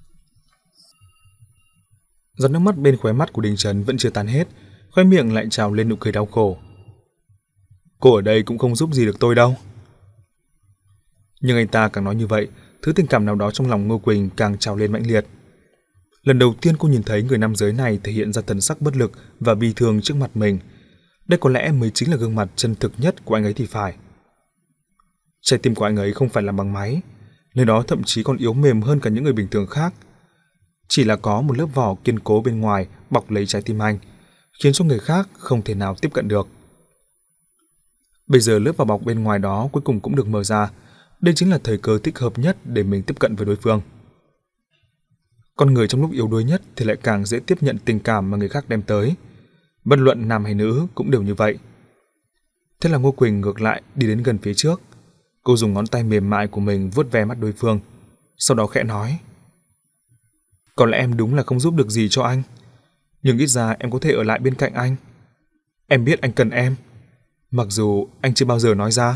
Giọt nước mắt bên khóe mắt của Đinh Trấn vẫn chưa tan hết, khóe miệng lại trào lên nụ cười đau khổ. Cô ở đây cũng không giúp gì được tôi đâu. Nhưng anh ta càng nói như vậy, thứ tình cảm nào đó trong lòng Ngô Quỳnh càng trào lên mãnh liệt. Lần đầu tiên cô nhìn thấy người nam giới này thể hiện ra thần sắc bất lực và bi thương trước mặt mình. Đây có lẽ mới chính là gương mặt chân thực nhất của anh ấy thì phải. Trái tim của anh ấy không phải làm bằng máy, nơi đó thậm chí còn yếu mềm hơn cả những người bình thường khác. Chỉ là có một lớp vỏ kiên cố bên ngoài bọc lấy trái tim anh, khiến cho người khác không thể nào tiếp cận được. Bây giờ lớp vỏ bọc bên ngoài đó cuối cùng cũng được mở ra. Đây chính là thời cơ thích hợp nhất để mình tiếp cận với đối phương. Con người trong lúc yếu đuối nhất thì lại càng dễ tiếp nhận tình cảm mà người khác đem tới. Bất luận nam hay nữ cũng đều như vậy. Thế là Ngô Quỳnh ngược lại đi đến gần phía trước. Cô dùng ngón tay mềm mại của mình vuốt ve mắt đối phương, sau đó khẽ nói. Có lẽ em đúng là không giúp được gì cho anh, nhưng ít ra em có thể ở lại bên cạnh anh. Em biết anh cần em, mặc dù anh chưa bao giờ nói ra.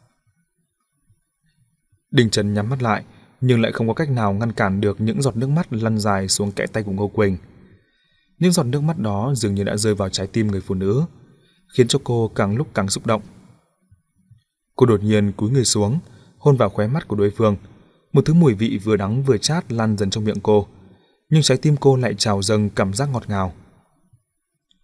Đinh Trấn nhắm mắt lại, nhưng lại không có cách nào ngăn cản được những giọt nước mắt lăn dài xuống kẽ tay của Ngô Quỳnh. Những giọt nước mắt đó dường như đã rơi vào trái tim người phụ nữ, khiến cho cô càng lúc càng xúc động. Cô đột nhiên cúi người xuống, hôn vào khóe mắt của đối phương. Một thứ mùi vị vừa đắng vừa chát lan dần trong miệng cô, nhưng trái tim cô lại trào dâng cảm giác ngọt ngào.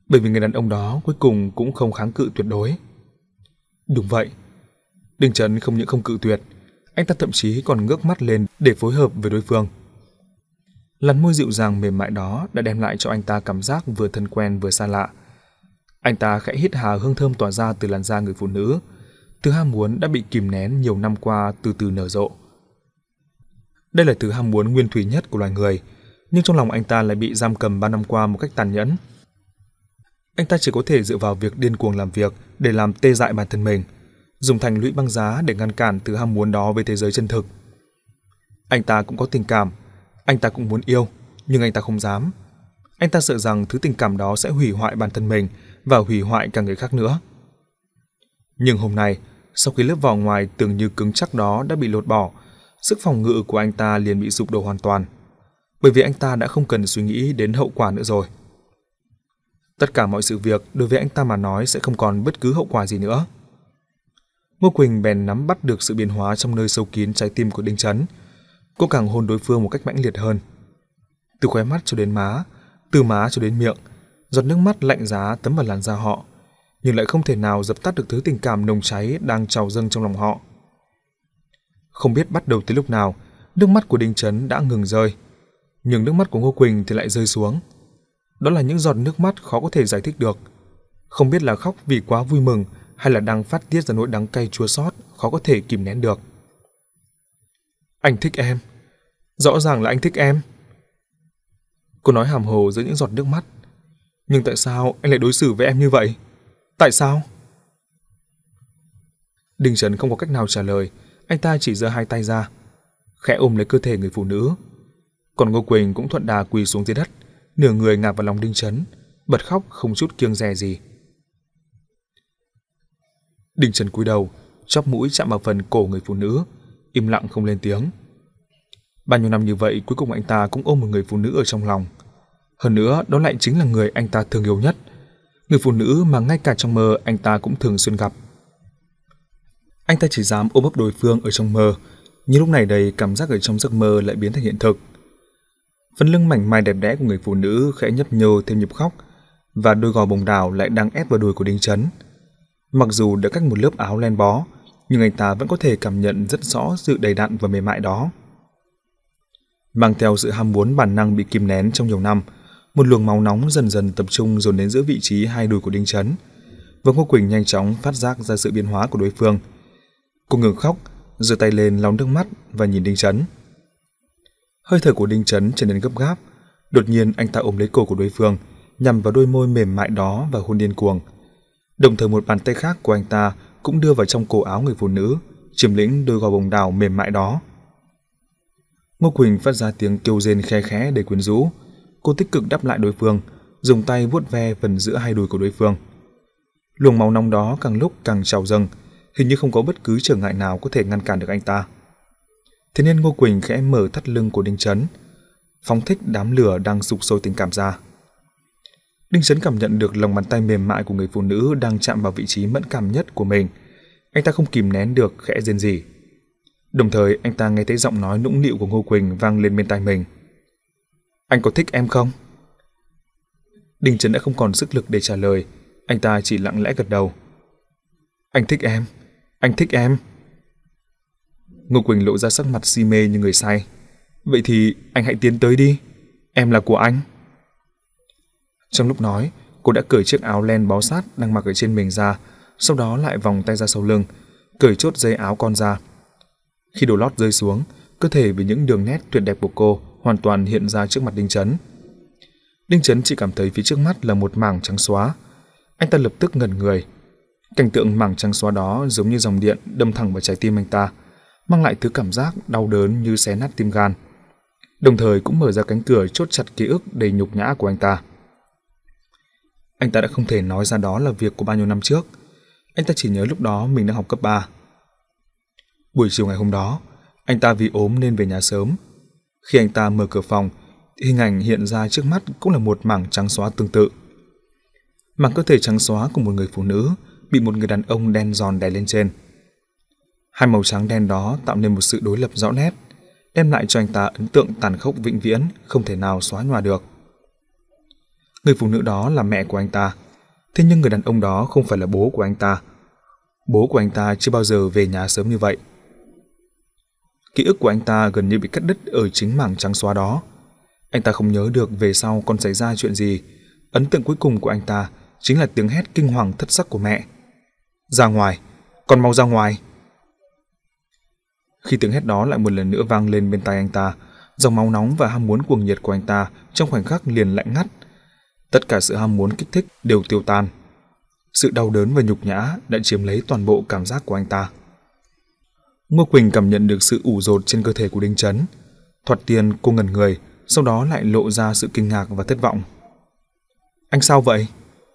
Bởi vì người đàn ông đó cuối cùng cũng không kháng cự tuyệt đối. Đúng vậy, Đinh Chấn không những không cự tuyệt, anh ta thậm chí còn ngước mắt lên để phối hợp với đối phương. Làn môi dịu dàng mềm mại đó đã đem lại cho anh ta cảm giác vừa thân quen vừa xa lạ. Anh ta khẽ hít hà hương thơm tỏa ra từ làn da người phụ nữ, thứ ham muốn đã bị kìm nén nhiều năm qua từ từ nở rộ. Đây là thứ ham muốn nguyên thủy nhất của loài người, nhưng trong lòng anh ta lại bị giam cầm ba năm qua một cách tàn nhẫn. Anh ta chỉ có thể dựa vào việc điên cuồng làm việc để làm tê dại bản thân mình, dùng thành lũy băng giá để ngăn cản thứ ham muốn đó với thế giới chân thực. Anh ta cũng có tình cảm, anh ta cũng muốn yêu, nhưng anh ta không dám. Anh ta sợ rằng thứ tình cảm đó sẽ hủy hoại bản thân mình và hủy hoại cả người khác nữa. Nhưng hôm nay, sau khi lớp vỏ ngoài tưởng như cứng chắc đó đã bị lột bỏ, sức phòng ngự của anh ta liền bị sụp đổ hoàn toàn, bởi vì anh ta đã không cần suy nghĩ đến hậu quả nữa rồi. Tất cả mọi sự việc đối với anh ta mà nói sẽ không còn bất cứ hậu quả gì nữa. Ngô Quỳnh bèn nắm bắt được sự biến hóa trong nơi sâu kín trái tim của Đinh Chấn. Cô càng hôn đối phương một cách mãnh liệt hơn. Từ khóe mắt cho đến má, từ má cho đến miệng, giọt nước mắt lạnh giá tấm vào làn da họ, nhưng lại không thể nào dập tắt được thứ tình cảm nồng cháy đang trào dâng trong lòng họ. Không biết bắt đầu từ lúc nào, nước mắt của Đinh Chấn đã ngừng rơi, nhưng nước mắt của Ngô Quỳnh thì lại rơi xuống. Đó là những giọt nước mắt khó có thể giải thích được, không biết là khóc vì quá vui mừng hay là đang phát tiết ra nỗi đắng cay chua xót khó có thể kìm nén được. Anh thích em, rõ ràng là anh thích em. Cô nói hàm hồ giữa những giọt nước mắt. Nhưng tại sao anh lại đối xử với em như vậy? Tại sao? Đinh Chấn không có cách nào trả lời, anh ta chỉ giơ hai tay ra, khẽ ôm lấy cơ thể người phụ nữ. Còn Ngô Quỳnh cũng thuận đà quỳ xuống dưới đất, nửa người ngả vào lòng Đinh Chấn, bật khóc không chút kiêng dè gì. Đinh Chấn cúi đầu, chóp mũi chạm vào phần cổ người phụ nữ, im lặng không lên tiếng. Bao nhiêu năm như vậy, cuối cùng anh ta cũng ôm một người phụ nữ ở trong lòng. Hơn nữa, đó lại chính là người anh ta thương yêu nhất, người phụ nữ mà ngay cả trong mơ anh ta cũng thường xuyên gặp. Anh ta chỉ dám ôm ấp đối phương ở trong mơ, nhưng lúc này đây cảm giác ở trong giấc mơ lại biến thành hiện thực. Phần lưng mảnh mai đẹp đẽ của người phụ nữ khẽ nhấp nhô thêm nhịp khóc, và đôi gò bồng đào lại đang ép vào đùi của Đinh Chấn. Mặc dù đã cách một lớp áo len bó, nhưng anh ta vẫn có thể cảm nhận rất rõ sự đầy đặn và mềm mại đó. Mang theo sự ham muốn bản năng bị kìm nén trong nhiều năm, một luồng máu nóng dần dần tập trung dồn đến giữa vị trí hai đùi của Đinh Chấn, và Ngô Quỳnh nhanh chóng phát giác ra sự biến hóa của đối phương. Cô ngừng khóc, giơ tay lên lau nước mắt và nhìn Đinh Chấn. Hơi thở của Đinh Chấn trở nên gấp gáp. Đột nhiên anh ta ôm lấy cổ của đối phương, nhằm vào đôi môi mềm mại đó và hôn điên cuồng. Đồng thời một bàn tay khác của anh ta cũng đưa vào trong cổ áo người phụ nữ, chiếm lĩnh đôi gò bồng đào mềm mại đó. Ngô Quỳnh phát ra tiếng kêu rên khe khẽ để quyến rũ. Cô tích cực đáp lại đối phương, dùng tay vuốt ve phần giữa hai đùi của đối phương. Luồng máu nóng đó càng lúc càng trào dâng, hình như không có bất cứ trở ngại nào có thể ngăn cản được anh ta. Thế nên Ngô Quỳnh khẽ mở thắt lưng của Đinh Chấn, phóng thích đám lửa đang sục sôi tình cảm ra. Đinh Chấn cảm nhận được lòng bàn tay mềm mại của người phụ nữ đang chạm vào vị trí mẫn cảm nhất của mình. Anh ta không kìm nén được khẽ rên rỉ. Đồng thời anh ta nghe thấy giọng nói nũng nịu của Ngô Quỳnh vang lên bên tai mình. Anh có thích em không? Đinh Chấn đã không còn sức lực để trả lời, anh ta chỉ lặng lẽ gật đầu. Anh thích em, anh thích em. Ngô Quỳnh lộ ra sắc mặt si mê như người say. Vậy thì anh hãy tiến tới đi, em là của anh. Trong lúc nói, cô đã cởi chiếc áo len bó sát đang mặc ở trên mình ra, sau đó lại vòng tay ra sau lưng, cởi chốt dây áo con ra. Khi đồ lót rơi xuống, cơ thể với những đường nét tuyệt đẹp của cô hoàn toàn hiện ra trước mặt Đinh Chấn. Đinh Chấn chỉ cảm thấy phía trước mắt là một mảng trắng xóa. Anh ta lập tức ngẩn người. Cảnh tượng mảng trắng xóa đó giống như dòng điện đâm thẳng vào trái tim anh ta, mang lại thứ cảm giác đau đớn như xé nát tim gan, đồng thời cũng mở ra cánh cửa chốt chặt ký ức đầy nhục nhã của anh ta. Anh ta đã không thể nói ra đó là việc của bao nhiêu năm trước. Anh ta chỉ nhớ lúc đó mình đang học cấp ba. Buổi chiều ngày hôm đó, anh ta vì ốm nên về nhà sớm. Khi anh ta mở cửa phòng, hình ảnh hiện ra trước mắt cũng là một mảng trắng xóa tương tự. Mảng cơ thể trắng xóa của một người phụ nữ bị một người đàn ông đen giòn đè lên trên. Hai màu trắng đen đó tạo nên một sự đối lập rõ nét, đem lại cho anh ta ấn tượng tàn khốc vĩnh viễn, không thể nào xóa nhòa được. Người phụ nữ đó là mẹ của anh ta, thế nhưng người đàn ông đó không phải là bố của anh ta. Bố của anh ta chưa bao giờ về nhà sớm như vậy. Ký ức của anh ta gần như bị cắt đứt ở chính mảng trắng xóa đó. Anh ta không nhớ được về sau còn xảy ra chuyện gì. Ấn tượng cuối cùng của anh ta chính là tiếng hét kinh hoàng thất sắc của mẹ. Ra ngoài, con mau ra ngoài. Khi tiếng hét đó lại một lần nữa vang lên bên tai anh ta, dòng máu nóng và ham muốn cuồng nhiệt của anh ta trong khoảnh khắc liền lạnh ngắt. Tất cả sự ham muốn kích thích đều tiêu tan. Sự đau đớn và nhục nhã đã chiếm lấy toàn bộ cảm giác của anh ta. Ngô Quỳnh cảm nhận được sự ủ dột trên cơ thể của Đinh Trấn. Thoạt tiên cô ngẩn người, sau đó lại lộ ra sự kinh ngạc và thất vọng. Anh sao vậy?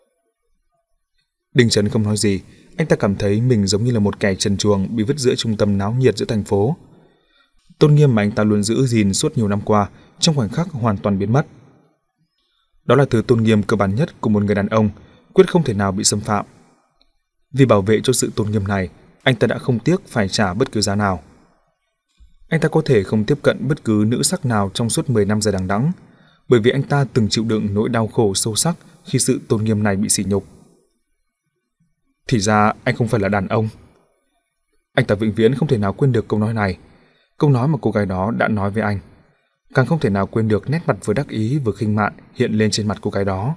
Đinh Trấn không nói gì. Anh ta cảm thấy mình giống như là một kẻ trần truồng bị vứt giữa trung tâm náo nhiệt giữa thành phố. Tôn nghiêm mà anh ta luôn giữ gìn suốt nhiều năm qua trong khoảnh khắc hoàn toàn biến mất. Đó là thứ tôn nghiêm cơ bản nhất của một người đàn ông, quyết không thể nào bị xâm phạm. Vì bảo vệ cho sự tôn nghiêm này, anh ta đã không tiếc phải trả bất cứ giá nào. Anh ta có thể không tiếp cận bất cứ nữ sắc nào trong suốt mười năm dài đằng đẵng, bởi vì anh ta từng chịu đựng nỗi đau khổ sâu sắc khi sự tôn nghiêm này bị sỉ nhục. Thì ra anh không phải là đàn ông. Anh ta vĩnh viễn không thể nào quên được câu nói này, câu nói mà cô gái đó đã nói với anh. Càng không thể nào quên được nét mặt vừa đắc ý vừa khinh mạn hiện lên trên mặt cô gái đó.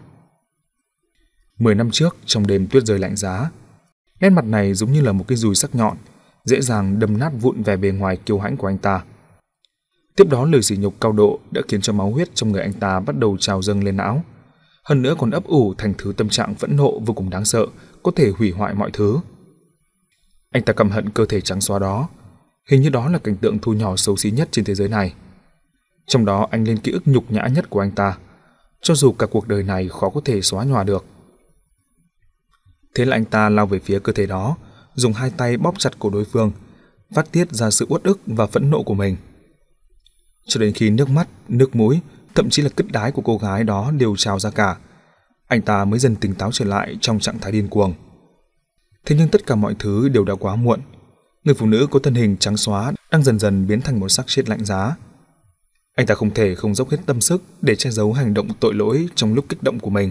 Mười năm trước, trong đêm tuyết rơi lạnh giá, nét mặt này giống như là một cái dùi sắc nhọn, dễ dàng đâm nát vụn vẻ bề ngoài kiêu hãnh của anh ta. Tiếp đó lời sỉ nhục cao độ đã khiến cho máu huyết trong người anh ta bắt đầu trào dâng lên não. Hơn nữa còn ấp ủ thành thứ tâm trạng phẫn nộ vô cùng đáng sợ, có thể hủy hoại mọi thứ. Anh ta căm hận cơ thể trắng xóa đó. Hình như đó là cảnh tượng thu nhỏ xấu xí nhất trên thế giới này. Trong đó anh lên ký ức nhục nhã nhất của anh ta, cho dù cả cuộc đời này khó có thể xóa nhòa được. Thế là anh ta lao về phía cơ thể đó, dùng hai tay bóp chặt cổ đối phương, phát tiết ra sự uất ức và phẫn nộ của mình. Cho đến khi nước mắt, nước mũi, thậm chí là cứt đái của cô gái đó đều trào ra cả, anh ta mới dần tỉnh táo trở lại trong trạng thái điên cuồng. Thế nhưng tất cả mọi thứ đều đã quá muộn. Người phụ nữ có thân hình trắng xóa đang dần dần biến thành một xác chết lạnh giá. Anh ta không thể không dốc hết tâm sức để che giấu hành động tội lỗi trong lúc kích động của mình.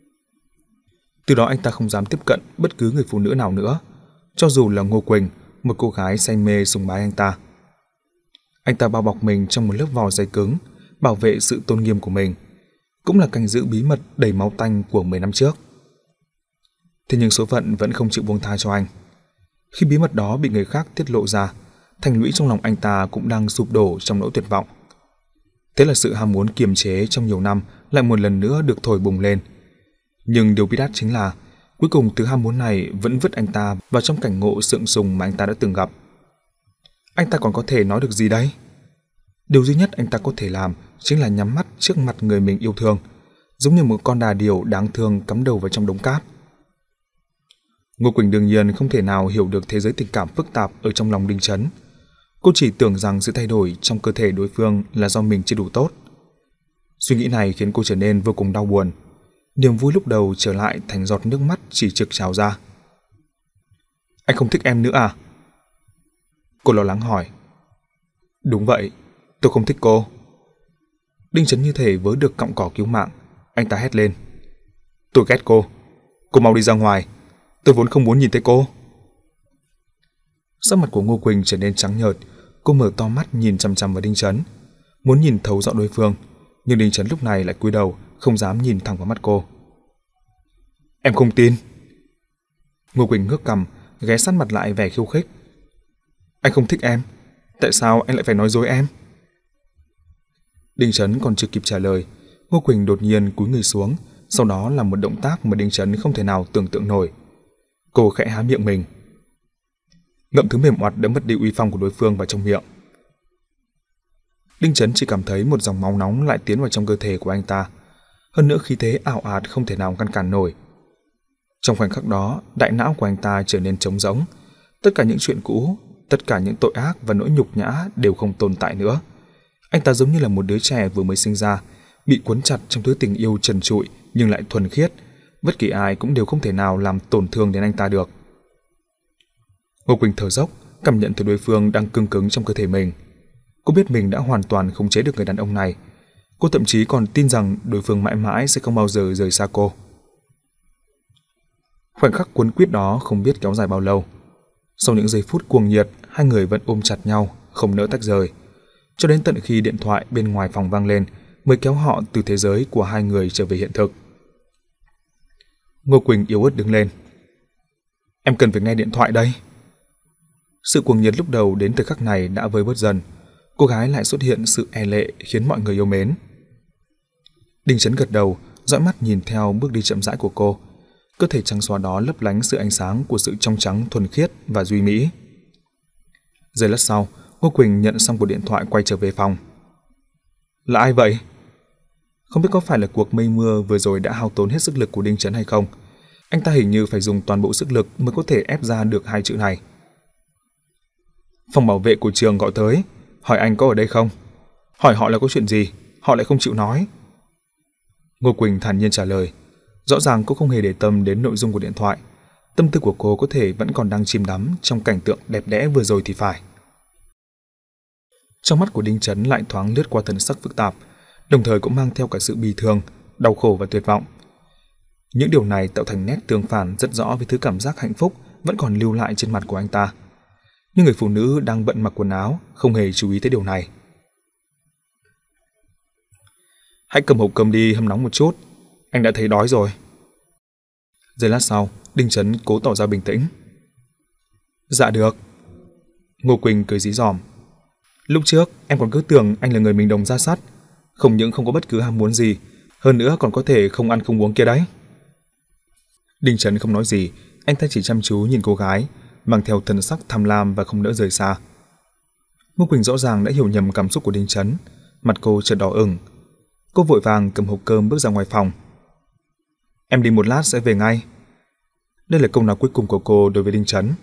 Từ đó anh ta không dám tiếp cận bất cứ người phụ nữ nào nữa, cho dù là Ngô Quỳnh, một cô gái say mê sùng bái anh ta. Anh ta bao bọc mình trong một lớp vỏ dày cứng, bảo vệ sự tôn nghiêm của mình, cũng là canh giữ bí mật đầy máu tanh của mười năm trước. Thế nhưng số phận vẫn không chịu buông tha cho anh. Khi bí mật đó bị người khác tiết lộ ra, thành lũy trong lòng anh ta cũng đang sụp đổ trong nỗi tuyệt vọng. Thế là sự ham muốn kiềm chế trong nhiều năm lại một lần nữa được thổi bùng lên. Nhưng điều bi đát chính là cuối cùng thứ ham muốn này vẫn vứt anh ta vào trong cảnh ngộ sượng sùng mà anh ta đã từng gặp. Anh ta còn có thể nói được gì đây? Điều duy nhất anh ta có thể làm chính là nhắm mắt trước mặt người mình yêu thương, giống như một con đà điểu đáng thương cắm đầu vào trong đống cát. Ngô Quỳnh đương nhiên không thể nào hiểu được thế giới tình cảm phức tạp ở trong lòng Đinh Trấn. Cô chỉ tưởng rằng sự thay đổi trong cơ thể đối phương là do mình chưa đủ tốt. Suy nghĩ này khiến cô trở nên vô cùng đau buồn. Niềm vui lúc đầu trở lại thành giọt nước mắt chỉ trực trào ra. Anh không thích em nữa à? Cô lo lắng hỏi. Đúng vậy, tôi không thích cô. Đinh Trấn như thể vớ được cọng cỏ cứu mạng. Anh ta hét lên. Tôi ghét cô. Cô mau đi ra ngoài. Tôi vốn không muốn nhìn thấy cô. Sắc mặt của Ngô Quỳnh trở nên trắng nhợt. Cô mở to mắt nhìn chằm chằm vào Đinh Trấn, muốn nhìn thấu rõ đối phương, nhưng Đinh Trấn lúc này lại cúi đầu, không dám nhìn thẳng vào mắt cô. Em không tin. Ngô Quỳnh ngước cằm, ghé sát mặt lại vẻ khiêu khích. Anh không thích em, tại sao anh lại phải nói dối em? Đinh Trấn còn chưa kịp trả lời, Ngô Quỳnh đột nhiên cúi người xuống, sau đó làm một động tác mà Đinh Trấn không thể nào tưởng tượng nổi. Cô khẽ há miệng mình. Ngậm thứ mềm oặt đã mất đi uy phong của đối phương vào trong miệng. Đinh Trấn chỉ cảm thấy một dòng máu nóng lại tiến vào trong cơ thể của anh ta, hơn nữa khí thế ảo ạt không thể nào ngăn cản nổi. Trong khoảnh khắc đó, đại não của anh ta trở nên trống rỗng, tất cả những chuyện cũ, tất cả những tội ác và nỗi nhục nhã đều không tồn tại nữa. Anh ta giống như là một đứa trẻ vừa mới sinh ra, bị cuốn chặt trong thứ tình yêu trần trụi nhưng lại thuần khiết, bất kỳ ai cũng đều không thể nào làm tổn thương đến anh ta được. Ngô Quỳnh thở dốc, cảm nhận thấy đối phương đang cứng cứng trong cơ thể mình. Cô biết mình đã hoàn toàn khống chế được người đàn ông này. Cô thậm chí còn tin rằng đối phương mãi mãi sẽ không bao giờ rời xa cô. Khoảnh khắc cuốn quýt đó không biết kéo dài bao lâu. Sau những giây phút cuồng nhiệt, hai người vẫn ôm chặt nhau, không nỡ tách rời. Cho đến tận khi điện thoại bên ngoài phòng vang lên mới kéo họ từ thế giới của hai người trở về hiện thực. Ngô Quỳnh yếu ớt đứng lên. Em cần phải nghe điện thoại đây. Sự cuồng nhiệt lúc đầu đến từ khắc này đã vơi bớt dần. Cô gái lại xuất hiện sự e lệ khiến mọi người yêu mến. Đinh Chấn gật đầu, dõi mắt nhìn theo bước đi chậm rãi của cô. Cơ thể trắng xóa đó lấp lánh sự ánh sáng của sự trong trắng thuần khiết và duy mỹ. Giây lát sau, Ngô Quỳnh nhận xong cuộc điện thoại quay trở về phòng. Là ai vậy? Không biết có phải là cuộc mây mưa vừa rồi đã hao tốn hết sức lực của Đinh Chấn hay không? Anh ta hình như phải dùng toàn bộ sức lực mới có thể ép ra được hai chữ này. Phòng bảo vệ của trường gọi tới, hỏi anh có ở đây không? Hỏi họ là có chuyện gì, họ lại không chịu nói. Ngô Quỳnh thản nhiên trả lời. Rõ ràng cô không hề để tâm đến nội dung của điện thoại. Tâm tư của cô có thể vẫn còn đang chìm đắm trong cảnh tượng đẹp đẽ vừa rồi thì phải. Trong mắt của Đinh Chấn lại thoáng lướt qua thần sắc phức tạp, đồng thời cũng mang theo cả sự bi thương, đau khổ và tuyệt vọng. Những điều này tạo thành nét tương phản rất rõ với thứ cảm giác hạnh phúc vẫn còn lưu lại trên mặt của anh ta. Nhưng người phụ nữ đang bận mặc quần áo không hề chú ý tới điều này. Hãy cầm hộp cơm đi hâm nóng một chút, anh đã thấy đói rồi. Giây lát sau, Đinh Chấn cố tỏ ra bình tĩnh. Dạ được. Ngô Quỳnh cười dí dỏm. Lúc trước em còn cứ tưởng anh là người mình đồng ra sắt, không những không có bất cứ ham muốn gì, hơn nữa còn có thể không ăn không uống kia đấy. Đinh Chấn không nói gì, anh ta chỉ chăm chú nhìn cô gái, mang theo thần sắc tham lam và không nỡ rời xa. Ngô Quỳnh rõ ràng đã hiểu nhầm cảm xúc của Đinh Chấn, mặt cô chợt đỏ ửng. Cô vội vàng cầm hộp cơm bước ra ngoài phòng. Em đi một lát sẽ về ngay. Đây là câu nói cuối cùng của cô đối với Đinh Chấn.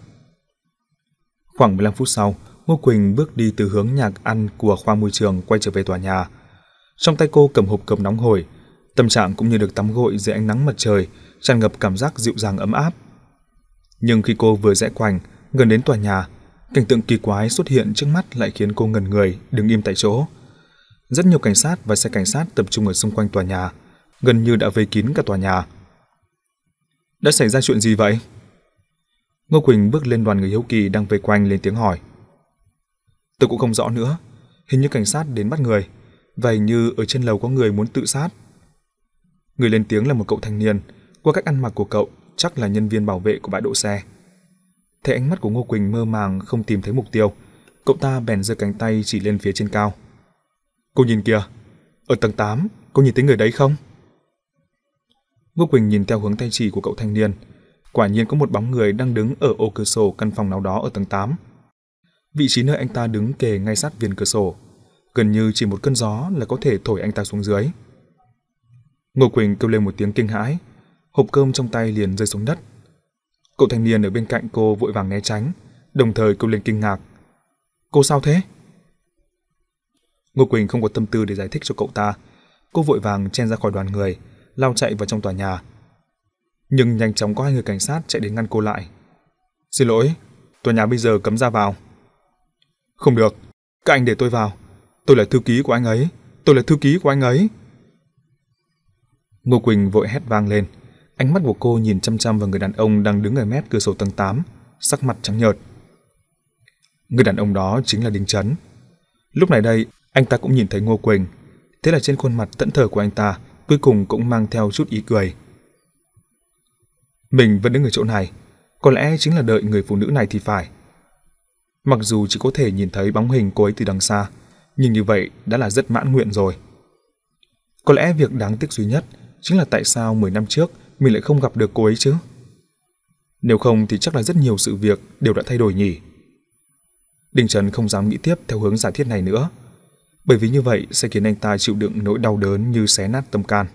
Khoảng mười lăm phút sau, Ngô Quỳnh bước đi từ hướng nhà ăn của khoa môi trường quay trở về tòa nhà. Trong tay cô cầm hộp cơm nóng hổi, tâm trạng cũng như được tắm gội dưới ánh nắng mặt trời, tràn ngập cảm giác dịu dàng ấm áp. Nhưng khi cô vừa rẽ quanh gần đến tòa nhà, cảnh tượng kỳ quái xuất hiện trước mắt lại khiến cô ngẩn người, đứng im tại chỗ. Rất nhiều cảnh sát và xe cảnh sát tập trung ở xung quanh tòa nhà, gần như đã vây kín cả tòa nhà. Đã xảy ra chuyện gì vậy? Ngô Quỳnh bước lên đoàn người hiếu kỳ đang vây quanh lên tiếng hỏi. Tôi cũng không rõ nữa, hình như cảnh sát đến bắt người, và hình như ở trên lầu có người muốn tự sát. Người lên tiếng là một cậu thanh niên, qua cách ăn mặc của cậu chắc là nhân viên bảo vệ của bãi đỗ xe. Thấy ánh mắt của Ngô Quỳnh mơ màng không tìm thấy mục tiêu, cậu ta bèn giơ cánh tay chỉ lên phía trên cao. Cô nhìn kìa, ở tầng tám, cô nhìn thấy người đấy không? Ngô Quỳnh nhìn theo hướng tay chỉ của cậu thanh niên, quả nhiên có một bóng người đang đứng ở ô cửa sổ căn phòng nào đó ở tầng tám. Vị trí nơi anh ta đứng kề ngay sát viền cửa sổ, gần như chỉ một cơn gió là có thể thổi anh ta xuống dưới. Ngô Quỳnh kêu lên một tiếng kinh hãi, hộp cơm trong tay liền rơi xuống đất. Cậu thanh niên ở bên cạnh cô vội vàng né tránh, đồng thời kêu lên kinh ngạc. Cô sao thế? Ngô Quỳnh không có tâm tư để giải thích cho cậu ta, cô vội vàng chen ra khỏi đoàn người, lao chạy vào trong tòa nhà. Nhưng nhanh chóng có hai người cảnh sát chạy đến ngăn cô lại. Xin lỗi, tòa nhà bây giờ cấm ra vào. Không được, các anh để tôi vào, tôi là thư ký của anh ấy, tôi là thư ký của anh ấy. Ngô Quỳnh vội hét vang lên, ánh mắt của cô nhìn chăm chăm vào người đàn ông đang đứng ở mép cửa sổ tầng tám, sắc mặt trắng nhợt. Người đàn ông đó chính là Đinh Chấn. Lúc này đây, anh ta cũng nhìn thấy Ngô Quỳnh, thế là trên khuôn mặt thẫn thờ của anh ta cuối cùng cũng mang theo chút ý cười. Mình vẫn đứng ở chỗ này, có lẽ chính là đợi người phụ nữ này thì phải. Mặc dù chỉ có thể nhìn thấy bóng hình cô ấy từ đằng xa, nhưng như vậy đã là rất mãn nguyện rồi. Có lẽ việc đáng tiếc duy nhất chính là tại sao mười năm trước mình lại không gặp được cô ấy chứ? Nếu không thì chắc là rất nhiều sự việc đều đã thay đổi nhỉ. Đinh Chấn không dám nghĩ tiếp theo hướng giả thiết này nữa, bởi vì như vậy sẽ khiến anh ta chịu đựng nỗi đau đớn như xé nát tâm can.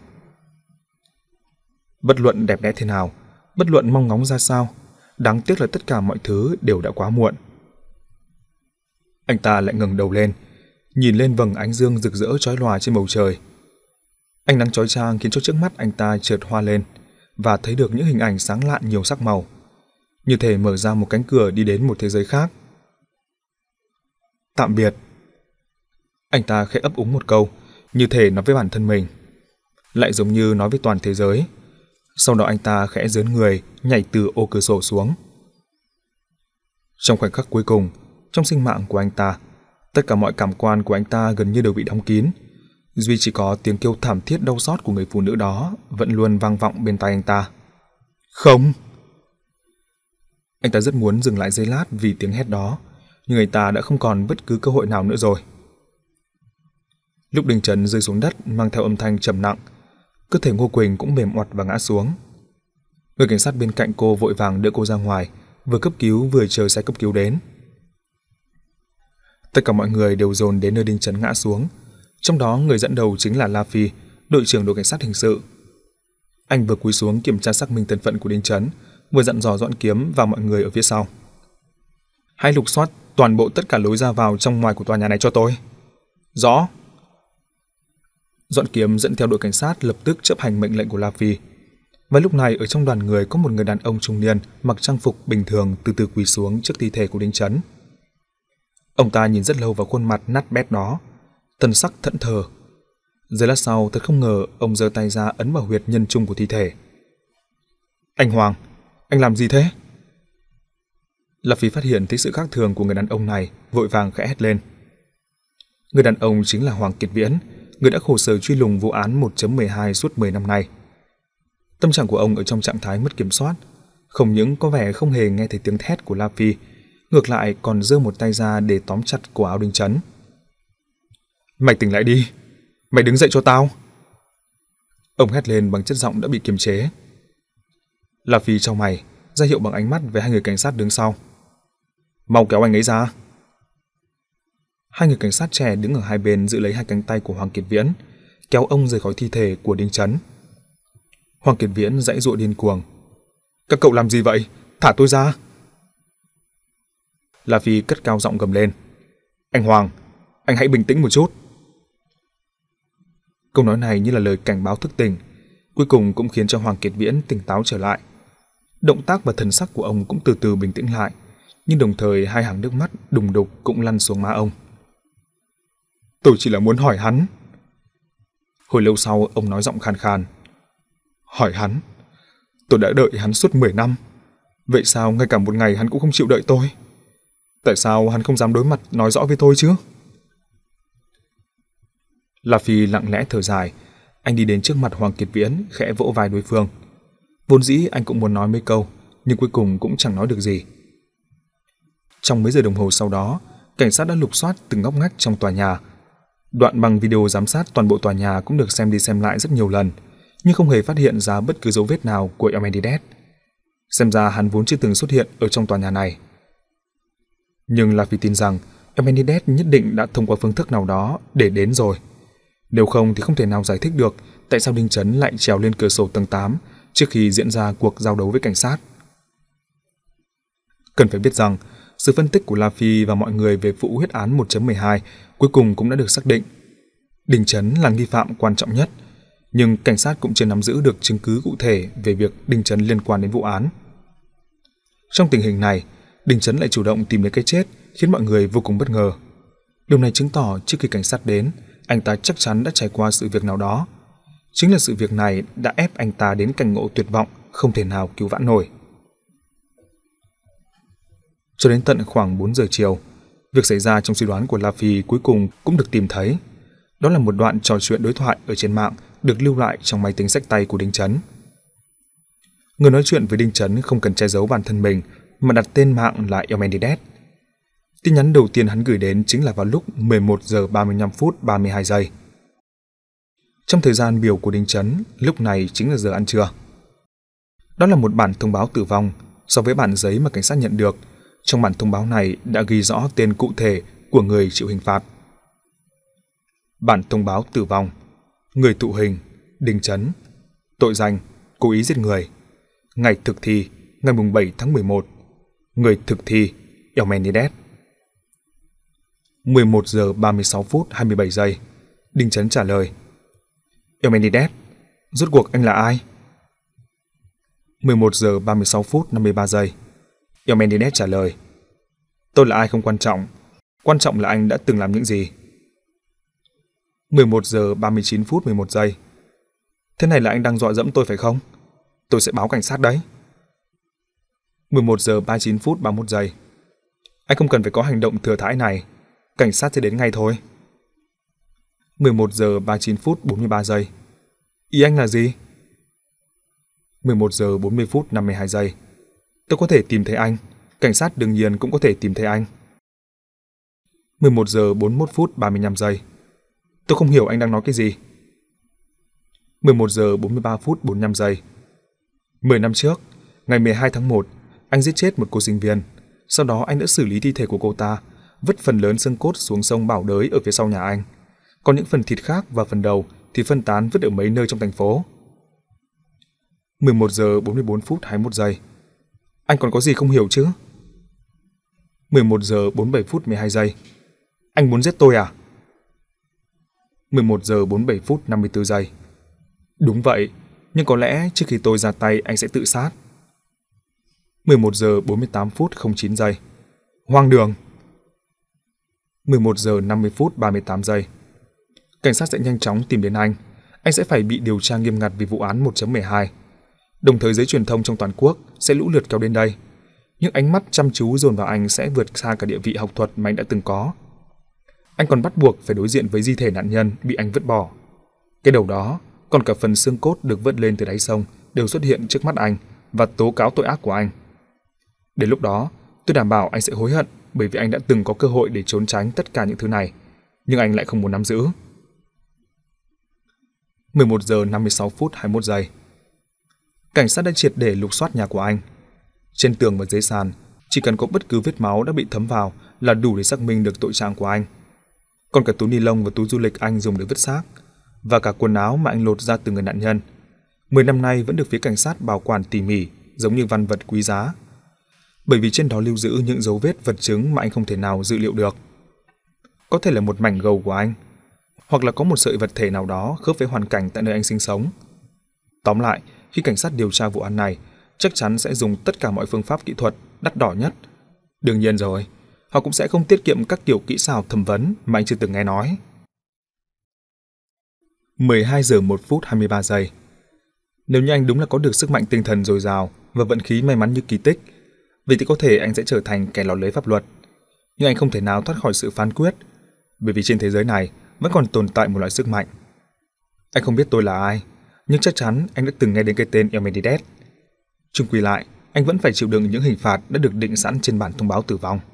Bất luận đẹp đẽ thế nào, bất luận mong ngóng ra sao, đáng tiếc là tất cả mọi thứ đều đã quá muộn. Anh ta lại ngẩng đầu lên, nhìn lên vầng ánh dương rực rỡ chói lòa trên bầu trời. Ánh nắng chói chang khiến cho trước mắt anh ta chợt hoa lên và thấy được những hình ảnh sáng lạn nhiều sắc màu, như thể mở ra một cánh cửa đi đến một thế giới khác. Tạm biệt. Anh ta khẽ ấp úng một câu, như thể nói với bản thân mình, lại giống như nói với toàn thế giới. Sau đó anh ta khẽ giớn người, nhảy từ ô cửa sổ xuống. Trong khoảnh khắc cuối cùng, trong sinh mạng của anh ta, tất cả mọi cảm quan của anh ta gần như đều bị đóng kín. Duy chỉ có tiếng kêu thảm thiết đau xót của người phụ nữ đó vẫn luôn vang vọng bên tai anh ta. Không! Anh ta rất muốn dừng lại giây lát vì tiếng hét đó, nhưng anh ta đã không còn bất cứ cơ hội nào nữa rồi. Lúc Đinh Trấn rơi xuống đất mang theo âm thanh trầm nặng, cơ thể Ngô Quỳnh cũng mềm oặt và ngã xuống. Người cảnh sát bên cạnh cô vội vàng đỡ cô ra ngoài, vừa cấp cứu vừa chờ xe cấp cứu đến. Tất cả mọi người đều dồn đến nơi Đinh Trấn ngã xuống, trong đó người dẫn đầu chính là La Phi, đội trưởng đội cảnh sát hình sự. Anh vừa cúi xuống kiểm tra xác minh thân phận của Đinh Trấn, vừa dặn dò Doãn Kiếm và mọi người ở phía sau. Hãy lục soát toàn bộ tất cả lối ra vào trong ngoài của tòa nhà này cho tôi. Rõ. Doãn Kiếm dẫn theo đội cảnh sát lập tức chấp hành mệnh lệnh của La Phi. Và lúc này ở trong đoàn người có một người đàn ông trung niên mặc trang phục bình thường từ từ quỳ xuống trước thi thể của Đinh Trấn. Ông ta nhìn rất lâu vào khuôn mặt nát bét đó, thần sắc thẫn thờ. Giây lát sau, thật không ngờ ông giơ tay ra ấn vào huyệt nhân trung của thi thể. Anh Hoàng, anh làm gì thế? La Phi phát hiện thấy sự khác thường của người đàn ông này, vội vàng khẽ hét lên. Người đàn ông chính là Hoàng Kiệt Viễn, người đã khổ sở truy lùng vụ án một chấm mười hai suốt mười năm nay. Tâm trạng của ông ở trong trạng thái mất kiểm soát, không những có vẻ không hề nghe thấy tiếng thét của La Phi, ngược lại còn giơ một tay ra để tóm chặt cổ áo Đinh Trấn. Mày tỉnh lại đi, mày đứng dậy cho tao. Ông hét lên bằng chất giọng đã bị kiềm chế. La Phi chau mày, ra hiệu bằng ánh mắt với hai người cảnh sát đứng sau. Mau kéo anh ấy ra. Hai người cảnh sát trẻ đứng ở hai bên giữ lấy hai cánh tay của Hoàng Kiệt Viễn, kéo ông rời khỏi thi thể của Đinh Trấn. Hoàng Kiệt Viễn giãy giụa điên cuồng. Các cậu làm gì vậy? Thả tôi ra. La Phi cất cao giọng gầm lên. Anh Hoàng, anh hãy bình tĩnh một chút. Câu nói này như là lời cảnh báo thức tỉnh, cuối cùng cũng khiến cho Hoàng Kiệt Viễn tỉnh táo trở lại. Động tác và thần sắc của ông cũng từ từ bình tĩnh lại, nhưng đồng thời hai hàng nước mắt đùng đục cũng lăn xuống má ông. Tôi chỉ là muốn hỏi hắn. Hồi lâu sau ông nói giọng khàn khàn. Hỏi hắn? Tôi đã đợi hắn suốt mười năm. Vậy sao ngay cả một ngày hắn cũng không chịu đợi tôi? Tại sao hắn không dám đối mặt nói rõ với tôi chứ? La Phi lặng lẽ thở dài. Anh đi đến trước mặt Hoàng Kiệt Viễn, khẽ vỗ vai đối phương. Vốn dĩ anh cũng muốn nói mấy câu, nhưng cuối cùng cũng chẳng nói được gì. Trong mấy giờ đồng hồ sau đó, cảnh sát đã lục soát từng ngóc ngách trong tòa nhà. Đoạn băng video giám sát toàn bộ tòa nhà cũng được xem đi xem lại rất nhiều lần, nhưng không hề phát hiện ra bất cứ dấu vết nào của Elmendidez. Xem ra hắn vốn chưa từng xuất hiện ở trong tòa nhà này. Nhưng La Phi tin rằng Elmendidez nhất định đã thông qua phương thức nào đó để đến rồi. Nếu không thì không thể nào giải thích được tại sao Đinh Trấn lại trèo lên cửa sổ tầng tám trước khi diễn ra cuộc giao đấu với cảnh sát. Cần phải biết rằng, sự phân tích của La Phi và mọi người về vụ huyết án một chấm mười hai cuối cùng cũng đã được xác định. Đinh Trấn là nghi phạm quan trọng nhất, nhưng cảnh sát cũng chưa nắm giữ được chứng cứ cụ thể về việc Đinh Trấn liên quan đến vụ án. Trong tình hình này, Đinh Trấn lại chủ động tìm lấy cái chết, khiến mọi người vô cùng bất ngờ. Điều này chứng tỏ trước khi cảnh sát đến, anh ta chắc chắn đã trải qua sự việc nào đó. Chính là sự việc này đã ép anh ta đến cảnh ngộ tuyệt vọng, không thể nào cứu vãn nổi. Cho đến tận khoảng bốn giờ chiều, việc xảy ra trong suy đoán của La Phi cuối cùng cũng được tìm thấy. Đó là một đoạn trò chuyện đối thoại ở trên mạng được lưu lại trong máy tính xách tay của Đinh Trấn. Người nói chuyện với Đinh Trấn không cần che giấu bản thân mình mà đặt tên mạng là Elmendidez. Tin nhắn đầu tiên hắn gửi đến chính là vào lúc mười một giờ ba mươi lăm phút ba mươi hai giây. Trong thời gian biểu của Đinh Trấn, lúc này chính là giờ ăn trưa. Đó là một bản thông báo tử vong. So với bản giấy mà cảnh sát nhận được, trong bản thông báo này đã ghi rõ tên cụ thể của người chịu hình phạt. Bản thông báo tử vong. Người thụ hình Đinh Trấn. Tội danh cố ý giết người. Ngày thực thi ngày bảy tháng mười một. Người thực thi Elmendidez. mười một giờ ba mươi sáu phút hai mươi bảy giây. Đinh Trấn trả lời. Elmendidez, rốt cuộc anh là ai? mười một giờ ba mươi sáu phút năm mươi ba giây. Elmendidez trả lời. Tôi là ai không quan trọng, quan trọng là anh đã từng làm những gì. mười một giờ ba mươi chín phút mười một giây. Thế này là anh đang dọa dẫm tôi phải không? Tôi sẽ báo cảnh sát đấy. mười một giờ ba mươi chín phút ba mươi mốt giây. Anh không cần phải có hành động thừa thãi này. Cảnh sát sẽ đến ngay thôi. mười một giờ ba mươi chín phút bốn mươi ba giây. Ý anh là gì? mười một giờ bốn mươi phút năm mươi hai giây. Tôi có thể tìm thấy anh. Cảnh sát đương nhiên cũng có thể tìm thấy anh. mười một giờ bốn mươi mốt phút ba mươi lăm giây. Tôi không hiểu anh đang nói cái gì. mười một giờ bốn mươi ba phút bốn mươi lăm giây. mười năm trước, ngày mười hai tháng một, anh giết chết một cô sinh viên. Sau đó anh đã xử lý thi thể của cô ta, vứt phần lớn xương cốt xuống sông Bảo Đới ở phía sau nhà anh. Còn những phần thịt khác và phần đầu thì phân tán vứt ở mấy nơi trong thành phố. mười một giờ bốn mươi bốn phút hai mươi mốt giây. Anh còn có gì không hiểu chứ? mười một giờ bốn mươi bảy phút mười hai giây. Anh muốn giết tôi à? mười một giờ bốn mươi bảy phút năm mươi tư giây. Đúng vậy, nhưng có lẽ trước khi tôi ra tay anh sẽ tự sát. mười một giờ bốn mươi tám phút không chín giây. Hoang đường. mười một giờ năm mươi phút ba mươi tám giây. Cảnh sát sẽ nhanh chóng tìm đến anh. Anh sẽ phải bị điều tra nghiêm ngặt vì vụ án một chấm mười hai. Đồng thời giới truyền thông trong toàn quốc sẽ lũ lượt kéo đến đây. Những ánh mắt chăm chú dồn vào anh sẽ vượt xa cả địa vị học thuật mà anh đã từng có. Anh còn bắt buộc phải đối diện với di thể nạn nhân bị anh vứt bỏ. Cái đầu đó, còn cả phần xương cốt được vớt lên từ đáy sông đều xuất hiện trước mắt anh và tố cáo tội ác của anh. Đến lúc đó, tôi đảm bảo anh sẽ hối hận bởi vì anh đã từng có cơ hội để trốn tránh tất cả những thứ này, nhưng anh lại không muốn nắm giữ. mười một giờ năm mươi sáu phút hai mươi mốt giây. Cảnh sát đã triệt để lục soát nhà của anh. Trên tường và dưới sàn, chỉ cần có bất cứ vết máu đã bị thấm vào là đủ để xác minh được tội trạng của anh. Còn cả túi ni lông và túi du lịch anh dùng để vứt xác, và cả quần áo mà anh lột ra từ người nạn nhân. Mười năm nay vẫn được phía cảnh sát bảo quản tỉ mỉ, giống như văn vật quý giá. Bởi vì trên đó lưu giữ những dấu vết vật chứng mà anh không thể nào dự liệu được. Có thể là một mảnh gầu của anh, hoặc là có một sợi vật thể nào đó khớp với hoàn cảnh tại nơi anh sinh sống. Tóm lại, khi cảnh sát điều tra vụ án này, chắc chắn sẽ dùng tất cả mọi phương pháp kỹ thuật đắt đỏ nhất. Đương nhiên rồi, họ cũng sẽ không tiết kiệm các kiểu kỹ xảo thẩm vấn mà anh chưa từng nghe nói. mười hai giờ một phút hai mươi ba giây. Nếu như anh đúng là có được sức mạnh tinh thần dồi dào và vận khí may mắn như kỳ tích, vậy thì có thể anh sẽ trở thành kẻ lọt lưới pháp luật. Nhưng anh không thể nào thoát khỏi sự phán quyết, bởi vì trên thế giới này vẫn còn tồn tại một loại sức mạnh. Anh không biết tôi là ai, nhưng chắc chắn anh đã từng nghe đến cái tên Ioannidis. Chung quy lại, anh vẫn phải chịu đựng những hình phạt đã được định sẵn trên bản thông báo tử vong.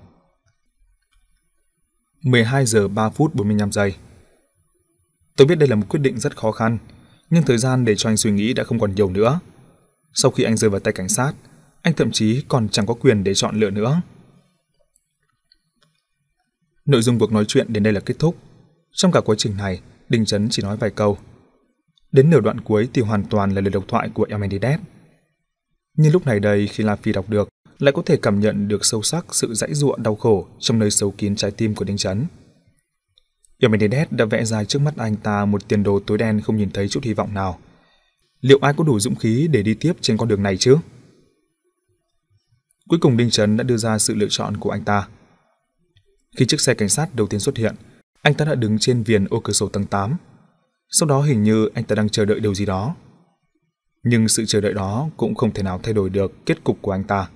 mười hai giờ ba phút bốn mươi lăm giây. Tôi biết đây là một quyết định rất khó khăn, nhưng thời gian để cho anh suy nghĩ đã không còn nhiều nữa. Sau khi anh rơi vào tay cảnh sát, anh thậm chí còn chẳng có quyền để chọn lựa nữa. Nội dung cuộc nói chuyện đến đây là kết thúc. Trong cả quá trình này, Đinh Trấn chỉ nói vài câu. Đến nửa đoạn cuối thì hoàn toàn là lời độc thoại của Ioannidis. Nhưng lúc này đây, khi La Phi đọc được, lại có thể cảm nhận được sâu sắc sự dãy giụa đau khổ trong nơi sâu kín trái tim của Đinh Trấn. Ioannidis đã vẽ ra trước mắt anh ta một tiền đồ tối đen không nhìn thấy chút hy vọng nào. Liệu ai có đủ dũng khí để đi tiếp trên con đường này chứ? Cuối cùng Đinh Trấn đã đưa ra sự lựa chọn của anh ta. Khi chiếc xe cảnh sát đầu tiên xuất hiện, anh ta đã đứng trên viền ô cửa sổ tầng tám. Sau đó hình như anh ta đang chờ đợi điều gì đó. Nhưng sự chờ đợi đó cũng không thể nào thay đổi được kết cục của anh ta.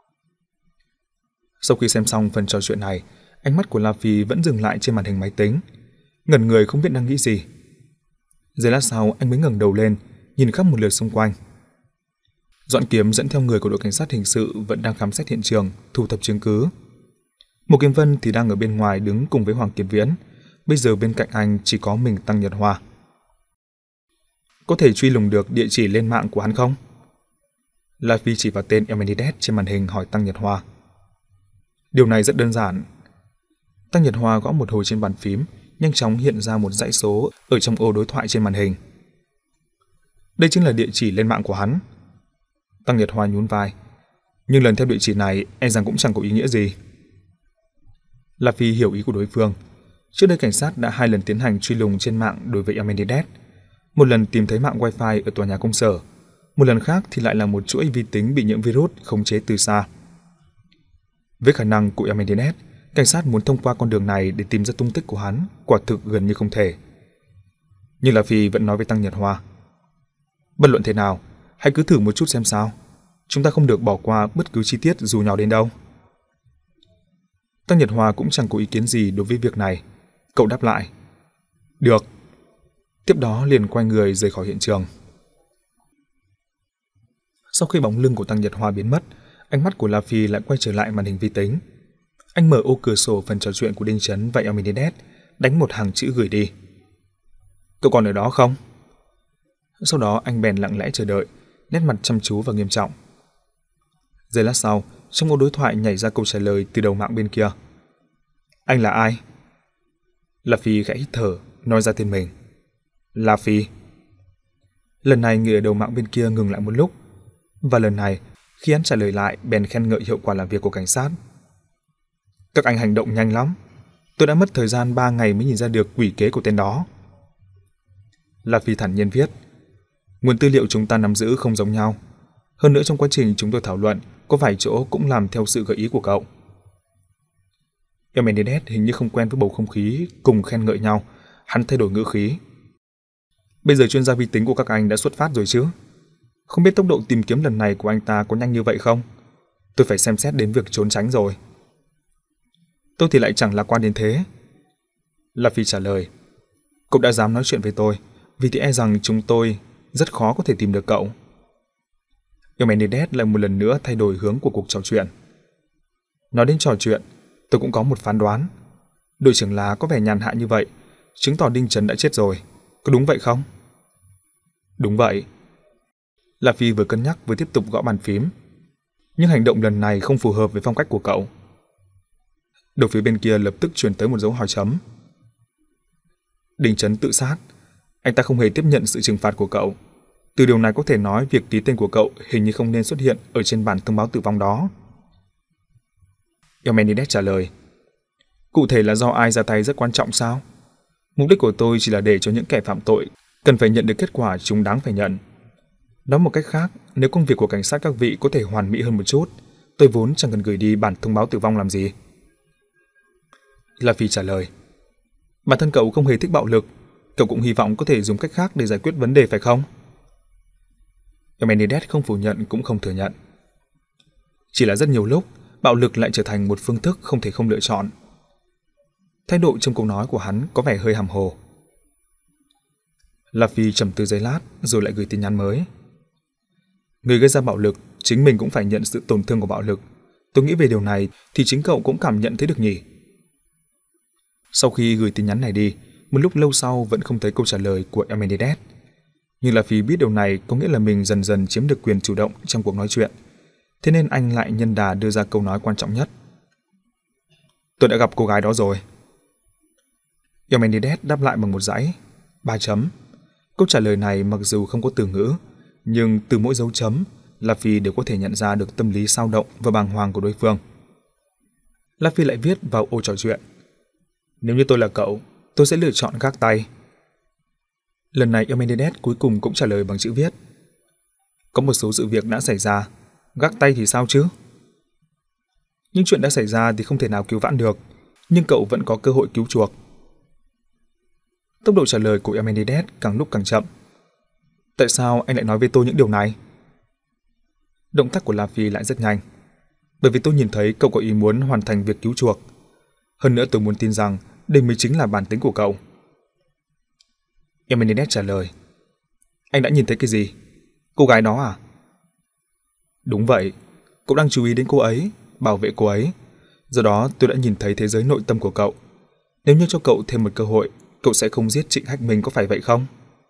Sau khi xem xong phần trò chuyện này, ánh mắt của La Phi vẫn dừng lại trên màn hình máy tính, ngẩn người không biết đang nghĩ gì. Giây lát sau anh mới ngẩng đầu lên, nhìn khắp một lượt xung quanh. Doãn Kiếm dẫn theo người của đội cảnh sát hình sự vẫn đang khám xét hiện trường, thu thập chứng cứ. Một Kiếm Vân thì đang ở bên ngoài đứng cùng với Hoàng Kiệt Viễn. Bây giờ bên cạnh anh chỉ có mình Tăng Nhật Hoa. Có thể truy lùng được địa chỉ lên mạng của hắn không? La Phi chỉ vào tên Ioannidis trên màn hình hỏi Tăng Nhật Hoa. Điều này rất đơn giản. Tăng Nhật Hoa gõ một hồi trên bàn phím, nhanh chóng hiện ra một dãy số ở trong ô đối thoại trên màn hình. Đây chính là địa chỉ lên mạng của hắn. Tăng Nhật Hoa nhún vai. Nhưng lần theo địa chỉ này e rằng cũng chẳng có ý nghĩa gì. La Phi hiểu ý của đối phương. Trước đây cảnh sát đã hai lần tiến hành truy lùng trên mạng đối với Ioannidis. Một lần tìm thấy mạng wifi ở tòa nhà công sở, một lần khác thì lại là một chuỗi vi tính bị nhiễm virus khống chế từ xa. Với khả năng của Ioannidis, cảnh sát muốn thông qua con đường này để tìm ra tung tích của hắn quả thực gần như không thể. Nhưng La Phi vẫn nói với Tăng Nhật Hoa: bất luận thế nào, hãy cứ thử một chút xem sao. Chúng ta không được bỏ qua bất cứ chi tiết dù nhỏ đến đâu. Tăng Nhật Hoa cũng chẳng có ý kiến gì đối với việc này. Cậu đáp lại: được. Tiếp đó liền quay người rời khỏi hiện trường. Sau khi bóng lưng của Tăng Nhật Hoa biến mất, ánh mắt của La Phi lại quay trở lại màn hình vi tính. Anh mở ô cửa sổ phần trò chuyện của Đinh Chấn và Elmenides, đánh một hàng chữ gửi đi. Cậu còn ở đó không? Sau đó anh bèn lặng lẽ chờ đợi, nét mặt chăm chú và nghiêm trọng. Giây lát sau, trong một đối thoại nhảy ra câu trả lời từ đầu mạng bên kia. Anh là ai? La Phi khẽ hít thở, nói ra tên mình. La Phi. Lần này người ở đầu mạng bên kia ngừng lại một lúc, và lần này khi hắn trả lời lại bèn khen ngợi hiệu quả làm việc của cảnh sát. Các anh hành động nhanh lắm. Tôi đã mất thời gian ba ngày mới nhìn ra được quỷ kế của tên đó. La Phi thản nhiên viết. Nguồn tư liệu chúng ta nắm giữ không giống nhau. Hơn nữa trong quá trình chúng tôi thảo luận, có vài chỗ cũng làm theo sự gợi ý của cậu. Elmenides hình như không quen với bầu không khí cùng khen ngợi nhau, hắn thay đổi ngữ khí. Bây giờ chuyên gia vi tính của các anh đã xuất phát rồi chứ? Không biết tốc độ tìm kiếm lần này của anh ta có nhanh như vậy không? Tôi phải xem xét đến việc trốn tránh rồi. Tôi thì lại chẳng lạc quan đến thế. La Phi trả lời. Cậu đã dám nói chuyện với tôi, vì thì e rằng chúng tôi rất khó có thể tìm được cậu. Elmenides lại một lần nữa thay đổi hướng của cuộc trò chuyện. Nói đến trò chuyện, tôi cũng có một phán đoán. Đội trưởng Lá có vẻ nhàn hạ như vậy, chứng tỏ Đinh Chấn đã chết rồi. Có đúng vậy không? Đúng vậy. La Phi vừa cân nhắc vừa tiếp tục gõ bàn phím. Nhưng hành động lần này không phù hợp với phong cách của cậu. Đầu phía bên kia lập tức truyền tới một dấu hỏi chấm. Đinh Chấn tự sát. Anh ta không hề tiếp nhận sự trừng phạt của cậu. Từ điều này có thể nói việc ký tên của cậu hình như không nên xuất hiện ở trên bản thông báo tử vong đó. Elmenides trả lời. Cụ thể là do ai ra tay rất quan trọng sao? Mục đích của tôi chỉ là để cho những kẻ phạm tội cần phải nhận được kết quả chúng đáng phải nhận. Nói một cách khác, nếu công việc của cảnh sát các vị có thể hoàn mỹ hơn một chút, tôi vốn chẳng cần gửi đi bản thông báo tử vong làm gì. La Phi trả lời. Bản thân cậu không hề thích bạo lực, cậu cũng hy vọng có thể dùng cách khác để giải quyết vấn đề phải không? Elmenides không phủ nhận cũng không thừa nhận. Chỉ là rất nhiều lúc, bạo lực lại trở thành một phương thức không thể không lựa chọn. Thái độ trong câu nói của hắn có vẻ hơi hàm hồ. La Phi trầm tư giây lát rồi lại gửi tin nhắn mới. Người gây ra bạo lực, chính mình cũng phải nhận sự tổn thương của bạo lực. Tôi nghĩ về điều này thì chính cậu cũng cảm nhận thấy được nhỉ? Sau khi gửi tin nhắn này đi, một lúc lâu sau vẫn không thấy câu trả lời của Elmenides. Nhưng La Phi biết điều này có nghĩa là mình dần dần chiếm được quyền chủ động trong cuộc nói chuyện. Thế nên anh lại nhân đà đưa ra câu nói quan trọng nhất. Tôi đã gặp cô gái đó rồi. Elmenides đáp lại bằng một dãy, ba chấm. Câu trả lời này mặc dù không có từ ngữ, nhưng từ mỗi dấu chấm, La Phi đều có thể nhận ra được tâm lý xao động và bàng hoàng của đối phương. La Phi lại viết vào ô trò chuyện. Nếu như tôi là cậu, tôi sẽ lựa chọn gác tay. Lần này Elmenides cuối cùng cũng trả lời bằng chữ viết. Có một số sự việc đã xảy ra, gác tay thì sao chứ? Những chuyện đã xảy ra thì không thể nào cứu vãn được, nhưng cậu vẫn có cơ hội cứu chuộc. Tốc độ trả lời của Elmenides càng lúc càng chậm. Tại sao anh lại nói với tôi những điều này? Động tác của La Phi lại rất nhanh. Bởi vì tôi nhìn thấy cậu có ý muốn hoàn thành việc cứu chuộc. Hơn nữa tôi muốn tin rằng đây mới chính là bản tính của cậu. Elmenides trả lời. Anh đã nhìn thấy cái gì? Cô gái đó à? Đúng vậy. Cậu đang chú ý đến cô ấy, bảo vệ cô ấy. Do đó tôi đã nhìn thấy thế giới nội tâm của cậu. Nếu như cho cậu thêm một cơ hội, cậu sẽ không giết Trịnh Hách Minh, có phải vậy không?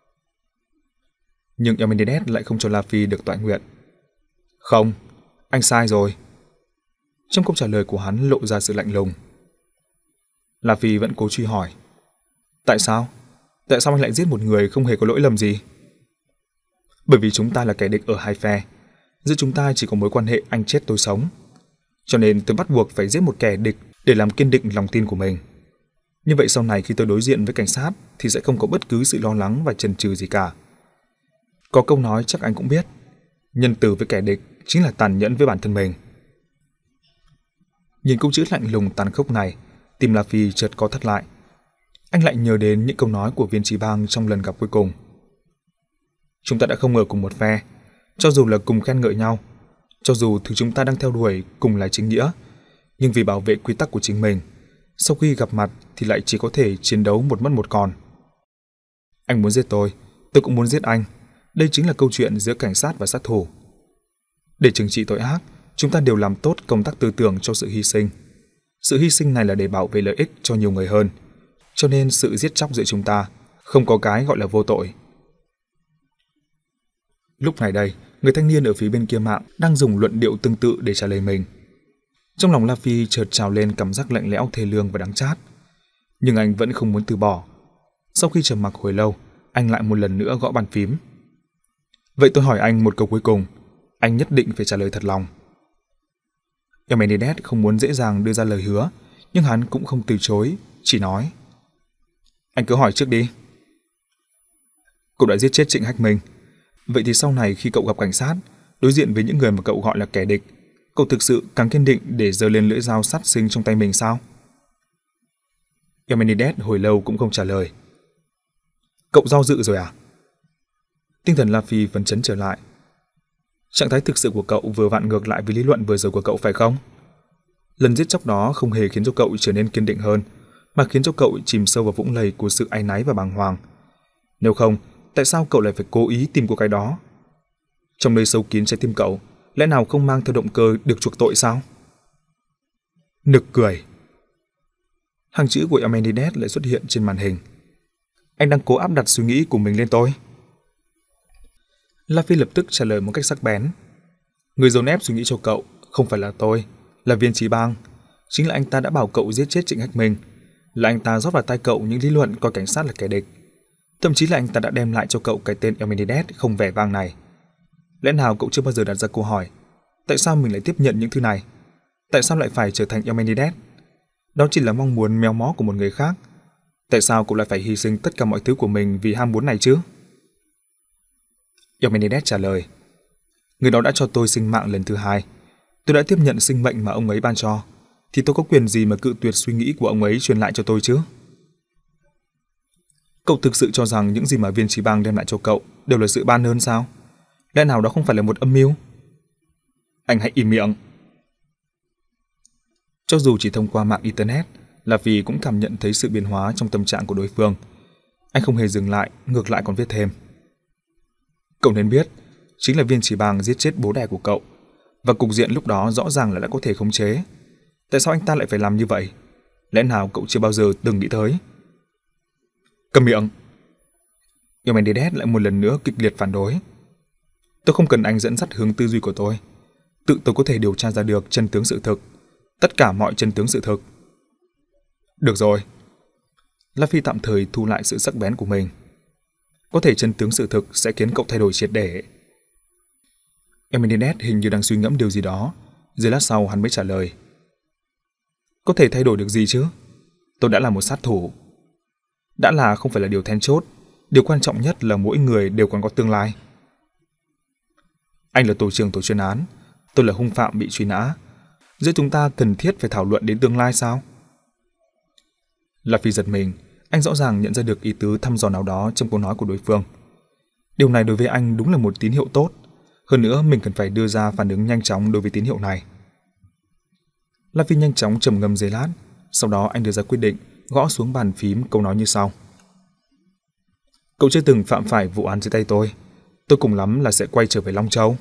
Nhưng Elmenides lại không cho La Phi được toại nguyện. Không, anh sai rồi. Trong câu trả lời của hắn lộ ra sự lạnh lùng. La Phi vẫn cố truy hỏi. Tại sao? Tại sao anh lại giết một người không hề có lỗi lầm gì? Bởi vì chúng ta là kẻ địch ở hai phe. Giữa chúng ta chỉ có mối quan hệ anh chết tôi sống. Cho nên tôi bắt buộc phải giết một kẻ địch để làm kiên định lòng tin của mình. Như vậy sau này khi tôi đối diện với cảnh sát thì sẽ không có bất cứ sự lo lắng và chần chừ gì cả. Có câu nói chắc anh cũng biết. Nhân từ với kẻ địch chính là tàn nhẫn với bản thân mình. Nhìn câu chữ lạnh lùng tàn khốc này, tim La Phi chợt co thắt lại. Anh lại nhớ đến những câu nói của viên trí bang trong lần gặp cuối cùng. Chúng ta đã không ở cùng một phe, cho dù là cùng khen ngợi nhau, cho dù thứ chúng ta đang theo đuổi cùng là chính nghĩa, nhưng vì bảo vệ quy tắc của chính mình, sau khi gặp mặt thì lại chỉ có thể chiến đấu một mất một còn. Anh muốn giết tôi, tôi cũng muốn giết anh. Đây chính là câu chuyện giữa cảnh sát và sát thủ. Để trừng trị tội ác, chúng ta đều làm tốt công tác tư tưởng cho sự hy sinh. Sự hy sinh này là để bảo vệ lợi ích cho nhiều người hơn. Cho nên sự giết chóc giữa chúng ta không có cái gọi là vô tội. Lúc này đây, người thanh niên ở phía bên kia mạng đang dùng luận điệu tương tự để trả lời mình. Trong lòng La Phi chợt trào lên cảm giác lạnh lẽo thê lương và đắng chát. Nhưng anh vẫn không muốn từ bỏ. Sau khi trầm mặc hồi lâu, anh lại một lần nữa gõ bàn phím. Vậy tôi hỏi anh một câu cuối cùng, anh nhất định phải trả lời thật lòng. Emmenides không muốn dễ dàng đưa ra lời hứa, nhưng hắn cũng không từ chối, chỉ nói. Anh cứ hỏi trước đi. Cậu đã giết chết Trịnh Hách Minh. Vậy thì sau này khi cậu gặp cảnh sát, đối diện với những người mà cậu gọi là kẻ địch, cậu thực sự càng kiên định để giơ lên lưỡi dao sát sinh trong tay mình sao? Emmenides hồi lâu cũng không trả lời. Cậu do dự rồi à? Tinh thần La Phi phấn chấn trở lại. Trạng thái thực sự của cậu vừa vặn ngược lại với lý luận vừa rồi của cậu phải không? Lần giết chóc đó không hề khiến cho cậu trở nên kiên định hơn, mà khiến cho cậu chìm sâu vào vũng lầy của sự áy náy và bàng hoàng. Nếu không, tại sao cậu lại phải cố ý tìm cô cái đó? Trong nơi sâu kín trái tim cậu, lẽ nào không mang theo động cơ được chuộc tội sao? Nực cười. Hàng chữ của Emmenides lại xuất hiện trên màn hình. Anh đang cố áp đặt suy nghĩ của mình lên tôi. La Phi lập tức trả lời một cách sắc bén. Người dồn ép suy nghĩ cho cậu không phải là tôi, là viên trí bang. Chính là anh ta đã bảo cậu giết chết Trịnh Hách Minh. Là anh ta rót vào tai cậu những lý luận coi cảnh sát là kẻ địch. Thậm chí là anh ta đã đem lại cho cậu cái tên Emmenides không vẻ vang này. Lẽ nào cậu chưa bao giờ đặt ra câu hỏi, tại sao mình lại tiếp nhận những thứ này? Tại sao lại phải trở thành Emmenides? Đó chỉ là mong muốn méo mó của một người khác. Tại sao cậu lại phải hy sinh tất cả mọi thứ của mình vì ham muốn này chứ? Emmenides trả lời. Người đó đã cho tôi sinh mạng lần thứ hai. Tôi đã tiếp nhận sinh mệnh mà ông ấy ban cho. Thì tôi có quyền gì mà cự tuyệt suy nghĩ của ông ấy truyền lại cho tôi chứ? Cậu thực sự cho rằng những gì mà viên trí bang đem lại cho cậu đều là sự ban ơn sao? Lẽ nào đó không phải là một âm mưu? Anh hãy im miệng. Cho dù chỉ thông qua mạng Internet, La Phi cũng cảm nhận thấy sự biến hóa trong tâm trạng của đối phương. Anh không hề dừng lại, ngược lại còn viết thêm. Cậu nên biết, chính là viên trí bang giết chết bố đẻ của cậu, và cục diện lúc đó rõ ràng là đã có thể khống chế. Tại sao anh ta lại phải làm như vậy? Lẽ nào cậu chưa bao giờ từng nghĩ tới? Câm miệng! Emmenides lại một lần nữa kịch liệt phản đối. Tôi không cần anh dẫn dắt hướng tư duy của tôi. Tự tôi có thể điều tra ra được chân tướng sự thực. Tất cả mọi chân tướng sự thực. Được rồi. La Phi tạm thời thu lại sự sắc bén của mình. Có thể chân tướng sự thực sẽ khiến cậu thay đổi triệt để. Emmenides hình như đang suy ngẫm điều gì đó. Rồi lát sau hắn mới trả lời. Có thể thay đổi được gì chứ? Tôi đã là một sát thủ. Đã là không phải là điều then chốt. Điều quan trọng nhất là mỗi người đều còn có tương lai. Anh là tổ trưởng tổ chuyên án. Tôi là hung phạm bị truy nã. Giữa chúng ta cần thiết phải thảo luận đến tương lai sao? La Phi giật mình. Anh rõ ràng nhận ra được ý tứ thăm dò nào đó trong câu nói của đối phương. Điều này đối với anh đúng là một tín hiệu tốt. Hơn nữa mình cần phải đưa ra phản ứng nhanh chóng đối với tín hiệu này. La Phi nhanh chóng trầm ngâm giây lát. Sau đó anh đưa ra quyết định, gõ xuống bàn phím câu nói như sau. Cậu chưa từng phạm phải vụ án dưới tay tôi. Tôi cùng lắm là sẽ quay trở về Long Châu.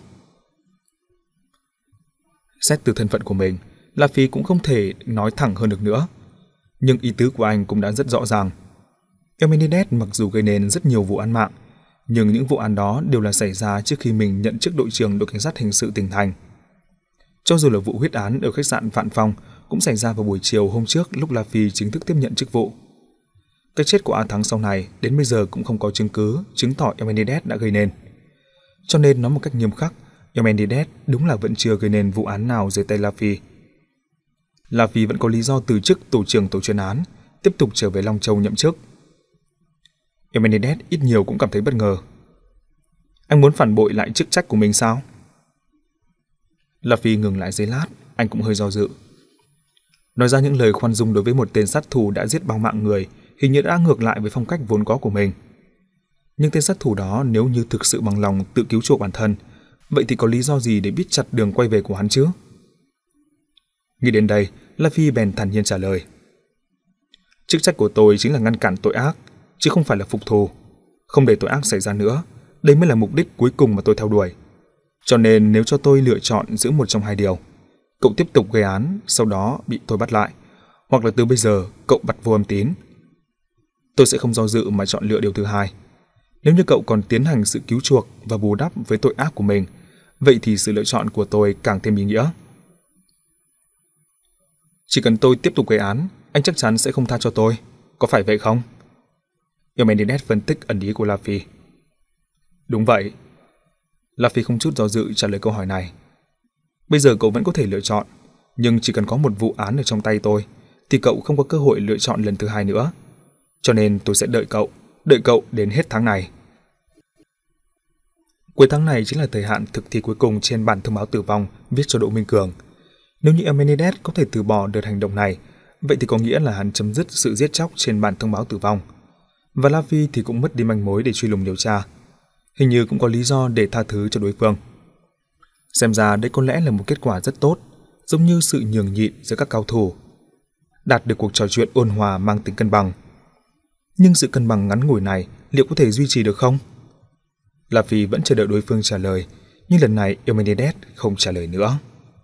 Xét từ thân phận của mình, La Phi cũng không thể nói thẳng hơn được nữa. Nhưng ý tứ của anh cũng đã rất rõ ràng. Emmenides mặc dù gây nên rất nhiều vụ án mạng, nhưng những vụ án đó đều là xảy ra trước khi mình nhận chức đội trưởng đội cảnh sát hình sự tỉnh thành. Cho dù là vụ huyết án ở khách sạn Vạn Phong cũng xảy ra vào buổi chiều hôm trước lúc La Phi chính thức tiếp nhận chức vụ. Cái chết của A Thắng sau này đến bây giờ cũng không có chứng cứ chứng tỏ Emmenides đã gây nên. Cho nên nói một cách nghiêm khắc, Emmenides đúng là vẫn chưa gây nên vụ án nào dưới tay La Phi. La Phi vẫn có lý do từ chức tổ trưởng tổ chuyên án, tiếp tục trở về Long Châu nhậm chức. Emmenides ít nhiều cũng cảm thấy bất ngờ. Anh muốn phản bội lại chức trách của mình sao? La Phi ngừng lại giây lát, anh cũng hơi do dự. Nói ra những lời khoan dung đối với một tên sát thủ đã giết bao mạng người hình như đã ngược lại với phong cách vốn có của mình. Nhưng tên sát thủ đó nếu như thực sự bằng lòng tự cứu chuộc bản thân, vậy thì có lý do gì để biết chặt đường quay về của hắn chứ? Nghĩ đến đây, La Phi bèn thản nhiên trả lời. Chức trách của tôi chính là ngăn cản tội ác, chứ không phải là phục thù. Không để tội ác xảy ra nữa, đây mới là mục đích cuối cùng mà tôi theo đuổi. Cho nên nếu cho tôi lựa chọn giữa một trong hai điều, cậu tiếp tục gây án, sau đó bị tôi bắt lại, hoặc là từ bây giờ cậu bặt vô âm tín, tôi sẽ không do dự mà chọn lựa điều thứ hai. Nếu như cậu còn tiến hành sự cứu chuộc và bù đắp với tội ác của mình, vậy thì sự lựa chọn của tôi càng thêm ý nghĩa. Chỉ cần tôi tiếp tục gây án, anh chắc chắn sẽ không tha cho tôi, có phải vậy không? Iomenidis phân tích ẩn ý của La Phi. Đúng vậy. La Phi không chút do dự trả lời câu hỏi này. Bây giờ cậu vẫn có thể lựa chọn, nhưng chỉ cần có một vụ án ở trong tay tôi, thì cậu không có cơ hội lựa chọn lần thứ hai nữa. Cho nên tôi sẽ đợi cậu, đợi cậu đến hết tháng này. Cuối tháng này chính là thời hạn thực thi cuối cùng trên bản thông báo tử vong viết cho Đỗ Minh Cường. Nếu như Iomenidis có thể từ bỏ đợt hành động này, vậy thì có nghĩa là hắn chấm dứt sự giết chóc trên bản thông báo tử vong. Và La Phi thì cũng mất đi manh mối để truy lùng điều tra. Hình như cũng có lý do để tha thứ cho đối phương. Xem ra đây có lẽ là một kết quả rất tốt, giống như sự nhường nhịn giữa các cao thủ. Đạt được cuộc trò chuyện ôn hòa mang tính cân bằng. Nhưng sự cân bằng ngắn ngủi này liệu có thể duy trì được không? La Phi vẫn chờ đợi đối phương trả lời, nhưng lần này Iomenidis không trả lời nữa.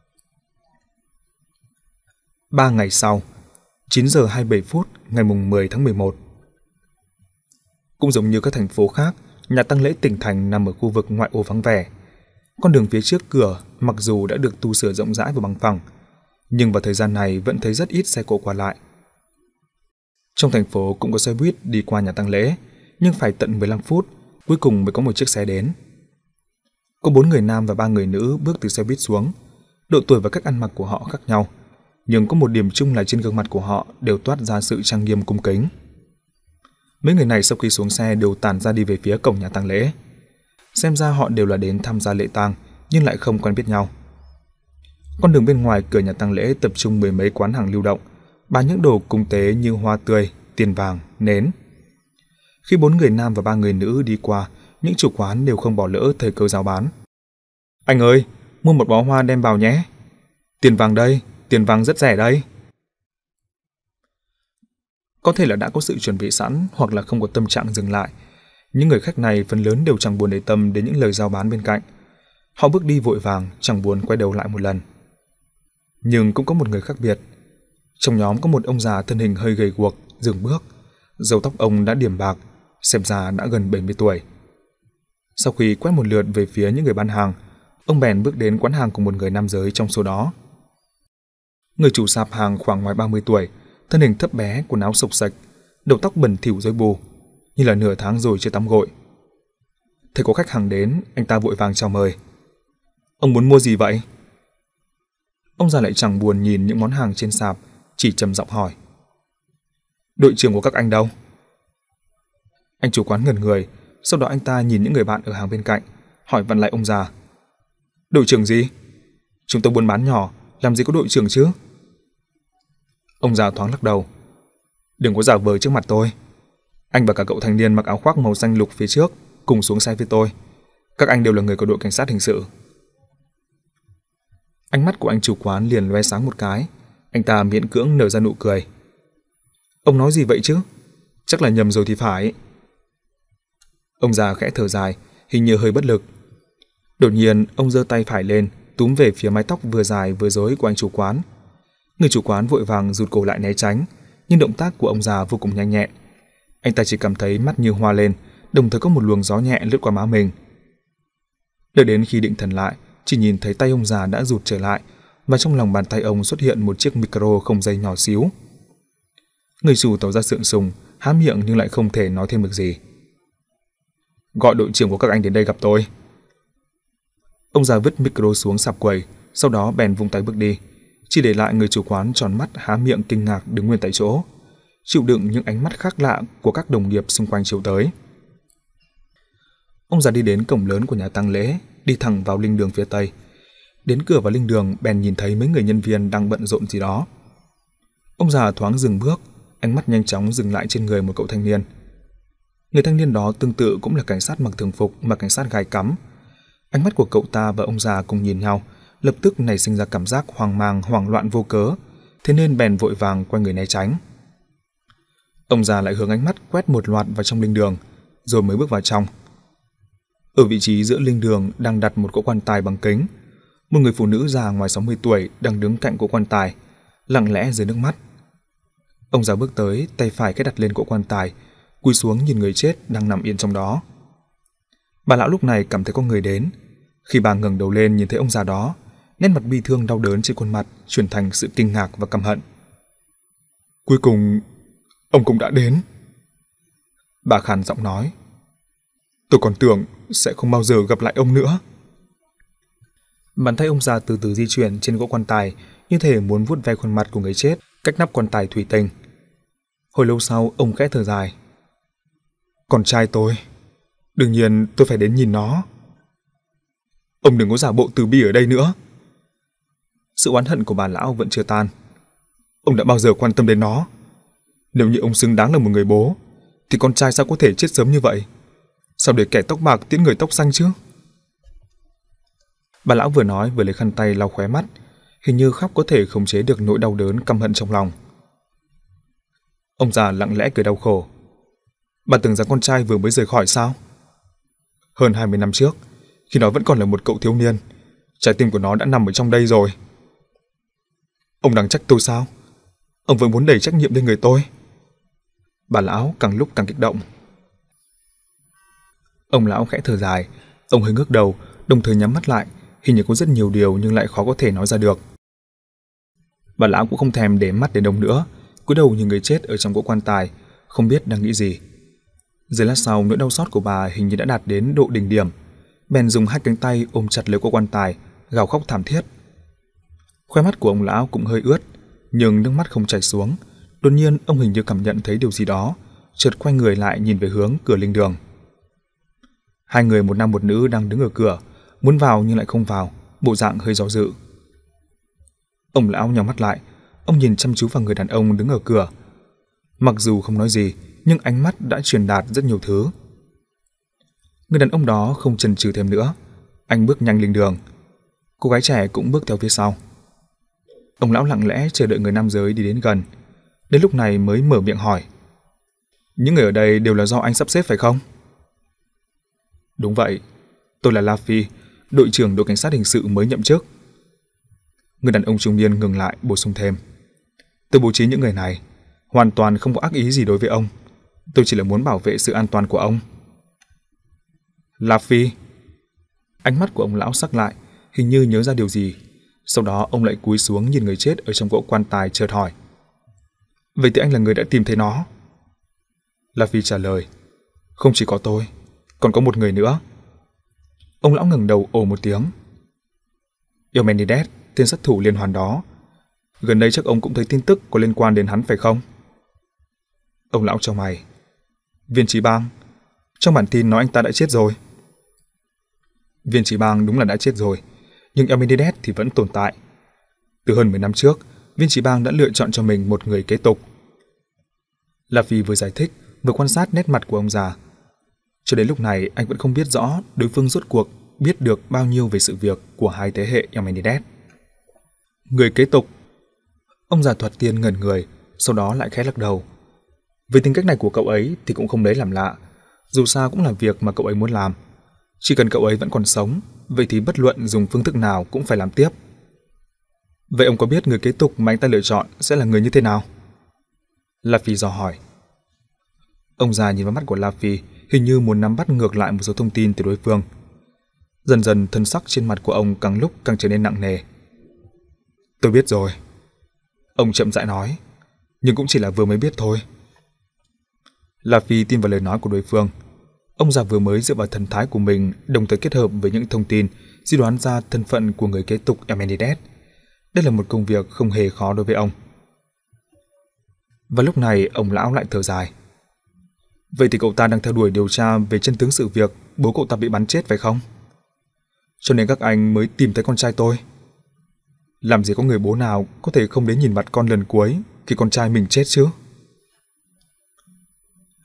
Ba ngày sau, chín giờ hai mươi bảy phút ngày mùng mười tháng mười một. Cũng giống như các thành phố khác, nhà tang lễ tỉnh thành nằm ở khu vực ngoại ô vắng vẻ. Con đường phía trước cửa mặc dù đã được tu sửa rộng rãi và bằng phẳng, nhưng vào thời gian này vẫn thấy rất ít xe cộ qua lại. Trong thành phố cũng có xe buýt đi qua nhà tang lễ, nhưng phải tận mười lăm phút, cuối cùng mới có một chiếc xe đến. Có bốn người nam và ba người nữ bước từ xe buýt xuống. Độ tuổi và cách ăn mặc của họ khác nhau, nhưng có một điểm chung là trên gương mặt của họ đều toát ra sự trang nghiêm cung kính. Mấy người này sau khi xuống xe đều tản ra đi về phía cổng nhà tang lễ. Xem ra họ đều là đến tham gia lễ tang, nhưng lại không quen biết nhau. Con đường bên ngoài cửa nhà tang lễ tập trung mười mấy quán hàng lưu động, bán những đồ cúng tế như hoa tươi, tiền vàng, nến. Khi bốn người nam và ba người nữ đi qua, những chủ quán đều không bỏ lỡ thời cơ rao bán. Anh ơi, mua một bó hoa đem vào nhé. Tiền vàng đây, tiền vàng rất rẻ đây. Có thể là đã có sự chuẩn bị sẵn hoặc là không có tâm trạng dừng lại. Những người khách này phần lớn đều chẳng buồn để tâm đến những lời rao bán bên cạnh. Họ bước đi vội vàng, chẳng buồn quay đầu lại một lần. Nhưng cũng có một người khác biệt. Trong nhóm có một ông già thân hình hơi gầy guộc, dừng bước. Râu tóc ông đã điểm bạc, xem ra đã gần bảy mươi tuổi. Sau khi quét một lượt về phía những người bán hàng, ông bèn bước đến quán hàng của một người nam giới trong số đó. Người chủ sạp hàng khoảng ngoài ba mươi tuổi, thân hình thấp bé, quần áo xộc xệch, đầu tóc bẩn thỉu rối bù, như là nửa tháng rồi chưa tắm gội. Thấy có khách hàng đến, anh ta vội vàng chào mời. Ông muốn mua gì vậy? Ông già lại chẳng buồn nhìn những món hàng trên sạp, chỉ trầm giọng hỏi. Đội trưởng của các anh đâu? Anh chủ quán ngẩn người, sau đó anh ta nhìn những người bạn ở hàng bên cạnh, hỏi vặn lại ông già. Đội trưởng gì? Chúng tôi buôn bán nhỏ, làm gì có đội trưởng chứ? Ông già thoáng lắc đầu. Đừng có giả vờ trước mặt tôi. Anh và cả cậu thanh niên mặc áo khoác màu xanh lục phía trước cùng xuống xe với tôi. Các anh đều là người của đội cảnh sát hình sự. Ánh mắt của anh chủ quán liền loe sáng một cái. Anh ta miễn cưỡng nở ra nụ cười. Ông nói gì vậy chứ? Chắc là nhầm rồi thì phải. Ông già khẽ thở dài, hình như hơi bất lực. Đột nhiên ông giơ tay phải lên, túm về phía mái tóc vừa dài vừa rối của anh chủ quán. Người chủ quán vội vàng rụt cổ lại né tránh, nhưng động tác của ông già vô cùng nhanh nhẹn. Anh ta chỉ cảm thấy mắt như hoa lên, đồng thời có một luồng gió nhẹ lướt qua má mình. Đợi đến khi định thần lại, chỉ nhìn thấy tay ông già đã rụt trở lại, và trong lòng bàn tay ông xuất hiện một chiếc micro không dây nhỏ xíu. Người chủ tỏ ra sượng sùng, há miệng nhưng lại không thể nói thêm được gì. Gọi đội trưởng của các anh đến đây gặp tôi. Ông già vứt micro xuống sạp quầy, sau đó bèn vung tay bước đi, chỉ để lại người chủ quán tròn mắt há miệng kinh ngạc đứng nguyên tại chỗ, chịu đựng những ánh mắt khác lạ của các đồng nghiệp xung quanh chiếu tới. Ông già đi đến cổng lớn của nhà tang lễ, đi thẳng vào linh đường phía tây. Đến cửa vào linh đường bèn nhìn thấy mấy người nhân viên đang bận rộn gì đó. Ông già thoáng dừng bước, ánh mắt nhanh chóng dừng lại trên người một cậu thanh niên. Người thanh niên đó tương tự cũng là cảnh sát mặc thường phục mà cảnh sát gài cắm. Ánh mắt của cậu ta và ông già cùng nhìn nhau, lập tức nảy sinh ra cảm giác hoang mang, hoảng loạn vô cớ, thế nên bèn vội vàng quay người né tránh. Ông già lại hướng ánh mắt quét một loạt vào trong linh đường, rồi mới bước vào trong. Ở vị trí giữa linh đường đang đặt một cỗ quan tài bằng kính. Một người phụ nữ già ngoài sáu mươi tuổi đang đứng cạnh cỗ quan tài, lặng lẽ rơi nước mắt. Ông già bước tới, tay phải khẽ đặt lên cỗ quan tài, cúi xuống nhìn người chết đang nằm yên trong đó. Bà lão lúc này cảm thấy có người đến. Khi bà ngẩng đầu lên nhìn thấy ông già đó, nét mặt bi thương đau đớn trên khuôn mặt chuyển thành sự kinh ngạc và căm hận. Cuối cùng, ông cũng đã đến. Bà khàn giọng nói. Tôi còn tưởng sẽ không bao giờ gặp lại ông nữa. Bàn tay ông già từ từ di chuyển trên gỗ quan tài, như thể muốn vuốt ve khuôn mặt của người chết cách nắp quan tài thủy tinh. Hồi lâu sau, ông khẽ thở dài. Con trai tôi, đương nhiên tôi phải đến nhìn nó. Ông đừng có giả bộ từ bi ở đây nữa. Sự oán hận của bà lão vẫn chưa tan. Ông đã bao giờ quan tâm đến nó? Nếu như ông xứng đáng là một người bố, thì con trai sao có thể chết sớm như vậy? Sao để kẻ tóc bạc tiễn người tóc xanh chứ? Bà lão vừa nói vừa lấy khăn tay lau khóe mắt, hình như khóc có thể khống chế được nỗi đau đớn căm hận trong lòng. Ông già lặng lẽ cười đau khổ. Bà tưởng rằng con trai vừa mới rời khỏi sao? Hơn hai mươi năm trước, khi nó vẫn còn là một cậu thiếu niên, trái tim của nó đã nằm ở trong đây rồi. Ông đang trách tôi sao? Ông vẫn muốn đẩy trách nhiệm lên người tôi. Bà lão càng lúc càng kích động. Ông lão khẽ thở dài, ông hơi ngước đầu, đồng thời nhắm mắt lại, hình như có rất nhiều điều nhưng lại khó có thể nói ra được. Bà lão cũng không thèm để mắt đến ông nữa, cúi đầu nhìn người chết ở trong cỗ quan tài, không biết đang nghĩ gì. Giây lát sau, nỗi đau xót của bà hình như đã đạt đến độ đỉnh điểm, bèn dùng hai cánh tay ôm chặt lấy cỗ quan tài, gào khóc thảm thiết. Khóe mắt của ông lão cũng hơi ướt, nhưng nước mắt không chảy xuống. Đột nhiên ông hình như cảm nhận thấy điều gì đó, chợt quay người lại nhìn về hướng cửa linh đường. Hai người một nam một nữ đang đứng ở cửa, muốn vào nhưng lại không vào, bộ dạng hơi do dự. Ông lão nhắm mắt lại, ông nhìn chăm chú vào người đàn ông đứng ở cửa. Mặc dù không nói gì, nhưng ánh mắt đã truyền đạt rất nhiều thứ. Người đàn ông đó không chần chừ thêm nữa, anh bước nhanh linh đường. Cô gái trẻ cũng bước theo phía sau. Ông lão lặng lẽ chờ đợi người nam giới đi đến gần. Đến lúc này mới mở miệng hỏi. Những người ở đây đều là do anh sắp xếp phải không? Đúng vậy, tôi là La Phi, đội trưởng đội cảnh sát hình sự mới nhậm chức. Người đàn ông trung niên ngừng lại bổ sung thêm. Tôi bố trí những người này, hoàn toàn không có ác ý gì đối với ông. Tôi chỉ là muốn bảo vệ sự an toàn của ông. La Phi. Ánh mắt của ông lão sắc lại, hình như nhớ ra điều gì. Sau đó ông lại cúi xuống nhìn người chết ở trong cỗ quan tài, chợt hỏi. Vậy thì anh là người đã tìm thấy nó? La Phi trả lời. Không chỉ có tôi, còn có một người nữa. Ông lão ngẩng đầu ồ một tiếng. Eumenides, tên sát thủ liên hoàn đó. Gần đây chắc ông cũng thấy tin tức có liên quan đến hắn phải không? Ông lão chau mày. Viên Trí Bang. Trong bản tin nói anh ta đã chết rồi. Viên Trí Bang đúng là đã chết rồi, nhưng Eumenides thì vẫn tồn tại. Từ hơn mười năm trước, Viên Trí Bang đã lựa chọn cho mình một người kế tục. La Phi vừa giải thích, vừa quan sát nét mặt của ông già. Cho đến lúc này anh vẫn không biết rõ đối phương rốt cuộc biết được bao nhiêu về sự việc của hai thế hệ Eumenides. Người kế tục. Ông già Thoạt Tiên ngẩn người, sau đó lại khẽ lắc đầu. Về tính cách này của cậu ấy thì cũng không lấy làm lạ, dù sao cũng là việc mà cậu ấy muốn làm. Chỉ cần cậu ấy vẫn còn sống, vậy thì bất luận dùng phương thức nào cũng phải làm tiếp. Vậy ông có biết người kế tục mà anh ta lựa chọn sẽ là người như thế nào? La Phi dò hỏi. Ông già nhìn vào mắt của La Phi, hình như muốn nắm bắt ngược lại một số thông tin từ đối phương. Dần dần thân sắc trên mặt của ông càng lúc càng trở nên nặng nề. Tôi biết rồi. Ông chậm rãi nói, nhưng cũng chỉ là vừa mới biết thôi. La Phi tin vào lời nói của đối phương. Ông già vừa mới dựa vào thần thái của mình, đồng thời kết hợp với những thông tin, suy đoán ra thân phận của người kế tục Eumenides. Đây là một công việc không hề khó đối với ông. Và lúc này ông lão lại thở dài. Vậy thì cậu ta đang theo đuổi điều tra về chân tướng sự việc bố cậu ta bị bắn chết phải không? Cho nên các anh mới tìm thấy con trai tôi. Làm gì có người bố nào có thể không đến nhìn mặt con lần cuối khi con trai mình chết chứ?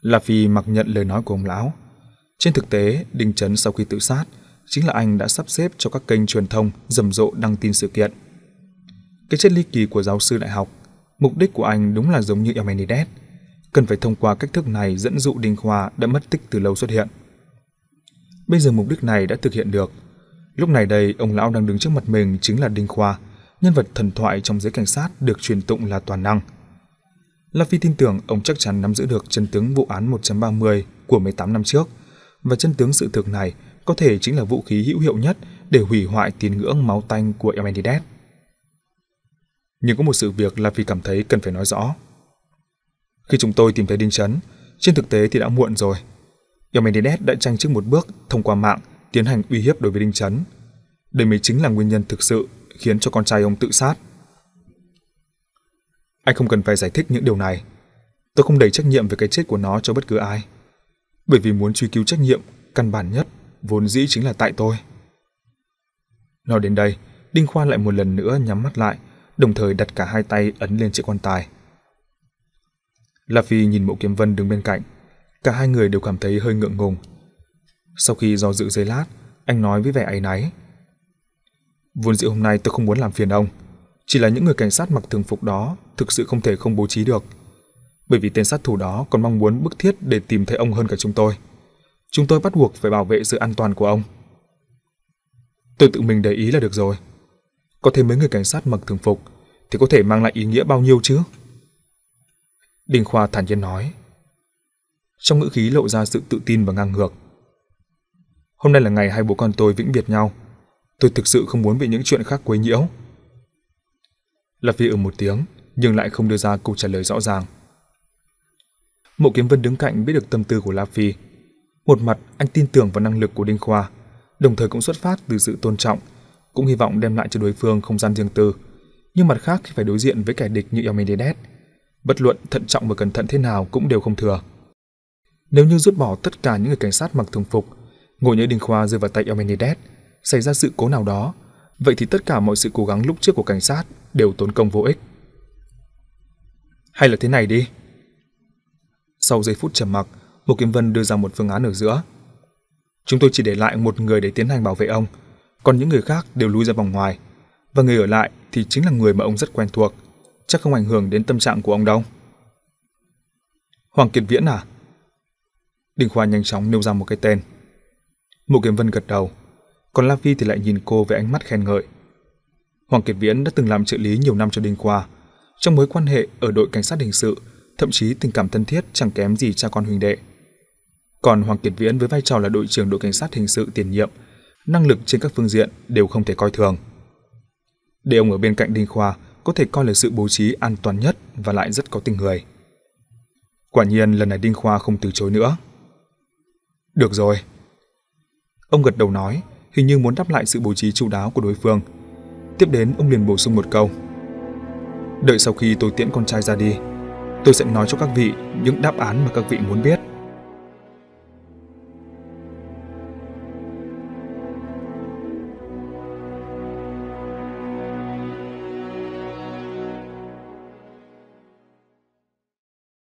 La Phi mặc nhận lời nói của ông lão. Trên thực tế, Đinh Chấn sau khi tự sát, chính là anh đã sắp xếp cho các kênh truyền thông rầm rộ đăng tin sự kiện. Cái chết ly kỳ của giáo sư đại học, mục đích của anh đúng là giống như Emmerdale, cần phải thông qua cách thức này dẫn dụ Đinh Khoa đã mất tích từ lâu xuất hiện. Bây giờ mục đích này đã thực hiện được. Lúc này đây, ông lão đang đứng trước mặt mình chính là Đinh Khoa, nhân vật thần thoại trong giới cảnh sát được truyền tụng là toàn năng. La Phi tin tưởng ông chắc chắn nắm giữ được chân tướng vụ án một ba mươi của mười tám năm trước, và chân tướng sự thực này có thể chính là vũ khí hữu hiệu nhất để hủy hoại tín ngưỡng máu tanh của Emmerdale. Nhưng có một sự việc La Phi cảm thấy cần phải nói rõ. Khi chúng tôi tìm thấy Đinh Chấn, trên thực tế thì đã muộn rồi. Emmerdale đã tranh trước một bước thông qua mạng tiến hành uy hiếp đối với Đinh Chấn. Đây mới chính là nguyên nhân thực sự khiến cho con trai ông tự sát. Anh không cần phải giải thích những điều này. Tôi không đẩy trách nhiệm về cái chết của nó cho bất cứ ai. Bởi vì muốn truy cứu trách nhiệm, căn bản nhất, vốn dĩ chính là tại tôi. Nói đến đây, Đinh Khoa lại một lần nữa nhắm mắt lại, đồng thời đặt cả hai tay ấn lên chiếc quan tài. La Phi nhìn Mộ Kiếm Vân đứng bên cạnh. Cả hai người đều cảm thấy hơi ngượng ngùng. Sau khi do dự giây lát, anh nói với vẻ áy náy. Vốn dĩ hôm nay tôi không muốn làm phiền ông. Chỉ là những người cảnh sát mặc thường phục đó thực sự không thể không bố trí được. Bởi vì tên sát thủ đó còn mong muốn bức thiết để tìm thấy ông hơn cả chúng tôi. Chúng tôi bắt buộc phải bảo vệ sự an toàn của ông. Tôi tự mình để ý là được rồi. Có thêm mấy người cảnh sát mặc thường phục thì có thể mang lại ý nghĩa bao nhiêu chứ? Đinh Khoa thản nhiên nói, trong ngữ khí lộ ra sự tự tin và ngang ngược. Hôm nay là ngày hai bố con tôi vĩnh biệt nhau. Tôi thực sự không muốn bị những chuyện khác quấy nhiễu. La Phi ừ một tiếng, nhưng lại không đưa ra câu trả lời rõ ràng. Mộ Kiếm Vân đứng cạnh biết được tâm tư của La Phi. Một mặt anh tin tưởng vào năng lực của Đinh Khoa, đồng thời cũng xuất phát từ sự tôn trọng, cũng hy vọng đem lại cho đối phương không gian riêng tư. Nhưng mặt khác khi phải đối diện với kẻ địch như Emmerdale, bất luận thận trọng và cẩn thận thế nào cũng đều không thừa. Nếu như rút bỏ tất cả những người cảnh sát mặc thường phục, ngồi nhỡ Đinh Khoa rơi vào tay Emmerdale, xảy ra sự cố nào đó, vậy thì tất cả mọi sự cố gắng lúc trước của cảnh sát đều tốn công vô ích. Hay là thế này đi. Sau giây phút trầm mặc, Mộ Kiếm Vân đưa ra một phương án ở giữa. Chúng tôi chỉ để lại một người để tiến hành bảo vệ ông, còn những người khác đều lui ra vòng ngoài, và người ở lại thì chính là người mà ông rất quen thuộc, chắc không ảnh hưởng đến tâm trạng của ông đâu. Hoàng Kiệt Viễn à? Đinh Khoa nhanh chóng nêu ra một cái tên. Mộ Kiếm Vân gật đầu, còn La Phi thì lại nhìn cô với ánh mắt khen ngợi. Hoàng Kiệt Viễn đã từng làm trợ lý nhiều năm cho Đinh Khoa, trong mối quan hệ ở đội cảnh sát hình sự, thậm chí tình cảm thân thiết chẳng kém gì cha con huynh đệ. Còn Hoàng Kiệt Viễn với vai trò là đội trưởng đội cảnh sát hình sự tiền nhiệm, năng lực trên các phương diện đều không thể coi thường. Để ông ở bên cạnh Đinh Khoa có thể coi là sự bố trí an toàn nhất và lại rất có tình người. Quả nhiên lần này Đinh Khoa không từ chối nữa. Được rồi. Ông gật đầu nói, hình như muốn đáp lại sự bố trí chu đáo của đối phương. Tiếp đến ông liền bổ sung một câu. Đợi sau khi tôi tiễn con trai ra đi, tôi sẽ nói cho các vị những đáp án mà các vị muốn biết.